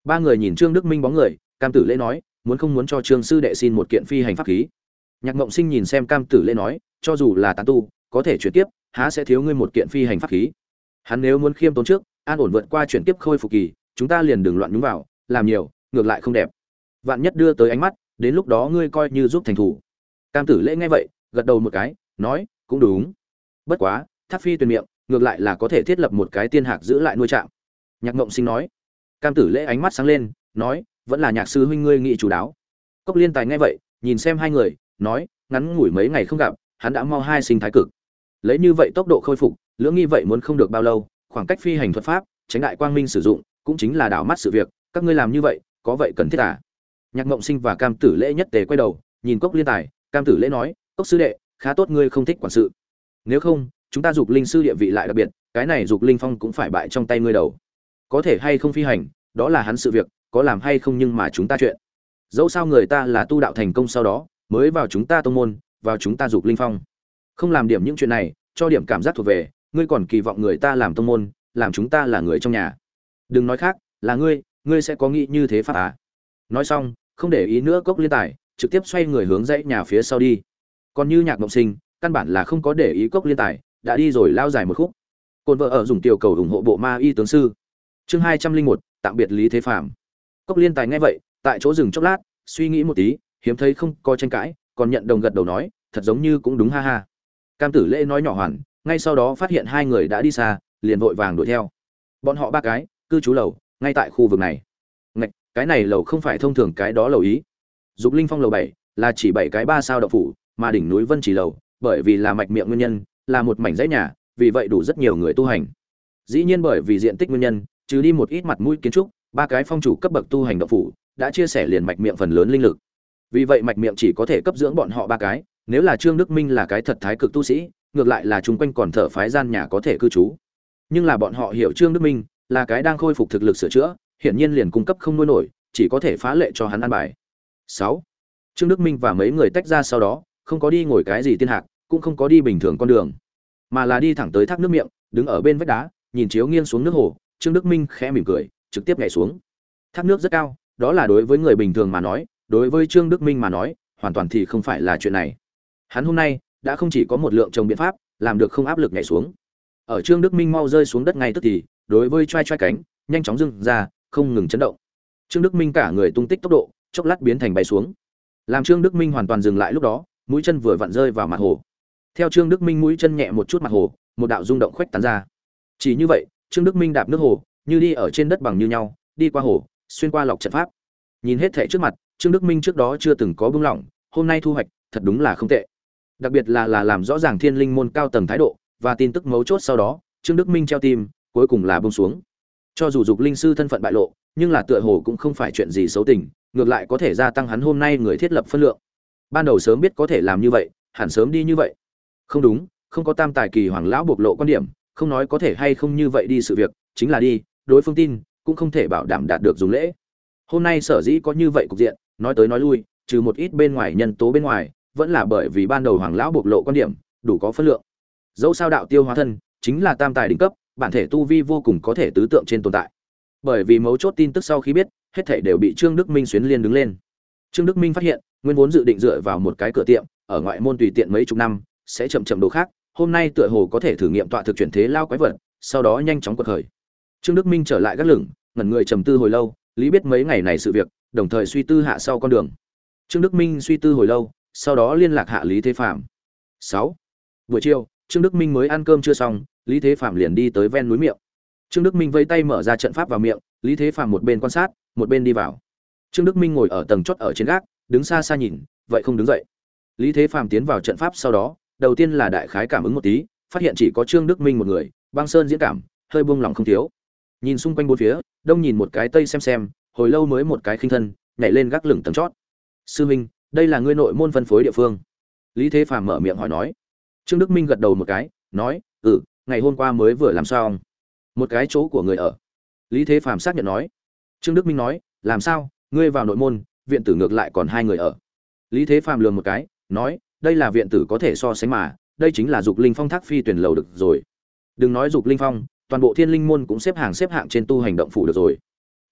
S1: Ba người nhìn Trương Đức Minh bóng người, Cam Tử Lễ nói, muốn không muốn cho Trương sư đệ xin một kiện phi hành pháp khí. Nhạc Mộng Sinh nhìn xem Cam Tử Lễ nói, cho dù là tán tu, có thể chuyển tiếp, há sẽ thiếu ngươi một kiện phi hành pháp khí. Hắn nếu muốn khiêm tốn trước, an ổn vượt qua chuyển tiếp khôi phục kỳ, chúng ta liền đừng loạn nhúng vào, làm nhiều, ngược lại không đẹp. Vạn nhất đưa tới ánh mắt, đến lúc đó ngươi coi như giúp thành thủ. Cam Tử Lễ nghe vậy, gật đầu một cái, nói, cũng đúng. Bất quá, Thác Phi Tuyền miệng, ngược lại là có thể thiết lập một cái tiên hạc giữ lại nuôi trạm. Nhạc Mộng Sinh nói. Cam Tử Lễ ánh mắt sáng lên, nói, vẫn là Nhạc sư huynh ngươi nghĩ chủ đáo. Cốc Liên Tài nghe vậy, nhìn xem hai người, nói, ngắn ngủi mấy ngày không gặp, hắn đã mau hai sinh thái cực. Lấy như vậy tốc độ khôi phục, lưỡng nghi vậy muốn không được bao lâu, khoảng cách phi hành thuật pháp, tránh đại quang minh sử dụng, cũng chính là đảo mắt sự việc, các ngươi làm như vậy, có vậy cần thiết à? Nhạc Mộng Sinh và Cam Tử Lễ nhất tề quay đầu, nhìn Cốc Liên Tài, Cam Tử Lễ nói, Cốc sư đệ, khá tốt ngươi không thích quản sự. Nếu không, chúng ta dục linh sư địa vị lại đặc biệt, cái này dục linh phong cũng phải bại trong tay ngươi đầu. Có thể hay không phi hành, đó là hắn sự việc, có làm hay không nhưng mà chúng ta chuyện. Dẫu sao người ta là tu đạo thành công sau đó, mới vào chúng ta tông môn, vào chúng ta dục linh phong. Không làm điểm những chuyện này, cho điểm cảm giác thuộc về, ngươi còn kỳ vọng người ta làm tông môn, làm chúng ta là người trong nhà. Đừng nói khác, là ngươi, ngươi sẽ có nghĩ như thế pháp à? Nói xong, không để ý nữa Cốc Liên Tài, trực tiếp xoay người hướng dãy nhà phía sau đi. Còn như Nhạc Mộng Sinh, căn bản là không có để ý Cốc Liên Tài, đã đi rồi lao dài một khúc. Côn vợ ở dùng tiểu cầu ủng hộ bộ ma y tướng sư. Chương hai trăm linh một, tạm biệt Lý Thế Phàm. Cốc Liên Tài nghe vậy, tại chỗ dừng chốc lát, suy nghĩ một tí, hiếm thấy không có tranh cãi, còn nhận đồng gật đầu nói, thật giống như cũng đúng ha ha. Cam Tử Lễ nói nhỏ hoàn, ngay sau đó phát hiện hai người đã đi xa, liền vội vàng đuổi theo. Bọn họ ba cái, cư trú lầu, ngay tại khu vực này. Ngạch, cái này lầu không phải thông thường cái đó lầu ý. Dục Linh Phong lầu bảy là chỉ bảy cái ba sao động phủ, mà đỉnh núi Vân Chỉ lầu, bởi vì là mạch miệng nguyên nhân, là một mảnh dãy nhà, vì vậy đủ rất nhiều người tu hành. Dĩ nhiên bởi vì diện tích nguyên nhân, trừ đi một ít mặt mũi kiến trúc, ba cái phong chủ cấp bậc tu hành động phủ đã chia sẻ liền mạch miệng phần lớn linh lực. Vì vậy mạch miệng chỉ có thể cấp dưỡng bọn họ ba cái, nếu là Trương Đức Minh là cái thật thái cực tu sĩ, ngược lại là chúng quanh còn thở phái gian nhà có thể cư trú. Nhưng là bọn họ hiểu Trương Đức Minh là cái đang khôi phục thực lực sửa chữa, hiển nhiên liền cung cấp không nuôi nổi, chỉ có thể phá lệ cho hắn ăn bài. sáu. Trương Đức Minh và mấy người tách ra sau đó, không có đi ngồi cái gì tiên hạc, cũng không có đi bình thường con đường, mà là đi thẳng tới thác nước miệng, đứng ở bên vách đá, nhìn chiếu nghiêng xuống nước hồ. Trương Đức Minh khẽ mỉm cười, trực tiếp nhảy xuống. Thác nước rất cao, đó là đối với người bình thường mà nói, đối với Trương Đức Minh mà nói, hoàn toàn thì không phải là chuyện này. Hắn hôm nay đã không chỉ có một lượng trồng biện pháp, làm được không áp lực nhảy xuống. Ở Trương Đức Minh mau rơi xuống đất ngay tức thì, đối với choai choai cánh, nhanh chóng dừng ra, không ngừng chấn động. Trương Đức Minh cả người tung tích tốc độ, chốc lát biến thành bay xuống. Làm Trương Đức Minh hoàn toàn dừng lại lúc đó, mũi chân vừa vặn rơi vào mặt hồ. Theo Trương Đức Minh mũi chân nhẹ một chút mặt hồ, một đạo rung động khuếch tán ra. Chỉ như vậy, Trương Đức Minh đạp nước hồ, như đi ở trên đất bằng như nhau, đi qua hồ, xuyên qua lọc trận pháp. Nhìn hết thảy trước mặt, Trương Đức Minh trước đó chưa từng có bưng lỏng, hôm nay thu hoạch, thật đúng là không tệ. Đặc biệt là là làm rõ ràng Thiên Linh môn cao tầng thái độ và tin tức mấu chốt sau đó, Trương Đức Minh treo tim, cuối cùng là buông xuống. Cho dù dục linh sư thân phận bại lộ, nhưng là tựa hồ cũng không phải chuyện gì xấu tình, ngược lại có thể gia tăng hắn hôm nay người thiết lập phân lượng. Ban đầu sớm biết có thể làm như vậy, hẳn sớm đi như vậy. Không đúng, không có tam tài kỳ hoàng lão bộc lộ quan điểm, không nói có thể hay không như vậy đi sự việc, chính là đi, đối phương tin, cũng không thể bảo đảm đạt được dùng lễ. Hôm nay sở dĩ có như vậy cục diện, nói tới nói lui, trừ một ít bên ngoài nhân tố bên ngoài, vẫn là bởi vì ban đầu hoàng lão bộc lộ quan điểm, đủ có phân lượng. Dẫu sao đạo tiêu hóa thân, chính là tam tài đỉnh cấp, bản thể tu vi vô cùng có thể tứ tượng trên tồn tại. Bởi vì mấu chốt tin tức sau khi biết, hết thảy đều bị Trương Đức Minh xuyến liên đứng lên. Trương Đức Minh phát hiện, nguyên vốn dự định dựa vào một cái cửa tiệm, ở ngoại môn tùy tiện mấy chục năm, sẽ chậm chậm đồ khác, hôm nay tựa hồ có thể thử nghiệm tọa thực chuyển thế lao quái vật, sau đó nhanh chóng quật khởi. Trương Đức Minh trở lại gác lửng, ngẩn người trầm tư hồi lâu, lý biết mấy ngày này sự việc, đồng thời suy tư hạ sau con đường. Trương Đức Minh suy tư hồi lâu, sau đó liên lạc hạ Lý Thế Phàm. sáu. Buổi chiều, Trương Đức Minh mới ăn cơm chưa xong, Lý Thế Phàm liền đi tới ven núi miệng. Trương Đức Minh vẫy tay mở ra trận pháp vào miệng, Lý Thế Phàm một bên quan sát, một bên đi vào. Trương Đức Minh ngồi ở tầng chót ở trên gác, đứng xa xa nhìn, vậy không đứng dậy. Lý Thế Phàm tiến vào trận pháp sau đó, đầu tiên là đại khái cảm ứng một tí, phát hiện chỉ có Trương Đức Minh một người, băng sơn diễn cảm, hơi buông lỏng không thiếu. Nhìn xung quanh bốn phía, đông nhìn một cái tây xem xem, hồi lâu mới một cái khinh thân, nhảy lên gác lửng tầng chót. Sư Minh, đây là ngươi nội môn phân phối địa phương. Lý Thế Phàm mở miệng hỏi nói. Trương Đức Minh gật đầu một cái, nói, ừ, ngày hôm qua mới vừa làm xong. Một cái chỗ của người ở. Lý Thế Phàm xác nhận nói. Trương Đức Minh nói, làm sao, ngươi vào nội môn, viện tử ngược lại còn hai người ở. Lý Thế Phàm lườm một cái, nói, đây là viện tử có thể so sánh mà, đây chính là dục linh phong thác phi tuyển lầu được rồi. Đừng nói dục linh phong, toàn bộ Thiên Linh môn cũng xếp hàng xếp hạng trên tu hành động phủ được rồi.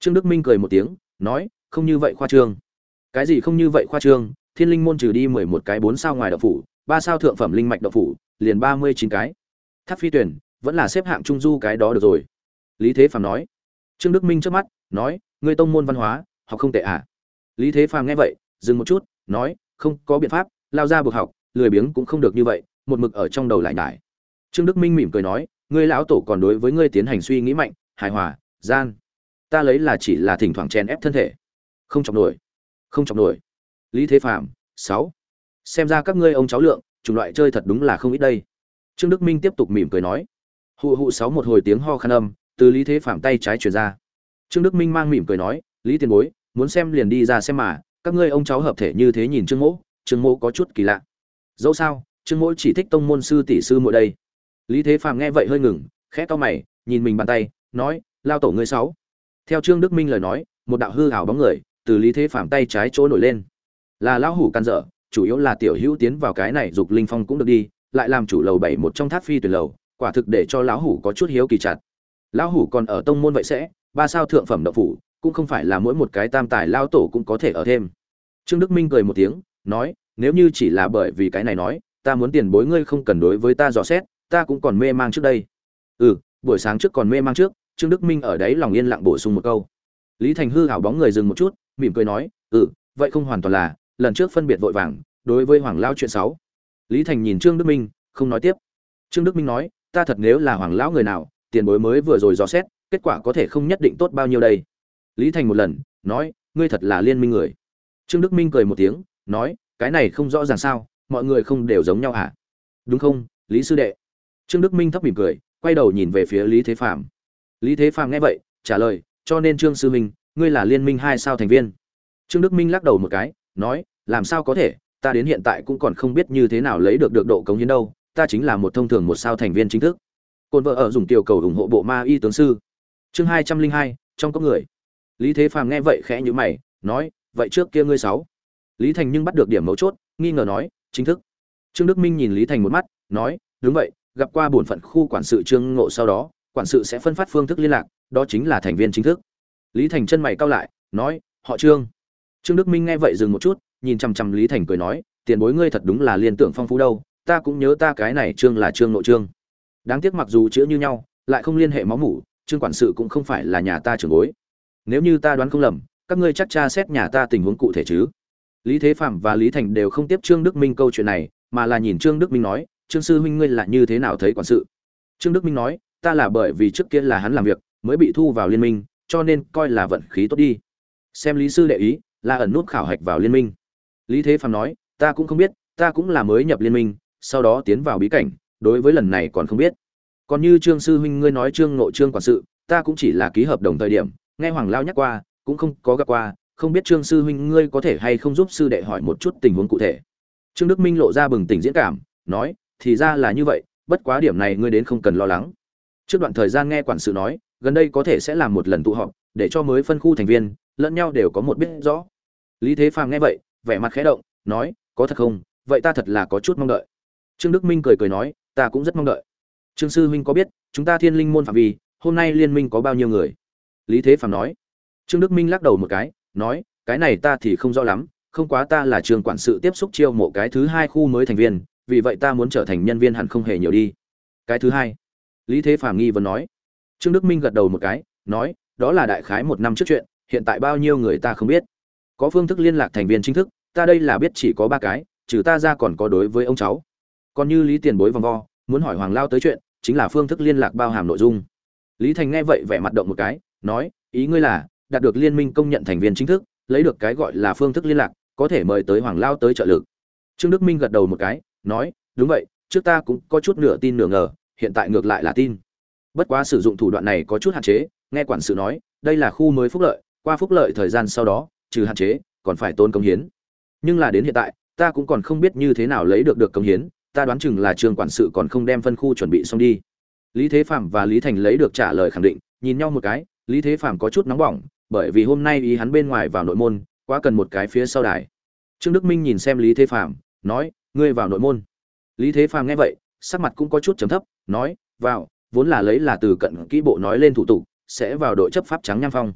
S1: Trương Đức Minh cười một tiếng, nói, không như vậy khoa trương. Cái gì không như vậy khoa trương? Thiên Linh môn trừ đi mười một cái bốn sao ngoài đậu phủ, ba sao thượng phẩm linh mạch đậu phủ, liền ba mươi chín cái. Tháp Phi Tuyển vẫn là xếp hạng trung du cái đó được rồi. Lý Thế Phàm nói. Trương Đức Minh trước mắt, nói, ngươi tông môn văn hóa, học không tệ à? Lý Thế Phàm nghe vậy, dừng một chút, nói, không có biện pháp, lao ra buộc học, lười biếng cũng không được như vậy, một mực ở trong đầu lại nhải. Trương Đức Minh mỉm cười nói, ngươi lão tổ còn đối với ngươi tiến hành suy nghĩ mạnh, hài hòa, gian. Ta lấy là chỉ là thỉnh thoảng chèn ép thân thể, không chọc nổi, không chọc nổi. Lý Thế Phàm, sáu. Xem ra các ngươi ông cháu lượng, chủng loại chơi thật đúng là không ít đây. Trương Đức Minh tiếp tục mỉm cười nói. Hụ hụ sáu một hồi tiếng ho khan âm, từ Lý Thế Phàm tay trái truyền ra. Trương Đức Minh mang mỉm cười nói, Lý tiền bối, muốn xem liền đi ra xem mà, các ngươi ông cháu hợp thể như thế nhìn Trương Mỗ, Trương Mỗ có chút kỳ lạ. Dẫu sao, Trương Mỗ chỉ thích tông môn sư tỷ sư muội đây. Lý Thế Phàm nghe vậy hơi ngừng, khẽ cau mày, nhìn mình bàn tay, nói, lao tổ ngươi sáu. Theo Trương Đức Minh lời nói, một đạo hư ảo bóng người từ Lý Thế Phàm tay trái chỗ nổi lên. Là lão hủ can dở, chủ yếu là tiểu hữu tiến vào cái này dục linh phong cũng được đi, lại làm chủ lầu bảy một trong Tháp Phi Tuyển lầu, quả thực để cho lão hủ có chút hiếu kỳ chặt. Lão hủ còn ở tông môn vậy sẽ, ba sao thượng phẩm đậu phủ, cũng không phải là mỗi một cái tam tài lao tổ cũng có thể ở thêm. Trương Đức Minh cười một tiếng, nói, nếu như chỉ là bởi vì cái này nói, ta muốn tiền bối ngươi không cần đối với ta dò xét, ta cũng còn mê mang trước đây. Ừ, buổi sáng trước còn mê mang trước, Trương Đức Minh ở đấy lòng yên lặng bổ sung một câu. Lý Thành hư hảo bóng người dừng một chút, mỉm cười nói, ừ, vậy không hoàn toàn là, lần trước phân biệt vội vàng, đối với Hoàng lão chuyện sáu. Lý Thành nhìn Trương Đức Minh, không nói tiếp. Trương Đức Minh nói, ta thật nếu là Hoàng lão người nào, tiền bối mới vừa rồi dò xét, kết quả có thể không nhất định tốt bao nhiêu đây. Lý Thành một lần, nói, ngươi thật là liên minh người. Trương Đức Minh cười một tiếng, nói, cái này không rõ ràng sao, mọi người không đều giống nhau hả? Đúng không, Lý sư đệ? Trương Đức Minh thấp mỉm cười, quay đầu nhìn về phía Lý Thế Phàm. Lý Thế Phàm nghe vậy, trả lời, cho nên Trương sư huynh, ngươi là liên minh hai sao thành viên. Trương Đức Minh lắc đầu một cái, nói, làm sao có thể, ta đến hiện tại cũng còn không biết như thế nào lấy được được độ cống hiến đâu, ta chính là một thông thường một sao thành viên chính thức. Côn vợ ở dùng tiểu cầu ủng hộ bộ ma y tướng sư. Chương hai trăm linh hai, trong có người. Lý Thế Phàm nghe vậy khẽ nhíu mày, nói, vậy trước kia ngươi sáu. Lý Thành nhưng bắt được điểm mấu chốt, nghi ngờ nói, chính thức. Trương Đức Minh nhìn Lý Thành một mắt, nói, đúng vậy, gặp qua bổn phận khu quản sự Trương Ngộ sau đó, quản sự sẽ phân phát phương thức liên lạc, đó chính là thành viên chính thức. Lý Thành chân mày cau lại, nói, họ Trương. Trương Đức Minh nghe vậy dừng một chút, nhìn chằm chằm Lý Thành cười nói, tiền bối ngươi thật đúng là liên tưởng phong phú đâu, ta cũng nhớ ta cái này Trương là Trương Nội Trương. Đáng tiếc mặc dù chữ như nhau, lại không liên hệ máu mủ, Trương quản sự cũng không phải là nhà ta trưởng bối. Nếu như ta đoán không lầm, các ngươi chắc tra xét nhà ta tình huống cụ thể chứ? Lý Thế Phạm và Lý Thành đều không tiếp Trương Đức Minh câu chuyện này, mà là nhìn Trương Đức Minh nói, Trương sư huynh ngươi là như thế nào thấy quản sự? Trương Đức Minh nói, ta là bởi vì trước kia là hắn làm việc, mới bị thu vào liên minh, cho nên coi là vận khí tốt đi. Xem Lý sư đệ ý, là ẩn nút khảo hạch vào liên minh. Lý Thế Phạm nói, ta cũng không biết, ta cũng là mới nhập liên minh, sau đó tiến vào bí cảnh, đối với lần này còn không biết. Còn như Trương sư huynh ngươi nói Trương Ngộ Trương quản sự, ta cũng chỉ là ký hợp đồng thời điểm, nghe Hoàng Lao nhắc qua, cũng không có gặp qua, không biết Trương sư huynh ngươi có thể hay không giúp sư đệ hỏi một chút tình huống cụ thể. Trương Đức Minh lộ ra bừng tỉnh diễn cảm, nói, thì ra là như vậy, bất quá điểm này ngươi đến không cần lo lắng. Trước đoạn thời gian nghe quản sự nói, gần đây có thể sẽ làm một lần tụ họp, để cho mới phân khu thành viên lẫn nhau đều có một biết rõ. Lý Thế Phàm nghe vậy, vẻ mặt khẽ động, nói, có thật không? Vậy ta thật là có chút mong đợi. Trương Đức Minh cười cười nói, ta cũng rất mong đợi. Trương sư huynh có biết, chúng ta Thiên Linh môn phạm vi, hôm nay liên minh có bao nhiêu người? Lý Thế Phàm nói. Trương Đức Minh lắc đầu một cái, nói, cái này ta thì không rõ lắm, không quá ta là trường quản sự tiếp xúc chiêu mộ cái thứ hai khu mới thành viên, vì vậy ta muốn trở thành nhân viên hẳn không hề nhiều đi. Cái thứ hai? Lý Thế Phàm nghi vấn nói. Trương Đức Minh gật đầu một cái, nói, đó là đại khái một năm trước chuyện, hiện tại bao nhiêu người ta không biết. Có phương thức liên lạc thành viên chính thức, ta đây là biết chỉ có ba cái, trừ ta ra còn có đối với ông cháu. Còn như Lý tiền bối vòng vo, muốn hỏi Hoàng Lao tới chuyện, chính là phương thức liên lạc bao hàm nội dung. Lý Thành nghe vậy vẻ mặt động một cái, nói, ý ngươi là đạt được liên minh công nhận thành viên chính thức, lấy được cái gọi là phương thức liên lạc, có thể mời tới Hoàng Lao tới trợ lực. Trương Đức Minh gật đầu một cái, nói, đúng vậy, trước ta cũng có chút nửa tin nửa ngờ, hiện tại ngược lại là tin. Bất quá sử dụng thủ đoạn này có chút hạn chế, nghe quản sự nói, đây là khu mới phúc lợi, qua phúc lợi thời gian sau đó, trừ hạn chế, còn phải tốn công hiến. Nhưng là đến hiện tại, ta cũng còn không biết như thế nào lấy được được công hiến, ta đoán chừng là Trương quản sự còn không đem phân khu chuẩn bị xong đi. Lý Thế Phạm và Lý Thành lấy được trả lời khẳng định, nhìn nhau một cái, Lý Thế Phạm có chút nóng bỏng, bởi vì hôm nay ý hắn bên ngoài vào nội môn, quá cần một cái phía sau đài. Trương Đức Minh nhìn xem Lý Thế Phạm, nói, ngươi vào nội môn. Lý Thế Phạm nghe vậy, sắc mặt cũng có chút trầm thấp, nói, vào, vốn là lấy là từ cận kỹ bộ nói lên thủ tục, sẽ vào đội chấp pháp trắng nham phong.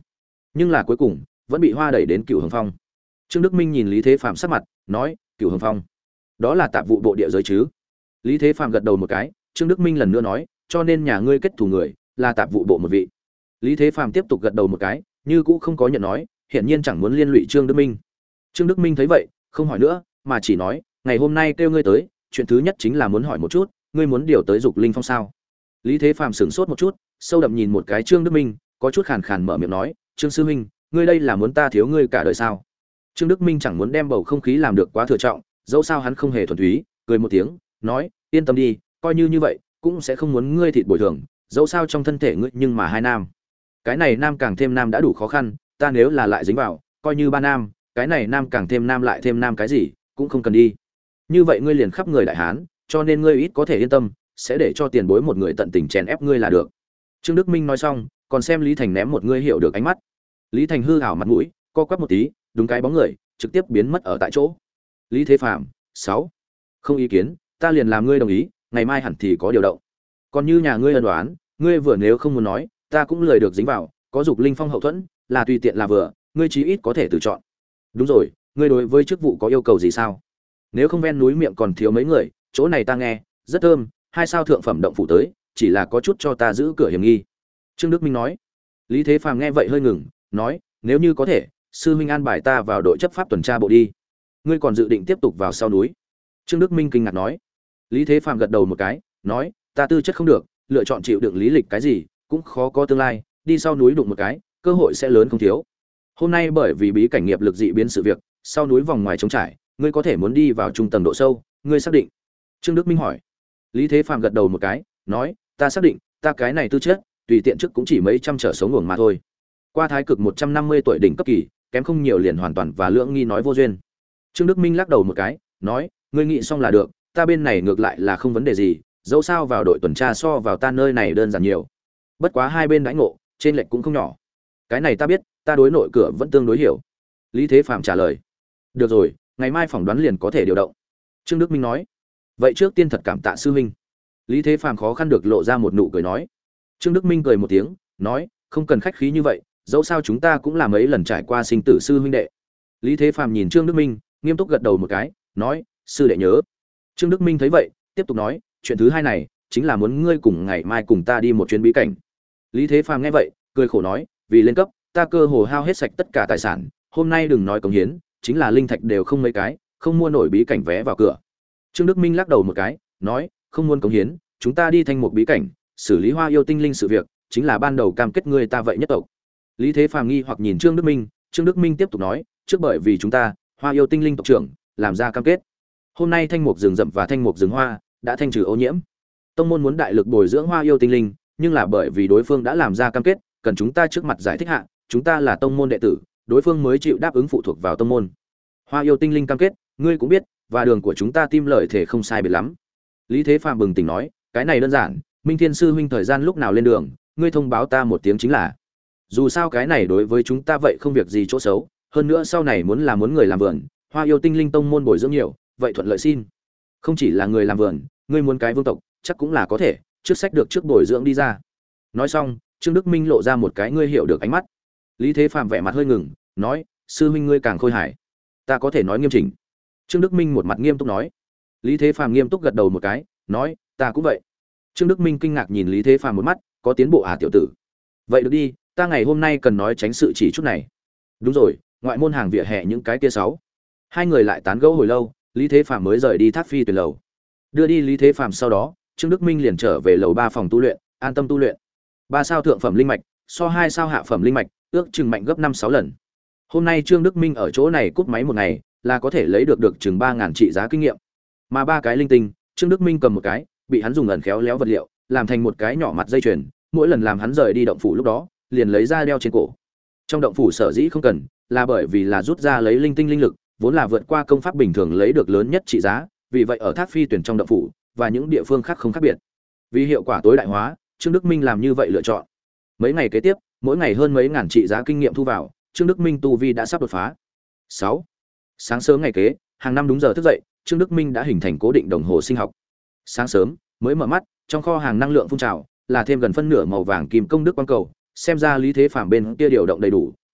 S1: nhưng là cuối cùng vẫn bị hoa đẩy đến Cửu Hồng Phong. Trương Đức Minh nhìn Lý Thế Phạm sắc mặt, nói: "Cửu Hồng Phong, đó là tạp vụ bộ địa giới chứ?" Lý Thế Phạm gật đầu một cái. Trương Đức Minh lần nữa nói: "Cho nên nhà ngươi kết thù người là tạp vụ bộ một vị." Lý Thế Phạm tiếp tục gật đầu một cái, như cũ không có nhận nói, hiển nhiên chẳng muốn liên lụy Trương Đức Minh. Trương Đức Minh thấy vậy, không hỏi nữa, mà chỉ nói: "Ngày hôm nay kêu ngươi tới, chuyện thứ nhất chính là muốn hỏi một chút, ngươi muốn điều tới Dục Linh Phong sao?" Lý Thế Phạm sửng sốt một chút, sâu đậm nhìn một cái Trương Đức Minh, có chút khàn khàn mở miệng nói: "Trương sư huynh, ngươi đây là muốn ta thiếu ngươi cả đời sao?" Trương Đức Minh chẳng muốn đem bầu không khí làm được quá thừa trọng, dẫu sao hắn không hề thuần túy, cười một tiếng, nói: "Yên tâm đi, coi như như vậy, cũng sẽ không muốn ngươi thịt bồi thường, dẫu sao trong thân thể ngươi nhưng mà hai nam. Cái này nam càng thêm nam đã đủ khó khăn, ta nếu là lại dính vào, coi như ba nam, cái này nam càng thêm nam lại thêm nam cái gì, cũng không cần đi. Như vậy ngươi liền khắp người đại hán, cho nên ngươi ít có thể yên tâm, sẽ để cho tiền bối một người tận tình chèn ép ngươi là được." Trương Đức Minh nói xong, còn xem Lý Thành ném một ngươi hiểu được ánh mắt. Lý Thành hư hảo mặt mũi, co quắp một tí, đúng cái bóng người, trực tiếp biến mất ở tại chỗ. Lý Thế Phạm, sáu, không ý kiến, ta liền làm ngươi đồng ý, ngày mai hẳn thì có điều động. Còn như nhà ngươi ân đoán, ngươi vừa nếu không muốn nói, ta cũng lười được dính vào, có Dục Linh Phong hậu thuẫn, là tùy tiện là vừa, ngươi chí ít có thể tự chọn. Đúng rồi, ngươi đối với chức vụ có yêu cầu gì sao? Nếu không ven núi miệng còn thiếu mấy người, chỗ này ta nghe, rất thơm, hai sao thượng phẩm động phủ tới, chỉ là có chút cho ta giữ cửa hiểm nghi. Trương Đức Minh nói. Lý Thế Phàm nghe vậy hơi ngừng, nói: "Nếu như có thể, sư huynh an bài ta vào đội chấp pháp tuần tra bộ đi. Ngươi còn dự định tiếp tục vào sau núi?" Trương Đức Minh kinh ngạc nói. Lý Thế Phàm gật đầu một cái, nói: "Ta tư chất không được, lựa chọn chịu đựng lý lịch cái gì, cũng khó có tương lai, đi sau núi đụng một cái, cơ hội sẽ lớn không thiếu. Hôm nay bởi vì bí cảnh nghiệp lực dị biến sự việc, sau núi vòng ngoài trống trải, ngươi có thể muốn đi vào trung tầng độ sâu, ngươi xác định?" Trương Đức Minh hỏi. Lý Thế Phàm gật đầu một cái, nói: "Ta xác định, ta cái này tư chất, tùy tiện trước cũng chỉ mấy trăm trở sống ngưỡng mà thôi. Qua thái cực một trăm năm mươi tuổi đỉnh cấp kỳ, kém không nhiều liền hoàn toàn và lưỡng nghi nói vô duyên." Trương Đức Minh lắc đầu một cái, nói: "Ngươi nghĩ xong là được, ta bên này ngược lại là không vấn đề gì, dẫu sao vào đội tuần tra so vào ta nơi này đơn giản nhiều. Bất quá hai bên đãi ngộ, trên lệch cũng không nhỏ. Cái này ta biết, ta đối nội cửa vẫn tương đối hiểu." Lý Thế Phàm trả lời. "Được rồi, ngày mai phỏng đoán liền có thể điều động." Trương Đức Minh nói. "Vậy trước tiên thật cảm tạ sư huynh." Lý Thế Phàm khó khăn được lộ ra một nụ cười nói. Trương Đức Minh cười một tiếng, nói: "Không cần khách khí như vậy, dẫu sao chúng ta cũng là mấy lần trải qua sinh tử sư huynh đệ." Lý Thế Phàm nhìn Trương Đức Minh, nghiêm túc gật đầu một cái, nói: "Sư đệ nhớ." Trương Đức Minh thấy vậy, tiếp tục nói: "Chuyện thứ hai này, chính là muốn ngươi cùng ngày mai cùng ta đi một chuyến bí cảnh." Lý Thế Phàm nghe vậy, cười khổ nói: "Vì lên cấp, ta cơ hồ hao hết sạch tất cả tài sản, hôm nay đừng nói cống hiến, chính là linh thạch đều không mấy cái, không mua nổi bí cảnh vé vào cửa." Trương Đức Minh lắc đầu một cái, nói: "Không muốn cống hiến, chúng ta đi thanh một bí cảnh, xử lý Hoa Yêu Tinh Linh sự việc, chính là ban đầu cam kết ngươi ta vậy nhất tộc." Lý Thế Phàm nghi hoặc nhìn Trương Đức Minh, Trương Đức Minh tiếp tục nói: "Trước bởi vì chúng ta, Hoa Yêu Tinh Linh tộc trưởng, làm ra cam kết. Hôm nay thanh mục rừng rậm và thanh mục rừng hoa đã thanh trừ ô nhiễm. Tông môn muốn đại lực bồi dưỡng Hoa Yêu Tinh Linh, nhưng là bởi vì đối phương đã làm ra cam kết, cần chúng ta trước mặt giải thích hạ, chúng ta là tông môn đệ tử, đối phương mới chịu đáp ứng phụ thuộc vào tông môn. Hoa Yêu Tinh Linh cam kết, ngươi cũng biết, và đường của chúng ta tim lợi thể không sai biệt lắm." Lý Thế Phàm bừng tỉnh nói: "Cái này đơn giản, Minh Thiên sư huynh thời gian lúc nào lên đường, ngươi thông báo ta một tiếng chính là. Dù sao cái này đối với chúng ta vậy không việc gì chỗ xấu, hơn nữa sau này muốn là muốn người làm vườn, Hoa Yêu Tinh Linh tông môn bồi dưỡng nhiều, vậy thuận lợi xin. Không chỉ là người làm vườn, ngươi muốn cái vương tộc, chắc cũng là có thể, trước sách được trước bồi dưỡng đi ra." Nói xong, Trương Đức Minh lộ ra một cái ngươi hiểu được ánh mắt. Lý Thế Phàm vẻ mặt hơi ngừng, nói: "Sư huynh ngươi càng khôi hài, ta có thể nói nghiêm chỉnh." Trương Đức Minh một mặt nghiêm túc nói. Lý Thế Phàm nghiêm túc gật đầu một cái, nói: "Ta cũng vậy." Trương Đức Minh kinh ngạc nhìn Lý Thế Phàm một mắt, có tiến bộ à tiểu tử? Vậy được đi, ta ngày hôm nay cần nói tránh sự chỉ chút này. Đúng rồi, ngoại môn hàng vỉa hè những cái kia sáu. Hai người lại tán gẫu hồi lâu, Lý Thế Phàm mới rời đi Thác Phi Tuyển lầu. Đưa đi Lý Thế Phàm sau đó, Trương Đức Minh liền trở về lầu ba phòng tu luyện, an tâm tu luyện. Ba sao thượng phẩm linh mạch, so hai sao hạ phẩm linh mạch, ước chừng mạnh gấp năm sáu lần. Hôm nay Trương Đức Minh ở chỗ này cúp máy một ngày, là có thể lấy được được chừng ba ngàn trị giá kinh nghiệm. Mà ba cái linh tinh, Trương Đức Minh cầm một cái, bị hắn dùng ẩn khéo léo vật liệu, làm thành một cái nhỏ mặt dây chuyền, mỗi lần làm hắn rời đi động phủ lúc đó, liền lấy ra đeo trên cổ. Trong động phủ sở dĩ không cần, là bởi vì là rút ra lấy linh tinh linh lực, vốn là vượt qua công pháp bình thường lấy được lớn nhất trị giá, vì vậy ở Thác Phi Tuyển trong động phủ và những địa phương khác không khác biệt. Vì hiệu quả tối đại hóa, Trương Đức Minh làm như vậy lựa chọn. Mấy ngày kế tiếp, mỗi ngày hơn mấy ngàn trị giá kinh nghiệm thu vào, Trương Đức Minh tu vi đã sắp đột phá. sáu. Sáng sớm ngày kế, hàng năm đúng giờ thức dậy, Trương Đức Minh đã hình thành cố định đồng hồ sinh học. Sáng sớm, mới mở mắt, trong kho hàng năng lượng phun trào, là thêm gần phân nửa màu vàng kim công đức quang cầu, xem ra Lý Thế Phàm bên kia điều động đầy đủ,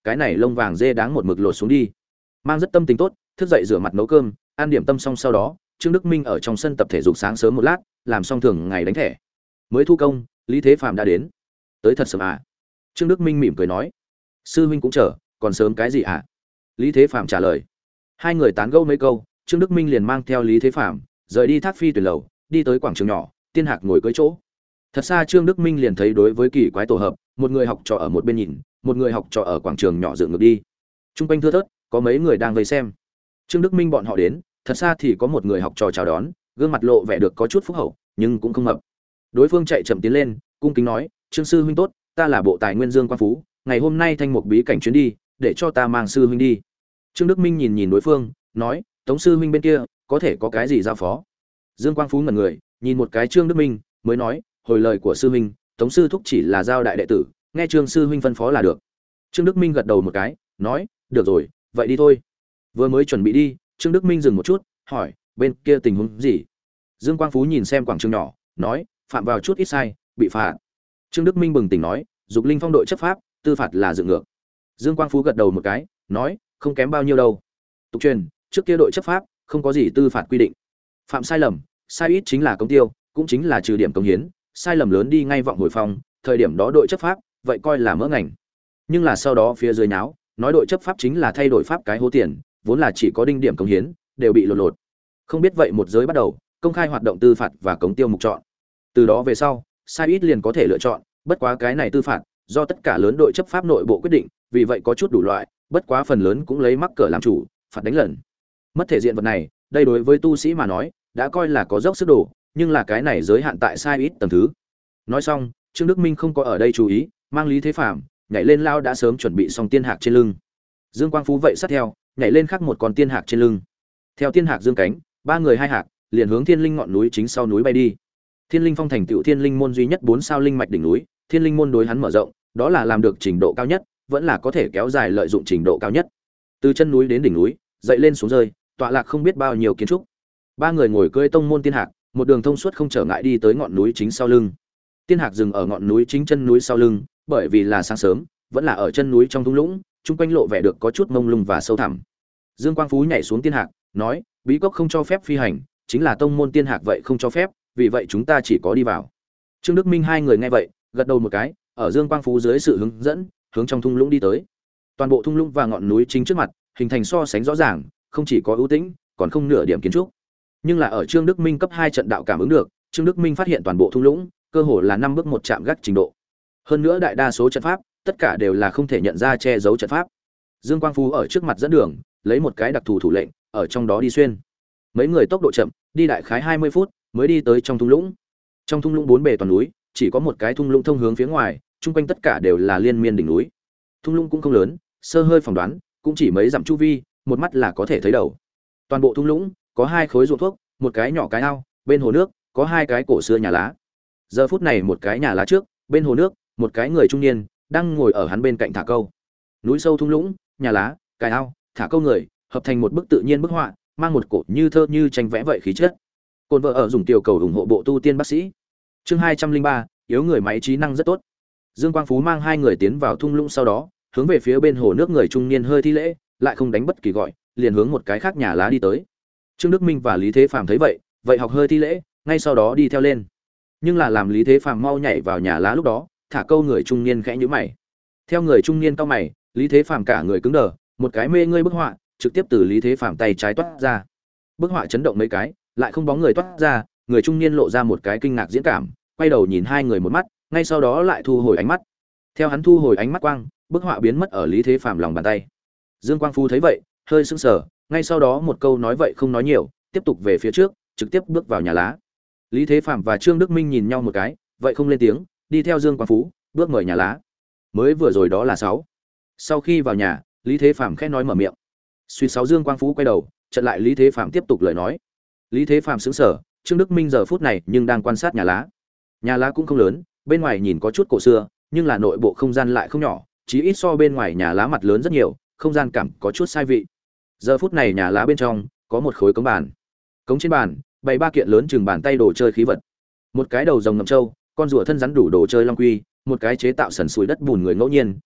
S1: cái này lông vàng dê đáng một mực lột xuống đi. Mang rất tâm tình tốt, thức dậy rửa mặt nấu cơm, ăn điểm tâm xong sau đó, Trương Đức Minh ở trong sân tập thể dục sáng sớm một lát, làm xong thường ngày đánh thẻ. Mới thu công, Lý Thế Phàm đã đến. Tới thật sớm à? Trương Đức Minh mỉm cười nói. Sư huynh cũng chờ, còn sớm cái gì à? Lý Thế Phàm trả lời. Hai người tán gẫu mấy câu, Trương Đức Minh liền mang theo Lý Thế Phàm rời đi Thác Phi tuyển lầu, đi tới quảng trường nhỏ, Tiên Hạc ngồi cưỡi chỗ. Thật xa Trương Đức Minh liền thấy đối với kỳ quái tổ hợp, một người học trò ở một bên nhìn, một người học trò ở quảng trường nhỏ dựng ngược đi. Trung quanh thưa thớt, có mấy người đang vây xem. Trương Đức Minh bọn họ đến, thật xa thì có một người học trò chào đón, gương mặt lộ vẻ được có chút phúc hậu, nhưng cũng không mập. Đối phương chạy chậm tiến lên, cung kính nói: "Trương sư huynh tốt, ta là bộ tài nguyên Dương Quang Phú, ngày hôm nay thanh mục bí cảnh chuyến đi, để cho ta mang sư huynh đi." Trương Đức Minh nhìn nhìn đối phương, nói: "Tống sư huynh bên kia, có thể có cái gì giao phó?" Dương Quang Phú ngẩn người, nhìn một cái Trương Đức Minh, mới nói: "Hồi lời của sư huynh, Tống sư thúc chỉ là giao đại đệ tử, nghe Trương sư huynh phân phó là được." Trương Đức Minh gật đầu một cái, nói: "Được rồi, vậy đi thôi." Vừa mới chuẩn bị đi, Trương Đức Minh dừng một chút, hỏi: "Bên kia tình huống gì?" Dương Quang Phú nhìn xem quảng trường nhỏ, nói: "Phạm vào chút ít sai, bị phạt." Trương Đức Minh bừng tỉnh nói: "Dục Linh Phong đội chấp pháp, tư phạt là dựng ngược." Dương Quang Phú gật đầu một cái, nói: "Không kém bao nhiêu đâu. Tục truyền, trước kia đội chấp pháp không có gì tư phạt quy định. Phạm sai lầm, sai ít chính là công tiêu, cũng chính là trừ điểm công hiến, sai lầm lớn đi ngay vọng hồi phong, thời điểm đó đội chấp pháp, vậy coi là mỡ ngành. Nhưng là sau đó phía dưới náo, nói đội chấp pháp chính là thay đổi pháp cái hố tiền, vốn là chỉ có đinh điểm công hiến, đều bị lột lột. Không biết vậy một giới bắt đầu, công khai hoạt động tư phạt và cống tiêu mục chọn. Từ đó về sau, sai ít liền có thể lựa chọn, bất quá cái này tư phạt, do tất cả lớn đội chấp pháp nội bộ quyết định, vì vậy có chút đủ loại, bất quá phần lớn cũng lấy mắc cỡ làm chủ, phạt đánh lần. Mất thể diện vật này, đây đối với tu sĩ mà nói, đã coi là có dốc sức đổ, nhưng là cái này giới hạn tại sai ít tầng thứ. Nói xong, Trương Đức Minh không có ở đây chú ý, mang Lý Thế Phàm nhảy lên lao đã sớm chuẩn bị xong tiên hạc trên lưng. Dương Quang Phú vậy sát theo, nhảy lên khắc một con tiên hạc trên lưng. Theo tiên hạc dương cánh, ba người hai hạc, liền hướng Thiên Linh ngọn núi chính sau núi bay đi. Thiên Linh Phong thành tựu Thiên Linh môn duy nhất bốn sao linh mạch đỉnh núi, Thiên Linh môn đối hắn mở rộng, đó là làm được trình độ cao nhất, vẫn là có thể kéo dài lợi dụng trình độ cao nhất. Từ chân núi đến đỉnh núi, dậy lên xuống rơi, tọa lạc không biết bao nhiêu kiến trúc. Ba người ngồi cưỡi tông môn tiên hạc, một đường thông suốt không trở ngại đi tới ngọn núi chính sau lưng. Tiên hạc dừng ở ngọn núi chính chân núi sau lưng, bởi vì là sáng sớm, vẫn là ở chân núi trong thung lũng, chung quanh lộ vẻ được có chút mông lung và sâu thẳm. Dương Quang Phú nhảy xuống tiên hạc, nói: "Bí cốc không cho phép phi hành, chính là tông môn tiên hạc vậy không cho phép, vì vậy chúng ta chỉ có đi vào." Trương Đức Minh hai người nghe vậy, gật đầu một cái, ở Dương Quang Phú dưới sự hướng dẫn, hướng trong thung lũng đi tới. Toàn bộ thung lũng và ngọn núi chính trước mặt, hình thành so sánh rõ ràng, không chỉ có ưu tĩnh, còn không nửa điểm kiến trúc. Nhưng là ở Trương Đức Minh cấp hai trận đạo cảm ứng được, Trương Đức Minh phát hiện toàn bộ thung lũng, cơ hồ là năm bước một chạm gác trình độ. Hơn nữa đại đa số trận pháp, tất cả đều là không thể nhận ra che giấu trận pháp. Dương Quang Phú ở trước mặt dẫn đường, lấy một cái đặc thù thủ lệnh, ở trong đó đi xuyên. Mấy người tốc độ chậm, đi đại khái hai mươi phút mới đi tới trong thung lũng. Trong thung lũng bốn bề toàn núi, chỉ có một cái thung lũng thông hướng phía ngoài, chung quanh tất cả đều là liên miên đỉnh núi. Thung lũng cũng không lớn, sơ hơi phỏng đoán, cũng chỉ mấy dặm chu vi, một mắt là có thể thấy đầu. Toàn bộ thung lũng có hai khối ruộng thuốc, một cái nhỏ cái ao, bên hồ nước có hai cái cổ xưa nhà lá. Giờ phút này một cái nhà lá trước, bên hồ nước, một cái người trung niên đang ngồi ở hắn bên cạnh thả câu. Núi sâu thung lũng, nhà lá, cái ao, thả câu người, hợp thành một bức tự nhiên bức họa, mang một cổ như thơ như tranh vẽ vậy khí chất. Côn vợ ở dùng tiểu cầu ủng hộ bộ tu tiên bác sĩ. Chương hai trăm linh ba, yếu người máy trí năng rất tốt. Dương Quang Phú mang hai người tiến vào thung lũng sau đó, hướng về phía bên hồ nước người trung niên hơi thi lễ, lại không đánh bất kỳ gọi, liền hướng một cái khác nhà lá đi tới. Trương Đức Minh và Lý Thế Phàm thấy vậy, vậy học hơi thi lễ, ngay sau đó đi theo lên. Nhưng là làm Lý Thế Phàm mau nhảy vào nhà lá lúc đó, thả câu người trung niên khẽ nhíu mày. Theo người trung niên cau mày, Lý Thế Phàm cả người cứng đờ, một cái mê ngơi bức họa, trực tiếp từ Lý Thế Phàm tay trái toát ra. Bức họa chấn động mấy cái, lại không bóng người toát ra, người trung niên lộ ra một cái kinh ngạc diễn cảm, quay đầu nhìn hai người một mắt, ngay sau đó lại thu hồi ánh mắt. Theo hắn thu hồi ánh mắt quang, bức họa biến mất ở Lý Thế Phàm lòng bàn tay. Dương Quang Phu thấy vậy, hơi sững sờ, ngay sau đó một câu nói vậy không nói nhiều, tiếp tục về phía trước, trực tiếp bước vào nhà lá. Lý Thế Phàm và Trương Đức Minh nhìn nhau một cái, vậy không lên tiếng, đi theo Dương Quang Phú, bước mời nhà lá. Mới vừa rồi đó là sáu. Sau khi vào nhà, Lý Thế Phàm khẽ nói mở miệng. Suy sáu Dương Quang Phú quay đầu, chặn lại Lý Thế Phàm tiếp tục lời nói. Lý Thế Phàm sững sờ, Trương Đức Minh giờ phút này nhưng đang quan sát nhà lá. Nhà lá cũng không lớn, bên ngoài nhìn có chút cổ xưa, nhưng là nội bộ không gian lại không nhỏ, chí ít so bên ngoài nhà lá mặt lớn rất nhiều, không gian cảm có chút sai vị. Giờ phút này nhà lá bên trong có một khối cống bàn. Cống trên bàn bày ba kiện lớn chừng bàn tay đồ chơi khí vật. Một cái đầu rồng ngậm trâu, con rùa thân rắn đủ đồ chơi long quy, một cái chế tạo sần sùi đất bùn người ngẫu nhiên,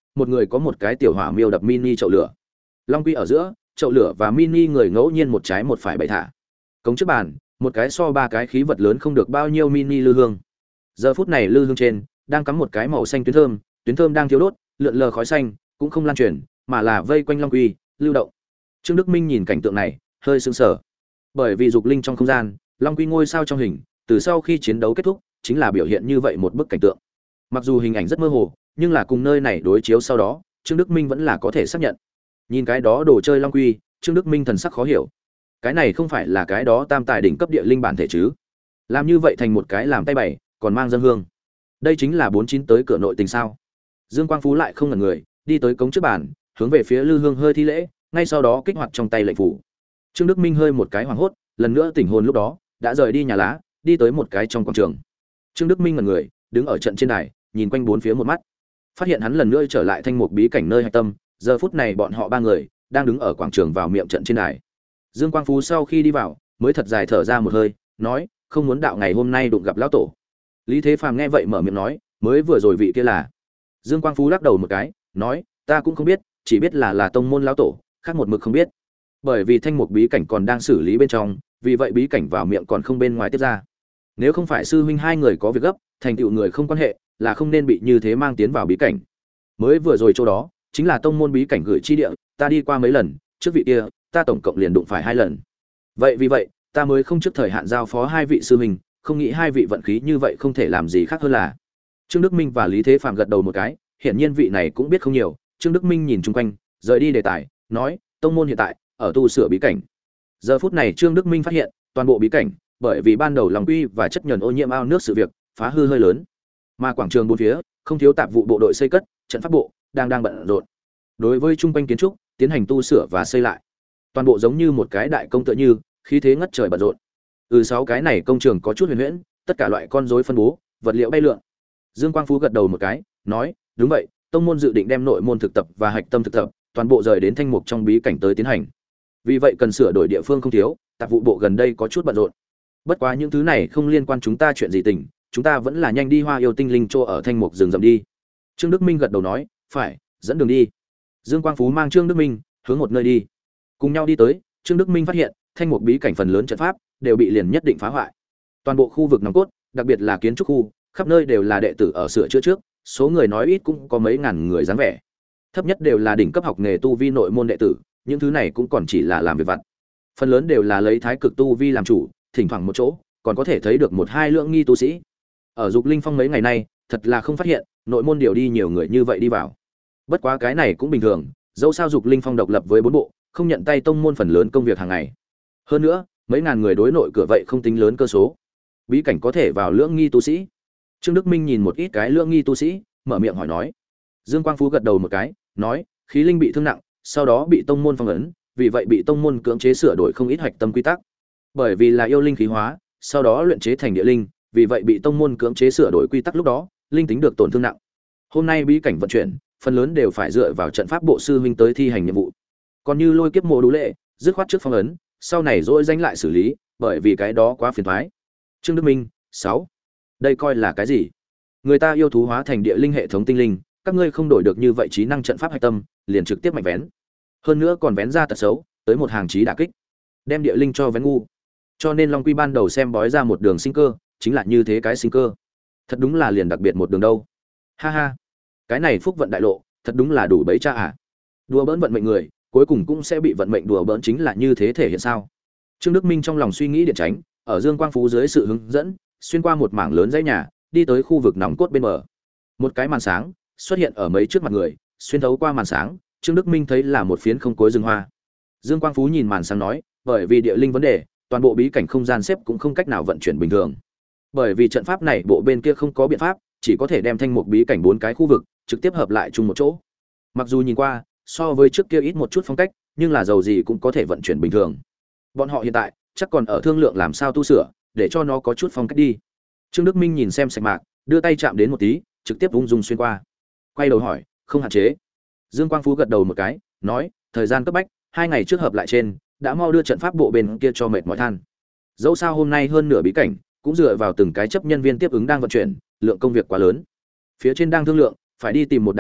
S1: một người có một cái tiểu hỏa miêu đập mini chậu lửa. Long quy ở giữa, chậu lửa và mini người ngẫu nhiên một trái một phải bày thả. Cống trước bàn, một cái so ba cái khí vật lớn không được bao nhiêu mini lư hương. Giờ phút này lư hương trên đang cắm một cái màu xanh tuyến thơm, tuyến thơm đang thiếu đốt, lượn lờ khói xanh, cũng không lan truyền, mà là vây quanh Long quy, lưu động. Trương Đức Minh nhìn cảnh tượng này, hơi sững sờ. Bởi vì dục linh trong không gian, Long quy ngôi sao trong hình, từ sau khi chiến đấu kết thúc, chính là biểu hiện như vậy một bức cảnh tượng. Mặc dù hình ảnh rất mơ hồ, nhưng là cùng nơi này đối chiếu sau đó, Trương Đức Minh vẫn là có thể xác nhận. Nhìn cái đó đồ chơi Long quy, Trương Đức Minh thần sắc khó hiểu. Cái này không phải là cái đó tam tài đỉnh cấp địa linh bản thể chứ? Làm như vậy thành một cái làm tay bày, còn mang dân hương. Đây chính là bốn chín tới cửa nội tình sao? Dương Quang Phú lại không ngần người, đi tới cống trước bàn, hướng về phía Lư Hương hơi thi lễ, ngay sau đó kích hoạt trong tay lệnh phủ. Trương Đức Minh hơi một cái hoảng hốt, lần nữa tỉnh hồn lúc đó, đã rời đi nhà lá, đi tới một cái trong quảng trường. Trương Đức Minh ngẩn người, đứng ở trận trên đài, nhìn quanh bốn phía một mắt. Phát hiện hắn lần nữa trở lại thanh mục bí cảnh nơi hạch tâm, giờ phút này bọn họ ba người đang đứng ở quảng trường vào miệng trận trên đài. Dương Quang Phú sau khi đi vào, mới thật dài thở ra một hơi, nói, không muốn đạo ngày hôm nay đụng gặp lão tổ. Lý Thế Phàm nghe vậy mở miệng nói, mới vừa rồi vị kia là. Dương Quang Phú lắc đầu một cái, nói, ta cũng không biết, chỉ biết là là tông môn lão tổ, khác một mực không biết. Bởi vì thanh mục bí cảnh còn đang xử lý bên trong, vì vậy bí cảnh vào miệng còn không bên ngoài tiếp ra. Nếu không phải sư huynh hai người có việc gấp, thành tựu người không quan hệ, là không nên bị như thế mang tiến vào bí cảnh. Mới vừa rồi chỗ đó, chính là tông môn bí cảnh gửi chi địa, ta đi qua mấy lần, trước vị kia, ta tổng cộng liền đụng phải hai lần. Vậy vì vậy, ta mới không trước thời hạn giao phó hai vị sư huynh, không nghĩ hai vị vận khí như vậy không thể làm gì khác hơn là. Trương Đức Minh và Lý Thế Phàm gật đầu một cái, hiển nhiên vị này cũng biết không nhiều. Trương Đức Minh nhìn chung quanh, rời đi đề tài, nói, tông môn hiện tại ở tu sửa bí cảnh. Giờ phút này Trương Đức Minh phát hiện, toàn bộ bí cảnh, bởi vì ban đầu lòng quy và chất nhờn ô nhiễm ao nước sự việc, phá hư hơi lớn. Mà quảng trường bốn phía, không thiếu tạp vụ bộ đội xây cất, trận pháp bộ đang đang bận rộn. Đối với chung quanh kiến trúc, tiến hành tu sửa và xây lại. Toàn bộ giống như một cái đại công tựa như, khí thế ngất trời bận rộn. Ừ sáu cái này công trường có chút huyền huyễn, tất cả loại con rối phân bố, vật liệu bay lượn. Dương Quang Phú gật đầu một cái, nói, đúng vậy, tông môn dự định đem nội môn thực tập và hạch tâm thực tập, toàn bộ rời đến thanh mục trong bí cảnh tới tiến hành. Vì vậy cần sửa đổi địa phương không thiếu, tạp vụ bộ gần đây có chút bận rộn. Bất quá những thứ này không liên quan chúng ta chuyện gì tình, chúng ta vẫn là nhanh đi Hoa Yêu Tinh Linh Trô ở thanh mục rừng rậm đi. Trương Đức Minh gật đầu nói, phải, dẫn đường đi. Dương Quang Phú mang Trương Đức Minh hướng một nơi đi. Cùng nhau đi tới, Trương Đức Minh phát hiện, thanh mục bí cảnh phần lớn trận pháp đều bị liền nhất định phá hoại. Toàn bộ khu vực nòng cốt, đặc biệt là kiến trúc khu, khắp nơi đều là đệ tử ở sửa chữa trước, số người nói ít cũng có mấy ngàn người dáng vẻ. Thấp nhất đều là đỉnh cấp học nghề tu vi nội môn đệ tử, những thứ này cũng còn chỉ là làm việc vặt. Phần lớn đều là lấy thái cực tu vi làm chủ, thỉnh thoảng một chỗ, còn có thể thấy được một hai lượng nghi tu sĩ. Ở Dục Linh Phong mấy ngày nay, thật là không phát hiện, nội môn điều đi nhiều người như vậy đi vào. Bất quá cái này cũng bình thường, dẫu sao Dục Linh Phong độc lập với bốn bộ, không nhận tay tông môn phần lớn công việc hàng ngày. Hơn nữa, mấy ngàn người đối nội cửa vậy không tính lớn cơ số. Bí cảnh có thể vào lượng nghi tu sĩ. Trương Đức Minh nhìn một ít cái lượng nghi tu sĩ, mở miệng hỏi nói. Dương Quang Phú gật đầu một cái, nói, khí linh bị thương nặng, sau đó bị tông môn phong ấn, vì vậy bị tông môn cưỡng chế sửa đổi không ít hạch tâm quy tắc. Bởi vì là yêu linh khí hóa, sau đó luyện chế thành địa linh, vì vậy bị tông môn cưỡng chế sửa đổi quy tắc lúc đó, linh tính được tổn thương nặng. Hôm nay bí cảnh vận chuyển, phần lớn đều phải dựa vào trận pháp bộ sư huynh tới thi hành nhiệm vụ. Còn như lôi kiếp mộ đủ lệ, dứt khoát trước phong ấn, sau này dỗi danh lại xử lý, bởi vì cái đó quá phiền toái. Trương Đức Minh, sáu. Đây coi là cái gì? Người ta yêu thú hóa thành địa linh hệ thống tinh linh, các ngươi không đổi được như vậy trí năng trận pháp hạch tâm, liền trực tiếp mạnh vén. Hơn nữa còn vén ra tật xấu, tới một hàng chí đả kích. Đem địa linh cho vén ngu. Cho nên Long Quy ban đầu xem bói ra một đường sinh cơ, chính là như thế cái sinh cơ. Thật đúng là liền đặc biệt một đường đâu. Ha ha. Cái này phúc vận đại lộ, thật đúng là đủ bấy cha à. Đùa bỡn vận mệnh người, cuối cùng cũng sẽ bị vận mệnh đùa bỡn, chính là như thế thể hiện sao? Trương Đức Minh trong lòng suy nghĩ điện tránh, ở Dương Quang Phú dưới sự hướng dẫn, xuyên qua một mảng lớn dãy nhà, đi tới khu vực nòng cốt bên bờ. Một cái màn sáng xuất hiện ở mấy trước mặt người, xuyên thấu qua màn sáng, Trương Đức Minh thấy là một phiến không cối rừng hoa. Dương Quang Phú nhìn màn sáng nói, bởi vì địa linh vấn đề, toàn bộ bí cảnh không gian xếp cũng không cách nào vận chuyển bình thường. Bởi vì trận pháp này bộ bên kia không có biện pháp, chỉ có thể đem thanh một bí cảnh bốn cái khu vực trực tiếp hợp lại chung một chỗ. Mặc dù nhìn qua so với trước kia ít một chút phong cách, nhưng là dầu gì cũng có thể vận chuyển bình thường. Bọn họ hiện tại chắc còn ở thương lượng làm sao tu sửa, để cho nó có chút phong cách đi. Trương Đức Minh nhìn xem sạch mạc, đưa tay chạm đến một tí, trực tiếp ung dung xuyên qua. Quay đầu hỏi, không hạn chế. Dương Quang Phú gật đầu một cái, nói, thời gian cấp bách, hai ngày trước hợp lại trên, đã mau đưa trận pháp bộ bên kia cho mệt mỏi than. Dẫu sao hôm nay hơn nửa bí cảnh, cũng dựa vào từng cái chấp nhân viên tiếp ứng đang vận chuyển, lượng công việc quá lớn. Phía trên đang thương lượng, phải đi tìm một đại yêu,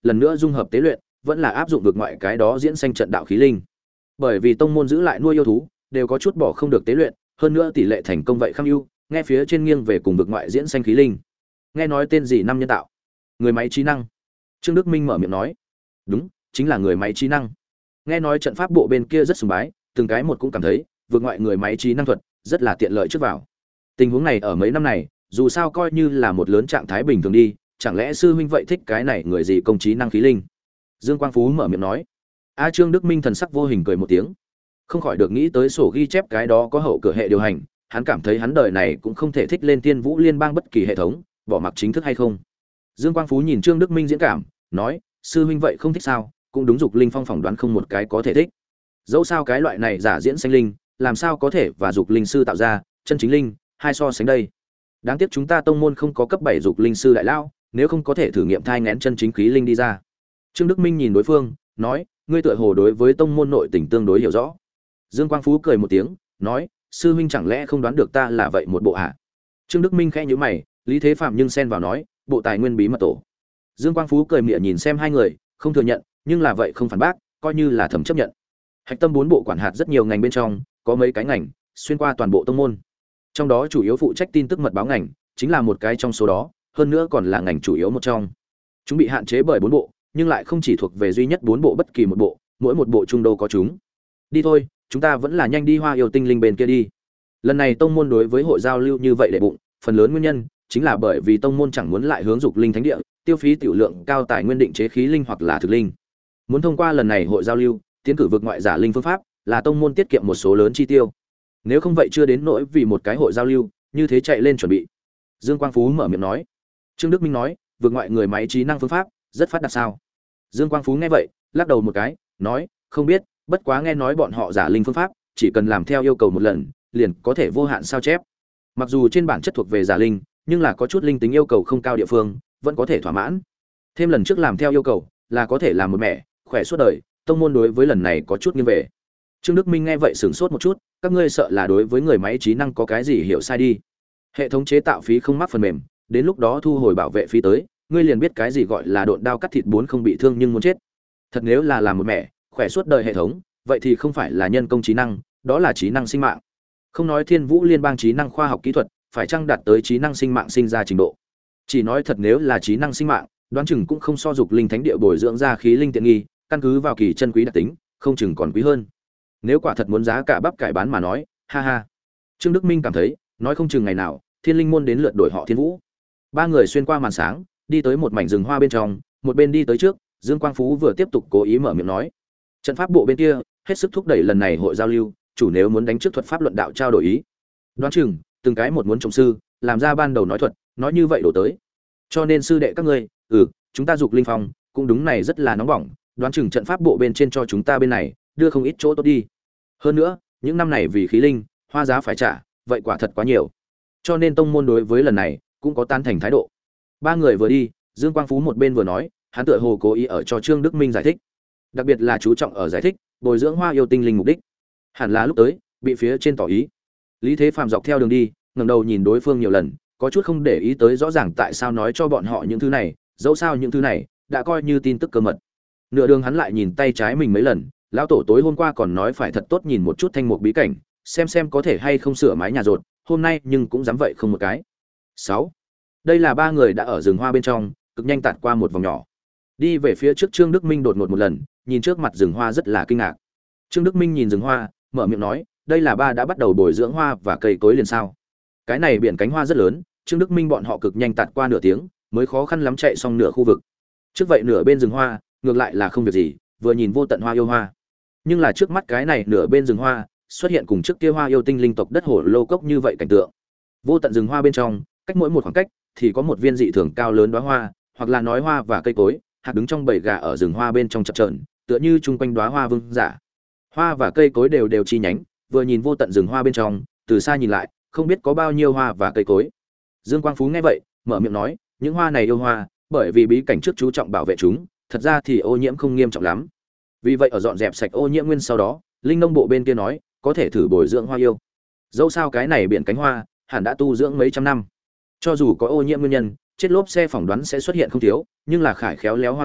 S1: lần nữa dung hợp tế luyện, vẫn là áp dụng vực ngoại cái đó diễn sanh trận đạo khí linh. Bởi vì tông môn giữ lại nuôi yêu thú, đều có chút bỏ không được tế luyện, hơn nữa tỷ lệ thành công vậy kham ưu, nghe phía trên nghiêng về cùng vực ngoại diễn sanh khí linh. Nghe nói tên gì năm nhân tạo? Người máy trí năng. Trương Đức Minh mở miệng nói. Đúng, chính là người máy trí năng. Nghe nói trận pháp bộ bên kia rất sùng bái, từng cái một cũng cảm thấy, vượt ngoại người máy trí năng thuật rất là tiện lợi trước vào. Tình huống này ở mấy năm này, dù sao coi như là một lớn trạng thái bình thường đi, chẳng lẽ sư huynh vậy thích cái này người gì công trí năng khí linh? Dương Quang Phú mở miệng nói. A Trương Đức Minh thần sắc vô hình cười một tiếng, không khỏi được nghĩ tới sổ ghi chép cái đó có hậu cửa hệ điều hành, hắn cảm thấy hắn đời này cũng không thể thích lên Tiên Vũ Liên bang bất kỳ hệ thống, bỏ mặc chính thức hay không. Dương Quang Phú nhìn Trương Đức Minh diễn cảm, nói, sư huynh vậy không thích sao? Cũng đúng, dục linh phong phỏng đoán không một cái có thể thích. Dẫu sao cái loại này giả diễn sanh linh, làm sao có thể và dục linh sư tạo ra chân chính linh, hai so sánh đây. Đáng tiếc chúng ta tông môn không có cấp bảy dục linh sư đại lao, nếu không có thể thử nghiệm thai nghén chân chính khí linh đi ra. Trương Đức Minh nhìn đối phương, nói, ngươi tựa hồ đối với tông môn nội tình tương đối hiểu rõ. Dương Quang Phú cười một tiếng, nói, sư huynh chẳng lẽ không đoán được ta là vậy một bộ hạ? Trương Đức Minh khẽ nhíu mày, Lý Thế Phạm nhưng xen vào nói, bộ tài nguyên bí mật tổ. Dương Quang Phú cười mỉa nhìn xem hai người, không thừa nhận, nhưng là vậy không phản bác, coi như là thầm chấp nhận. Hạch tâm bốn bộ quản hạt rất nhiều ngành bên trong, có mấy cái ngành xuyên qua toàn bộ tông môn. Trong đó chủ yếu phụ trách tin tức mật báo ngành, chính là một cái trong số đó, hơn nữa còn là ngành chủ yếu một trong. Chúng bị hạn chế bởi bốn bộ, nhưng lại không chỉ thuộc về duy nhất bốn bộ bất kỳ một bộ, mỗi một bộ trung đô có chúng. Đi thôi, chúng ta vẫn là nhanh đi Hoa Yêu Tinh Linh bên kia đi. Lần này tông môn đối với hội giao lưu như vậy để bụng, phần lớn nguyên nhân chính là bởi vì tông môn chẳng muốn lại hướng dục linh thánh địa, tiêu phí tiểu lượng cao tài nguyên định chế khí linh hoặc là thực linh. Muốn thông qua lần này hội giao lưu, tiến cử vực ngoại giả linh phương pháp, là tông môn tiết kiệm một số lớn chi tiêu. Nếu không vậy chưa đến nỗi vì một cái hội giao lưu, như thế chạy lên chuẩn bị. Dương Quang Phú mở miệng nói. Trương Đức Minh nói, vực ngoại người máy trí năng phương pháp, rất phát đạt sao? Dương Quang Phú nghe vậy, lắc đầu một cái, nói, không biết, bất quá nghe nói bọn họ giả linh phương pháp, chỉ cần làm theo yêu cầu một lần, liền có thể vô hạn sao chép. Mặc dù trên bản chất thuộc về giả linh, nhưng là có chút linh tính yêu cầu không cao địa phương, vẫn có thể thỏa mãn. Thêm lần trước làm theo yêu cầu, là có thể làm một mẹ, khỏe suốt đời, tông môn đối với lần này có chút nghiêng về. Trương Đức Minh nghe vậy sửng sốt một chút, các ngươi sợ là đối với người máy trí năng có cái gì hiểu sai đi. Hệ thống chế tạo phí không mắc phần mềm, đến lúc đó thu hồi bảo vệ phí tới, ngươi liền biết cái gì gọi là độn đao cắt thịt bốn không bị thương nhưng muốn chết. Thật nếu là làm một mẹ, khỏe suốt đời hệ thống, vậy thì không phải là nhân công trí năng, đó là trí năng sinh mạng. Không nói Thiên Vũ Liên bang trí năng khoa học kỹ thuật, phải chăng đạt tới trí năng sinh mạng sinh ra trình độ. Chỉ nói thật nếu là trí năng sinh mạng, đoán chừng cũng không so dục linh thánh địa bồi dưỡng ra khí linh tiện nghi, căn cứ vào kỳ chân quý đặc tính, không chừng còn quý hơn. Nếu quả thật muốn giá cả bắp cải bán mà nói, ha ha. Trương Đức Minh cảm thấy, nói không chừng ngày nào, Thiên Linh môn đến lượt đổi họ Thiên Vũ. Ba người xuyên qua màn sáng, đi tới một mảnh rừng hoa bên trong, một bên đi tới trước, Dương Quang Phú vừa tiếp tục cố ý mở miệng nói, trận pháp bộ bên kia, hết sức thúc đẩy lần này hội giao lưu, chủ nếu muốn đánh trước thuật pháp luận đạo trao đổi ý. Đoán chừng, từng cái một muốn trồng sư, làm ra ban đầu nói thuật, nói như vậy đổ tới. Cho nên sư đệ các ngươi, ừ, chúng ta dục linh phong, cũng đúng này rất là nóng bỏng, đoán chừng trận pháp bộ bên trên cho chúng ta bên này, đưa không ít chỗ tốt đi. Hơn nữa, những năm này vì khí linh, hoa giá phải trả, vậy quả thật quá nhiều. Cho nên tông môn đối với lần này cũng có tán thành thái độ. Ba người vừa đi, Dương Quang Phú một bên vừa nói, hắn tựa hồ cố ý ở cho Trương Đức Minh giải thích. Đặc biệt là chú trọng ở giải thích, bồi dưỡng Hoa Yêu Tinh Linh mục đích. Hẳn là lúc tới, bị phía trên tỏ ý. Lý Thế Phàm dọc theo đường đi, ngẩng đầu nhìn đối phương nhiều lần, có chút không để ý tới rõ ràng tại sao nói cho bọn họ những thứ này, dẫu sao những thứ này đã coi như tin tức cơ mật. Nửa đường hắn lại nhìn tay trái mình mấy lần, lão tổ tối hôm qua còn nói phải thật tốt nhìn một chút thanh mục bí cảnh, xem xem có thể hay không sửa mái nhà rột, hôm nay nhưng cũng dám vậy không một cái. Sáu. Đây là ba người đã ở rừng hoa bên trong, cực nhanh tạt qua một vòng nhỏ. Đi về phía trước Trương Đức Minh đột ngột một lần, nhìn trước mặt rừng hoa rất là kinh ngạc. Trương Đức Minh nhìn rừng hoa, mở miệng nói, đây là ba đã bắt đầu bồi dưỡng hoa và cây cối liền sao? Cái này biển cánh hoa rất lớn, Trương Đức Minh bọn họ cực nhanh tạt qua nửa tiếng, mới khó khăn lắm chạy xong nửa khu vực. Trước vậy nửa bên rừng hoa, ngược lại là không việc gì, vừa nhìn vô tận hoa yêu hoa. Nhưng là trước mắt cái này nửa bên rừng hoa, xuất hiện cùng trước kia Hoa Yêu Tinh Linh tộc đất hồ lô cốc như vậy cảnh tượng. Vô tận rừng hoa bên trong, cách mỗi một khoảng cách thì có một viên dị thường cao lớn đóa hoa, hoặc là nói hoa và cây cối, hạt đứng trong bầy gà ở rừng hoa bên trong chập chờn, tựa như chung quanh đóa hoa vương giả. Hoa và cây cối đều đều chi nhánh, vừa nhìn vô tận rừng hoa bên trong, từ xa nhìn lại, không biết có bao nhiêu hoa và cây cối. Dương Quang Phú nghe vậy, mở miệng nói, những hoa này yêu hoa, bởi vì bí cảnh trước chú trọng bảo vệ chúng, thật ra thì ô nhiễm không nghiêm trọng lắm. Vì vậy ở dọn dẹp sạch ô nhiễm nguyên sau đó, linh nông bộ bên kia nói, có thể thử bồi dưỡng hoa yêu. Dẫu sao cái này biển cánh hoa, hẳn đã tu dưỡng mấy trăm năm. Cho dù có ô nhiễm nguyên nhân, chết lốp xe phỏng đoán sẽ xuất hiện không thiếu, nhưng là khải khéo léo hoa yêu,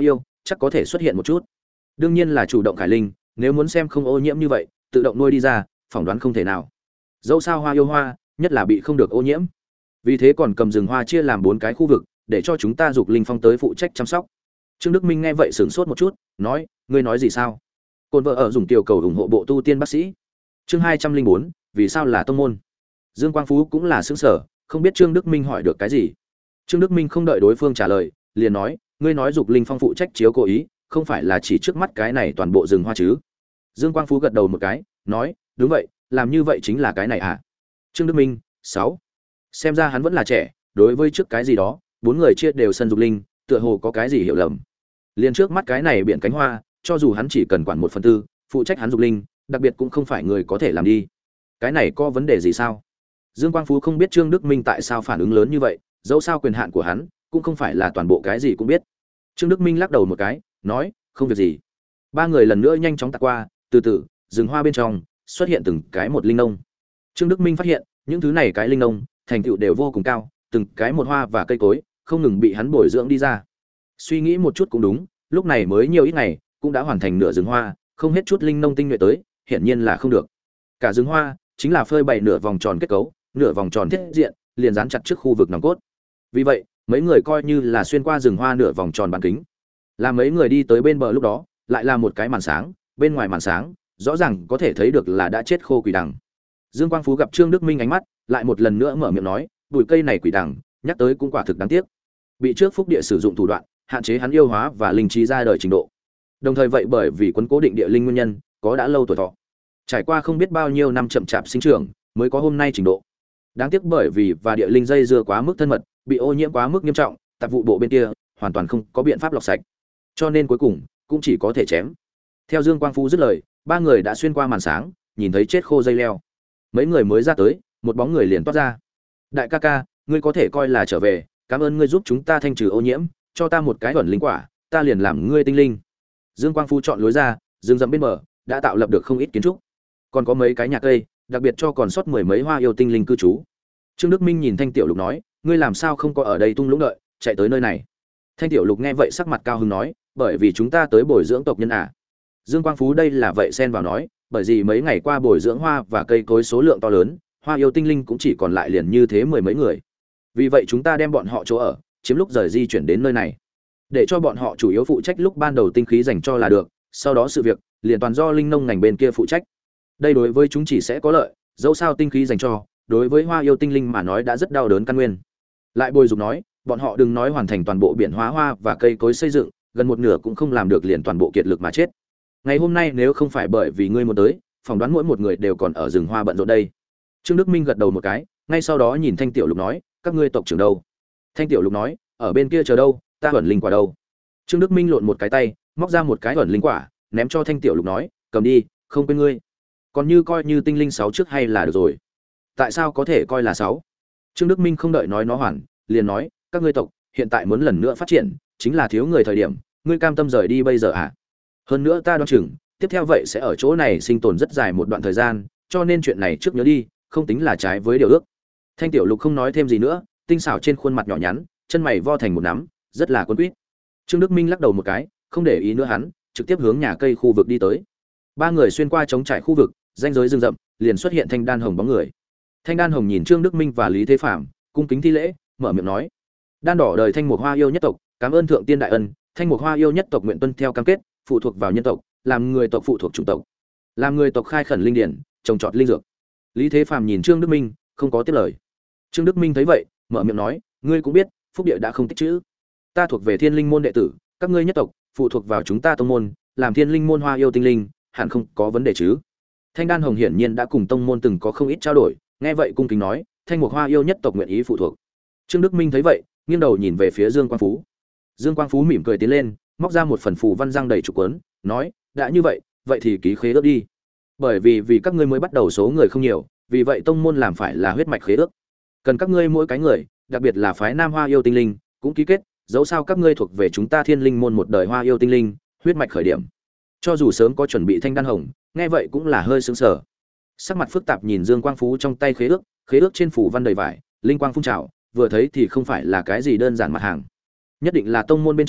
S1: chắc có thể xuất hiện một chút. Đương nhiên là chủ động khải linh, nếu muốn xem không ô nhiễm như vậy, tự động nuôi đi ra, phỏng đoán không thể nào. Dẫu sao hoa yêu hoa, nhất là bị không được ô nhiễm. Vì thế còn cầm rừng hoa chia làm bốn cái khu vực, để cho chúng ta dục linh phong tới phụ trách chăm sóc. Trương Đức Minh nghe vậy sửng sốt một chút, nói, ngươi nói gì sao? Côn vợ ở dùng tiểu cầu ủng hộ bộ tu tiên bác sĩ. Chương hai trăm linh bốn, vì sao là tông môn? Dương Quang Phú cũng là sững sở, không biết Trương Đức Minh hỏi được cái gì. Trương Đức Minh không đợi đối phương trả lời, liền nói, ngươi nói dục linh phong phụ trách chiếu cố ý, không phải là chỉ trước mắt cái này toàn bộ rừng hoa chứ? Dương Quang Phú gật đầu một cái, nói, đúng vậy, làm như vậy chính là cái này à? Trương Đức Minh, sáu. Xem ra hắn vẫn là trẻ, đối với trước cái gì đó, bốn người chia đều sân dục linh, tựa hồ có cái gì hiểu lầm. Liên trước mắt cái này biển cánh hoa, cho dù hắn chỉ cần quản một phần tư, phụ trách hắn dục linh, đặc biệt cũng không phải người có thể làm đi. Cái này có vấn đề gì sao? Dương Quang Phú không biết Trương Đức Minh tại sao phản ứng lớn như vậy, dẫu sao quyền hạn của hắn cũng không phải là toàn bộ cái gì cũng biết. Trương Đức Minh lắc đầu một cái, nói, không việc gì. Ba người lần nữa nhanh chóng tạt qua, từ từ, rừng hoa bên trong xuất hiện từng cái một linh nông. Trương Đức Minh phát hiện, những thứ này cái linh nông, thành tựu đều vô cùng cao, từng cái một hoa và cây cối, không ngừng bị hắn bồi dưỡng đi ra. Suy nghĩ một chút cũng đúng, lúc này mới nhiều ít ngày, cũng đã hoàn thành nửa rừng hoa, không hết chút linh nông tinh nhuệ tới, hiển nhiên là không được. Cả rừng hoa chính là phơi bày nửa vòng tròn kết cấu, nửa vòng tròn thiết diện, liền dán chặt trước khu vực nòng cốt. Vì vậy, mấy người coi như là xuyên qua rừng hoa nửa vòng tròn bán kính. Là mấy người đi tới bên bờ lúc đó, lại là một cái màn sáng, bên ngoài màn sáng, rõ ràng có thể thấy được là đã chết khô quỷ đằng. Dương Quang Phú gặp Trương Đức Minh ánh mắt, lại một lần nữa mở miệng nói, bụi cây này quỷ đằng, nhắc tới cũng quả thực đáng tiếc. Bị trước phúc địa sử dụng thủ đoạn, hạn chế hắn yêu hóa và linh trí ra đời trình độ. Đồng thời vậy bởi vì quấn cố định địa linh nguyên nhân, có đã lâu tuổi thọ. Trải qua không biết bao nhiêu năm chậm chạp sinh trưởng, mới có hôm nay trình độ. Đáng tiếc bởi vì và địa linh dây dưa quá mức thân mật, bị ô nhiễm quá mức nghiêm trọng, tạp vụ bộ bên kia hoàn toàn không có biện pháp lọc sạch. Cho nên cuối cùng cũng chỉ có thể chém. Theo Dương Quang Phú dứt lời, ba người đã xuyên qua màn sáng, nhìn thấy chết khô dây leo. Mấy người mới ra tới, một bóng người liền toát ra. Đại ca ca, ngươi có thể coi là trở về, cảm ơn ngươi giúp chúng ta thanh trừ ô nhiễm, cho ta một cái ẩn linh quả, ta liền làm ngươi tinh linh. Dương Quang Phú chọn lối ra, rừng rậm bên bờ đã tạo lập được không ít kiến trúc, còn có mấy cái nhà cây, đặc biệt cho còn sót mười mấy hoa yêu tinh linh cư trú. Trương Đức Minh nhìn Thanh Tiểu Lục nói, ngươi làm sao không có ở đây tung lũng đợi, chạy tới nơi này? Thanh Tiểu Lục nghe vậy sắc mặt cao hứng nói, bởi vì chúng ta tới bồi dưỡng tộc nhân à. Dương Quang Phú đây là vậy xen vào nói, bởi vì mấy ngày qua bồi dưỡng hoa và cây cối số lượng to lớn, hoa yêu tinh linh cũng chỉ còn lại liền như thế mười mấy người. Vì vậy chúng ta đem bọn họ chỗ ở, chiếm lúc rời di chuyển đến nơi này, để cho bọn họ chủ yếu phụ trách lúc ban đầu tinh khí dành cho là được, sau đó sự việc liền toàn do linh nông ngành bên kia phụ trách. Đây đối với chúng chỉ sẽ có lợi, dẫu sao tinh khí dành cho, đối với hoa yêu tinh linh mà nói đã rất đau đớn căn nguyên. Lại bồi dục nói, bọn họ đừng nói hoàn thành toàn bộ biển hóa hoa và cây cối xây dựng, gần một nửa cũng không làm được, liền toàn bộ kiệt lực mà chết. Ngày hôm nay nếu không phải bởi vì ngươi muốn tới, phỏng đoán mỗi một người đều còn ở rừng hoa bận rộn đây. Trương Đức Minh gật đầu một cái, ngay sau đó nhìn Thanh Tiểu Lục nói, các ngươi tộc trưởng đâu? Thanh Tiểu Lục nói, ở bên kia chờ đâu, ta ẩn linh quả đâu? Trương Đức Minh lộn một cái tay, móc ra một cái ẩn linh quả, ném cho Thanh Tiểu Lục nói, cầm đi, không quên ngươi. Còn như coi như tinh linh sáu trước hay là được rồi. Tại sao có thể coi là sáu? Trương Đức Minh không đợi nói nó hoàn, liền nói, các ngươi tộc hiện tại muốn lần nữa phát triển, chính là thiếu người thời điểm, ngươi cam tâm rời đi bây giờ à? Hơn nữa ta đoán chừng, tiếp theo vậy sẽ ở chỗ này sinh tồn rất dài một đoạn thời gian, cho nên chuyện này trước nhớ đi, không tính là trái với điều ước. Thanh Tiểu Lục không nói thêm gì nữa, tinh xảo trên khuôn mặt nhỏ nhắn, chân mày vo thành một nắm, rất là cuốn quýt. Trương Đức Minh lắc đầu một cái, không để ý nữa hắn, trực tiếp hướng nhà cây khu vực đi tới. Ba người xuyên qua trống trải khu vực, ranh giới rừng rậm, liền xuất hiện Thanh Đan Hồng bóng người. Thanh Đan Hồng nhìn Trương Đức Minh và Lý Thế Phạm, cung kính thi lễ, mở miệng nói: "Đan đỏ đời Thanh Mục Hoa yêu nhất tộc, cảm ơn thượng tiên đại ân, Thanh Mục Hoa yêu nhất tộc nguyện tuân theo cam kết, phụ thuộc vào nhân tộc, làm người tộc phụ thuộc chủng tộc, làm người tộc khai khẩn linh điển, trồng trọt linh dược." Lý Thế Phạm nhìn Trương Đức Minh, không có tiếp lời. Trương Đức Minh thấy vậy, mở miệng nói: "Ngươi cũng biết, phúc địa đã không tích trữ. Ta thuộc về Thiên Linh môn đệ tử, các ngươi nhất tộc phụ thuộc vào chúng ta tông môn, làm Thiên Linh môn Hoa yêu tinh linh, hẳn không có vấn đề chứ?" Thanh Đan Hồng hiển nhiên đã cùng tông môn từng có không ít trao đổi, nghe vậy cung kính nói: "Thanh Mục Hoa yêu nhất tộc nguyện ý phụ thuộc." Trương Đức Minh thấy vậy, nghiêng đầu nhìn về phía Dương Quang Phú. Dương Quang Phú mỉm cười tiến lên, móc ra một phần phù văn răng đầy trục cuốn, nói: "đã như vậy, vậy thì ký khế ước đi. Bởi vì vì các ngươi mới bắt đầu số người không nhiều, vì vậy tông môn làm phải là huyết mạch khế ước. Cần các ngươi mỗi cái người, đặc biệt là phái Nam Hoa yêu tinh linh, cũng ký kết, dẫu sao các ngươi thuộc về chúng ta Thiên Linh môn một đời Hoa yêu tinh linh, huyết mạch khởi điểm." Cho dù sớm có chuẩn bị Thanh Đan Hồng, nghe vậy cũng là hơi sững sờ. Sắc mặt phức tạp nhìn Dương Quang Phú trong tay khế ước, khế ước trên phủ văn đầy vải, linh quang phun trào, vừa thấy thì không phải là cái gì đơn giản mặt hàng. Nhất định là tông môn bên trong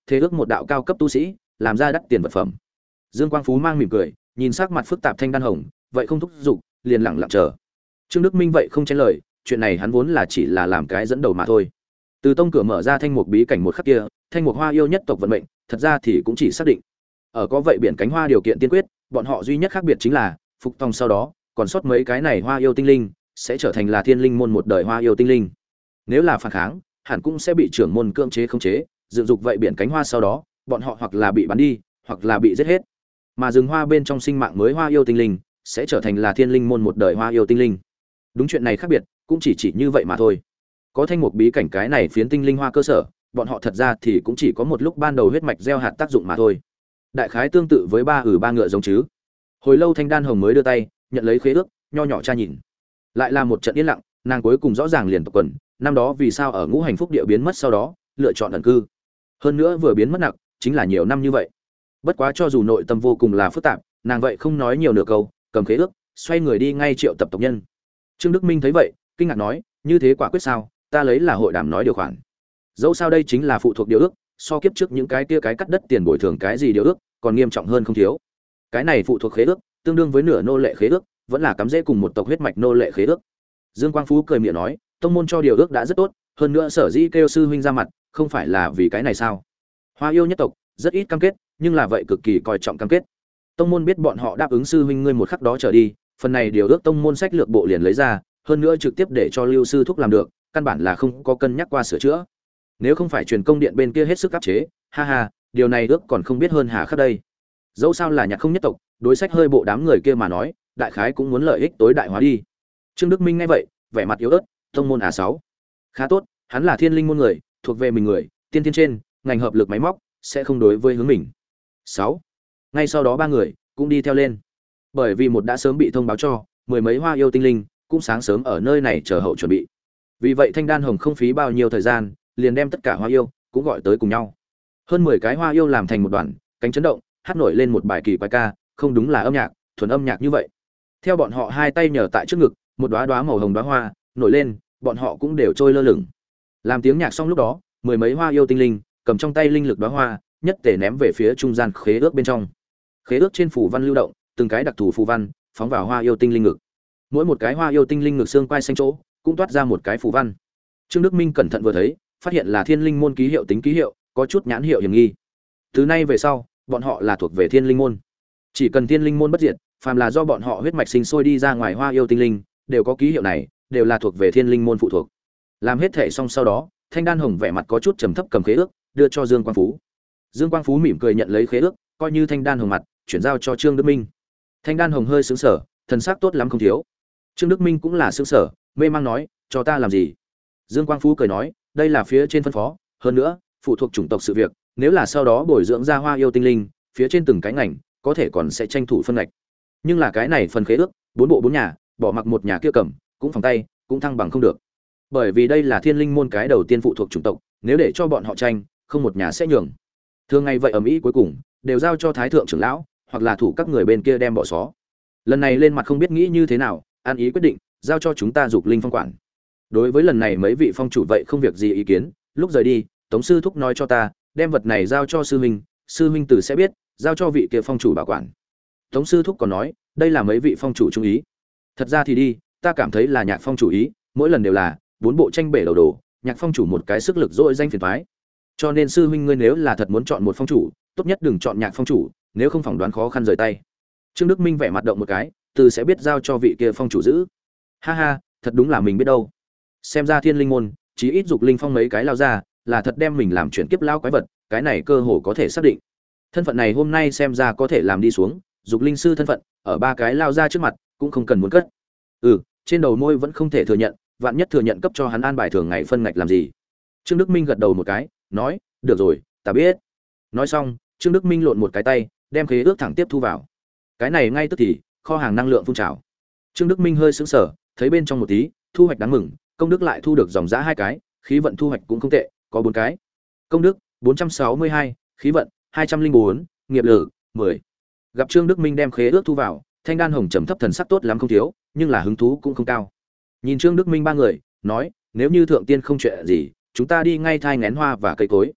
S1: thế ước một đạo cao cấp tu sĩ làm ra đắt tiền vật phẩm. Dương Quang Phú mang mỉm cười, nhìn sắc mặt phức tạp Thanh Đan Hồng, vậy không thúc giục, liền lặng lặng chờ. Trương Đức Minh vậy không chen lời, chuyện này hắn vốn là chỉ là làm cái dẫn đầu mà thôi. Từ tông cửa mở ra thanh mục bí cảnh một khắc kia, thanh mục hoa yêu nhất tộc vận mệnh, thật ra thì cũng chỉ xác định. Ở có vậy biển cánh hoa điều kiện tiên quyết, bọn họ duy nhất khác biệt chính là phục tòng sau đó, còn sót mấy cái này hoa yêu tinh linh sẽ trở thành là thiên linh môn một đời hoa yêu tinh linh. Nếu là phản kháng, hẳn cũng sẽ bị trưởng môn cưỡng chế khống chế, dựng dục vậy biển cánh hoa sau đó, bọn họ hoặc là bị bắn đi, hoặc là bị giết hết. Mà rừng hoa bên trong sinh mạng mới hoa yêu tinh linh sẽ trở thành là thiên linh môn một đời hoa yêu tinh linh. Đúng, chuyện này khác biệt, cũng chỉ chỉ như vậy mà thôi. Có thanh mục bí cảnh cái này phiến tinh linh hoa cơ sở, bọn họ thật ra thì cũng chỉ có một lúc ban đầu huyết mạch gieo hạt tác dụng mà thôi. Đại khái tương tự với ba ử ba ngựa giống chứ. Hồi lâu Thanh Đan Hồng mới đưa tay nhận lấy khế ước, nho nhỏ tra nhìn. Lại là một trận yên lặng, nàng cuối cùng rõ ràng liền tộc quần, năm đó vì sao ở ngũ hành phúc địa biến mất sau đó, lựa chọn ẩn cư. Hơn nữa vừa biến mất nặng, chính là nhiều năm như vậy. Bất quá cho dù nội tâm vô cùng là phức tạp, nàng vậy không nói nhiều nửa câu, cầm khế ước, xoay người đi ngay triệu tập tộc nhân. Trương Đức Minh thấy vậy, kinh ngạc nói, như thế quả quyết sao, ta lấy là hội đàm nói điều khoản. Dẫu sao đây chính là phụ thuộc điều ước, so kiếp trước những cái kia cái cắt đất tiền bồi thường cái gì điều ước, còn nghiêm trọng hơn không thiếu. Cái này phụ thuộc khế ước, tương đương với nửa nô lệ khế ước, vẫn là cắm rễ cùng một tộc huyết mạch nô lệ khế ước. Dương Quang Phú cười miệng nói, tông môn cho điều ước đã rất tốt, hơn nữa sở dĩ kêu sư huynh ra mặt, không phải là vì cái này sao? Hoa yêu nhất tộc rất ít cam kết, nhưng là vậy cực kỳ coi trọng cam kết. Tông môn biết bọn họ đáp ứng sư huynh ngươi một khắc đó trở đi, phần này điều ước tông môn sách lược bộ liền lấy ra, hơn nữa trực tiếp để cho Lưu sư thúc làm được, căn bản là không có cân nhắc qua sửa chữa. Nếu không phải truyền công điện bên kia hết sức áp chế, ha ha, điều này ước còn không biết hơn hà khắc đây. Dẫu sao là nhạc không nhất tộc, đối sách hơi bộ đám người kia mà nói, đại khái cũng muốn lợi ích tối đại hóa đi. Trương Đức Minh nghe vậy, vẻ mặt yếu ớt, tông môn a sáu. Khá tốt, hắn là thiên linh môn người, thuộc về mình người, tiên tiên trên, ngành hợp lực máy móc, sẽ không đối với hướng mình. sáu. Ngay sau đó ba người cũng đi theo lên. Bởi vì một đã sớm bị thông báo cho, mười mấy hoa yêu tinh linh cũng sáng sớm ở nơi này chờ hậu chuẩn bị. Vì vậy Thanh Đan Hồng không phí bao nhiêu thời gian, liền đem tất cả hoa yêu cũng gọi tới cùng nhau. Hơn mười cái hoa yêu làm thành một đoàn, cánh chấn động, hát nổi lên một bài kỳ quái ca, không đúng là âm nhạc, thuần âm nhạc như vậy. Theo bọn họ hai tay nhờ tại trước ngực, một đóa đóa màu hồng đóa hoa nổi lên, bọn họ cũng đều trôi lơ lửng. Làm tiếng nhạc xong lúc đó, mười mấy hoa yêu tinh linh cầm trong tay linh lực đóa hoa, nhất tề ném về phía trung gian khế ước bên trong. Khế ước trên phù văn lưu động, từng cái đặc thù phù văn phóng vào hoa yêu tinh linh ngực. Mỗi một cái hoa yêu tinh linh ngực xương quai xanh chỗ cũng toát ra một cái phù văn. Trương Đức Minh cẩn thận vừa thấy, phát hiện là thiên linh môn ký hiệu tính ký hiệu, có chút nhãn hiệu hiểm nghi. Từ nay về sau, bọn họ là thuộc về thiên linh môn. Chỉ cần thiên linh môn bất diệt, phàm là do bọn họ huyết mạch sinh sôi đi ra ngoài hoa yêu tinh linh, đều có ký hiệu này, đều là thuộc về thiên linh môn phụ thuộc. Làm hết thể xong sau đó, Thanh Đan Hồng vẻ mặt có chút trầm thấp cầm khế ước, đưa cho Dương Quang Phú. Dương Quang Phú mỉm cười nhận lấy khế ước, coi như Thanh Đan Hồng mặt, chuyển giao cho Trương Đức Minh. Thanh Đan Hồng hơi sững sờ, thần sắc tốt lắm không thiếu. Trương Đức Minh cũng là sững sờ, mê mang nói, cho ta làm gì? Dương Quang Phú cười nói, đây là phía trên phân phó, hơn nữa, phụ thuộc chủng tộc sự việc, nếu là sau đó bồi dưỡng ra hoa yêu tinh linh, phía trên từng cái ngành, có thể còn sẽ tranh thủ phân ngạch. Nhưng là cái này phần khế ước, bốn bộ bốn nhà, bỏ mặc một nhà kia cầm, cũng phòng tay, cũng thăng bằng không được. Bởi vì đây là thiên linh môn cái đầu tiên phụ thuộc chủng tộc, nếu để cho bọn họ tranh, không một nhà sẽ nhường. Thường ngày vậy ầm ĩ cuối cùng, đều giao cho thái thượng trưởng lão, hoặc là thủ các người bên kia đem bỏ xó. Lần này lên mặt không biết nghĩ như thế nào, an ý quyết định, giao cho chúng ta dục linh phong quản. Đối với lần này mấy vị phong chủ vậy không việc gì ý kiến, lúc rời đi, Tống sư thúc nói cho ta, đem vật này giao cho sư huynh, sư huynh tử sẽ biết, giao cho vị kia phong chủ bảo quản. Tống sư thúc còn nói, đây là mấy vị phong chủ trung ý. Thật ra thì đi, ta cảm thấy là Nhạc phong chủ ý, mỗi lần đều là bốn bộ tranh bể đầu đồ, Nhạc phong chủ một cái sức lực dội danh phiền toái. Cho nên sư huynh ngươi nếu là thật muốn chọn một phong chủ, tốt nhất đừng chọn Nhạc phong chủ, nếu không phỏng đoán khó khăn rời tay. Trương Đức Minh vẻ mặt động một cái, từ sẽ biết giao cho vị kia phong chủ giữ. Ha ha, thật đúng là mình biết đâu. Xem ra thiên linh môn, chí ít dục linh phong mấy cái lao ra, là thật đem mình làm chuyển kiếp lao quái vật, cái này cơ hồ có thể xác định. Thân phận này hôm nay xem ra có thể làm đi xuống, dục linh sư thân phận, ở ba cái lao ra trước mặt, cũng không cần muốn cất. Ừ, trên đầu môi vẫn không thể thừa nhận, vạn nhất thừa nhận cấp cho hắn an bài thường ngày phân ngạch làm gì. Trương Đức Minh gật đầu một cái, nói, được rồi, ta biết. Nói xong, Trương Đức Minh lộn một cái tay, đem khế ước thẳng tiếp thu vào. Cái này ngay tức thì, kho hàng năng lượng phun trào. Trương Đức Minh hơi sững sờ, thấy bên trong một tí, thu hoạch đáng mừng, công đức lại thu được dòng giá hai cái, khí vận thu hoạch cũng không tệ, có bốn cái. Công đức bốn trăm sáu mươi hai, khí vận hai trăm linh bốn, nghiệp lực mười. Gặp Trương Đức Minh đem khế ước thu vào, Thanh Đan Hồng trầm thấp thần sắc tốt lắm không thiếu, nhưng là hứng thú cũng không cao. Nhìn Trương Đức Minh ba người, nói, nếu như thượng tiên không chuyện gì, chúng ta đi ngay thai ngén hoa và cây cối.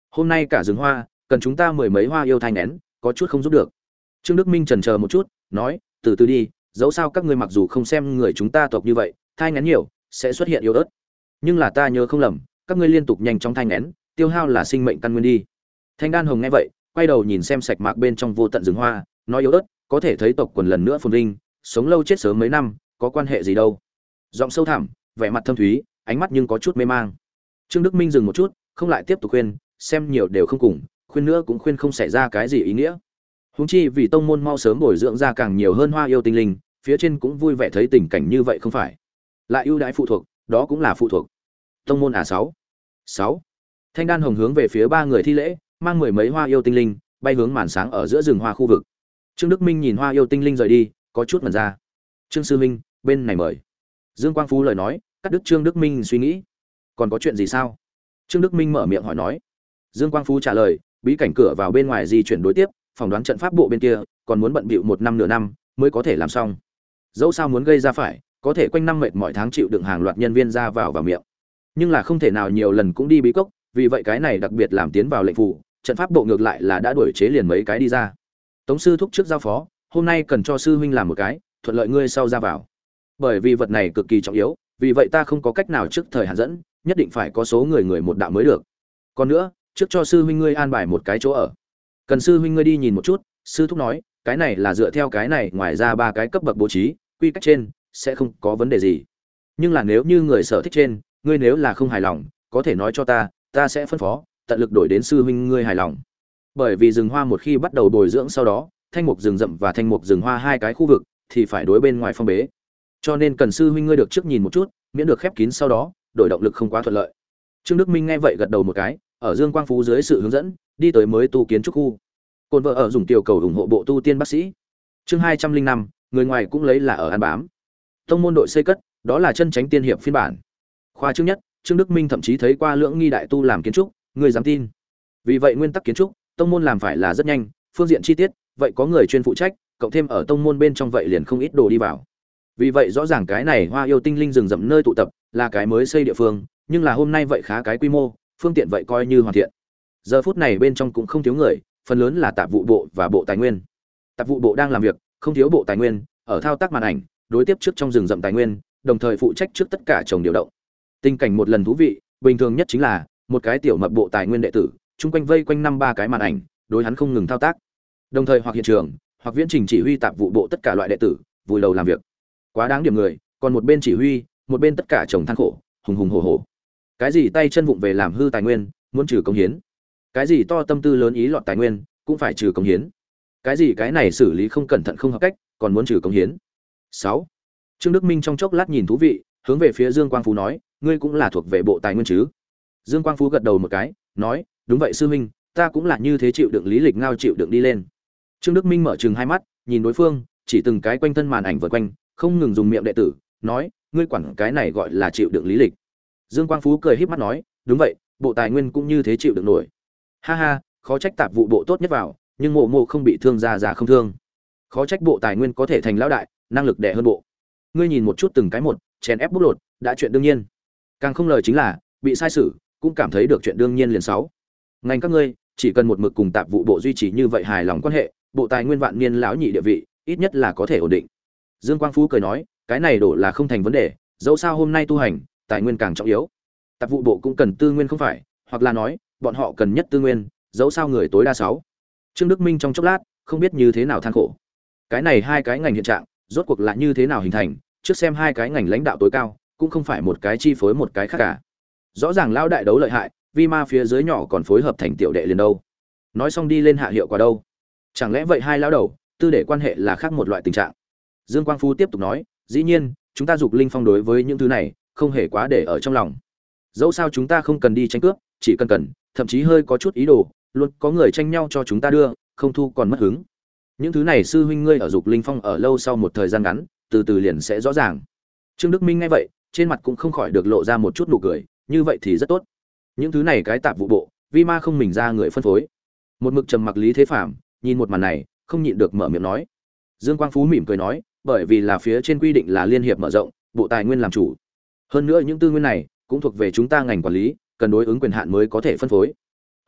S1: Hôm nay cả rừng hoa, cần chúng ta mười mấy hoa yêu thai nén, có chút không giúp được. Trương Đức Minh chần chờ một chút, nói, từ từ đi, dẫu sao các ngươi mặc dù không xem người chúng ta tộc như vậy, thai nén nhiều, sẽ xuất hiện yếu ớt. Nhưng là ta nhớ không lầm, các ngươi liên tục nhanh chóng thai nén, tiêu hao là sinh mệnh căn nguyên đi. Thanh Đan Hồng nghe vậy, quay đầu nhìn xem sạch mạc bên trong vô tận rừng hoa, nói yếu ớt, có thể thấy tộc quần lần nữa phồn vinh, sống lâu chết sớm mấy năm, có quan hệ gì đâu. Giọng sâu thẳm, vẻ mặt thâm thúy, ánh mắt nhưng có chút mê mang. Trương Đức Minh dừng một chút, không lại tiếp tục khuyên, xem nhiều đều không cùng, khuyên nữa cũng khuyên không xảy ra cái gì ý nghĩa. Huống chi vì tông môn mau sớm bồi dưỡng ra càng nhiều hơn hoa yêu tinh linh, phía trên cũng vui vẻ thấy tình cảnh như vậy không phải. Lại ưu đãi phụ thuộc, đó cũng là phụ thuộc. Tông môn à sáu. sáu. Thanh Đan Hồng hướng về phía ba người thi lễ, mang mười mấy hoa yêu tinh linh, bay hướng màn sáng ở giữa rừng hoa khu vực. Trương Đức Minh nhìn hoa yêu tinh linh rời đi, có chút mẩn ra. Trương sư huynh, bên này mời. Dương Quang Phú lời nói, cắt đứt Trương Đức Minh suy nghĩ. Còn có chuyện gì sao? Trương Đức Minh mở miệng hỏi nói. Dương Quang Phú trả lời, bí cảnh cửa vào bên ngoài di chuyển đối tiếp, phỏng đoán trận pháp bộ bên kia còn muốn bận bịu một năm nửa năm mới có thể làm xong. Dẫu sao muốn gây ra phải, có thể quanh năm mệt mọi tháng chịu đựng hàng loạt nhân viên ra vào vào miệng. Nhưng là không thể nào nhiều lần cũng đi bí cốc, vì vậy cái này đặc biệt làm tiến vào lệnh phủ, trận pháp bộ ngược lại là đã đuổi chế liền mấy cái đi ra. Tống sư thúc trước giao phó, hôm nay cần cho sư huynh làm một cái, thuận lợi ngươi sau ra vào. Bởi vì vật này cực kỳ trọng yếu, vì vậy ta không có cách nào trước thời hạn dẫn, nhất định phải có số người người một đạo mới được. Còn nữa, trước cho sư huynh ngươi an bài một cái chỗ ở. Cần sư huynh ngươi đi nhìn một chút, sư thúc nói, cái này là dựa theo cái này, ngoài ra ba cái cấp bậc bố trí, quy cách trên sẽ không có vấn đề gì. Nhưng là nếu như người sở thích trên, ngươi nếu là không hài lòng, có thể nói cho ta, ta sẽ phân phó, tận lực đổi đến sư huynh ngươi hài lòng. Bởi vì rừng hoa một khi bắt đầu bồi dưỡng sau đó, thanh mục rừng rậm và thanh mục rừng hoa hai cái khu vực thì phải đối bên ngoài phong bế. Cho nên cần sư huynh ngươi được trước nhìn một chút, miễn được khép kín sau đó, đổi động lực không quá thuận lợi. Trương Đức Minh nghe vậy gật đầu một cái, ở Dương Quang Phú dưới sự hướng dẫn, đi tới mới tu kiến trúc khu. Côn vợ ở dùng tiểu cầu ủng hộ bộ tu tiên bác sĩ. Chương hai trăm linh năm, người ngoài cũng lấy là ở ăn bám. Tông môn đội xây cất, đó là chân tránh tiên hiệp phiên bản. Khoa trước nhất, Trương Đức Minh thậm chí thấy qua lưỡng nghi đại tu làm kiến trúc, người dám tin. Vì vậy nguyên tắc kiến trúc, tông môn làm phải là rất nhanh, phương diện chi tiết, vậy có người chuyên phụ trách, cộng thêm ở tông môn bên trong vậy liền không ít đồ đi vào. Vì vậy rõ ràng cái này hoa yêu tinh linh rừng rậm nơi tụ tập, là cái mới xây địa phương, nhưng là hôm nay vậy khá cái quy mô, phương tiện vậy coi như hoàn thiện. Giờ phút này bên trong cũng không thiếu người, phần lớn là tạp vụ bộ và bộ tài nguyên. Tạp vụ bộ đang làm việc, không thiếu bộ tài nguyên, ở thao tác màn ảnh, đối tiếp trước trong rừng rậm tài nguyên, đồng thời phụ trách trước tất cả trồng điều động. Tình cảnh một lần thú vị, bình thường nhất chính là một cái tiểu mập bộ tài nguyên đệ tử, chung quanh vây quanh năm ba cái màn ảnh, đối hắn không ngừng thao tác. Đồng thời hoặc hiện trường, hoặc viễn trình chỉ huy tạp vụ bộ tất cả loại đệ tử, vùi đầu làm việc. Quá đáng điểm người, còn một bên chỉ huy, một bên tất cả trồng than khổ, hùng hùng hổ hổ. Cái gì tay chân vụng về làm hư tài nguyên, muốn trừ công hiến. Cái gì to tâm tư lớn ý lọt tài nguyên, cũng phải trừ công hiến. Cái gì cái này xử lý không cẩn thận không hợp cách, còn muốn trừ công hiến. sáu. Trương Đức Minh trong chốc lát nhìn thú vị, hướng về phía Dương Quang Phú nói, ngươi cũng là thuộc về bộ tài nguyên chứ? Dương Quang Phú gật đầu một cái, nói, đúng vậy sư huynh, ta cũng là như thế chịu đựng lý lịch ngao chịu đựng đi lên. Trương Đức Minh mở trừng hai mắt, nhìn đối phương, chỉ từng cái quanh thân màn ảnh vượt quanh, không ngừng dùng miệng đệ tử, nói, ngươi quản cái này gọi là chịu đựng lý lịch. Dương Quang Phú cười híp mắt nói, đúng vậy, bộ tài nguyên cũng như thế chịu đựng nổi. Ha ha, khó trách tạp vụ bộ tốt nhất vào, nhưng mộ mộ không bị thương ra ra không thương. Khó trách bộ tài nguyên có thể thành lão đại, năng lực đẻ hơn bộ. Ngươi nhìn một chút từng cái một, chèn ép bút lột, đã chuyện đương nhiên. Càng không lời chính là, bị sai xử, cũng cảm thấy được chuyện đương nhiên liền sáu. Ngành các ngươi, chỉ cần một mực cùng tạp vụ bộ duy trì như vậy hài lòng quan hệ, bộ tài nguyên vạn niên lão nhị địa vị, ít nhất là có thể ổn định. Dương Quang Phú cười nói, cái này đổ là không thành vấn đề, dẫu sao hôm nay tu hành, tài nguyên càng trọng yếu. Tạp vụ bộ cũng cần tư nguyên không phải, hoặc là nói, bọn họ cần nhất tư nguyên, dẫu sao người tối đa sáu. Trương Đức Minh trong chốc lát, không biết như thế nào than khổ. Cái này hai cái ngành hiện trạng, rốt cuộc là như thế nào hình thành, trước xem hai cái ngành lãnh đạo tối cao, cũng không phải một cái chi phối một cái khác cả. Rõ ràng lão đại đấu lợi hại, vi ma phía dưới nhỏ còn phối hợp thành tiểu đệ liền đâu. Nói xong đi lên hạ hiệu quả đâu. Chẳng lẽ vậy hai lão đầu, tư để quan hệ là khác một loại tình trạng. Dương Quang Phú tiếp tục nói, dĩ nhiên, chúng ta dục linh phong đối với những thứ này, không hề quá để ở trong lòng. Dẫu sao chúng ta không cần đi tranh cướp, chỉ cần cần, thậm chí hơi có chút ý đồ, luôn có người tranh nhau cho chúng ta đưa, không thu còn mất hứng. Những thứ này sư huynh ngươi ở dục linh phong ở lâu sau một thời gian ngắn, từ từ liền sẽ rõ ràng. Trương Đức Minh nghe vậy, trên mặt cũng không khỏi được lộ ra một chút nụ cười, như vậy thì rất tốt. Những thứ này cái tạp vụ bộ, vi ma không mình ra người phân phối. Một mực trầm mặc Lý Thế Phàm, nhìn một màn này, không nhịn được mở miệng nói. Dương Quang Phú mỉm cười nói, bởi vì là phía trên quy định là liên hiệp mở rộng, bộ tài nguyên làm chủ. Hơn nữa những tư nguyên này cũng thuộc về chúng ta ngành quản lý, cần đối ứng quyền hạn mới có thể phân phối.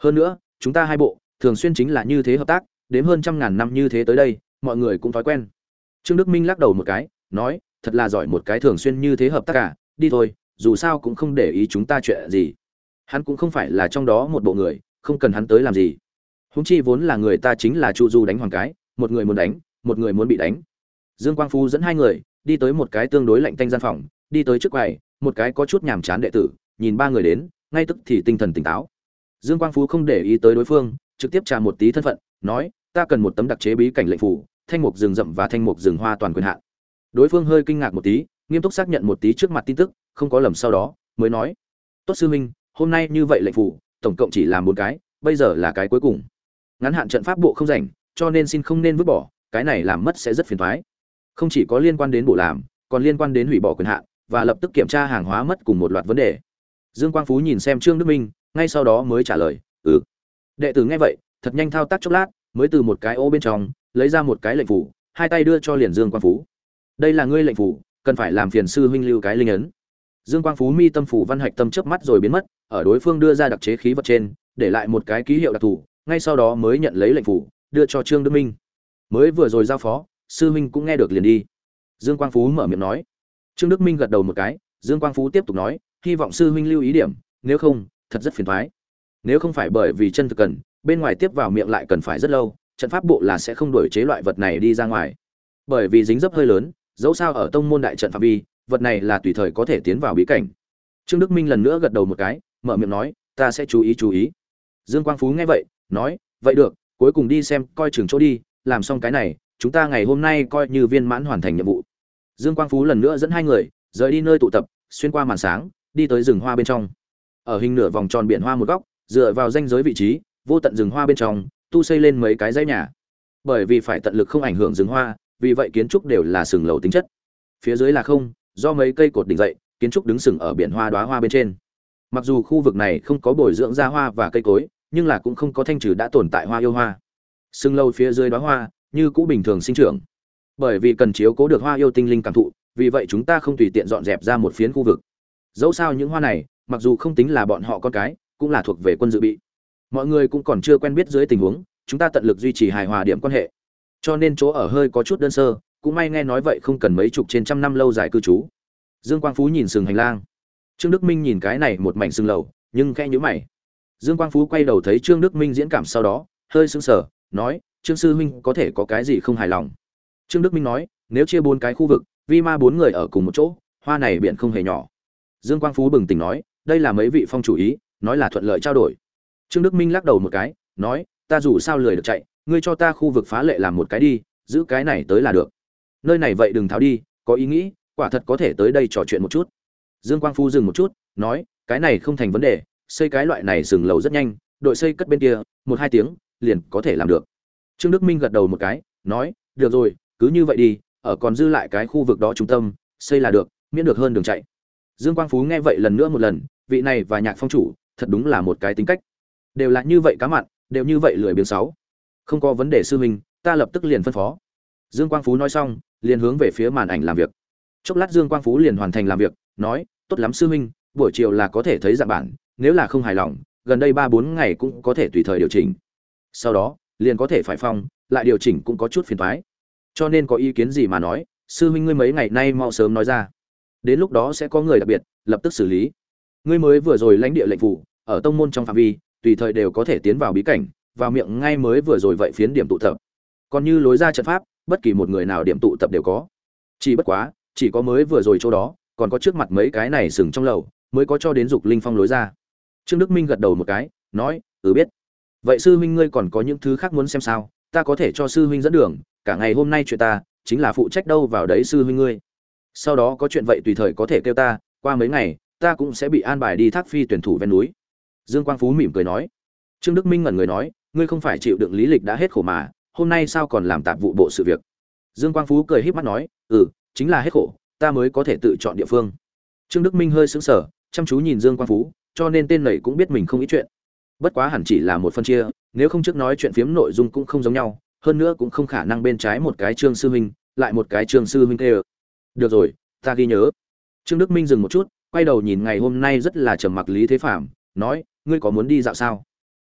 S1: Hơn nữa, chúng ta hai bộ thường xuyên chính là như thế hợp tác, đến hơn trăm ngàn năm như thế tới đây, mọi người cũng thói quen. Trương Đức Minh lắc đầu một cái, nói, thật là giỏi một cái thường xuyên như thế hợp tác cả, đi thôi, dù sao cũng không để ý chúng ta chuyện gì. Hắn cũng không phải là trong đó một bộ người, không cần hắn tới làm gì. Huống chi vốn là người ta chính là Chu Du đánh hoàng cái, một người muốn đánh, một người muốn bị đánh. Dương Quang Phú dẫn hai người đi tới một cái tương đối lạnh tanh gian phòng, đi tới trước quầy, một cái có chút nhàm chán đệ tử, nhìn ba người đến, ngay tức thì tinh thần tỉnh táo. Dương Quang Phú không để ý tới đối phương, trực tiếp trả một tí thân phận, nói, ta cần một tấm đặc chế bí cảnh lệnh phủ, thanh mục rừng rậm và thanh mục rừng hoa toàn quyền hạn. Đối phương hơi kinh ngạc một tí, nghiêm túc xác nhận một tí trước mặt tin tức, không có lầm sau đó, mới nói, tốt sư minh, hôm nay như vậy lệnh phủ, tổng cộng chỉ làm bốn cái, bây giờ là cái cuối cùng. Ngắn hạn trận pháp bộ không rảnh, cho nên xin không nên vứt bỏ, cái này làm mất sẽ rất phiền toái. Không chỉ có liên quan đến bộ làm, còn liên quan đến hủy bỏ quyền hạn và lập tức kiểm tra hàng hóa mất cùng một loạt vấn đề. Dương Quang Phú nhìn xem Trương Đức Minh, ngay sau đó mới trả lời, "Ừ." Đệ tử nghe vậy, thật nhanh thao tác chốc lát, mới từ một cái ô bên trong lấy ra một cái lệnh phủ, hai tay đưa cho liền Dương Quang Phú. "Đây là ngươi lệnh phủ, cần phải làm phiền sư huynh lưu cái linh ấn." Dương Quang Phú mi tâm phủ văn hạch tâm chớp mắt rồi biến mất, ở đối phương đưa ra đặc chế khí vật trên, để lại một cái ký hiệu đặc thù, ngay sau đó mới nhận lấy lệnh phủ, đưa cho Trương Đức Minh. "Mới vừa rồi giao phó, sư huynh cũng nghe được liền đi." Dương Quang Phú mở miệng nói. Trương Đức Minh gật đầu một cái, Dương Quang Phú tiếp tục nói, "Hy vọng sư huynh lưu ý điểm, nếu không, thật rất phiền toái. Nếu không phải bởi vì chân thực cần, bên ngoài tiếp vào miệng lại cần phải rất lâu, trận pháp bộ là sẽ không đổi chế loại vật này đi ra ngoài. Bởi vì dính dấp hơi lớn, dẫu sao ở tông môn đại trận phạm vi, vật này là tùy thời có thể tiến vào bí cảnh." Trương Đức Minh lần nữa gật đầu một cái, mở miệng nói, "Ta sẽ chú ý chú ý." Dương Quang Phú nghe vậy, nói, "Vậy được, cuối cùng đi xem coi chừng chỗ đi, làm xong cái này, chúng ta ngày hôm nay coi như viên mãn hoàn thành nhiệm vụ." Dương Quang Phú lần nữa dẫn hai người rời đi nơi tụ tập, xuyên qua màn sáng, đi tới rừng hoa bên trong. Ở hình nửa vòng tròn biển hoa một góc, dựa vào ranh giới vị trí, vô tận rừng hoa bên trong, tu xây lên mấy cái dãy nhà. Bởi vì phải tận lực không ảnh hưởng rừng hoa, vì vậy kiến trúc đều là sừng lầu tính chất. Phía dưới là không, do mấy cây cột đỉnh dậy, kiến trúc đứng sừng ở biển hoa đóa hoa bên trên. Mặc dù khu vực này không có bồi dưỡng ra hoa và cây cối, nhưng là cũng không có thanh trừ đã tồn tại hoa yêu hoa. Sừng lầu phía dưới đóa hoa, như cũ bình thường sinh trưởng. Bởi vì cần chiếu cố được hoa yêu tinh linh cảm thụ, vì vậy chúng ta không tùy tiện dọn dẹp ra một phiến khu vực. Dẫu sao những hoa này, mặc dù không tính là bọn họ con cái, cũng là thuộc về quân dự bị. Mọi người cũng còn chưa quen biết dưới tình huống, chúng ta tận lực duy trì hài hòa điểm quan hệ. Cho nên chỗ ở hơi có chút đơn sơ, cũng may nghe nói vậy không cần mấy chục trên trăm năm lâu dài cư trú. Dương Quang Phú nhìn sừng hành lang. Trương Đức Minh nhìn cái này một mảnh sừng lầu, nhưng khẽ nhíu mày. Dương Quang Phú quay đầu thấy Trương Đức Minh diễn cảm sau đó, hơi sững sờ, nói, "Trương sư huynh có thể có cái gì không hài lòng?" Trương Đức Minh nói, "Nếu chia bốn cái khu vực, vi ma bốn người ở cùng một chỗ, hoa này biển không hề nhỏ." Dương Quang Phú bừng tỉnh nói, "Đây là mấy vị phong chủ ý, nói là thuận lợi trao đổi." Trương Đức Minh lắc đầu một cái, nói, "Ta dù sao lười được chạy, ngươi cho ta khu vực phá lệ làm một cái đi, giữ cái này tới là được. Nơi này vậy đừng tháo đi, có ý nghĩ, quả thật có thể tới đây trò chuyện một chút." Dương Quang Phú dừng một chút, nói, "Cái này không thành vấn đề, xây cái loại này sừng lầu rất nhanh, đội xây cất bên kia, một hai tiếng, liền có thể làm được." Trương Đức Minh gật đầu một cái, nói, "Được rồi, cứ như vậy đi, ở còn dư lại cái khu vực đó trung tâm, xây là được, miễn được hơn đường chạy." Dương Quang Phú nghe vậy lần nữa một lần, vị này và Nhạc phong chủ, thật đúng là một cái tính cách. Đều là như vậy cá mặn, đều như vậy lười biếng sáu. "Không có vấn đề sư huynh, ta lập tức liền phân phó." Dương Quang Phú nói xong, liền hướng về phía màn ảnh làm việc. Chốc lát Dương Quang Phú liền hoàn thành làm việc, nói, "Tốt lắm sư huynh, buổi chiều là có thể thấy dạng bản, nếu là không hài lòng, gần đây ba bốn ngày cũng có thể tùy thời điều chỉnh. Sau đó, liền có thể phải phong, lại điều chỉnh cũng có chút phiền toái. Cho nên có ý kiến gì mà nói, sư huynh ngươi mấy ngày nay mau sớm nói ra. Đến lúc đó sẽ có người đặc biệt lập tức xử lý. Ngươi mới vừa rồi lãnh địa lệnh phủ, ở tông môn trong phạm vi, tùy thời đều có thể tiến vào bí cảnh, vào miệng ngay mới vừa rồi vậy phiến điểm tụ tập. Còn như lối ra trận pháp, bất kỳ một người nào điểm tụ tập đều có. Chỉ bất quá, chỉ có mới vừa rồi chỗ đó, còn có trước mặt mấy cái này sừng trong lầu, mới có cho đến dục linh phong lối ra." Trương Đức Minh gật đầu một cái, nói, "Ừ biết. Vậy sư huynh ngươi còn có những thứ khác muốn xem sao? Ta có thể cho sư huynh dẫn đường, cả ngày hôm nay chuyện ta chính là phụ trách đâu vào đấy sư huynh ngươi. Sau đó có chuyện vậy tùy thời có thể kêu ta, qua mấy ngày ta cũng sẽ bị an bài đi Thác Phi tuyển thủ ven núi." Dương Quang Phú mỉm cười nói. Trương Đức Minh ngẩn người nói, "Ngươi không phải chịu đựng lý lịch đã hết khổ mà, hôm nay sao còn làm tạp vụ bộ sự việc?" Dương Quang Phú cười híp mắt nói, "Ừ, chính là hết khổ, ta mới có thể tự chọn địa phương." Trương Đức Minh hơi sững sờ, chăm chú nhìn Dương Quang Phú, cho nên tên này cũng biết mình không ít chuyện. Bất quá hẳn chỉ là một phân chia, nếu không trước nói chuyện phiếm nội dung cũng không giống nhau, hơn nữa cũng không khả năng bên trái một cái Trương sư huynh, lại một cái Trương sư huynh kêu. "Được rồi, ta ghi nhớ." Trương Đức Minh dừng một chút, quay đầu nhìn ngày hôm nay rất là trầm mặc Lý Thế Phàm, nói, "Ngươi có muốn đi dạo sao?"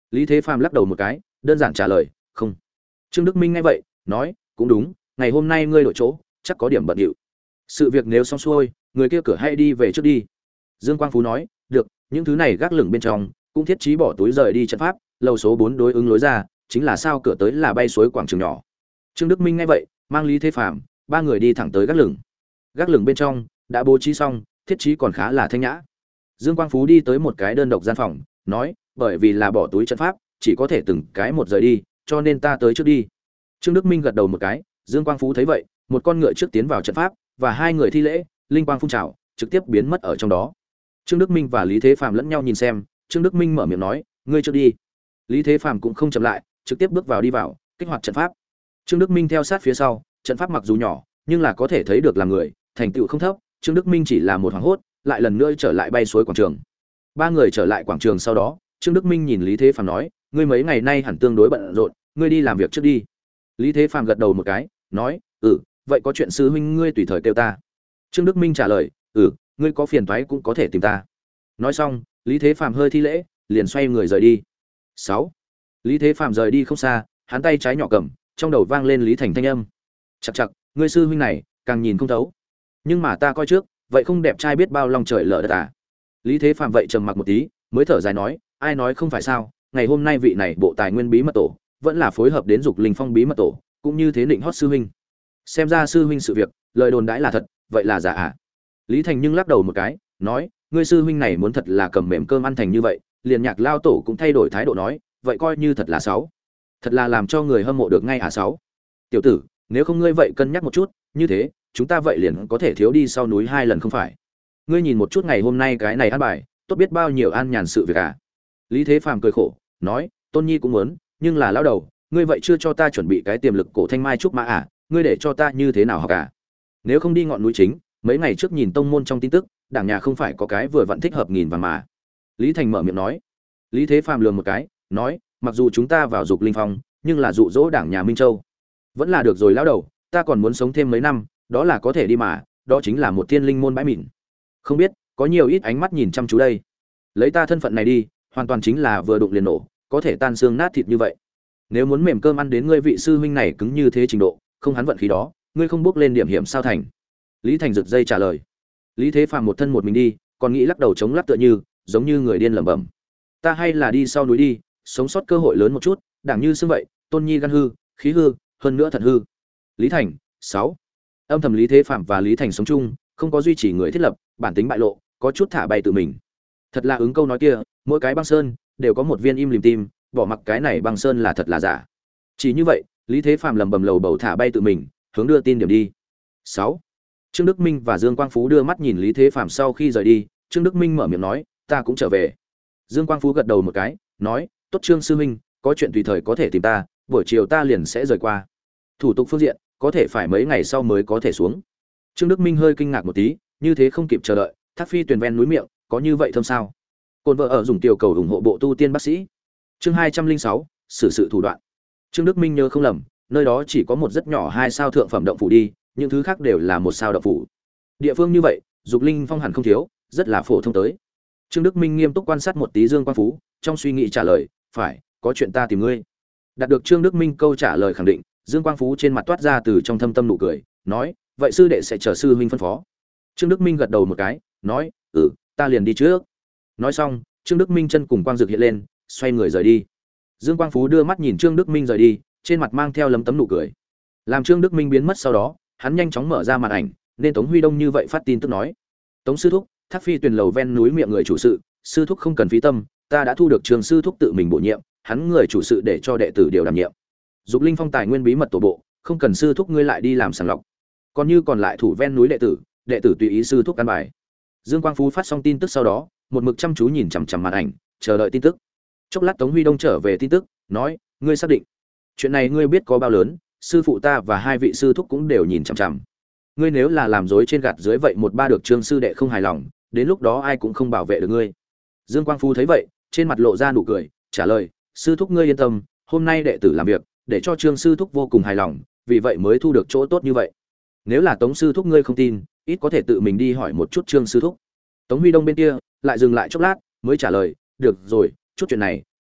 S1: Lý Thế Phàm lắc đầu một cái, đơn giản trả lời, "Không." Trương Đức Minh nghe vậy, nói, "Cũng đúng, ngày hôm nay ngươi đổi chỗ, chắc có điểm bận rộn. Sự việc nếu xong xuôi, người kia cửa hay đi về trước đi." Dương Quang Phú nói, "Được, những thứ này gác lửng bên trong, cũng thiết trí bỏ túi rời đi trận pháp, lầu số bốn đối ứng lối ra, chính là sao cửa tới là bay suối quảng trường nhỏ." Trương Đức Minh nghe vậy, mang Lý Thế Phàm, ba người đi thẳng tới gác lửng. Gác lửng bên trong đã bố trí xong, thiết trí còn khá là thanh nhã. Dương Quang Phú đi tới một cái đơn độc gian phòng, nói, "Bởi vì là bỏ túi trận pháp, chỉ có thể từng cái một rời đi, cho nên ta tới trước đi." Trương Đức Minh gật đầu một cái, Dương Quang Phú thấy vậy, một con ngựa trước tiến vào trận pháp, và hai người thi lễ, linh quang phun trào, trực tiếp biến mất ở trong đó. Trương Đức Minh và Lý Thế Phàm lẫn nhau nhìn xem, Trương Đức Minh mở miệng nói, "Ngươi trước đi." Lý Thế Phàm cũng không chậm lại, trực tiếp bước vào đi vào, kích hoạt trận pháp. Trương Đức Minh theo sát phía sau, trận pháp mặc dù nhỏ, nhưng là có thể thấy được là người, thành tựu không thấp. Trương Đức Minh chỉ là một hoảng hốt, lại lần nữa trở lại bay suối quảng trường. Ba người trở lại quảng trường sau đó, Trương Đức Minh nhìn Lý Thế Phàm nói, "Ngươi mấy ngày nay hẳn tương đối bận rộn, ngươi đi làm việc trước đi." Lý Thế Phàm gật đầu một cái, nói, "Ừ, vậy có chuyện sư huynh ngươi tùy thời kêu ta." Trương Đức Minh trả lời, "Ừ, ngươi có phiền toái cũng có thể tìm ta." Nói xong, Lý Thế Phàm hơi thi lễ, liền xoay người rời đi. Sáu, Lý Thế Phàm rời đi không xa, hắn tay trái nhỏ cầm, trong đầu vang lên Lý Thành thanh âm. "Chậc chậc, ngươi sư huynh này, càng nhìn không thấu. Nhưng mà ta coi trước, vậy không đẹp trai biết bao lòng trời lở đất à?" Lý Thế Phàm vậy trầm mặc một tí, mới thở dài nói, "Ai nói không phải sao, ngày hôm nay vị này bộ tài nguyên bí mật tổ, vẫn là phối hợp đến dục linh phong bí mật tổ, cũng như thế định hót sư huynh. Xem ra sư huynh sự việc, lời đồn đãi là thật, vậy là giả à?" Lý Thành nhưng lắc đầu một cái, nói, "Ngươi sư huynh này muốn thật là cầm mềm cơm ăn thành như vậy, liền Nhạc lao tổ cũng thay đổi thái độ nói, vậy coi như thật là sáu. Thật là làm cho người hâm mộ được ngay à sáu. Tiểu tử, nếu không ngươi vậy cân nhắc một chút, như thế, chúng ta vậy liền có thể thiếu đi sau núi hai lần không phải? Ngươi nhìn một chút ngày hôm nay cái này ăn bài, tốt biết bao nhiêu an nhàn sự việc à?" Lý Thế Phàm cười khổ, nói, "Tôn Nhi cũng muốn, nhưng là lão đầu, ngươi vậy chưa cho ta chuẩn bị cái tiềm lực cổ thanh mai trúc mã à, ngươi để cho ta như thế nào học à? Nếu không đi ngọn núi chính, mấy ngày trước nhìn tông môn trong tin tức, đảng nhà không phải có cái vừa vặn thích hợp nghìn vàng mà." Lý Thành mở miệng nói. Lý Thế Phàm lườm một cái, nói, "Mặc dù chúng ta vào dục linh phong, nhưng là dụ dỗ đảng nhà Minh Châu. Vẫn là được rồi lão đầu, ta còn muốn sống thêm mấy năm, đó là có thể đi mà, đó chính là một thiên linh môn bãi mịn. Không biết, có nhiều ít ánh mắt nhìn chăm chú đây. Lấy ta thân phận này đi, hoàn toàn chính là vừa đụng liền nổ, có thể tan xương nát thịt như vậy. Nếu muốn mềm cơm ăn đến ngươi vị sư huynh này cứng như thế trình độ, không hắn vận khí đó, ngươi không bước lên điểm hiểm sao thành?" Lý Thành giật dây trả lời. Lý Thế Phàm một thân một mình đi, còn nghĩ lắc đầu chống lắc tựa như, giống như người điên lẩm bẩm. "Ta hay là đi sau núi đi, sống sót cơ hội lớn một chút, đảng như xương vậy, Tôn Nhi gan hư, khí hư, hơn nữa thật hư." Lý Thành, sáu. Âm thầm Lý Thế Phàm và Lý Thành sống chung, không có duy trì người thiết lập, bản tính bại lộ, có chút thả bay tự mình. Thật là ứng câu nói kia, mỗi cái băng sơn đều có một viên im lìm tim, bỏ mặc cái này băng sơn là thật là giả. Chỉ như vậy, Lý Thế Phàm lầm bầm lầu bầu thả bay tự mình, hướng đưa tin điểm đi. Sáu. Trương Đức Minh và Dương Quang Phú đưa mắt nhìn Lý Thế Phàm sau khi rời đi, Trương Đức Minh mở miệng nói, "Ta cũng trở về." Dương Quang Phú gật đầu một cái, nói, "Tốt Trương sư huynh, có chuyện tùy thời có thể tìm ta, buổi chiều ta liền sẽ rời qua. Thủ tục phương diện, có thể phải mấy ngày sau mới có thể xuống." Trương Đức Minh hơi kinh ngạc một tí, như thế không kịp chờ đợi, Thác Phi Tuyền ven núi miệng, có như vậy thâm sao? Côn vợ ở dùng tiểu cầu ủng hộ bộ tu tiên bác sĩ. Chương hai trăm linh sáu, xử sự thủ đoạn. Trương Đức Minh nhớ không lầm, nơi đó chỉ có một rất nhỏ hai sao thượng phẩm động phủ đi, những thứ khác đều là một sao động phủ. Địa phương như vậy, Dục Linh Phong hẳn không thiếu, rất là phổ thông tới. Trương Đức Minh nghiêm túc quan sát một tí Dương Quang Phú, trong suy nghĩ trả lời, "Phải, có chuyện ta tìm ngươi." Đạt được Trương Đức Minh câu trả lời khẳng định, Dương Quang Phú trên mặt toát ra từ trong thâm tâm nụ cười, nói, "Vậy sư đệ sẽ chờ sư huynh phân phó." Trương Đức Minh gật đầu một cái, nói, "Ừ, ta liền đi trước." Nói xong, Trương Đức Minh chân cùng quang dược hiện lên, xoay người rời đi. Dương Quang Phú đưa mắt nhìn Trương Đức Minh rời đi, trên mặt mang theo lấm tấm nụ cười. Làm Trương Đức Minh biến mất sau đó, hắn nhanh chóng mở ra màn ảnh, nên Tống Huy Đông như vậy phát tin tức nói, "Tống sư thúc, Thác Phi Tuyền lầu ven núi miệng người chủ sự, sư thúc không cần phí tâm, ta đã thu được Trường sư thúc tự mình bổ nhiệm, hắn người chủ sự để cho đệ tử điều đảm nhiệm. Dục Linh Phong tài nguyên bí mật tổ bộ, không cần sư thúc ngươi lại đi làm sàng lọc. Còn như còn lại thủ ven núi đệ tử, đệ tử tùy ý sư thúc căn bài." Dương Quang Phú phát xong tin tức sau đó, một mực chăm chú nhìn chằm chằm màn ảnh, chờ đợi tin tức. Chốc lát Tống Huy Đông trở về tin tức, nói, "Ngươi xác định? Chuyện này ngươi biết có bao lớn, sư phụ ta và hai vị sư thúc cũng đều nhìn chằm chằm. Ngươi nếu là làm dối trên gạt dưới vậy một ba được Trương sư đệ không hài lòng, đến lúc đó ai cũng không bảo vệ được ngươi." Dương Quang Phú thấy vậy, trên mặt lộ ra nụ cười, trả lời, "Sư thúc ngươi yên tâm, hôm nay đệ tử làm việc, để cho Trương sư thúc vô cùng hài lòng, vì vậy mới thu được chỗ tốt như vậy. Nếu là Tống sư thúc ngươi không tin, ít có thể tự mình đi hỏi một chút Trương sư thúc." Tống Huy Đông bên kia lại dừng lại chốc lát, mới trả lời, "Được rồi, chút chuyện này,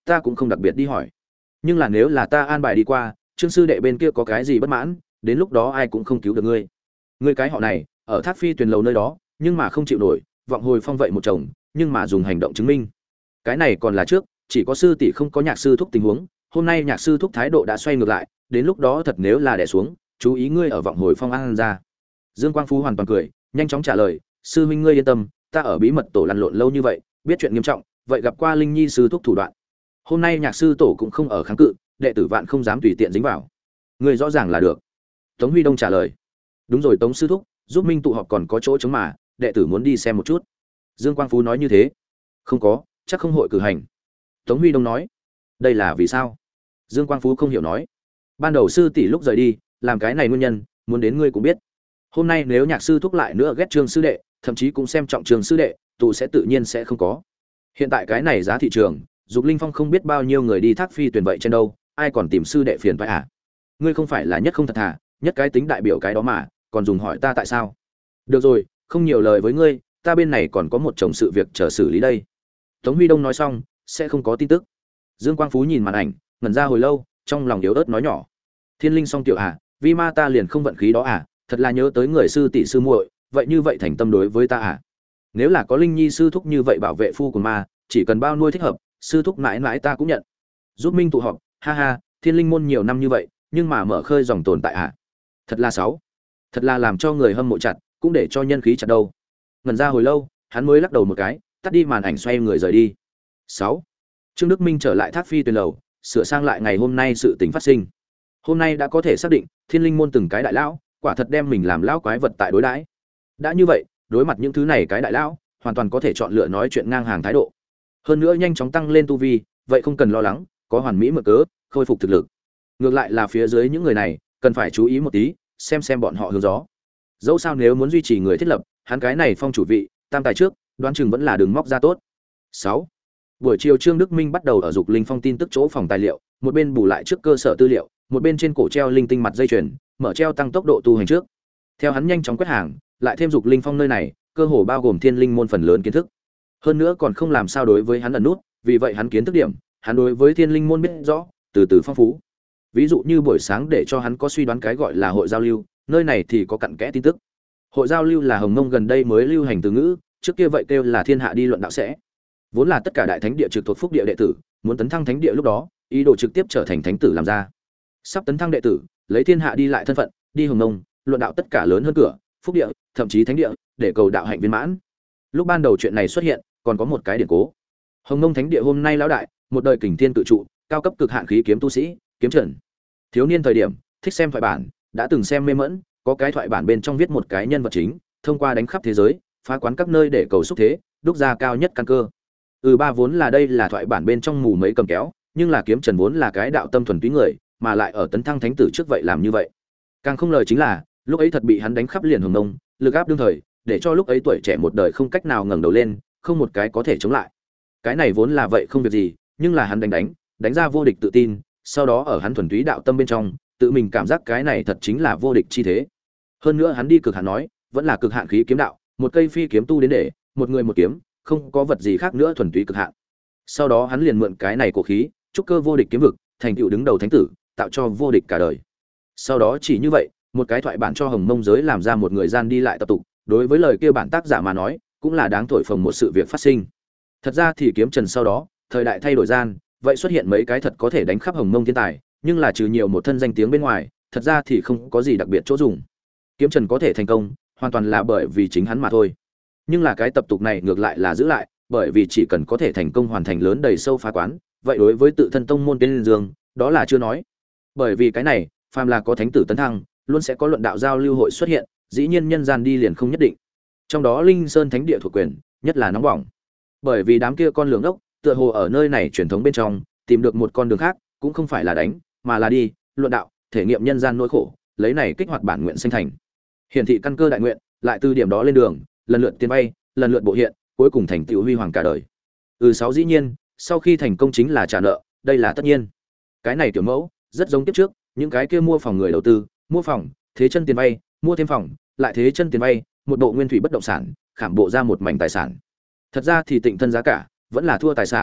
S1: ta cũng không đặc biệt đi hỏi. Nhưng là nếu là ta an bài đi qua, Trương sư đệ bên kia có cái gì bất mãn, đến lúc đó ai cũng không cứu được ngươi. Ngươi cái họ này, ở Thác Phi Tuyền lầu nơi đó, nhưng mà không chịu nổi, vọng hồi phong vậy một chồng, nhưng mà dùng hành động chứng minh. Cái này còn là trước, chỉ có sư tỷ không có nhạc sư thúc tình huống, hôm nay nhạc sư thúc thái độ đã xoay ngược lại, đến lúc đó thật nếu là đè xuống, chú ý ngươi ở vọng hồi phong an ra. Dương Quang Phú hoàn toàn cười, nhanh chóng trả lời, sư huynh ngươi yên tâm, ta ở bí mật tổ lăn lộn lâu như vậy, biết chuyện nghiêm trọng, vậy gặp qua Linh Nhi sư thúc thủ đoạn. Hôm nay nhạc sư tổ cũng không ở kháng cự, đệ tử vạn không dám tùy tiện dính vào. Ngươi rõ ràng là được. Tống Huy Đông trả lời. Đúng rồi Tống sư thúc, giúp Minh tụ họp còn có chỗ chống mà, đệ tử muốn đi xem một chút. Dương Quang Phú nói như thế. Không có, chắc không hội cử hành. Tống Huy Đông nói. Đây là vì sao? Dương Quang Phú không hiểu nói. Ban đầu sư tỷ lúc rời đi, làm cái này nguyên nhân, muốn đến ngươi cũng biết. Hôm nay nếu nhạc sư thúc lại nữa ghét Trương sư đệ, thậm chí cũng xem trọng Trương sư đệ, tụ sẽ tự nhiên sẽ không có. Hiện tại cái này giá thị trường, Dục Linh Phong không biết bao nhiêu người đi Thác Phi Tuyền vậy trên đâu, ai còn tìm sư đệ phiền phải à? Ngươi không phải là nhất không thật thà, nhất cái tính đại biểu cái đó mà, còn dùng hỏi ta tại sao? Được rồi, không nhiều lời với ngươi, ta bên này còn có một chồng sự việc chờ xử lý đây. Tống Huy Đông nói xong, sẽ không có tin tức. Dương Quang Phú nhìn màn ảnh, ngẩn ra hồi lâu, trong lòng yếu ớt nói nhỏ: Thiên Linh song tiểu à, vì ma ta liền không vận khí đó à, thật là nhớ tới người sư tỷ sư muội, vậy như vậy thành tâm đối với ta à? Nếu là có Linh Nhi sư thúc như vậy bảo vệ phu của ma, chỉ cần bao nuôi thích hợp, sư thúc mãi mãi ta cũng nhận. Giúp Minh tụ họp, ha ha, Thiên Linh môn nhiều năm như vậy, nhưng mà mở khơi dòng tồn tại à? Thật là xấu, thật là làm cho người hâm mộ chặt, cũng để cho nhân khí chặt đâu. Ngẩn ra hồi lâu, hắn mới lắc đầu một cái, tắt đi màn ảnh xoay người rời đi. sáu. Trương Đức Minh trở lại Thác Phi Tuyền lầu, sửa sang lại ngày hôm nay sự tình phát sinh. Hôm nay đã có thể xác định, Thiên Linh môn từng cái đại lão, quả thật đem mình làm lão quái vật tại đối đãi. Đã như vậy, đối mặt những thứ này cái đại lão, hoàn toàn có thể chọn lựa nói chuyện ngang hàng thái độ. Hơn nữa nhanh chóng tăng lên tu vi, vậy không cần lo lắng, có hoàn mỹ mượn cớ, khôi phục thực lực. Ngược lại là phía dưới những người này, cần phải chú ý một tí, xem xem bọn họ hướng gió. Dẫu sao nếu muốn duy trì người thiết lập, hắn cái này phong chủ vị, tam tài trước, đoán chừng vẫn là đường móc ra tốt. sáu. Buổi chiều Trương Đức Minh bắt đầu ở Dục Linh Phong tin tức chỗ phòng tài liệu, một bên bù lại trước cơ sở tư liệu, một bên trên cổ treo linh tinh mặt dây chuyền, mở treo tăng tốc độ tu hành trước. Theo hắn nhanh chóng quét hàng, lại thêm Dục Linh Phong nơi này, cơ hồ bao gồm Thiên Linh môn phần lớn kiến thức. Hơn nữa còn không làm sao đối với hắn ẩn nút, vì vậy hắn kiến thức điểm, hắn đối với Thiên Linh môn biết rõ, từ từ phong phú. Ví dụ như buổi sáng để cho hắn có suy đoán cái gọi là hội giao lưu, nơi này thì có cặn kẽ tin tức. Hội giao lưu là Hồng Mông gần đây mới lưu hành từ ngữ, trước kia vậy kêu là thiên hạ đi luận đạo sẽ. Vốn là tất cả đại thánh địa trực thuộc phúc địa đệ tử, muốn tấn thăng thánh địa lúc đó, ý đồ trực tiếp trở thành thánh tử làm ra. Sắp tấn thăng đệ tử, lấy thiên hạ đi lại thân phận, đi Hồng Mông, luận đạo tất cả lớn hơn cửa, phúc địa, thậm chí thánh địa, để cầu đạo hạnh viên mãn. Lúc ban đầu chuyện này xuất hiện, còn có một cái điển cố. Hồng Mông thánh địa hôm nay lão đại, một đời kình thiên tự trụ, cao cấp cực hạn khí kiếm tu sĩ, kiếm trần. Thiếu niên thời điểm, thích xem thoại bản, đã từng xem mê mẫn, có cái thoại bản bên trong viết một cái nhân vật chính, thông qua đánh khắp thế giới, phá quán các nơi để cầu xúc thế, đúc ra cao nhất căn cơ. Ừ ba vốn là đây là thoại bản bên trong mù mấy cầm kéo, nhưng là kiếm trần vốn là cái đạo tâm thuần túy người, mà lại ở tấn thăng thánh tử trước vậy làm như vậy. Càng không lời chính là, lúc ấy thật bị hắn đánh khắp liền Hồng Mông, lực áp đương thời, để cho lúc ấy tuổi trẻ một đời không cách nào ngẩng đầu lên, không một cái có thể chống lại. Cái này vốn là vậy không việc gì, nhưng là hắn đánh đánh, đánh ra vô địch tự tin, sau đó ở hắn thuần túy đạo tâm bên trong, tự mình cảm giác cái này thật chính là vô địch chi thế. Hơn nữa hắn đi cực hạn nói, vẫn là cực hạn khí kiếm đạo, một cây phi kiếm tu đến để, một người một kiếm, không có vật gì khác nữa thuần túy cực hạn. Sau đó hắn liền mượn cái này cổ khí, trúc cơ vô địch kiếm vực, thành tựu đứng đầu thánh tử, tạo cho vô địch cả đời. Sau đó chỉ như vậy, một cái thoại bản cho Hồng Mông giới làm ra một người gian đi lại tập tục, đối với lời kia bản tác giả mà nói, cũng là đáng thổi phồng một sự việc phát sinh. Thật ra thì kiếm trần sau đó, thời đại thay đổi gian, vậy xuất hiện mấy cái thật có thể đánh khắp Hồng Mông thiên tài, nhưng là trừ nhiều một thân danh tiếng bên ngoài, thật ra thì không có gì đặc biệt chỗ dùng. Kiếm trần có thể thành công, hoàn toàn là bởi vì chính hắn mà thôi. Nhưng là cái tập tục này ngược lại là giữ lại, bởi vì chỉ cần có thể thành công hoàn thành lớn đầy sâu phá quán, vậy đối với tự thân tông môn tên dương, đó là chưa nói. Bởi vì cái này, phàm là có thánh tử tấn thăng, luôn sẽ có luận đạo giao lưu hội xuất hiện, dĩ nhiên nhân gian đi liền không nhất định. Trong đó Linh Sơn thánh địa thuộc quyền, nhất là nóng bỏng. Bởi vì đám kia con lường ốc, tựa hồ ở nơi này truyền thống bên trong, tìm được một con đường khác, cũng không phải là đánh, mà là đi, luận đạo, thể nghiệm nhân gian nỗi khổ, lấy này kích hoạt bản nguyện sinh thành. Hiển thị căn cơ đại nguyện, lại từ điểm đó lên đường, lần lượt tiến bay, lần lượt bộ hiện, cuối cùng thành tựu huy hoàng cả đời. Ừ sáu dĩ nhiên, sau khi thành công chính là trả nợ, đây là tất nhiên. Cái này tiểu mẫu, rất giống kiếp trước, những cái kia mua phòng người đầu tư, mua phòng, thế chân tiền vay, mua thêm phòng, lại thế chân tiền vay, một bộ nguyên thủy bất động sản, khảm bộ ra một mảnh tài sản. Thật ra thì tịnh thân giá cả, vẫn là thua tài sản,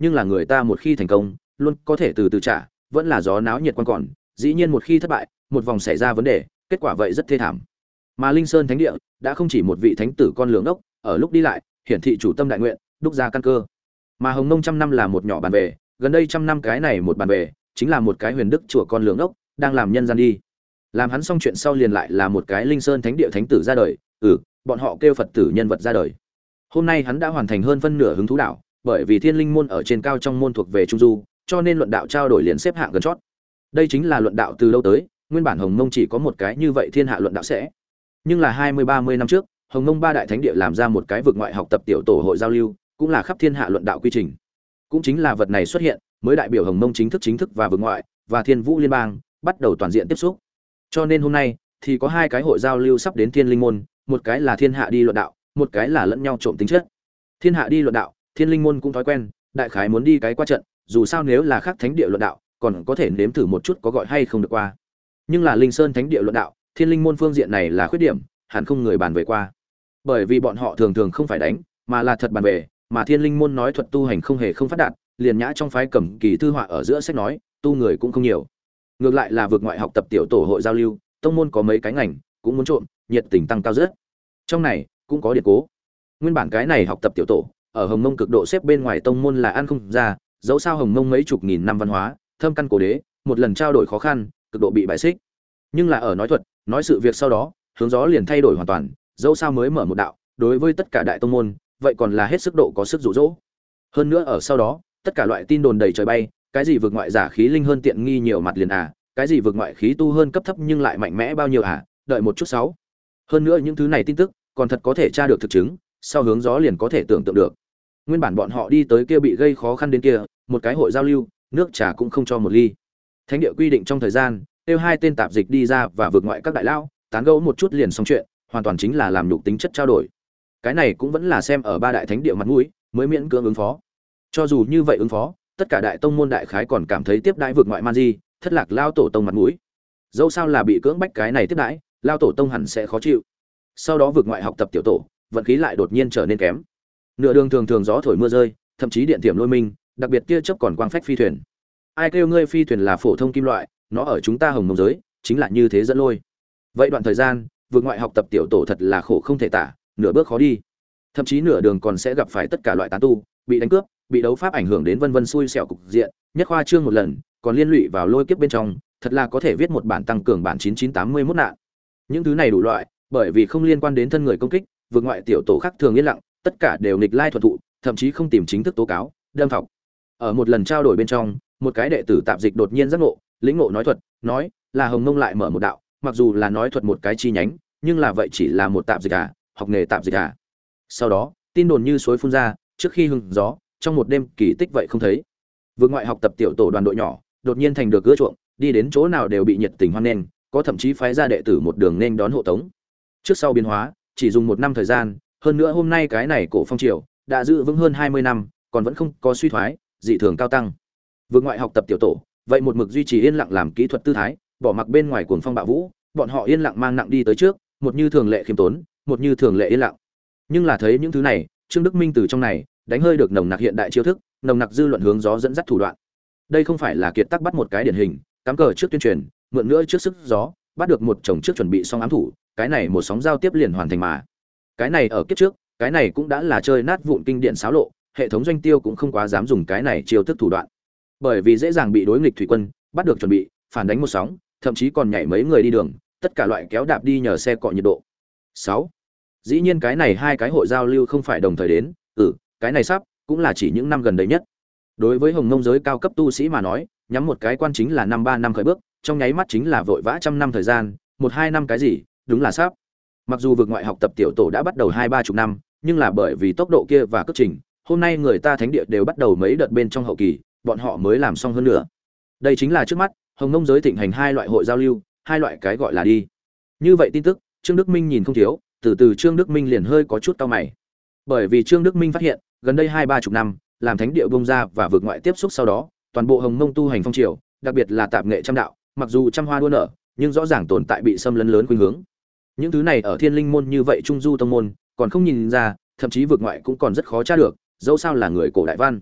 S1: nhưng là người ta một khi thành công luôn có thể từ từ trả, vẫn là gió náo nhiệt quan còn, dĩ nhiên một khi thất bại một vòng xảy ra vấn đề, kết quả vậy rất thê thảm. Mà Linh Sơn Thánh Địa đã không chỉ một vị thánh tử con lường ốc, ở lúc đi lại hiển thị chủ tâm đại nguyện, đúc ra căn cơ. Mà Hồng Mông trăm năm là một nhỏ bàn về, gần đây trăm năm cái này một bàn về chính là một cái huyền đức chùa con lường ốc đang làm nhân gian đi. Làm hắn xong chuyện sau liền lại là một cái Linh Sơn Thánh Địa thánh tử ra đời, ừ, bọn họ kêu Phật tử nhân vật ra đời. Hôm nay hắn đã hoàn thành hơn phân nửa hứng thú đạo, bởi vì Thiên Linh môn ở trên cao trong môn thuộc về trung du, cho nên luận đạo trao đổi liền xếp hạng gần chót. Đây chính là luận đạo từ lâu tới, nguyên bản Hồng Mông chỉ có một cái như vậy thiên hạ luận đạo sẽ. Nhưng là hai mươi ba mươi năm trước, Hồng Mông ba đại thánh địa làm ra một cái vực ngoại học tập tiểu tổ hội giao lưu, cũng là khắp thiên hạ luận đạo quy trình. Cũng chính là vật này xuất hiện, mới đại biểu Hồng Mông chính thức chính thức và vực ngoại và Thiên Vũ liên bang bắt đầu toàn diện tiếp xúc. Cho nên hôm nay thì có hai cái hội giao lưu sắp đến Thiên Linh môn, một cái là thiên hạ đi luận đạo, một cái là lẫn nhau trộm tính chất. Thiên hạ đi luận đạo, Thiên Linh môn cũng thói quen, đại khái muốn đi cái qua trận, dù sao nếu là khác thánh địa luận đạo, còn có thể nếm thử một chút có gọi hay không được qua. Nhưng là Linh Sơn Thánh Địa luận đạo, Thiên Linh môn phương diện này là khuyết điểm, hẳn không người bàn về qua. Bởi vì bọn họ thường thường không phải đánh, mà là thật bàn về, mà Thiên Linh môn nói thuật tu hành không hề không phát đạt, liền nhã trong phái Cẩm Kỳ thư họa ở giữa sách nói, tu người cũng không nhiều. Ngược lại là vượt ngoại học tập tiểu tổ hội giao lưu, tông môn có mấy cái ngành cũng muốn trộn, nhiệt tình tăng cao rất. Trong này cũng có điện cố. Nguyên bản cái này học tập tiểu tổ, ở Hồng Mông cực độ xếp bên ngoài tông môn là ăn không ra, dẫu sao Hồng Mông mấy chục nghìn năm văn hóa, thâm căn cổ đế, một lần trao đổi khó khăn, cực độ bị bại xích. Nhưng là ở nói thuật, nói sự việc sau đó, hướng gió liền thay đổi hoàn toàn, dẫu sao mới mở một đạo, đối với tất cả đại tông môn, vậy còn là hết sức độ có sức dụ dỗ. Hơn nữa ở sau đó, tất cả loại tin đồn đầy trời bay, cái gì vượt ngoại giả khí linh hơn tiện nghi nhiều mặt liền à, cái gì vượt ngoại khí tu hơn cấp thấp nhưng lại mạnh mẽ bao nhiêu à, đợi một chút sáu. Hơn nữa những thứ này tin tức, còn thật có thể tra được thực chứng, sau hướng gió liền có thể tưởng tượng được. Nguyên bản bọn họ đi tới kia bị gây khó khăn đến kia, một cái hội giao lưu, nước trà cũng không cho một ly. Thánh địa quy định trong thời gian, kêu hai tên tạp dịch đi ra và vượt ngoại các đại lao, tán gẫu một chút liền xong chuyện, hoàn toàn chính là làm nhục tính chất trao đổi. Cái này cũng vẫn là xem ở ba đại thánh địa mặt mũi, mới miễn cưỡng ứng phó. Cho dù như vậy ứng phó, tất cả đại tông môn đại khái còn cảm thấy tiếp đãi vượt ngoại man di, thất lạc lao tổ tông mặt mũi. Dẫu sao là bị cưỡng bách cái này tiếp đãi, lao tổ tông hẳn sẽ khó chịu. Sau đó vượt ngoại học tập tiểu tổ, vận khí lại đột nhiên trở nên kém. Nửa đường thường thường gió thổi mưa rơi, thậm chí điện tiềm lôi minh, đặc biệt tia chớp còn quang phách phi thuyền. Ai kêu ngươi phi thuyền là phổ thông kim loại, nó ở chúng ta Hồng Mông giới chính là như thế dẫn lôi. Vậy đoạn thời gian, vượt ngoại học tập tiểu tổ thật là khổ không thể tả, nửa bước khó đi. Thậm chí nửa đường còn sẽ gặp phải tất cả loại tán tu, bị đánh cướp, bị đấu pháp ảnh hưởng đến vân vân xui xẻo cục diện, nhất khoa trương một lần, còn liên lụy vào lôi kiếp bên trong, thật là có thể viết một bản tăng cường bản chín chín tám mươi mốt nạn. Những thứ này đủ loại, bởi vì không liên quan đến thân người công kích, vượt ngoại tiểu tổ khác thường yên lặng, tất cả đều nghịch lai thuận thụ, thậm chí không tìm chính thức tố cáo, đâm thọc. Ở một lần trao đổi bên trong, một cái đệ tử tạp dịch đột nhiên giác ngộ, lĩnh ngộ nói thuật, nói là Hồng Mông lại mở một đạo, mặc dù là nói thuật một cái chi nhánh, nhưng là vậy chỉ là một tạp dịch à, học nghề tạp dịch à. Sau đó, tin đồn như suối phun ra, trước khi hưng gió, trong một đêm kỳ tích vậy không thấy. Vượt ngoại học tập tiểu tổ đoàn đội nhỏ, đột nhiên thành được gỡ chuộng, đi đến chỗ nào đều bị nhiệt tình hoan nghênh, có thậm chí phái ra đệ tử một đường nên đón hộ tống. Trước sau biến hóa, chỉ dùng một năm thời gian, hơn nữa hôm nay cái này cổ phong triều đã giữ vững hơn hai mươi năm, còn vẫn không có suy thoái, dị thường cao tăng. Vượt ngoại học tập tiểu tổ, vậy một mực duy trì yên lặng làm kỹ thuật tư thái, bỏ mặc bên ngoài cuồng phong bạo vũ, bọn họ yên lặng mang nặng đi tới trước, một như thường lệ khiêm tốn, một như thường lệ yên lặng. Nhưng là thấy những thứ này, Trương Đức Minh từ trong này đánh hơi được nồng nặc hiện đại chiêu thức, nồng nặc dư luận hướng gió dẫn dắt thủ đoạn. Đây không phải là kiệt tác bắt một cái điển hình, cắm cờ trước tuyên truyền, mượn nữa trước sức gió, bắt được một chồng trước chuẩn bị xong ám thủ, cái này một sóng giao tiếp liền hoàn thành mà. Cái này ở kiếp trước, cái này cũng đã là chơi nát vụn kinh điển xáo lộ, hệ thống doanh tiêu cũng không quá dám dùng cái này chiêu thức thủ đoạn. Bởi vì dễ dàng bị đối nghịch thủy quân bắt được chuẩn bị, phản đánh một sóng, thậm chí còn nhảy mấy người đi đường, tất cả loại kéo đạp đi nhờ xe cọ nhiệt độ. sáu. Dĩ nhiên cái này hai cái hội giao lưu không phải đồng thời đến, ừ, cái này sắp cũng là chỉ những năm gần đây nhất. Đối với Hồng Mông giới cao cấp tu sĩ mà nói, nhắm một cái quan chính là năm ba năm khởi bước, trong nháy mắt chính là vội vã trăm năm thời gian, một hai năm cái gì, đúng là sắp. Mặc dù vượt ngoại học tập tiểu tổ đã bắt đầu hai ba chục năm, nhưng là bởi vì tốc độ kia và cước trình, hôm nay người ta thánh địa đều bắt đầu mấy đợt bên trong hậu kỳ, bọn họ mới làm xong hơn nữa. Đây chính là trước mắt, Hồng Mông giới thịnh hành hai loại hội giao lưu, hai loại cái gọi là đi. Như vậy tin tức, Trương Đức Minh nhìn không thiếu, từ từ Trương Đức Minh liền hơi có chút cau mày. Bởi vì Trương Đức Minh phát hiện, gần đây hai ba chục năm, làm thánh địa bung ra và vượt ngoại tiếp xúc sau đó, toàn bộ Hồng Mông tu hành phong triều, đặc biệt là tạp nghệ trăm đạo, mặc dù trăm hoa đua nở, nhưng rõ ràng tồn tại bị xâm lấn lớn khuynh hướng. Những thứ này ở Thiên Linh môn như vậy trung du tông môn, còn không nhìn ra, thậm chí vượt ngoại cũng còn rất khó tra được, dẫu sao là người cổ đại văn.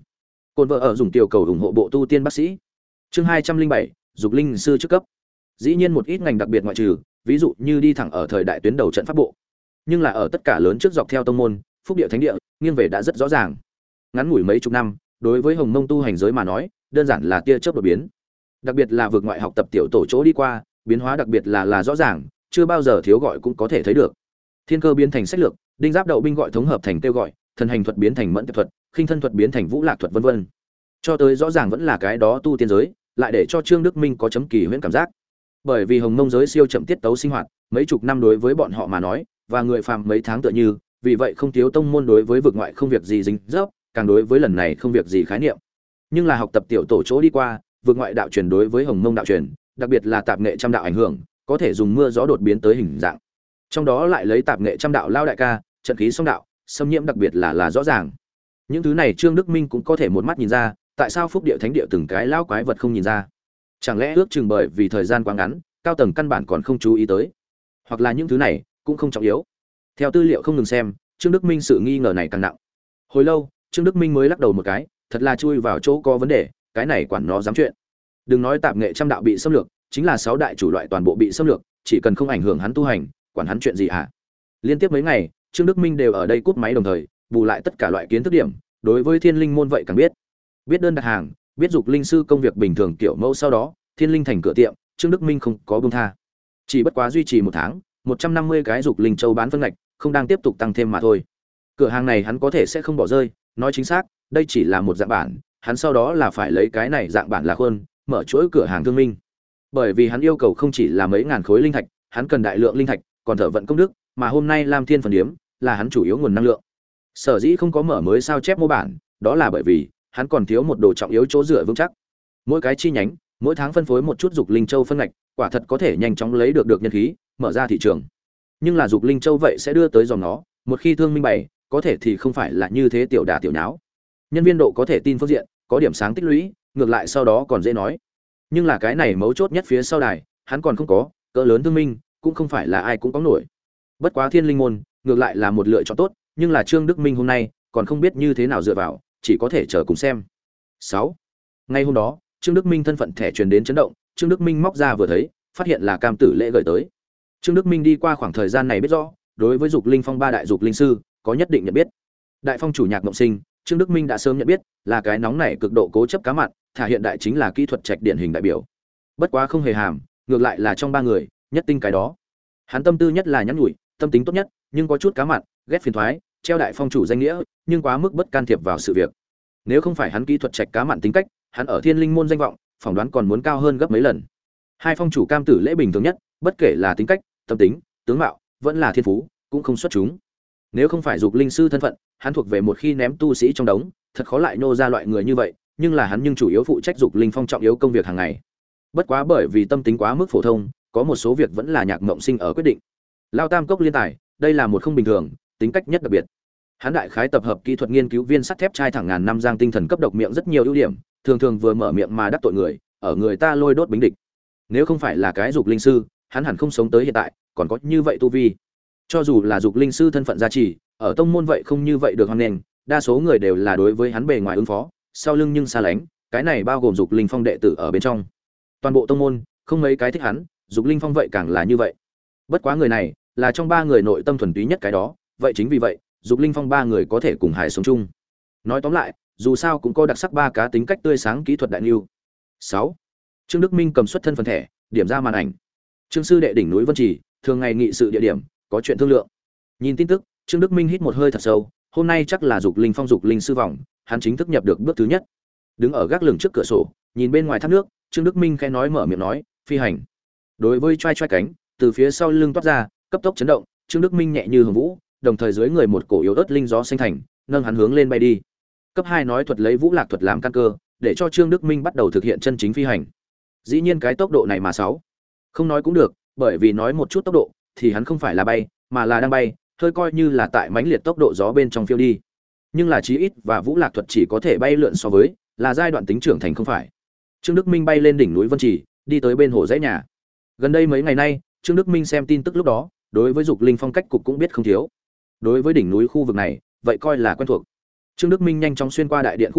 S1: Côn vợ ở dùng tiểu cầu ủng hộ bộ tu tiên bác sĩ. Chương hai trăm linh bảy, dục linh sư chức cấp. Dĩ nhiên một ít ngành đặc biệt ngoại trừ, ví dụ như đi thẳng ở thời đại tuyến đầu trận pháp bộ. Nhưng là ở tất cả lớn trước dọc theo tông môn, phúc địa thánh địa, nghiêng về đã rất rõ ràng. Ngắn ngủi mấy chục năm, đối với Hồng Mông tu hành giới mà nói, đơn giản là tia chớp đột biến. Đặc biệt là vượt ngoại học tập tiểu tổ chỗ đi qua, biến hóa đặc biệt là là rõ ràng, chưa bao giờ thiếu gọi cũng có thể thấy được. Thiên cơ biến thành sách lược, đinh giáp đậu binh gọi thống hợp thành kêu gọi, thần hành thuật biến thành mẫn tiệp thuật, khinh thân thuật biến thành vũ lạc thuật vân vân. Cho tới rõ ràng vẫn là cái đó tu tiên giới, lại để cho Trương Đức Minh có chấm kỳ huyễn cảm giác. Bởi vì Hồng Mông giới siêu chậm tiết tấu sinh hoạt, mấy chục năm đối với bọn họ mà nói, và người phàm mấy tháng tựa như, vì vậy không thiếu tông môn đối với vực ngoại không việc gì dính dấp, càng đối với lần này không việc gì khái niệm. Nhưng là học tập tiểu tổ chỗ đi qua, vực ngoại đạo truyền đối với Hồng Mông đạo truyền, đặc biệt là tạp nghệ trăm đạo ảnh hưởng, có thể dùng mưa gió đột biến tới hình dạng. Trong đó lại lấy tạp nghệ trăm đạo lao đại ca, trận khí song đạo, xâm nhiễm đặc biệt là là rõ ràng. Những thứ này Trương Đức Minh cũng có thể một mắt nhìn ra, tại sao phúc địa thánh địa từng cái lao quái vật không nhìn ra? Chẳng lẽ ước chừng bởi vì thời gian quá ngắn, cao tầng căn bản còn không chú ý tới, hoặc là những thứ này cũng không trọng yếu. Theo tư liệu không ngừng xem, Trương Đức Minh sự nghi ngờ này càng nặng. Hồi lâu, Trương Đức Minh mới lắc đầu một cái, thật là chui vào chỗ có vấn đề, cái này quản nó dám chuyện. Đừng nói tạp nghệ trăm đạo bị xâm lược, chính là sáu đại chủ loại toàn bộ bị xâm lược, chỉ cần không ảnh hưởng hắn tu hành, quản hắn chuyện gì hả? Liên tiếp mấy ngày, Trương Đức Minh đều ở đây cúp máy đồng thời, bù lại tất cả loại kiến thức điểm, đối với Thiên Linh môn vậy càng biết. Biết đơn đặt hàng, biết dục linh sư công việc bình thường kiểu mẫu sau đó, Thiên Linh thành cửa tiệm, Trương Đức Minh không có buông tha. Chỉ bất quá duy trì một tháng, một trăm năm mươi cái dục linh châu bán phân ngạch, không đang tiếp tục tăng thêm mà thôi. Cửa hàng này hắn có thể sẽ không bỏ rơi, nói chính xác, đây chỉ là một dạng bản, hắn sau đó là phải lấy cái này dạng bản là khuôn, mở chuỗi cửa hàng thương minh. Bởi vì hắn yêu cầu không chỉ là mấy ngàn khối linh thạch, hắn cần đại lượng linh thạch, còn thợ vận công đức, mà hôm nay Lam Thiên phần điếm là hắn chủ yếu nguồn năng lượng. Sở dĩ không có mở mới sao chép mô bản, đó là bởi vì hắn còn thiếu một đồ trọng yếu chỗ dựa vững chắc. Mỗi cái chi nhánh, mỗi tháng phân phối một chút dục linh châu phân ngạch, quả thật có thể nhanh chóng lấy được được nhân khí, mở ra thị trường. Nhưng là dục linh châu vậy sẽ đưa tới dòng nó, một khi thương minh bày, có thể thì không phải là như thế tiểu đả tiểu nháo. Nhân viên độ có thể tin phương diện, có điểm sáng tích lũy, ngược lại sau đó còn dễ nói. Nhưng là cái này mấu chốt nhất phía sau đài, hắn còn không có, cỡ lớn thương minh, cũng không phải là ai cũng có nổi. Bất quá Thiên Linh môn, ngược lại là một lựa chọn tốt, nhưng là Trương Đức Minh hôm nay còn không biết như thế nào dựa vào, chỉ có thể chờ cùng xem. sáu. Ngay hôm đó, Trương Đức Minh thân phận thẻ truyền đến chấn động, Trương Đức Minh móc ra vừa thấy, phát hiện là Cam Tử Lễ gửi tới. Trương Đức Minh đi qua khoảng thời gian này biết rõ, đối với Dục Linh Phong ba đại dục linh sư, có nhất định nhận biết. Đại Phong chủ Nhạc Mộng Sinh, Trương Đức Minh đã sớm nhận biết, là cái nóng nảy cực độ cố chấp cá mặn, thả hiện đại chính là kỹ thuật trạch điển hình đại biểu. Bất quá không hề hàm, ngược lại là trong ba người, nhất tinh cái đó. Hắn tâm tư nhất là nhắn nhủi, tâm tính tốt nhất, nhưng có chút cá mặn, ghét phiền toái, treo Đại Phong chủ danh nghĩa, nhưng quá mức bất can thiệp vào sự việc. Nếu không phải hắn kỹ thuật trạch cá mặn tính cách, hắn ở Thiên Linh môn danh vọng, phỏng đoán còn muốn cao hơn gấp mấy lần. Hai phong chủ Cam Tử Lễ bình thường nhất, bất kể là tính cách, tâm tính, tướng mạo, vẫn là thiên phú, cũng không xuất chúng. Nếu không phải dục linh sư thân phận, hắn thuộc về một khi ném tu sĩ trong đống, thật khó lại nô ra loại người như vậy, nhưng là hắn nhưng chủ yếu phụ trách dục linh phong trọng yếu công việc hàng ngày. Bất quá bởi vì tâm tính quá mức phổ thông, có một số việc vẫn là Nhạc Mộng Sinh ở quyết định. Lao Tam cốc liên tài, đây là một không bình thường, tính cách nhất đặc biệt. Hắn đại khái tập hợp kỹ thuật nghiên cứu viên sắt thép trai thẳng ngàn năm giang tinh thần cấp độc miệng rất nhiều ưu điểm, thường thường vừa mở miệng mà đắc tội người, ở người ta lôi đốt bính địch. Nếu không phải là cái dục linh sư, hắn hẳn không sống tới hiện tại, còn có như vậy tu vi. Cho dù là dục linh sư thân phận gia trì, ở tông môn vậy không như vậy được hoan nghênh, đa số người đều là đối với hắn bề ngoài ứng phó, sau lưng nhưng xa lánh, cái này bao gồm dục linh phong đệ tử ở bên trong. Toàn bộ tông môn, không mấy cái thích hắn, dục linh phong vậy càng là như vậy. Bất quá người này, là trong ba người nội tâm thuần túy nhất cái đó, vậy chính vì vậy, dục linh phong ba người có thể cùng hải sống chung. Nói tóm lại, dù sao cũng có đặc sắc ba cá tính cách tươi sáng kỹ thuật đại lưu. sáu. Trương Đức Minh cầm xuất thân phần thẻ, điểm ra màn ảnh. Trương sư đệ đỉnh núi Vân Trì, thường ngày nghị sự địa điểm, có chuyện thương lượng. Nhìn tin tức, Trương Đức Minh hít một hơi thật sâu, hôm nay chắc là dục linh phong dục linh sư vòng, hắn chính thức nhập được bước thứ nhất. Đứng ở gác lửng trước cửa sổ, nhìn bên ngoài thác nước, Trương Đức Minh khẽ nói mở miệng nói, phi hành. Đối với choai choai cánh, từ phía sau lưng toát ra, cấp tốc chấn động, Trương Đức Minh nhẹ như hồng vũ, đồng thời dưới người một cổ yếu ớt linh gió xanh thành, nâng hắn hướng lên bay đi. Cấp hai nói thuật lấy vũ lạc thuật làm căn cơ, để cho Trương Đức Minh bắt đầu thực hiện chân chính phi hành. Dĩ nhiên cái tốc độ này mà sáu, không nói cũng được, bởi vì nói một chút tốc độ thì hắn không phải là bay, mà là đang bay, hơi coi như là tại mãnh liệt tốc độ gió bên trong phiêu đi. Nhưng là chí ít và vũ lạc thuật chỉ có thể bay lượn so với, là giai đoạn tính trưởng thành không phải. Trương Đức Minh bay lên đỉnh núi Vân Trì, đi tới bên hồ dãy nhà. Gần đây mấy ngày nay, Trương Đức Minh xem tin tức lúc đó, đối với dục linh phong cách cục cũng biết không thiếu. Đối với đỉnh núi khu vực này, vậy coi là quen thuộc. Trương Đức Minh nhanh chóng xuyên qua đại điện khu vực,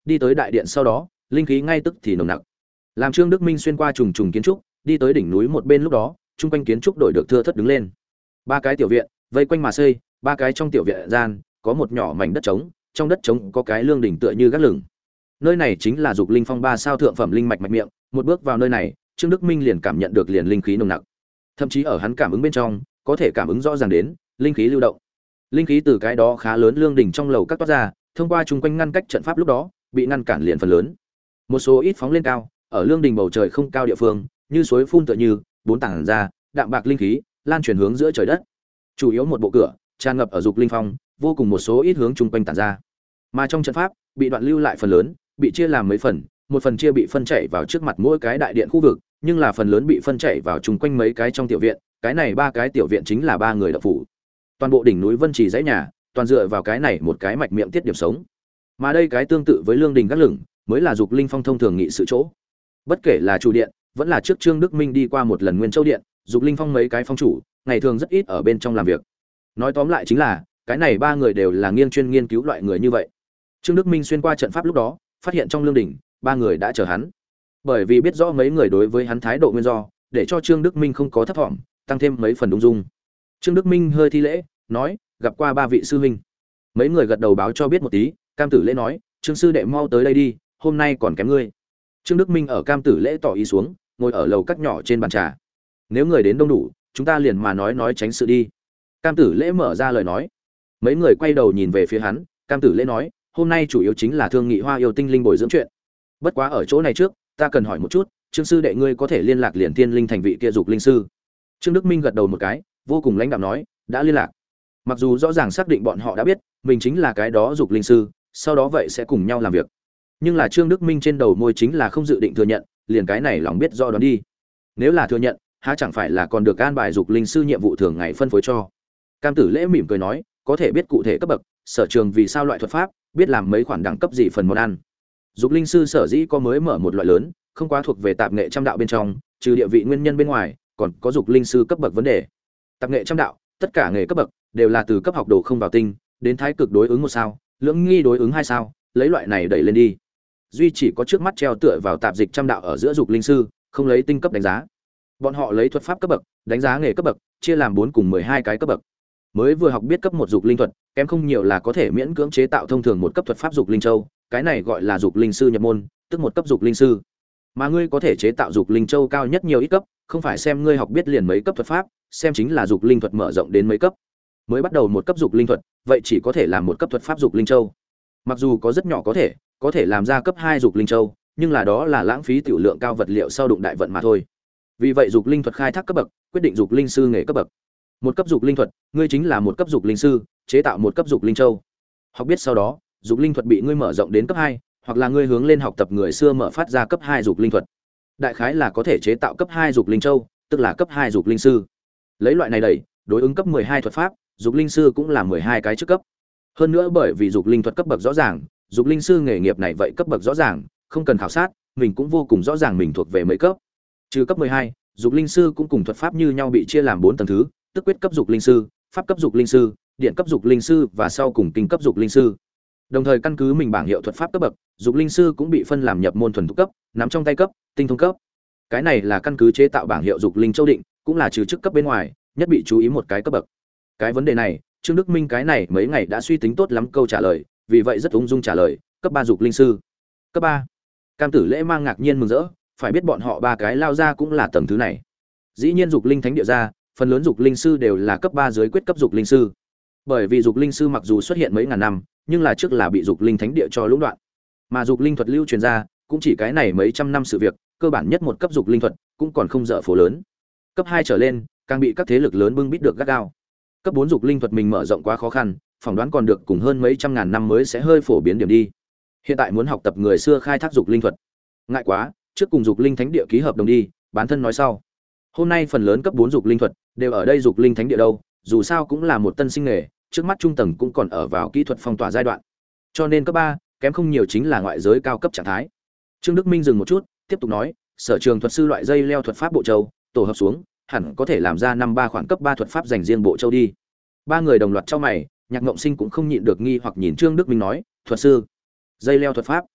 S1: đi tới đại điện sau đó, linh khí ngay tức thì nồng nặc. Làm Trương Đức Minh xuyên qua trùng trùng kiến trúc, đi tới đỉnh núi một bên lúc đó, trung quanh kiến trúc đổi được thưa thớt đứng lên. Ba cái tiểu viện, vây quanh mà xây, ba cái trong tiểu viện gian, có một nhỏ mảnh đất trống, trong đất trống có cái lương đỉnh tựa như gác lửng. Nơi này chính là Dục Linh Phong ba sao thượng phẩm linh mạch mạch miệng, một bước vào nơi này, Trương Đức Minh liền cảm nhận được liền linh khí nồng nặc. Thậm chí ở hắn cảm ứng bên trong, có thể cảm ứng rõ ràng đến linh khí lưu động. Linh khí từ cái đó khá lớn lương đỉnh trong lầu các toát ra, thông qua chung quanh ngăn cách trận pháp lúc đó, bị ngăn cản liền phần lớn. Một số ít phóng lên cao, ở lương đỉnh bầu trời không cao địa phương, như suối phun tựa như bốn tảng ra, đạm bạc linh khí lan truyền hướng giữa trời đất. Chủ yếu một bộ cửa tràn ngập ở Dục Linh Phong, vô cùng một số ít hướng chung quanh tản ra. Mà trong trận pháp, bị đoạn lưu lại phần lớn, bị chia làm mấy phần, một phần chia bị phân chảy vào trước mặt mỗi cái đại điện khu vực, nhưng là phần lớn bị phân chảy vào chung quanh mấy cái trong tiểu viện, cái này ba cái tiểu viện chính là ba người đạo phủ. Toàn bộ đỉnh núi Vân Trì dãy nhà, toàn dựa vào cái này một cái mạch miệng tiết điểm sống. Mà đây cái tương tự với lương đình gác lửng, mới là Dục Linh Phong thông thường nghị sự chỗ. Bất kể là chủ điện, vẫn là trước Trương Đức Minh đi qua một lần Nguyên Châu điện, Dục Linh Phong mấy cái phong chủ, ngày thường rất ít ở bên trong làm việc. Nói tóm lại chính là, cái này ba người đều là nghiên chuyên nghiên cứu loại người như vậy. Trương Đức Minh xuyên qua trận pháp lúc đó, phát hiện trong lương đỉnh, ba người đã chờ hắn. Bởi vì biết rõ mấy người đối với hắn thái độ nguyên do, để cho Trương Đức Minh không có thất vọng, tăng thêm mấy phần đúng dung. Trương Đức Minh hơi thi lễ, nói, gặp qua ba vị sư huynh. Mấy người gật đầu báo cho biết một tí, Cam Tử Lễ nói, Trương sư đệ mau tới đây đi, hôm nay còn kém ngươi. Trương Đức Minh ở Cam Tử Lễ tỏ ý xuống, ngồi ở lầu các nhỏ trên bàn trà. Nếu người đến đông đủ, chúng ta liền mà nói nói tránh sự đi. Cam Tử Lễ mở ra lời nói. Mấy người quay đầu nhìn về phía hắn, Cam Tử Lễ nói, hôm nay chủ yếu chính là thương nghị Hoa Yêu Tinh Linh bồi dưỡng chuyện. Bất quá ở chỗ này trước, ta cần hỏi một chút, Trương sư đệ ngươi có thể liên lạc liền Tiên Linh thành vị kia Dục linh sư? Trương Đức Minh gật đầu một cái, vô cùng lãnh đạm nói, đã liên lạc. Mặc dù rõ ràng xác định bọn họ đã biết, mình chính là cái đó Dục linh sư, sau đó vậy sẽ cùng nhau làm việc. Nhưng là Trương Đức Minh trên đầu môi chính là không dự định thừa nhận, liền cái này lòng biết rõ đoán đi. Nếu là thừa nhận, há chẳng phải là còn được an bài Dục linh sư nhiệm vụ thường ngày phân phối cho. Cam Tử Lễ mỉm cười nói, có thể biết cụ thể cấp bậc, sở trường vì sao loại thuật pháp, biết làm mấy khoản đẳng cấp gì phần món ăn. Dục linh sư sở dĩ có mới mở một loại lớn, không quá thuộc về tạp nghệ trăm đạo bên trong, trừ địa vị nguyên nhân bên ngoài, còn có dục linh sư cấp bậc vấn đề. Tạp nghệ trăm đạo, tất cả nghề cấp bậc đều là từ cấp học đồ không vào tinh, đến thái cực đối ứng một sao, lưỡng nghi đối ứng hai sao, lấy loại này đẩy lên đi. Duy chỉ có trước mắt treo tựa vào tạp dịch trăm đạo ở giữa dục linh sư, không lấy tinh cấp đánh giá. Bọn họ lấy thuật pháp cấp bậc, đánh giá nghề cấp bậc, chia làm bốn cùng mười hai cái cấp bậc. Mới vừa học biết cấp một dục linh thuật, kém không nhiều là có thể miễn cưỡng chế tạo thông thường một cấp thuật pháp dục linh châu, cái này gọi là dục linh sư nhập môn, tức một cấp dục linh sư. Mà ngươi có thể chế tạo dục linh châu cao nhất nhiều ít cấp, không phải xem ngươi học biết liền mấy cấp thuật pháp, xem chính là dục linh thuật mở rộng đến mấy cấp. Mới bắt đầu một cấp dục linh thuật, vậy chỉ có thể làm một cấp thuật pháp dục linh châu. Mặc dù có rất nhỏ có thể, có thể làm ra cấp hai dục linh châu, nhưng là đó là lãng phí tiểu lượng cao vật liệu sau đụng đại vận mà thôi. Vì vậy dục linh thuật khai thác cấp bậc, quyết định dục linh sư nghề cấp bậc. Một cấp dục linh thuật, ngươi chính là một cấp dục linh sư, chế tạo một cấp dục linh châu. Học biết sau đó, dục linh thuật bị ngươi mở rộng đến cấp hai, hoặc là ngươi hướng lên học tập người xưa mở phát ra cấp hai dục linh thuật. Đại khái là có thể chế tạo cấp hai dục linh châu, tức là cấp hai dục linh sư. Lấy loại này đẩy, đối ứng cấp mười hai thuật pháp, dục linh sư cũng là mười hai cái chức cấp. Hơn nữa bởi vì dục linh thuật cấp bậc rõ ràng, dục linh sư nghề nghiệp này vậy cấp bậc rõ ràng, không cần khảo sát, mình cũng vô cùng rõ ràng mình thuộc về mấy cấp. Trừ cấp mười hai, dục linh sư cũng cùng thuật pháp như nhau bị chia làm bốn tầng thứ, tức quyết cấp dục linh sư, pháp cấp dục linh sư, điện cấp dục linh sư và sau cùng kinh cấp dục linh sư. Đồng thời căn cứ mình bảng hiệu thuật pháp cấp bậc, dục linh sư cũng bị phân làm nhập môn thuần thục cấp, nắm trong tay cấp, tinh thông cấp. Cái này là căn cứ chế tạo bảng hiệu dục linh châu định, cũng là trừ chức cấp bên ngoài, nhất bị chú ý một cái cấp bậc. Cái vấn đề này, Trương Đức Minh cái này mấy ngày đã suy tính tốt lắm câu trả lời, vì vậy rất ung dung trả lời, cấp ba dục linh sư. Cấp ba. Cam Tử Lễ mang ngạc nhiên mừng rỡ, phải biết bọn họ ba cái lao ra cũng là tầng thứ này. Dĩ nhiên dục linh thánh địa ra, phần lớn dục linh sư đều là cấp ba dưới quyết cấp dục linh sư. Bởi vì dục linh sư mặc dù xuất hiện mấy ngàn năm, nhưng là trước là bị dục linh thánh địa cho lũng đoạn. Mà dục linh thuật lưu truyền ra, cũng chỉ cái này mấy trăm năm sự việc, cơ bản nhất một cấp dục linh thuật cũng còn không dở phố lớn. Cấp hai trở lên, càng bị các thế lực lớn bưng bít được gắt gao. Cấp bốn dục linh thuật mình mở rộng quá khó khăn, phỏng đoán còn được cùng hơn mấy trăm ngàn năm mới sẽ hơi phổ biến điểm đi. Hiện tại muốn học tập người xưa khai thác dục linh thuật, ngại quá, trước cùng dục linh thánh địa ký hợp đồng đi, bán thân nói sau. Hôm nay phần lớn cấp bốn dục linh thuật đều ở đây dục linh thánh địa đâu, dù sao cũng là một tân sinh nghề, trước mắt trung tầng cũng còn ở vào kỹ thuật phong tỏa giai đoạn. Cho nên cấp ba, kém không nhiều chính là ngoại giới cao cấp trạng thái. Trương Đức Minh dừng một chút, tiếp tục nói, sở trường thuật sư loại dây leo thuật pháp bộ châu, tổ hợp xuống, hẳn có thể làm ra năm ba khoản cấp ba thuật pháp dành riêng bộ châu đi. Ba người đồng loạt chau mày, Nhạc Ngộng Sinh cũng không nhịn được nghi hoặc nhìn Trương Đức Minh nói, thuật sư, dây leo thuật pháp.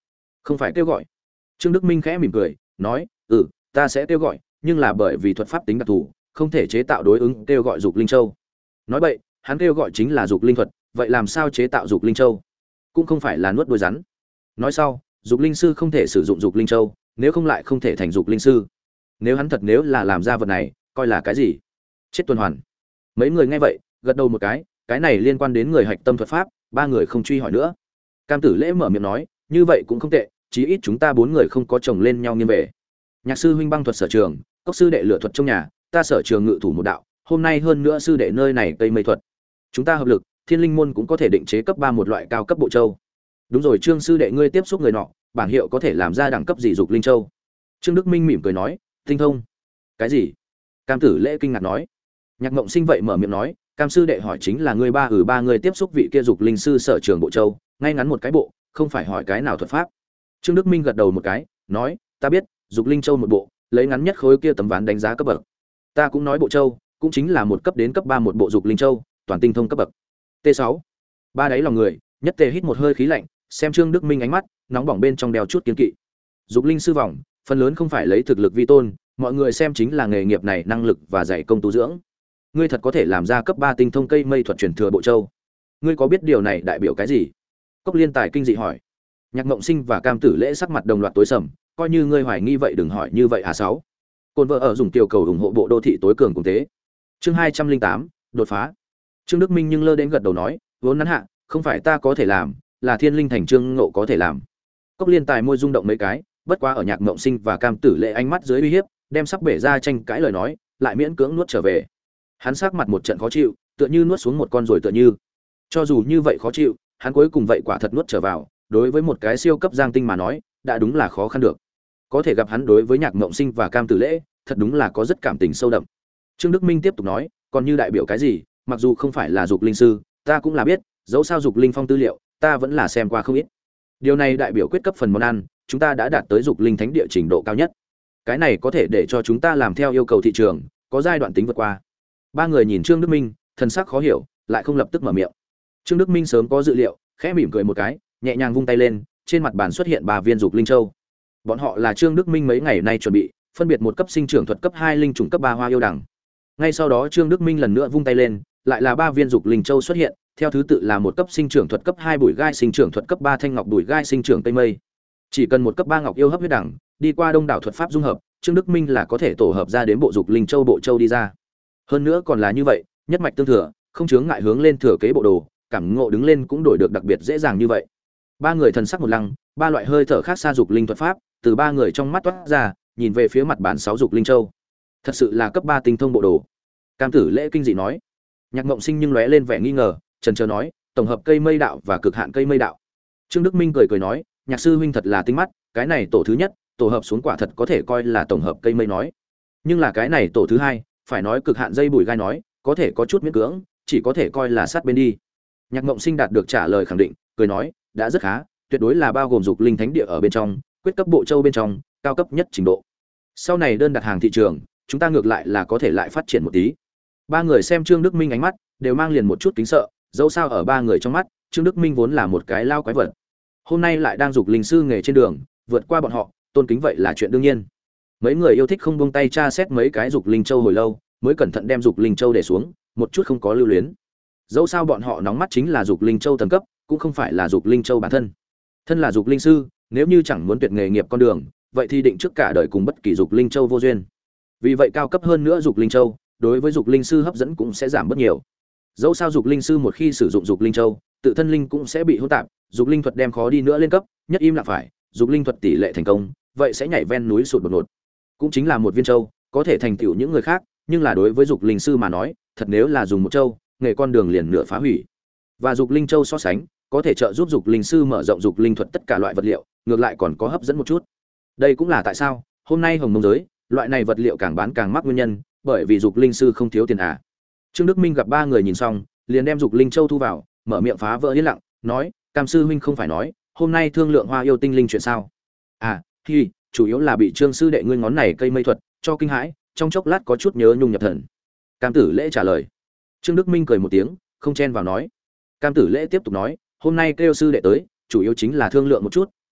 S1: Không phải kêu gọi. Trương Đức Minh khẽ mỉm cười, nói, "Ừ, ta sẽ kêu gọi, nhưng là bởi vì thuật pháp tính đặc thù, không thể chế tạo đối ứng kêu gọi dục linh châu." Nói vậy, hắn kêu gọi chính là dục linh thuật, vậy làm sao chế tạo dục linh châu? Cũng không phải là nuốt đuôi rắn. Nói sau, dục linh sư không thể sử dụng dục linh châu, nếu không lại không thể thành dục linh sư. Nếu hắn thật nếu là làm ra vật này, coi là cái gì? Chết tuần hoàn. Mấy người nghe vậy, gật đầu một cái, cái này liên quan đến người hạch tâm thuật pháp, ba người không truy hỏi nữa. Cam Tử Lễ mở miệng nói, như vậy cũng không tệ, chí ít chúng ta bốn người không có chồng lên nhau nghiêng về. Nhạc sư huynh băng thuật sở trường, cốc sư đệ lửa thuật trong nhà, ta sở trường ngự thủ một đạo, hôm nay hơn nữa sư đệ nơi này cây mây thuật. Chúng ta hợp lực, Thiên Linh môn cũng có thể định chế cấp ba một loại cao cấp bộ châu. Đúng rồi, Trương sư đệ ngươi tiếp xúc người nọ, bảng hiệu có thể làm ra đẳng cấp gì dục linh châu? Trương Đức Minh mỉm cười nói, tinh thông. Cái gì? Cam Tử Lễ kinh ngạc nói. Nhạc Mộng Sinh vậy mở miệng nói, Cam sư đệ hỏi chính là ngươi ba ừ ba người tiếp xúc vị kia dục linh sư sở trường bộ châu, ngay ngắn một cái bộ, không phải hỏi cái nào thuật pháp. Trương Đức Minh gật đầu một cái, nói, ta biết, dục linh châu một bộ, lấy ngắn nhất khối kia tấm ván đánh giá cấp bậc. Ta cũng nói bộ châu, cũng chính là một cấp đến cấp ba một bộ dục linh châu, toàn tinh thông cấp bậc. T sáu. Ba đáy lòng người, nhất tề hít một hơi khí lạnh, xem Trương Đức Minh ánh mắt, nóng bỏng bên trong đeo chút kiên kỵ. Dục linh sư vòng, phần lớn không phải lấy thực lực vi tôn, mọi người xem chính là nghề nghiệp này năng lực và dạy công tu dưỡng. Ngươi thật có thể làm ra cấp ba tinh thông cây mây thuật truyền thừa bộ châu. Ngươi có biết điều này đại biểu cái gì? Cốc Liên Tài kinh dị hỏi. Nhạc Mộng Sinh và Cam Tử Lễ sắc mặt đồng loạt tối sầm, coi như ngươi hoài nghi vậy đừng hỏi như vậy à sáu. Côn vợ ở dùng tiểu cầu ủng hộ bộ đô thị tối cường cùng thế. Chương hai trăm linh tám, đột phá. Trương Đức Minh nhưng lơ đến gật đầu nói, vốn nắn hạ, không phải ta có thể làm, là Thiên Linh Thành Trương Ngộ có thể làm. Cốc Liên Tài môi rung động mấy cái, bất quá ở Nhạc Mộng Sinh và Cam Tử Lễ ánh mắt dưới uy hiếp, đem sắp bể ra tranh cãi lời nói, lại miễn cưỡng nuốt trở về. Hắn sắc mặt một trận khó chịu, tựa như nuốt xuống một con rồi tựa như. Cho dù như vậy khó chịu, hắn cuối cùng vậy quả thật nuốt trở vào, đối với một cái siêu cấp giang tinh mà nói, đã đúng là khó khăn được. Có thể gặp hắn đối với Nhạc Mộng Sinh và Cam Tử Lễ, thật đúng là có rất cảm tình sâu đậm. Trương Đức Minh tiếp tục nói, còn như đại biểu cái gì, mặc dù không phải là dục linh sư, ta cũng là biết, dẫu sao dục linh phong tư liệu, ta vẫn là xem qua không ít. Điều này đại biểu quyết cấp phần món ăn, chúng ta đã đạt tới dục linh thánh địa trình độ cao nhất. Cái này có thể để cho chúng ta làm theo yêu cầu thị trường, có giai đoạn tính vượt qua. Ba người nhìn Trương Đức Minh, thần sắc khó hiểu, lại không lập tức mở miệng. Trương Đức Minh sớm có dự liệu, khẽ mỉm cười một cái, nhẹ nhàng vung tay lên, trên mặt bàn xuất hiện ba viên dục linh châu. Bọn họ là Trương Đức Minh mấy ngày nay chuẩn bị, phân biệt một cấp sinh trưởng thuật cấp hai linh trùng cấp ba hoa yêu đằng. Ngay sau đó Trương Đức Minh lần nữa vung tay lên, lại là ba viên dục linh châu xuất hiện, theo thứ tự là một cấp sinh trưởng thuật cấp hai bụi gai sinh trưởng thuật cấp ba thanh ngọc bụi gai sinh trưởng tây mây. Chỉ cần một cấp ba ngọc yêu hấp huyết đẳng, đi qua đông đảo thuật pháp dung hợp, Trương Đức Minh là có thể tổ hợp ra đến bộ dục linh châu bộ châu đi ra. Hơn nữa còn là như vậy, nhất mạch tương thừa, không chướng ngại hướng lên thừa kế bộ đồ, cảm ngộ đứng lên cũng đổi được đặc biệt dễ dàng như vậy. Ba người thần sắc một lăng, ba loại hơi thở khác xa dục linh thuật pháp, từ ba người trong mắt toát ra, nhìn về phía mặt bản sáu dục linh châu. Thật sự là cấp ba tinh thông bộ đồ. Cam Tử Lễ kinh dị nói. Nhạc Mộng Sinh nhưng lóe lên vẻ nghi ngờ, chần chờ nói, tổng hợp cây mây đạo và cực hạn cây mây đạo. Trương Đức Minh cười cười nói, Nhạc sư huynh thật là tinh mắt, cái này tổ thứ nhất, tổ hợp xuống quả thật có thể coi là tổng hợp cây mây nói. Nhưng là cái này tổ thứ hai, phải nói cực hạn dây bùi gai nói, có thể có chút miễn cưỡng, chỉ có thể coi là sát bên đi. Nhạc Mộng Sinh đạt được trả lời khẳng định, cười nói, đã rất khá, tuyệt đối là bao gồm dục linh thánh địa ở bên trong, quyết cấp bộ châu bên trong, cao cấp nhất trình độ. Sau này đơn đặt hàng thị trường, chúng ta ngược lại là có thể lại phát triển một tí. Ba người xem Trương Đức Minh ánh mắt, đều mang liền một chút kính sợ, dẫu sao ở ba người trong mắt, Trương Đức Minh vốn là một cái lao quái vật. Hôm nay lại đang dục linh sư nghề trên đường, vượt qua bọn họ, tôn kính vậy là chuyện đương nhiên. Mấy người yêu thích không buông tay tra xét mấy cái dục linh châu hồi lâu, mới cẩn thận đem dục linh châu để xuống, một chút không có lưu luyến. Dẫu sao bọn họ nóng mắt chính là dục linh châu tầng cấp, cũng không phải là dục linh châu bản thân. Thân là dục linh sư, nếu như chẳng muốn tuyệt nghề nghiệp con đường, vậy thì định trước cả đời cùng bất kỳ dục linh châu vô duyên. Vì vậy cao cấp hơn nữa dục linh châu, đối với dục linh sư hấp dẫn cũng sẽ giảm bớt nhiều. Dẫu sao dục linh sư một khi sử dụng dục linh châu, tự thân linh cũng sẽ bị hỗn tạp, dục linh thuật đem khó đi nữa lên cấp, nhất im lặng phải, dục linh thuật tỷ lệ thành công, vậy sẽ nhảy ven núi sụt đột ngột. Cũng chính là một viên châu, có thể thành tựu những người khác, nhưng là đối với dục linh sư mà nói, thật nếu là dùng một châu, nghề con đường liền nửa phá hủy. Và dục linh châu so sánh, có thể trợ giúp dục linh sư mở rộng dục linh thuật tất cả loại vật liệu, ngược lại còn có hấp dẫn một chút. Đây cũng là tại sao hôm nay hồng mông giới, loại này vật liệu càng bán càng mắc nguyên nhân, bởi vì dục linh sư không thiếu tiền à. Trương Đức Minh gặp ba người nhìn xong, liền đem dục linh châu thu vào, mở miệng phá vỡ yên lặng, nói, Cam sư huynh không phải nói, hôm nay thương lượng hoa yêu tinh linh chuyện sao? À, thì chủ yếu là bị Trương sư đệ ngươi ngón này cây mây thuật cho kinh hãi, trong chốc lát có chút nhớ nhung nhập thần. Cam Tử Lễ trả lời. Trương Đức Minh cười một tiếng, không chen vào nói. Cam Tử Lễ tiếp tục nói, hôm nay kêu sư đệ tới, chủ yếu chính là thương lượng một chút,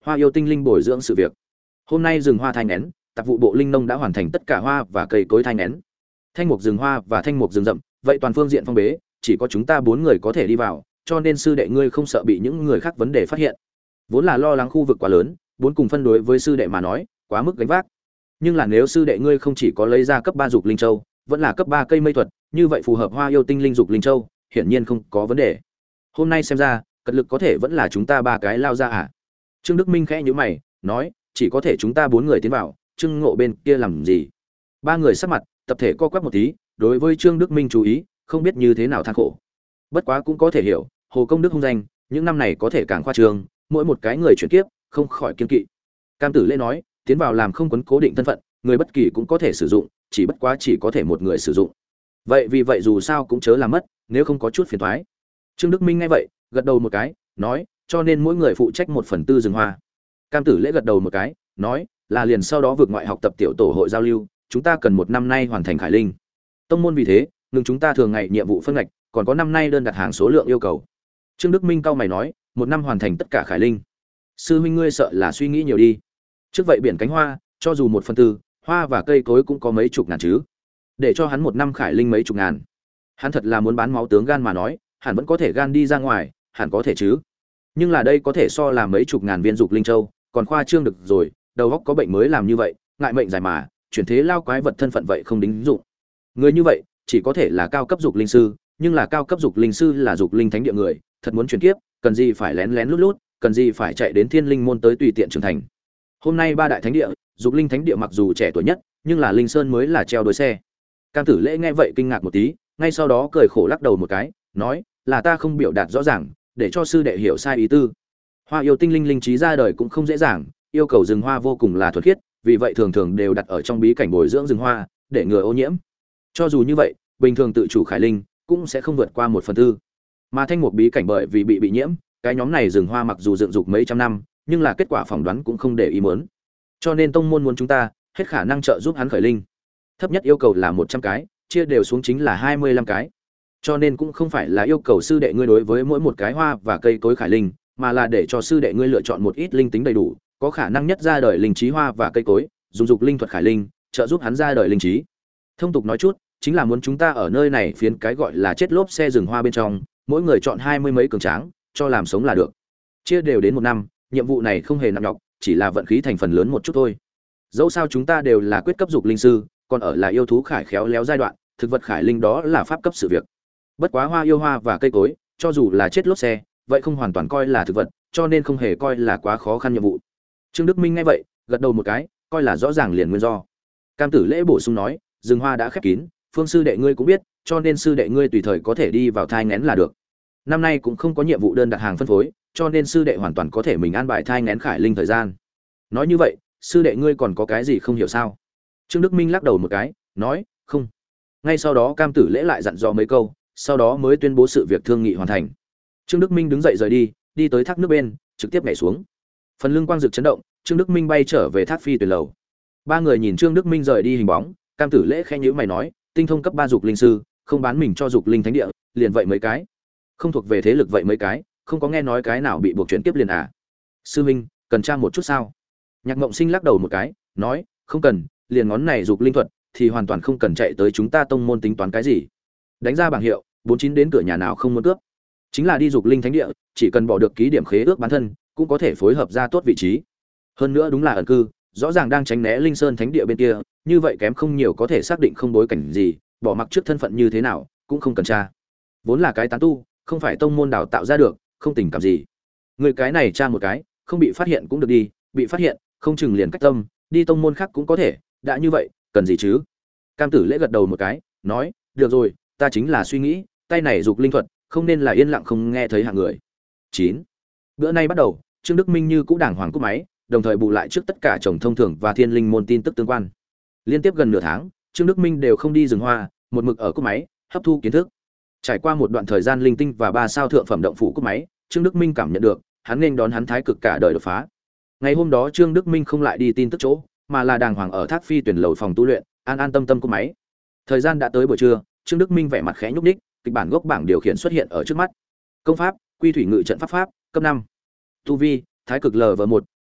S1: Hoa yêu tinh linh bồi dưỡng sự việc. Hôm nay rừng hoa thai nghén, tạp vụ bộ linh nông đã hoàn thành tất cả hoa và cây cối thai nghén. Thanh mục rừng hoa và thanh mục rừng rậm, vậy toàn phương diện phong bế, chỉ có chúng ta bốn người có thể đi vào, cho nên sư đệ ngươi không sợ bị những người khác vấn đề phát hiện. Vốn là lo lắng khu vực quá lớn, bốn cùng phân đối với sư đệ mà nói, quá mức gánh vác. Nhưng là nếu sư đệ ngươi không chỉ có lấy ra cấp ba dục linh châu, vẫn là cấp ba cây mây thuật, như vậy phù hợp hoa yêu tinh linh dục linh châu, hiển nhiên không có vấn đề. Hôm nay xem ra, cật lực có thể vẫn là chúng ta ba cái lao ra à? Trương Đức Minh khẽ nhíu mày, nói, chỉ có thể chúng ta bốn người tiến vào, Trương Ngộ bên kia làm gì? Ba người sắc mặt, tập thể co quắp một tí, đối với Trương Đức Minh chú ý, không biết như thế nào than khổ. Bất quá cũng có thể hiểu, Hồ Công Đức hung danh, những năm này có thể càng khoa trương, mỗi một cái người chuyển kiếp, không khỏi kiêng kỵ. Cam Tử Lễ nói, tiến vào làm không quấn cố định thân phận, người bất kỳ cũng có thể sử dụng, chỉ bất quá chỉ có thể một người sử dụng. Vậy vì vậy dù sao cũng chớ làm mất, nếu không có chút phiền toái. Trương Đức Minh nghe vậy, gật đầu một cái, nói, cho nên mỗi người phụ trách một phần tư rừng hoa. Cam Tử Lễ gật đầu một cái, nói, là liền sau đó vượt ngoại học tập tiểu tổ hội giao lưu, chúng ta cần một năm nay hoàn thành khải linh. Tông môn vì thế, ngừng chúng ta thường ngày nhiệm vụ phân ngạch, còn có năm nay đơn đặt hàng số lượng yêu cầu. Trương Đức Minh cau mày nói, một năm hoàn thành tất cả khải linh. Sư huynh ngươi sợ là suy nghĩ nhiều đi. Trước vậy biển cánh hoa, cho dù một phần tư, hoa và cây cối cũng có mấy chục ngàn chứ. Để cho hắn một năm khải linh mấy chục ngàn. Hắn thật là muốn bán máu tướng gan mà nói, hẳn vẫn có thể gan đi ra ngoài, hẳn có thể chứ. Nhưng là đây có thể so là mấy chục ngàn viên dục linh châu, còn khoa trương được rồi, đầu óc có bệnh mới làm như vậy, ngại mệnh dài mà, chuyển thế lao quái vật thân phận vậy không đính dụng. Người như vậy, chỉ có thể là cao cấp dục linh sư, nhưng là cao cấp dục linh sư là dục linh thánh địa người, thật muốn chuyển kiếp, cần gì phải lén lén lút lút, cần gì phải chạy đến Thiên Linh môn tới tùy tiện trưởng thành. Hôm nay ba đại thánh địa, dục linh thánh địa mặc dù trẻ tuổi nhất, nhưng là Linh Sơn mới là treo đuôi xe. Cam Tử Lễ nghe vậy kinh ngạc một tí, ngay sau đó cười khổ lắc đầu một cái, nói, là ta không biểu đạt rõ ràng, để cho sư đệ hiểu sai ý tư. Hoa yêu tinh linh linh trí ra đời cũng không dễ dàng, yêu cầu rừng hoa vô cùng là thuần khiết, vì vậy thường thường đều đặt ở trong bí cảnh bồi dưỡng rừng hoa, để ngừa ô nhiễm. Cho dù như vậy, bình thường tự chủ khải linh cũng sẽ không vượt qua một phần tư. Mà thanh mục bí cảnh bởi vì bị bị nhiễm, cái nhóm này rừng hoa mặc dù dựng dục mấy trăm năm, nhưng là kết quả phỏng đoán cũng không để ý muốn. Cho nên tông môn muốn chúng ta hết khả năng trợ giúp hắn khởi linh. Thấp nhất yêu cầu là một trăm cái, chia đều xuống chính là hai mươi lăm cái. Cho nên cũng không phải là yêu cầu sư đệ ngươi đối với mỗi một cái hoa và cây cối khải linh, mà là để cho sư đệ ngươi lựa chọn một ít linh tính đầy đủ, có khả năng nhất ra đời linh trí hoa và cây cối, dùng dục linh thuật khải linh, trợ giúp hắn ra đời linh trí. Thông tục nói chút, chính là muốn chúng ta ở nơi này phiến cái gọi là chết lốp xe rừng hoa bên trong, mỗi người chọn hai mươi mấy cường tráng, cho làm sống là được. Chia đều đến một năm, nhiệm vụ này không hề nặng nhọc, chỉ là vận khí thành phần lớn một chút thôi. Dẫu sao chúng ta đều là quyết cấp dục linh sư, còn ở là yêu thú khải khéo léo giai đoạn, thực vật khải linh đó là pháp cấp sự việc. Bất quá hoa yêu hoa và cây cối, cho dù là chết lốp xe, vậy không hoàn toàn coi là thực vật, cho nên không hề coi là quá khó khăn nhiệm vụ. Trương Đức Minh nghe vậy, gật đầu một cái, coi là rõ ràng liền nguyên do. Cam Tử Lễ bổ sung nói, rừng hoa đã khép kín, phương sư đệ ngươi cũng biết, cho nên sư đệ ngươi tùy thời có thể đi vào thai nghén là được. Năm nay cũng không có nhiệm vụ đơn đặt hàng phân phối, cho nên sư đệ hoàn toàn có thể mình an bài thai nghén khải linh thời gian. Nói như vậy, sư đệ ngươi còn có cái gì không hiểu sao? Trương Đức Minh lắc đầu một cái, nói, không. Ngay sau đó Cam Tử Lễ lại dặn dò mấy câu, sau đó mới tuyên bố sự việc thương nghị hoàn thành. Trương Đức Minh đứng dậy rời đi, đi tới thác nước bên, trực tiếp nhảy xuống. Phần lưng quang dực chấn động, Trương Đức Minh bay trở về thác phi tuyển lầu. Ba người nhìn Trương Đức Minh rời đi hình bóng, Cam Tử Lễ khẽ nhíu mày nói, tinh thông cấp ba dục linh sư, không bán mình cho dục linh thánh địa, liền vậy mấy cái. Không thuộc về thế lực vậy mấy cái, không có nghe nói cái nào bị buộc chuyển kiếp liền à? Sư Minh, cần tra một chút sao? Nhạc Mộng Sinh lắc đầu một cái, nói, không cần, liền ngón này dục linh thuật thì hoàn toàn không cần chạy tới chúng ta tông môn tính toán cái gì. Đánh ra bảng hiệu, bốn chín đến cửa nhà nào không muốn cướp. Chính là đi dục linh thánh địa, chỉ cần bỏ được ký điểm khế ước bán thân, cũng có thể phối hợp ra tốt vị trí. Hơn nữa đúng là ẩn cư, rõ ràng đang tránh né Linh Sơn thánh địa bên kia, như vậy kém không nhiều có thể xác định không bối cảnh gì, bỏ mặc trước thân phận như thế nào, cũng không cần tra. Vốn là cái tán tu, không phải tông môn đào tạo ra được, không tình cảm gì. Người cái này tra một cái, không bị phát hiện cũng được đi, bị phát hiện, không chừng liền cách tâm, đi tông môn khác cũng có thể, đã như vậy, cần gì chứ? Cam Tử Lễ gật đầu một cái, nói, được rồi, ta chính là suy nghĩ, tay này dục linh thuật, không nên là yên lặng không nghe thấy hạng người. chín. Bữa nay bắt đầu, Trương Đức Minh như cũ đàng hoàng cúp máy, đồng thời bù lại trước tất cả chồng thông thường và thiên linh môn tin tức tương quan. Liên tiếp gần nửa tháng, Trương Đức Minh đều không đi rừng hoa, một mực ở cúp máy, hấp thu kiến thức. Trải qua một đoạn thời gian linh tinh và ba sao thượng phẩm động phủ cúp máy, Trương Đức Minh cảm nhận được, hắn nên đón hắn thái cực cả đời đột phá. Ngày hôm đó Trương Đức Minh không lại đi tin tức chỗ, mà là đàng hoàng ở Thác Phi tuyển lầu phòng tu luyện, an an tâm tâm cúp máy. Thời gian đã tới buổi trưa, Trương Đức Minh vẻ mặt khẽ nhúc nhích, kịch bản gốc bảng điều khiển xuất hiện ở trước mắt. Công pháp, Quy Thủy Ngự Trận pháp pháp, cấp năm. Tu vi, Thái cực lv một,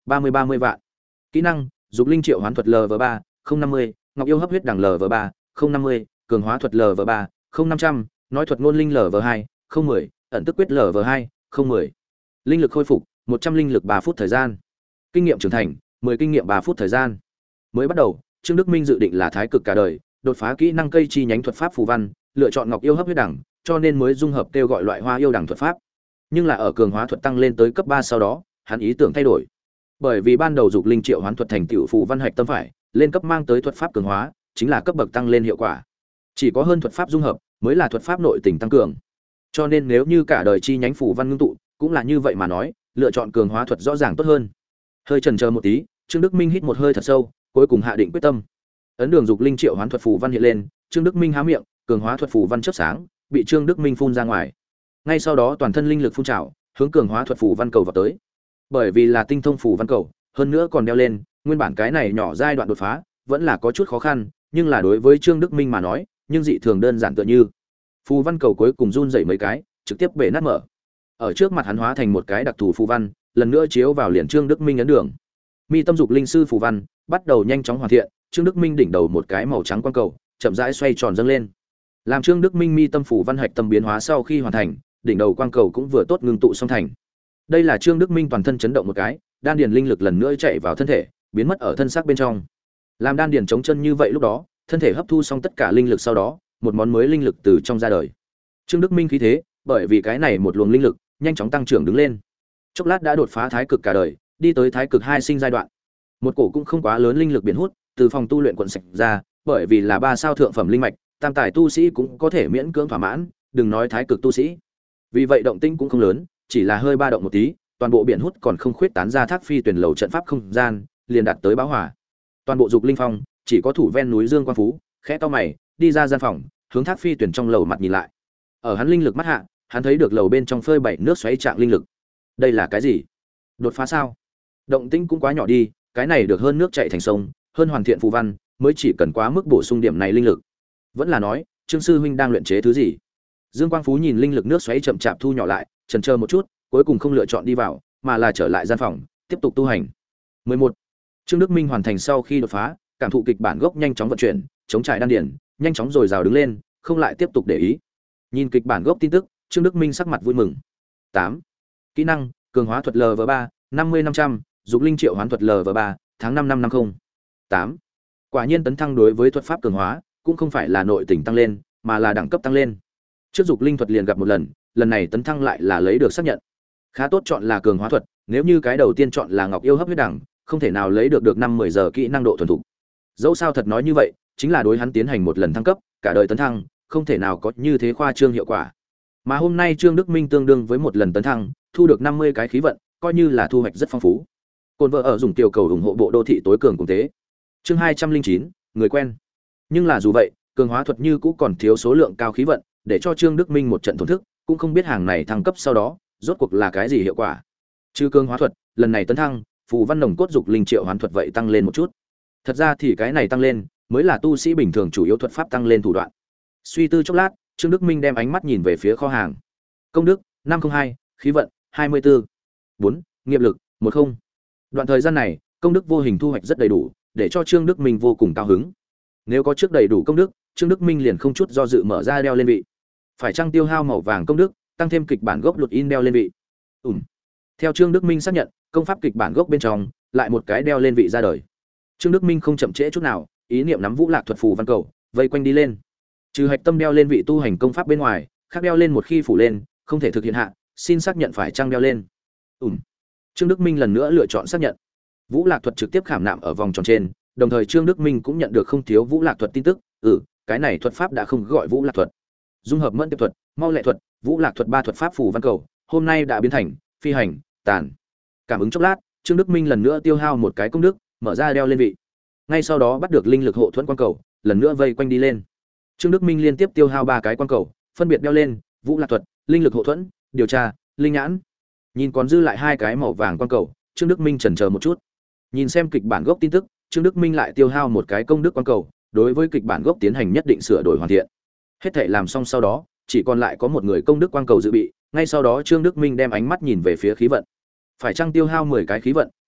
S1: ba mươi ba mươi vạn. Kỹ năng: Dục linh triệu hoán thuật lv ba, không năm mươi, Ngọc yêu hấp huyết đằng lv ba, không năm mươi, Cường hóa thuật lv ba, không năm trăm, Nói thuật ngôn linh lv hai, không mười, Ẩn tức quyết lv hai, không mười. Linh lực khôi phục một trăm linh lực ba phút thời gian. Kinh nghiệm trưởng thành mười kinh nghiệm ba phút thời gian. Mới bắt đầu, Trương Đức Minh dự định là thái cực cả đời, đột phá kỹ năng cây chi nhánh thuật pháp phù văn, lựa chọn Ngọc yêu hấp huyết đẳng, cho nên mới dung hợp kêu gọi loại hoa yêu đẳng thuật pháp. Nhưng là ở cường hóa thuật tăng lên tới cấp ba sau đó, hắn ý tưởng thay đổi. Bởi vì ban đầu dục linh triệu hoán thuật thành tựu phù văn hạch tâm phải, lên cấp mang tới thuật pháp cường hóa, chính là cấp bậc tăng lên hiệu quả. Chỉ có hơn thuật pháp dung hợp mới là thuật pháp nội tình tăng cường. Cho nên nếu như cả đời chi nhánh phù văn ngưng tụ, cũng là như vậy mà nói, lựa chọn cường hóa thuật rõ ràng tốt hơn. Hơi chần chờ một tí, Trương Đức Minh hít một hơi thật sâu, cuối cùng hạ định quyết tâm. Ấn đường dục linh triệu hoán thuật phù văn hiện lên, Trương Đức Minh há miệng, cường hóa thuật phù văn chớp sáng, bị Trương Đức Minh phun ra ngoài. Ngay sau đó toàn thân linh lực phun trào, hướng cường hóa thuật phù văn cầu vào tới. Bởi vì là tinh thông phù văn cầu, hơn nữa còn đeo lên, nguyên bản cái này nhỏ giai đoạn đột phá, vẫn là có chút khó khăn, nhưng là đối với Trương Đức Minh mà nói, nhưng dị thường đơn giản tựa như. Phù văn cầu cuối cùng run rẩy mấy cái, trực tiếp bể nát mở. Ở trước mặt hắn hóa thành một cái đặc thù phù văn, lần nữa chiếu vào liền Trương Đức Minh ấn đường. Mi tâm dục linh sư phù văn bắt đầu nhanh chóng hoàn thiện, Trương Đức Minh đỉnh đầu một cái màu trắng quang cầu, chậm rãi xoay tròn dâng lên. Làm Trương Đức Minh mi tâm phù văn hạch tâm biến hóa sau khi hoàn thành, đỉnh đầu quang cầu cũng vừa tốt ngưng tụ xong thành. Đây là Trương Đức Minh toàn thân chấn động một cái, đan điền linh lực lần nữa chạy vào thân thể, biến mất ở thân xác bên trong. Làm đan điền chống chân như vậy lúc đó, thân thể hấp thu xong tất cả linh lực sau đó, một món mới linh lực từ trong ra đời. Trương Đức Minh khí thế, bởi vì cái này một luồng linh lực, nhanh chóng tăng trưởng đứng lên. Chốc lát đã đột phá thái cực cả đời, đi tới thái cực hai sinh giai đoạn. Một cổ cũng không quá lớn linh lực biển hút, từ phòng tu luyện quận sạch ra, bởi vì là ba sao thượng phẩm linh mạch, tam tài tu sĩ cũng có thể miễn cưỡng thỏa mãn, đừng nói thái cực tu sĩ. Vì vậy động tĩnh cũng không lớn, chỉ là hơi ba động một tí, toàn bộ biển hút còn không khuyết tán ra thác phi tuyển lầu trận pháp không gian, liền đạt tới báo hỏa. Toàn bộ dục linh phong, chỉ có thủ ven núi Dương Quang Phú, khẽ to mày, đi ra gian phòng, hướng thác phi tuyển trong lầu mặt nhìn lại. Ở hắn linh lực mắt hạ, hắn thấy được lầu bên trong phơi bảy nước xoáy trạng linh lực. Đây là cái gì? Đột phá sao? Động tĩnh cũng quá nhỏ đi, cái này được hơn nước chảy thành sông, hơn hoàn thiện phù văn, mới chỉ cần quá mức bổ sung điểm này linh lực. Vẫn là nói, Trương sư huynh đang luyện chế thứ gì? Dương Quang Phú nhìn linh lực nước xoáy chậm chạp thu nhỏ lại, chần chờ một chút, cuối cùng không lựa chọn đi vào, mà là trở lại gian phòng, tiếp tục tu hành. mười một. Trương Đức Minh hoàn thành sau khi đột phá, cảm thụ kịch bản gốc nhanh chóng vận chuyển, chống trải đan điền, nhanh chóng rồi rào đứng lên, không lại tiếp tục để ý. Nhìn kịch bản gốc tin tức, Trương Đức Minh sắc mặt vui mừng. tám. Kỹ năng: Cường hóa thuật lv ba, năm mươi năm trăm, Dục linh triệu hoán thuật lv ba, tháng năm năm năm mươi. tám. Quả nhiên tấn thăng đối với thuật pháp cường hóa, cũng không phải là nội tình tăng lên, mà là đẳng cấp tăng lên. Trước dục linh thuật liền gặp một lần, lần này tấn thăng lại là lấy được xác nhận. Khá tốt chọn là cường hóa thuật, nếu như cái đầu tiên chọn là Ngọc yêu hấp huyết đẳng, không thể nào lấy được được năm mười giờ kỹ năng độ thuần thục. Dẫu sao thật nói như vậy, chính là đối hắn tiến hành một lần thăng cấp, cả đời tấn thăng, không thể nào có như thế khoa trương hiệu quả. Mà hôm nay Trương Đức Minh tương đương với một lần tấn thăng, thu được năm mươi cái khí vận, coi như là thu hoạch rất phong phú. Côn vợ ở dùng tiểu cầu ủng hộ bộ đô thị tối cường cùng thế. Chương hai trăm linh chín, người quen. Nhưng là dù vậy, cường hóa thuật như cũ còn thiếu số lượng cao khí vận, để cho Trương Đức Minh một trận thổn thức, cũng không biết hàng này thăng cấp sau đó, rốt cuộc là cái gì hiệu quả. Trừ cường hóa thuật, lần này tấn thăng, phù văn nồng cốt dục linh triệu hoán thuật vậy tăng lên một chút. Thật ra thì cái này tăng lên, mới là tu sĩ bình thường chủ yếu thuật pháp tăng lên thủ đoạn. Suy tư chốc lát, Trương Đức Minh đem ánh mắt nhìn về phía kho hàng. Công đức năm không hai, khí vận hai mươi tư, bốn, nghiệp lực một không. Đoạn thời gian này, công đức vô hình thu hoạch rất đầy đủ, để cho Trương Đức Minh vô cùng cao hứng. Nếu có trước đầy đủ công đức, Trương Đức Minh liền không chút do dự mở ra đeo lên vị. Phải chăng tiêu hao màu vàng công đức, tăng thêm kịch bản gốc luật in đeo lên vị. Ừm. Theo Trương Đức Minh xác nhận, công pháp kịch bản gốc bên trong lại một cái đeo lên vị ra đời. Trương Đức Minh không chậm trễ chút nào, ý niệm nắm Vũ Lạc thuật phù văn cầu, vây quanh đi lên. Trừ hạch tâm đeo lên vị tu hành công pháp bên ngoài, khác đeo lên một khi phủ lên, không thể thực hiện hạ, xin xác nhận phải trang đeo lên. Ừm. Trương Đức Minh lần nữa lựa chọn xác nhận. Vũ Lạc thuật trực tiếp khảm nạm ở vòng tròn trên, đồng thời Trương Đức Minh cũng nhận được không thiếu Vũ Lạc thuật tin tức, ừ, cái này thuật pháp đã không gọi Vũ Lạc thuật. Dung hợp mẫn tiếp thuật, mau lệ thuật, Vũ Lạc thuật ba thuật pháp phù văn cầu, hôm nay đã biến thành phi hành, tàn. Cảm ứng chốc lát, Trương Đức Minh lần nữa tiêu hao một cái công đức, mở ra đeo lên vị. Ngay sau đó bắt được linh lực hộ thuẫn quan cầu, lần nữa vây quanh đi lên. Trương Đức Minh liên tiếp tiêu hao ba cái quan cầu, phân biệt đeo lên Vũ Lạc thuật, linh lực hộ thuẫn, điều tra, linh nhãn. Nhìn còn dư lại hai cái màu vàng quan cầu, Trương Đức Minh chần chờ một chút. Nhìn xem kịch bản gốc tin tức, Trương Đức Minh lại tiêu hao một cái công đức quan cầu, đối với kịch bản gốc tiến hành nhất định sửa đổi hoàn thiện. Hết thảy làm xong sau đó, chỉ còn lại có một người công đức quan cầu dự bị, ngay sau đó Trương Đức Minh đem ánh mắt nhìn về phía khí vận. Phải chăng tiêu hao mười cái khí vận,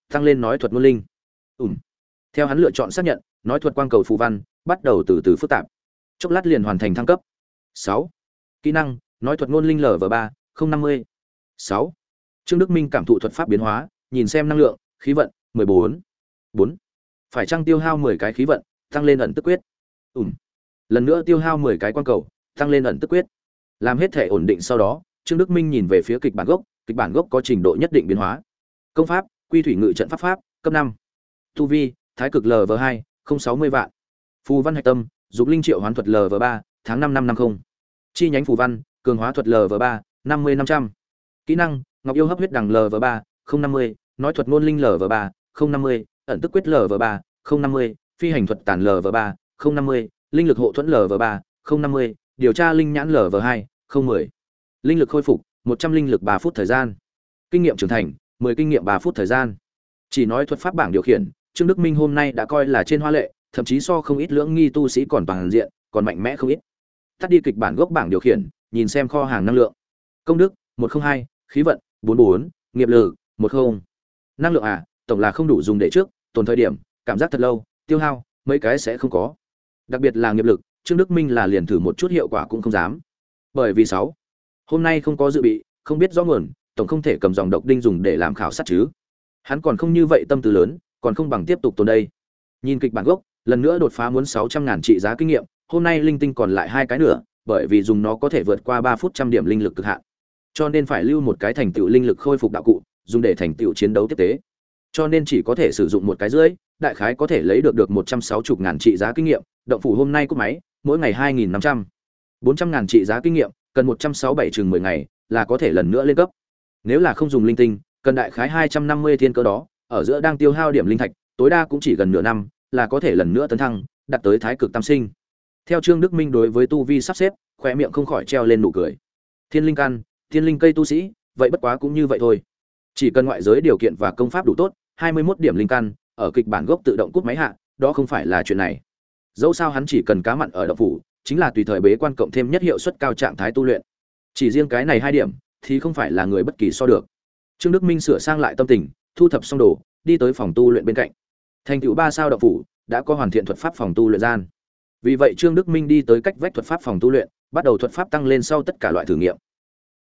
S1: tăng lên nói thuật ngôn linh. Ừm. Theo hắn lựa chọn xác nhận, nói thuật quang cầu phù văn bắt đầu từ từ phức tạp. Chốc lát liền hoàn thành thăng cấp. sáu. Kỹ năng, nói thuật ngôn linh lv ba, không năm mươi. sáu. Trương Đức Minh cảm thụ thuật pháp biến hóa, nhìn xem năng lượng, khí vận, mười bốn. bốn. Phải chăng tiêu hao mười cái khí vận, tăng lên ẩn tức quyết. Ừm. Lần nữa tiêu hao mười cái quang cầu, tăng lên ẩn tức quyết. Làm hết thể ổn định sau đó, Trương Đức Minh nhìn về phía kịch bản gốc, kịch bản gốc có trình độ nhất định biến hóa. Công pháp, Quy Thủy Ngự Trận Pháp pháp, cấp năm. Tu vi, Thái Cực lv hai, không sáu mươi vạn. Phù văn hạch tâm, Dục Linh Triệu Hoán thuật lv ba, tháng năm năm năm mươi. Chi nhánh phù văn, Cường Hóa thuật lv ba, năm mươi năm trăm. Kỹ năng, Ngọc Yêu Hấp Huyết Đằng lv ba, không năm mươi, Nói thuật ngôn linh lv ba, không năm mươi, Ẩn tức quyết lv ba, không năm mươi, Phi hành thuật tàn lv ba, không năm mươi, Linh lực hộ thuẫn lv ba, không năm mươi, Điều tra linh nhãn lv hai, không mười. Linh lực khôi phục, một trăm linh lực ba phút thời gian. Kinh nghiệm trưởng thành, mười kinh nghiệm ba phút thời gian. Chỉ nói thuật pháp bảng điều khiển, Trương Đức Minh hôm nay đã coi là trên hoa lệ, thậm chí so không ít lưỡng nghi tu sĩ còn toàn diện, còn mạnh mẽ không ít. Tắt đi kịch bản gốc bảng điều khiển, nhìn xem kho hàng năng lượng. Công đức một không hai, khí vận bốn mươi bốn, nghiệp lực một không. Năng lượng à, tổng là không đủ dùng để trước, tồn thời điểm, cảm giác thật lâu, tiêu hao mấy cái sẽ không có. Đặc biệt là nghiệp lực, Trương Đức Minh là liền thử một chút hiệu quả cũng không dám. Bởi vì sáu, hôm nay không có dự bị, không biết rõ nguồn, tổng không thể cầm dòng độc đinh dùng để làm khảo sát chứ. Hắn còn không như vậy tâm tư lớn, còn không bằng tiếp tục tồn đây. Nhìn kịch bản gốc, lần nữa đột phá muốn sáu trăm ngàn trị giá kinh nghiệm, hôm nay linh tinh còn lại hai cái nữa, bởi vì dùng nó có thể vượt qua ba phút trăm điểm linh lực cực hạn. Cho nên phải lưu một cái thành tựu linh lực khôi phục đạo cụ, dùng để thành tựu chiến đấu tiếp tế. Cho nên chỉ có thể sử dụng một cái rưỡi, đại khái có thể lấy được được một trăm sáu mươi ngàn trị giá kinh nghiệm, động phủ hôm nay cúp máy, mỗi ngày hai nghìn năm trăm. bốn trăm ngàn trị giá kinh nghiệm, cần một trăm sáu mươi bảy chừng mười ngày, là có thể lần nữa lên cấp. Nếu là không dùng linh tinh, cần đại khái hai trăm năm mươi thiên cơ đó, ở giữa đang tiêu hao điểm linh thạch, tối đa cũng chỉ gần nửa năm, là có thể lần nữa tấn thăng, đạt tới thái cực tam sinh. Theo Trương Đức Minh đối với tu vi sắp xếp, khóe miệng không khỏi treo lên nụ cười. Thiên linh căn, thiên linh cây tu sĩ, vậy bất quá cũng như vậy thôi. Chỉ cần ngoại giới điều kiện và công pháp đủ tốt, hai mươi mốt điểm linh căn, ở kịch bản gốc tự động cút máy hạ, đó không phải là chuyện này. Dẫu sao hắn chỉ cần cá mặn ở động phủ, chính là tùy thời bế quan cộng thêm nhất hiệu suất cao trạng thái tu luyện. Chỉ riêng cái này hai điểm thì không phải là người bất kỳ so được. Trương Đức Minh sửa sang lại tâm tình, thu thập xong đồ, đi tới phòng tu luyện bên cạnh. Thành tựu ba sao động phủ đã có hoàn thiện thuật pháp phòng tu luyện gian. Vì vậy Trương Đức Minh đi tới cách vách thuật pháp phòng tu luyện, bắt đầu thuật pháp tăng lên sau tất cả loại thử nghiệm.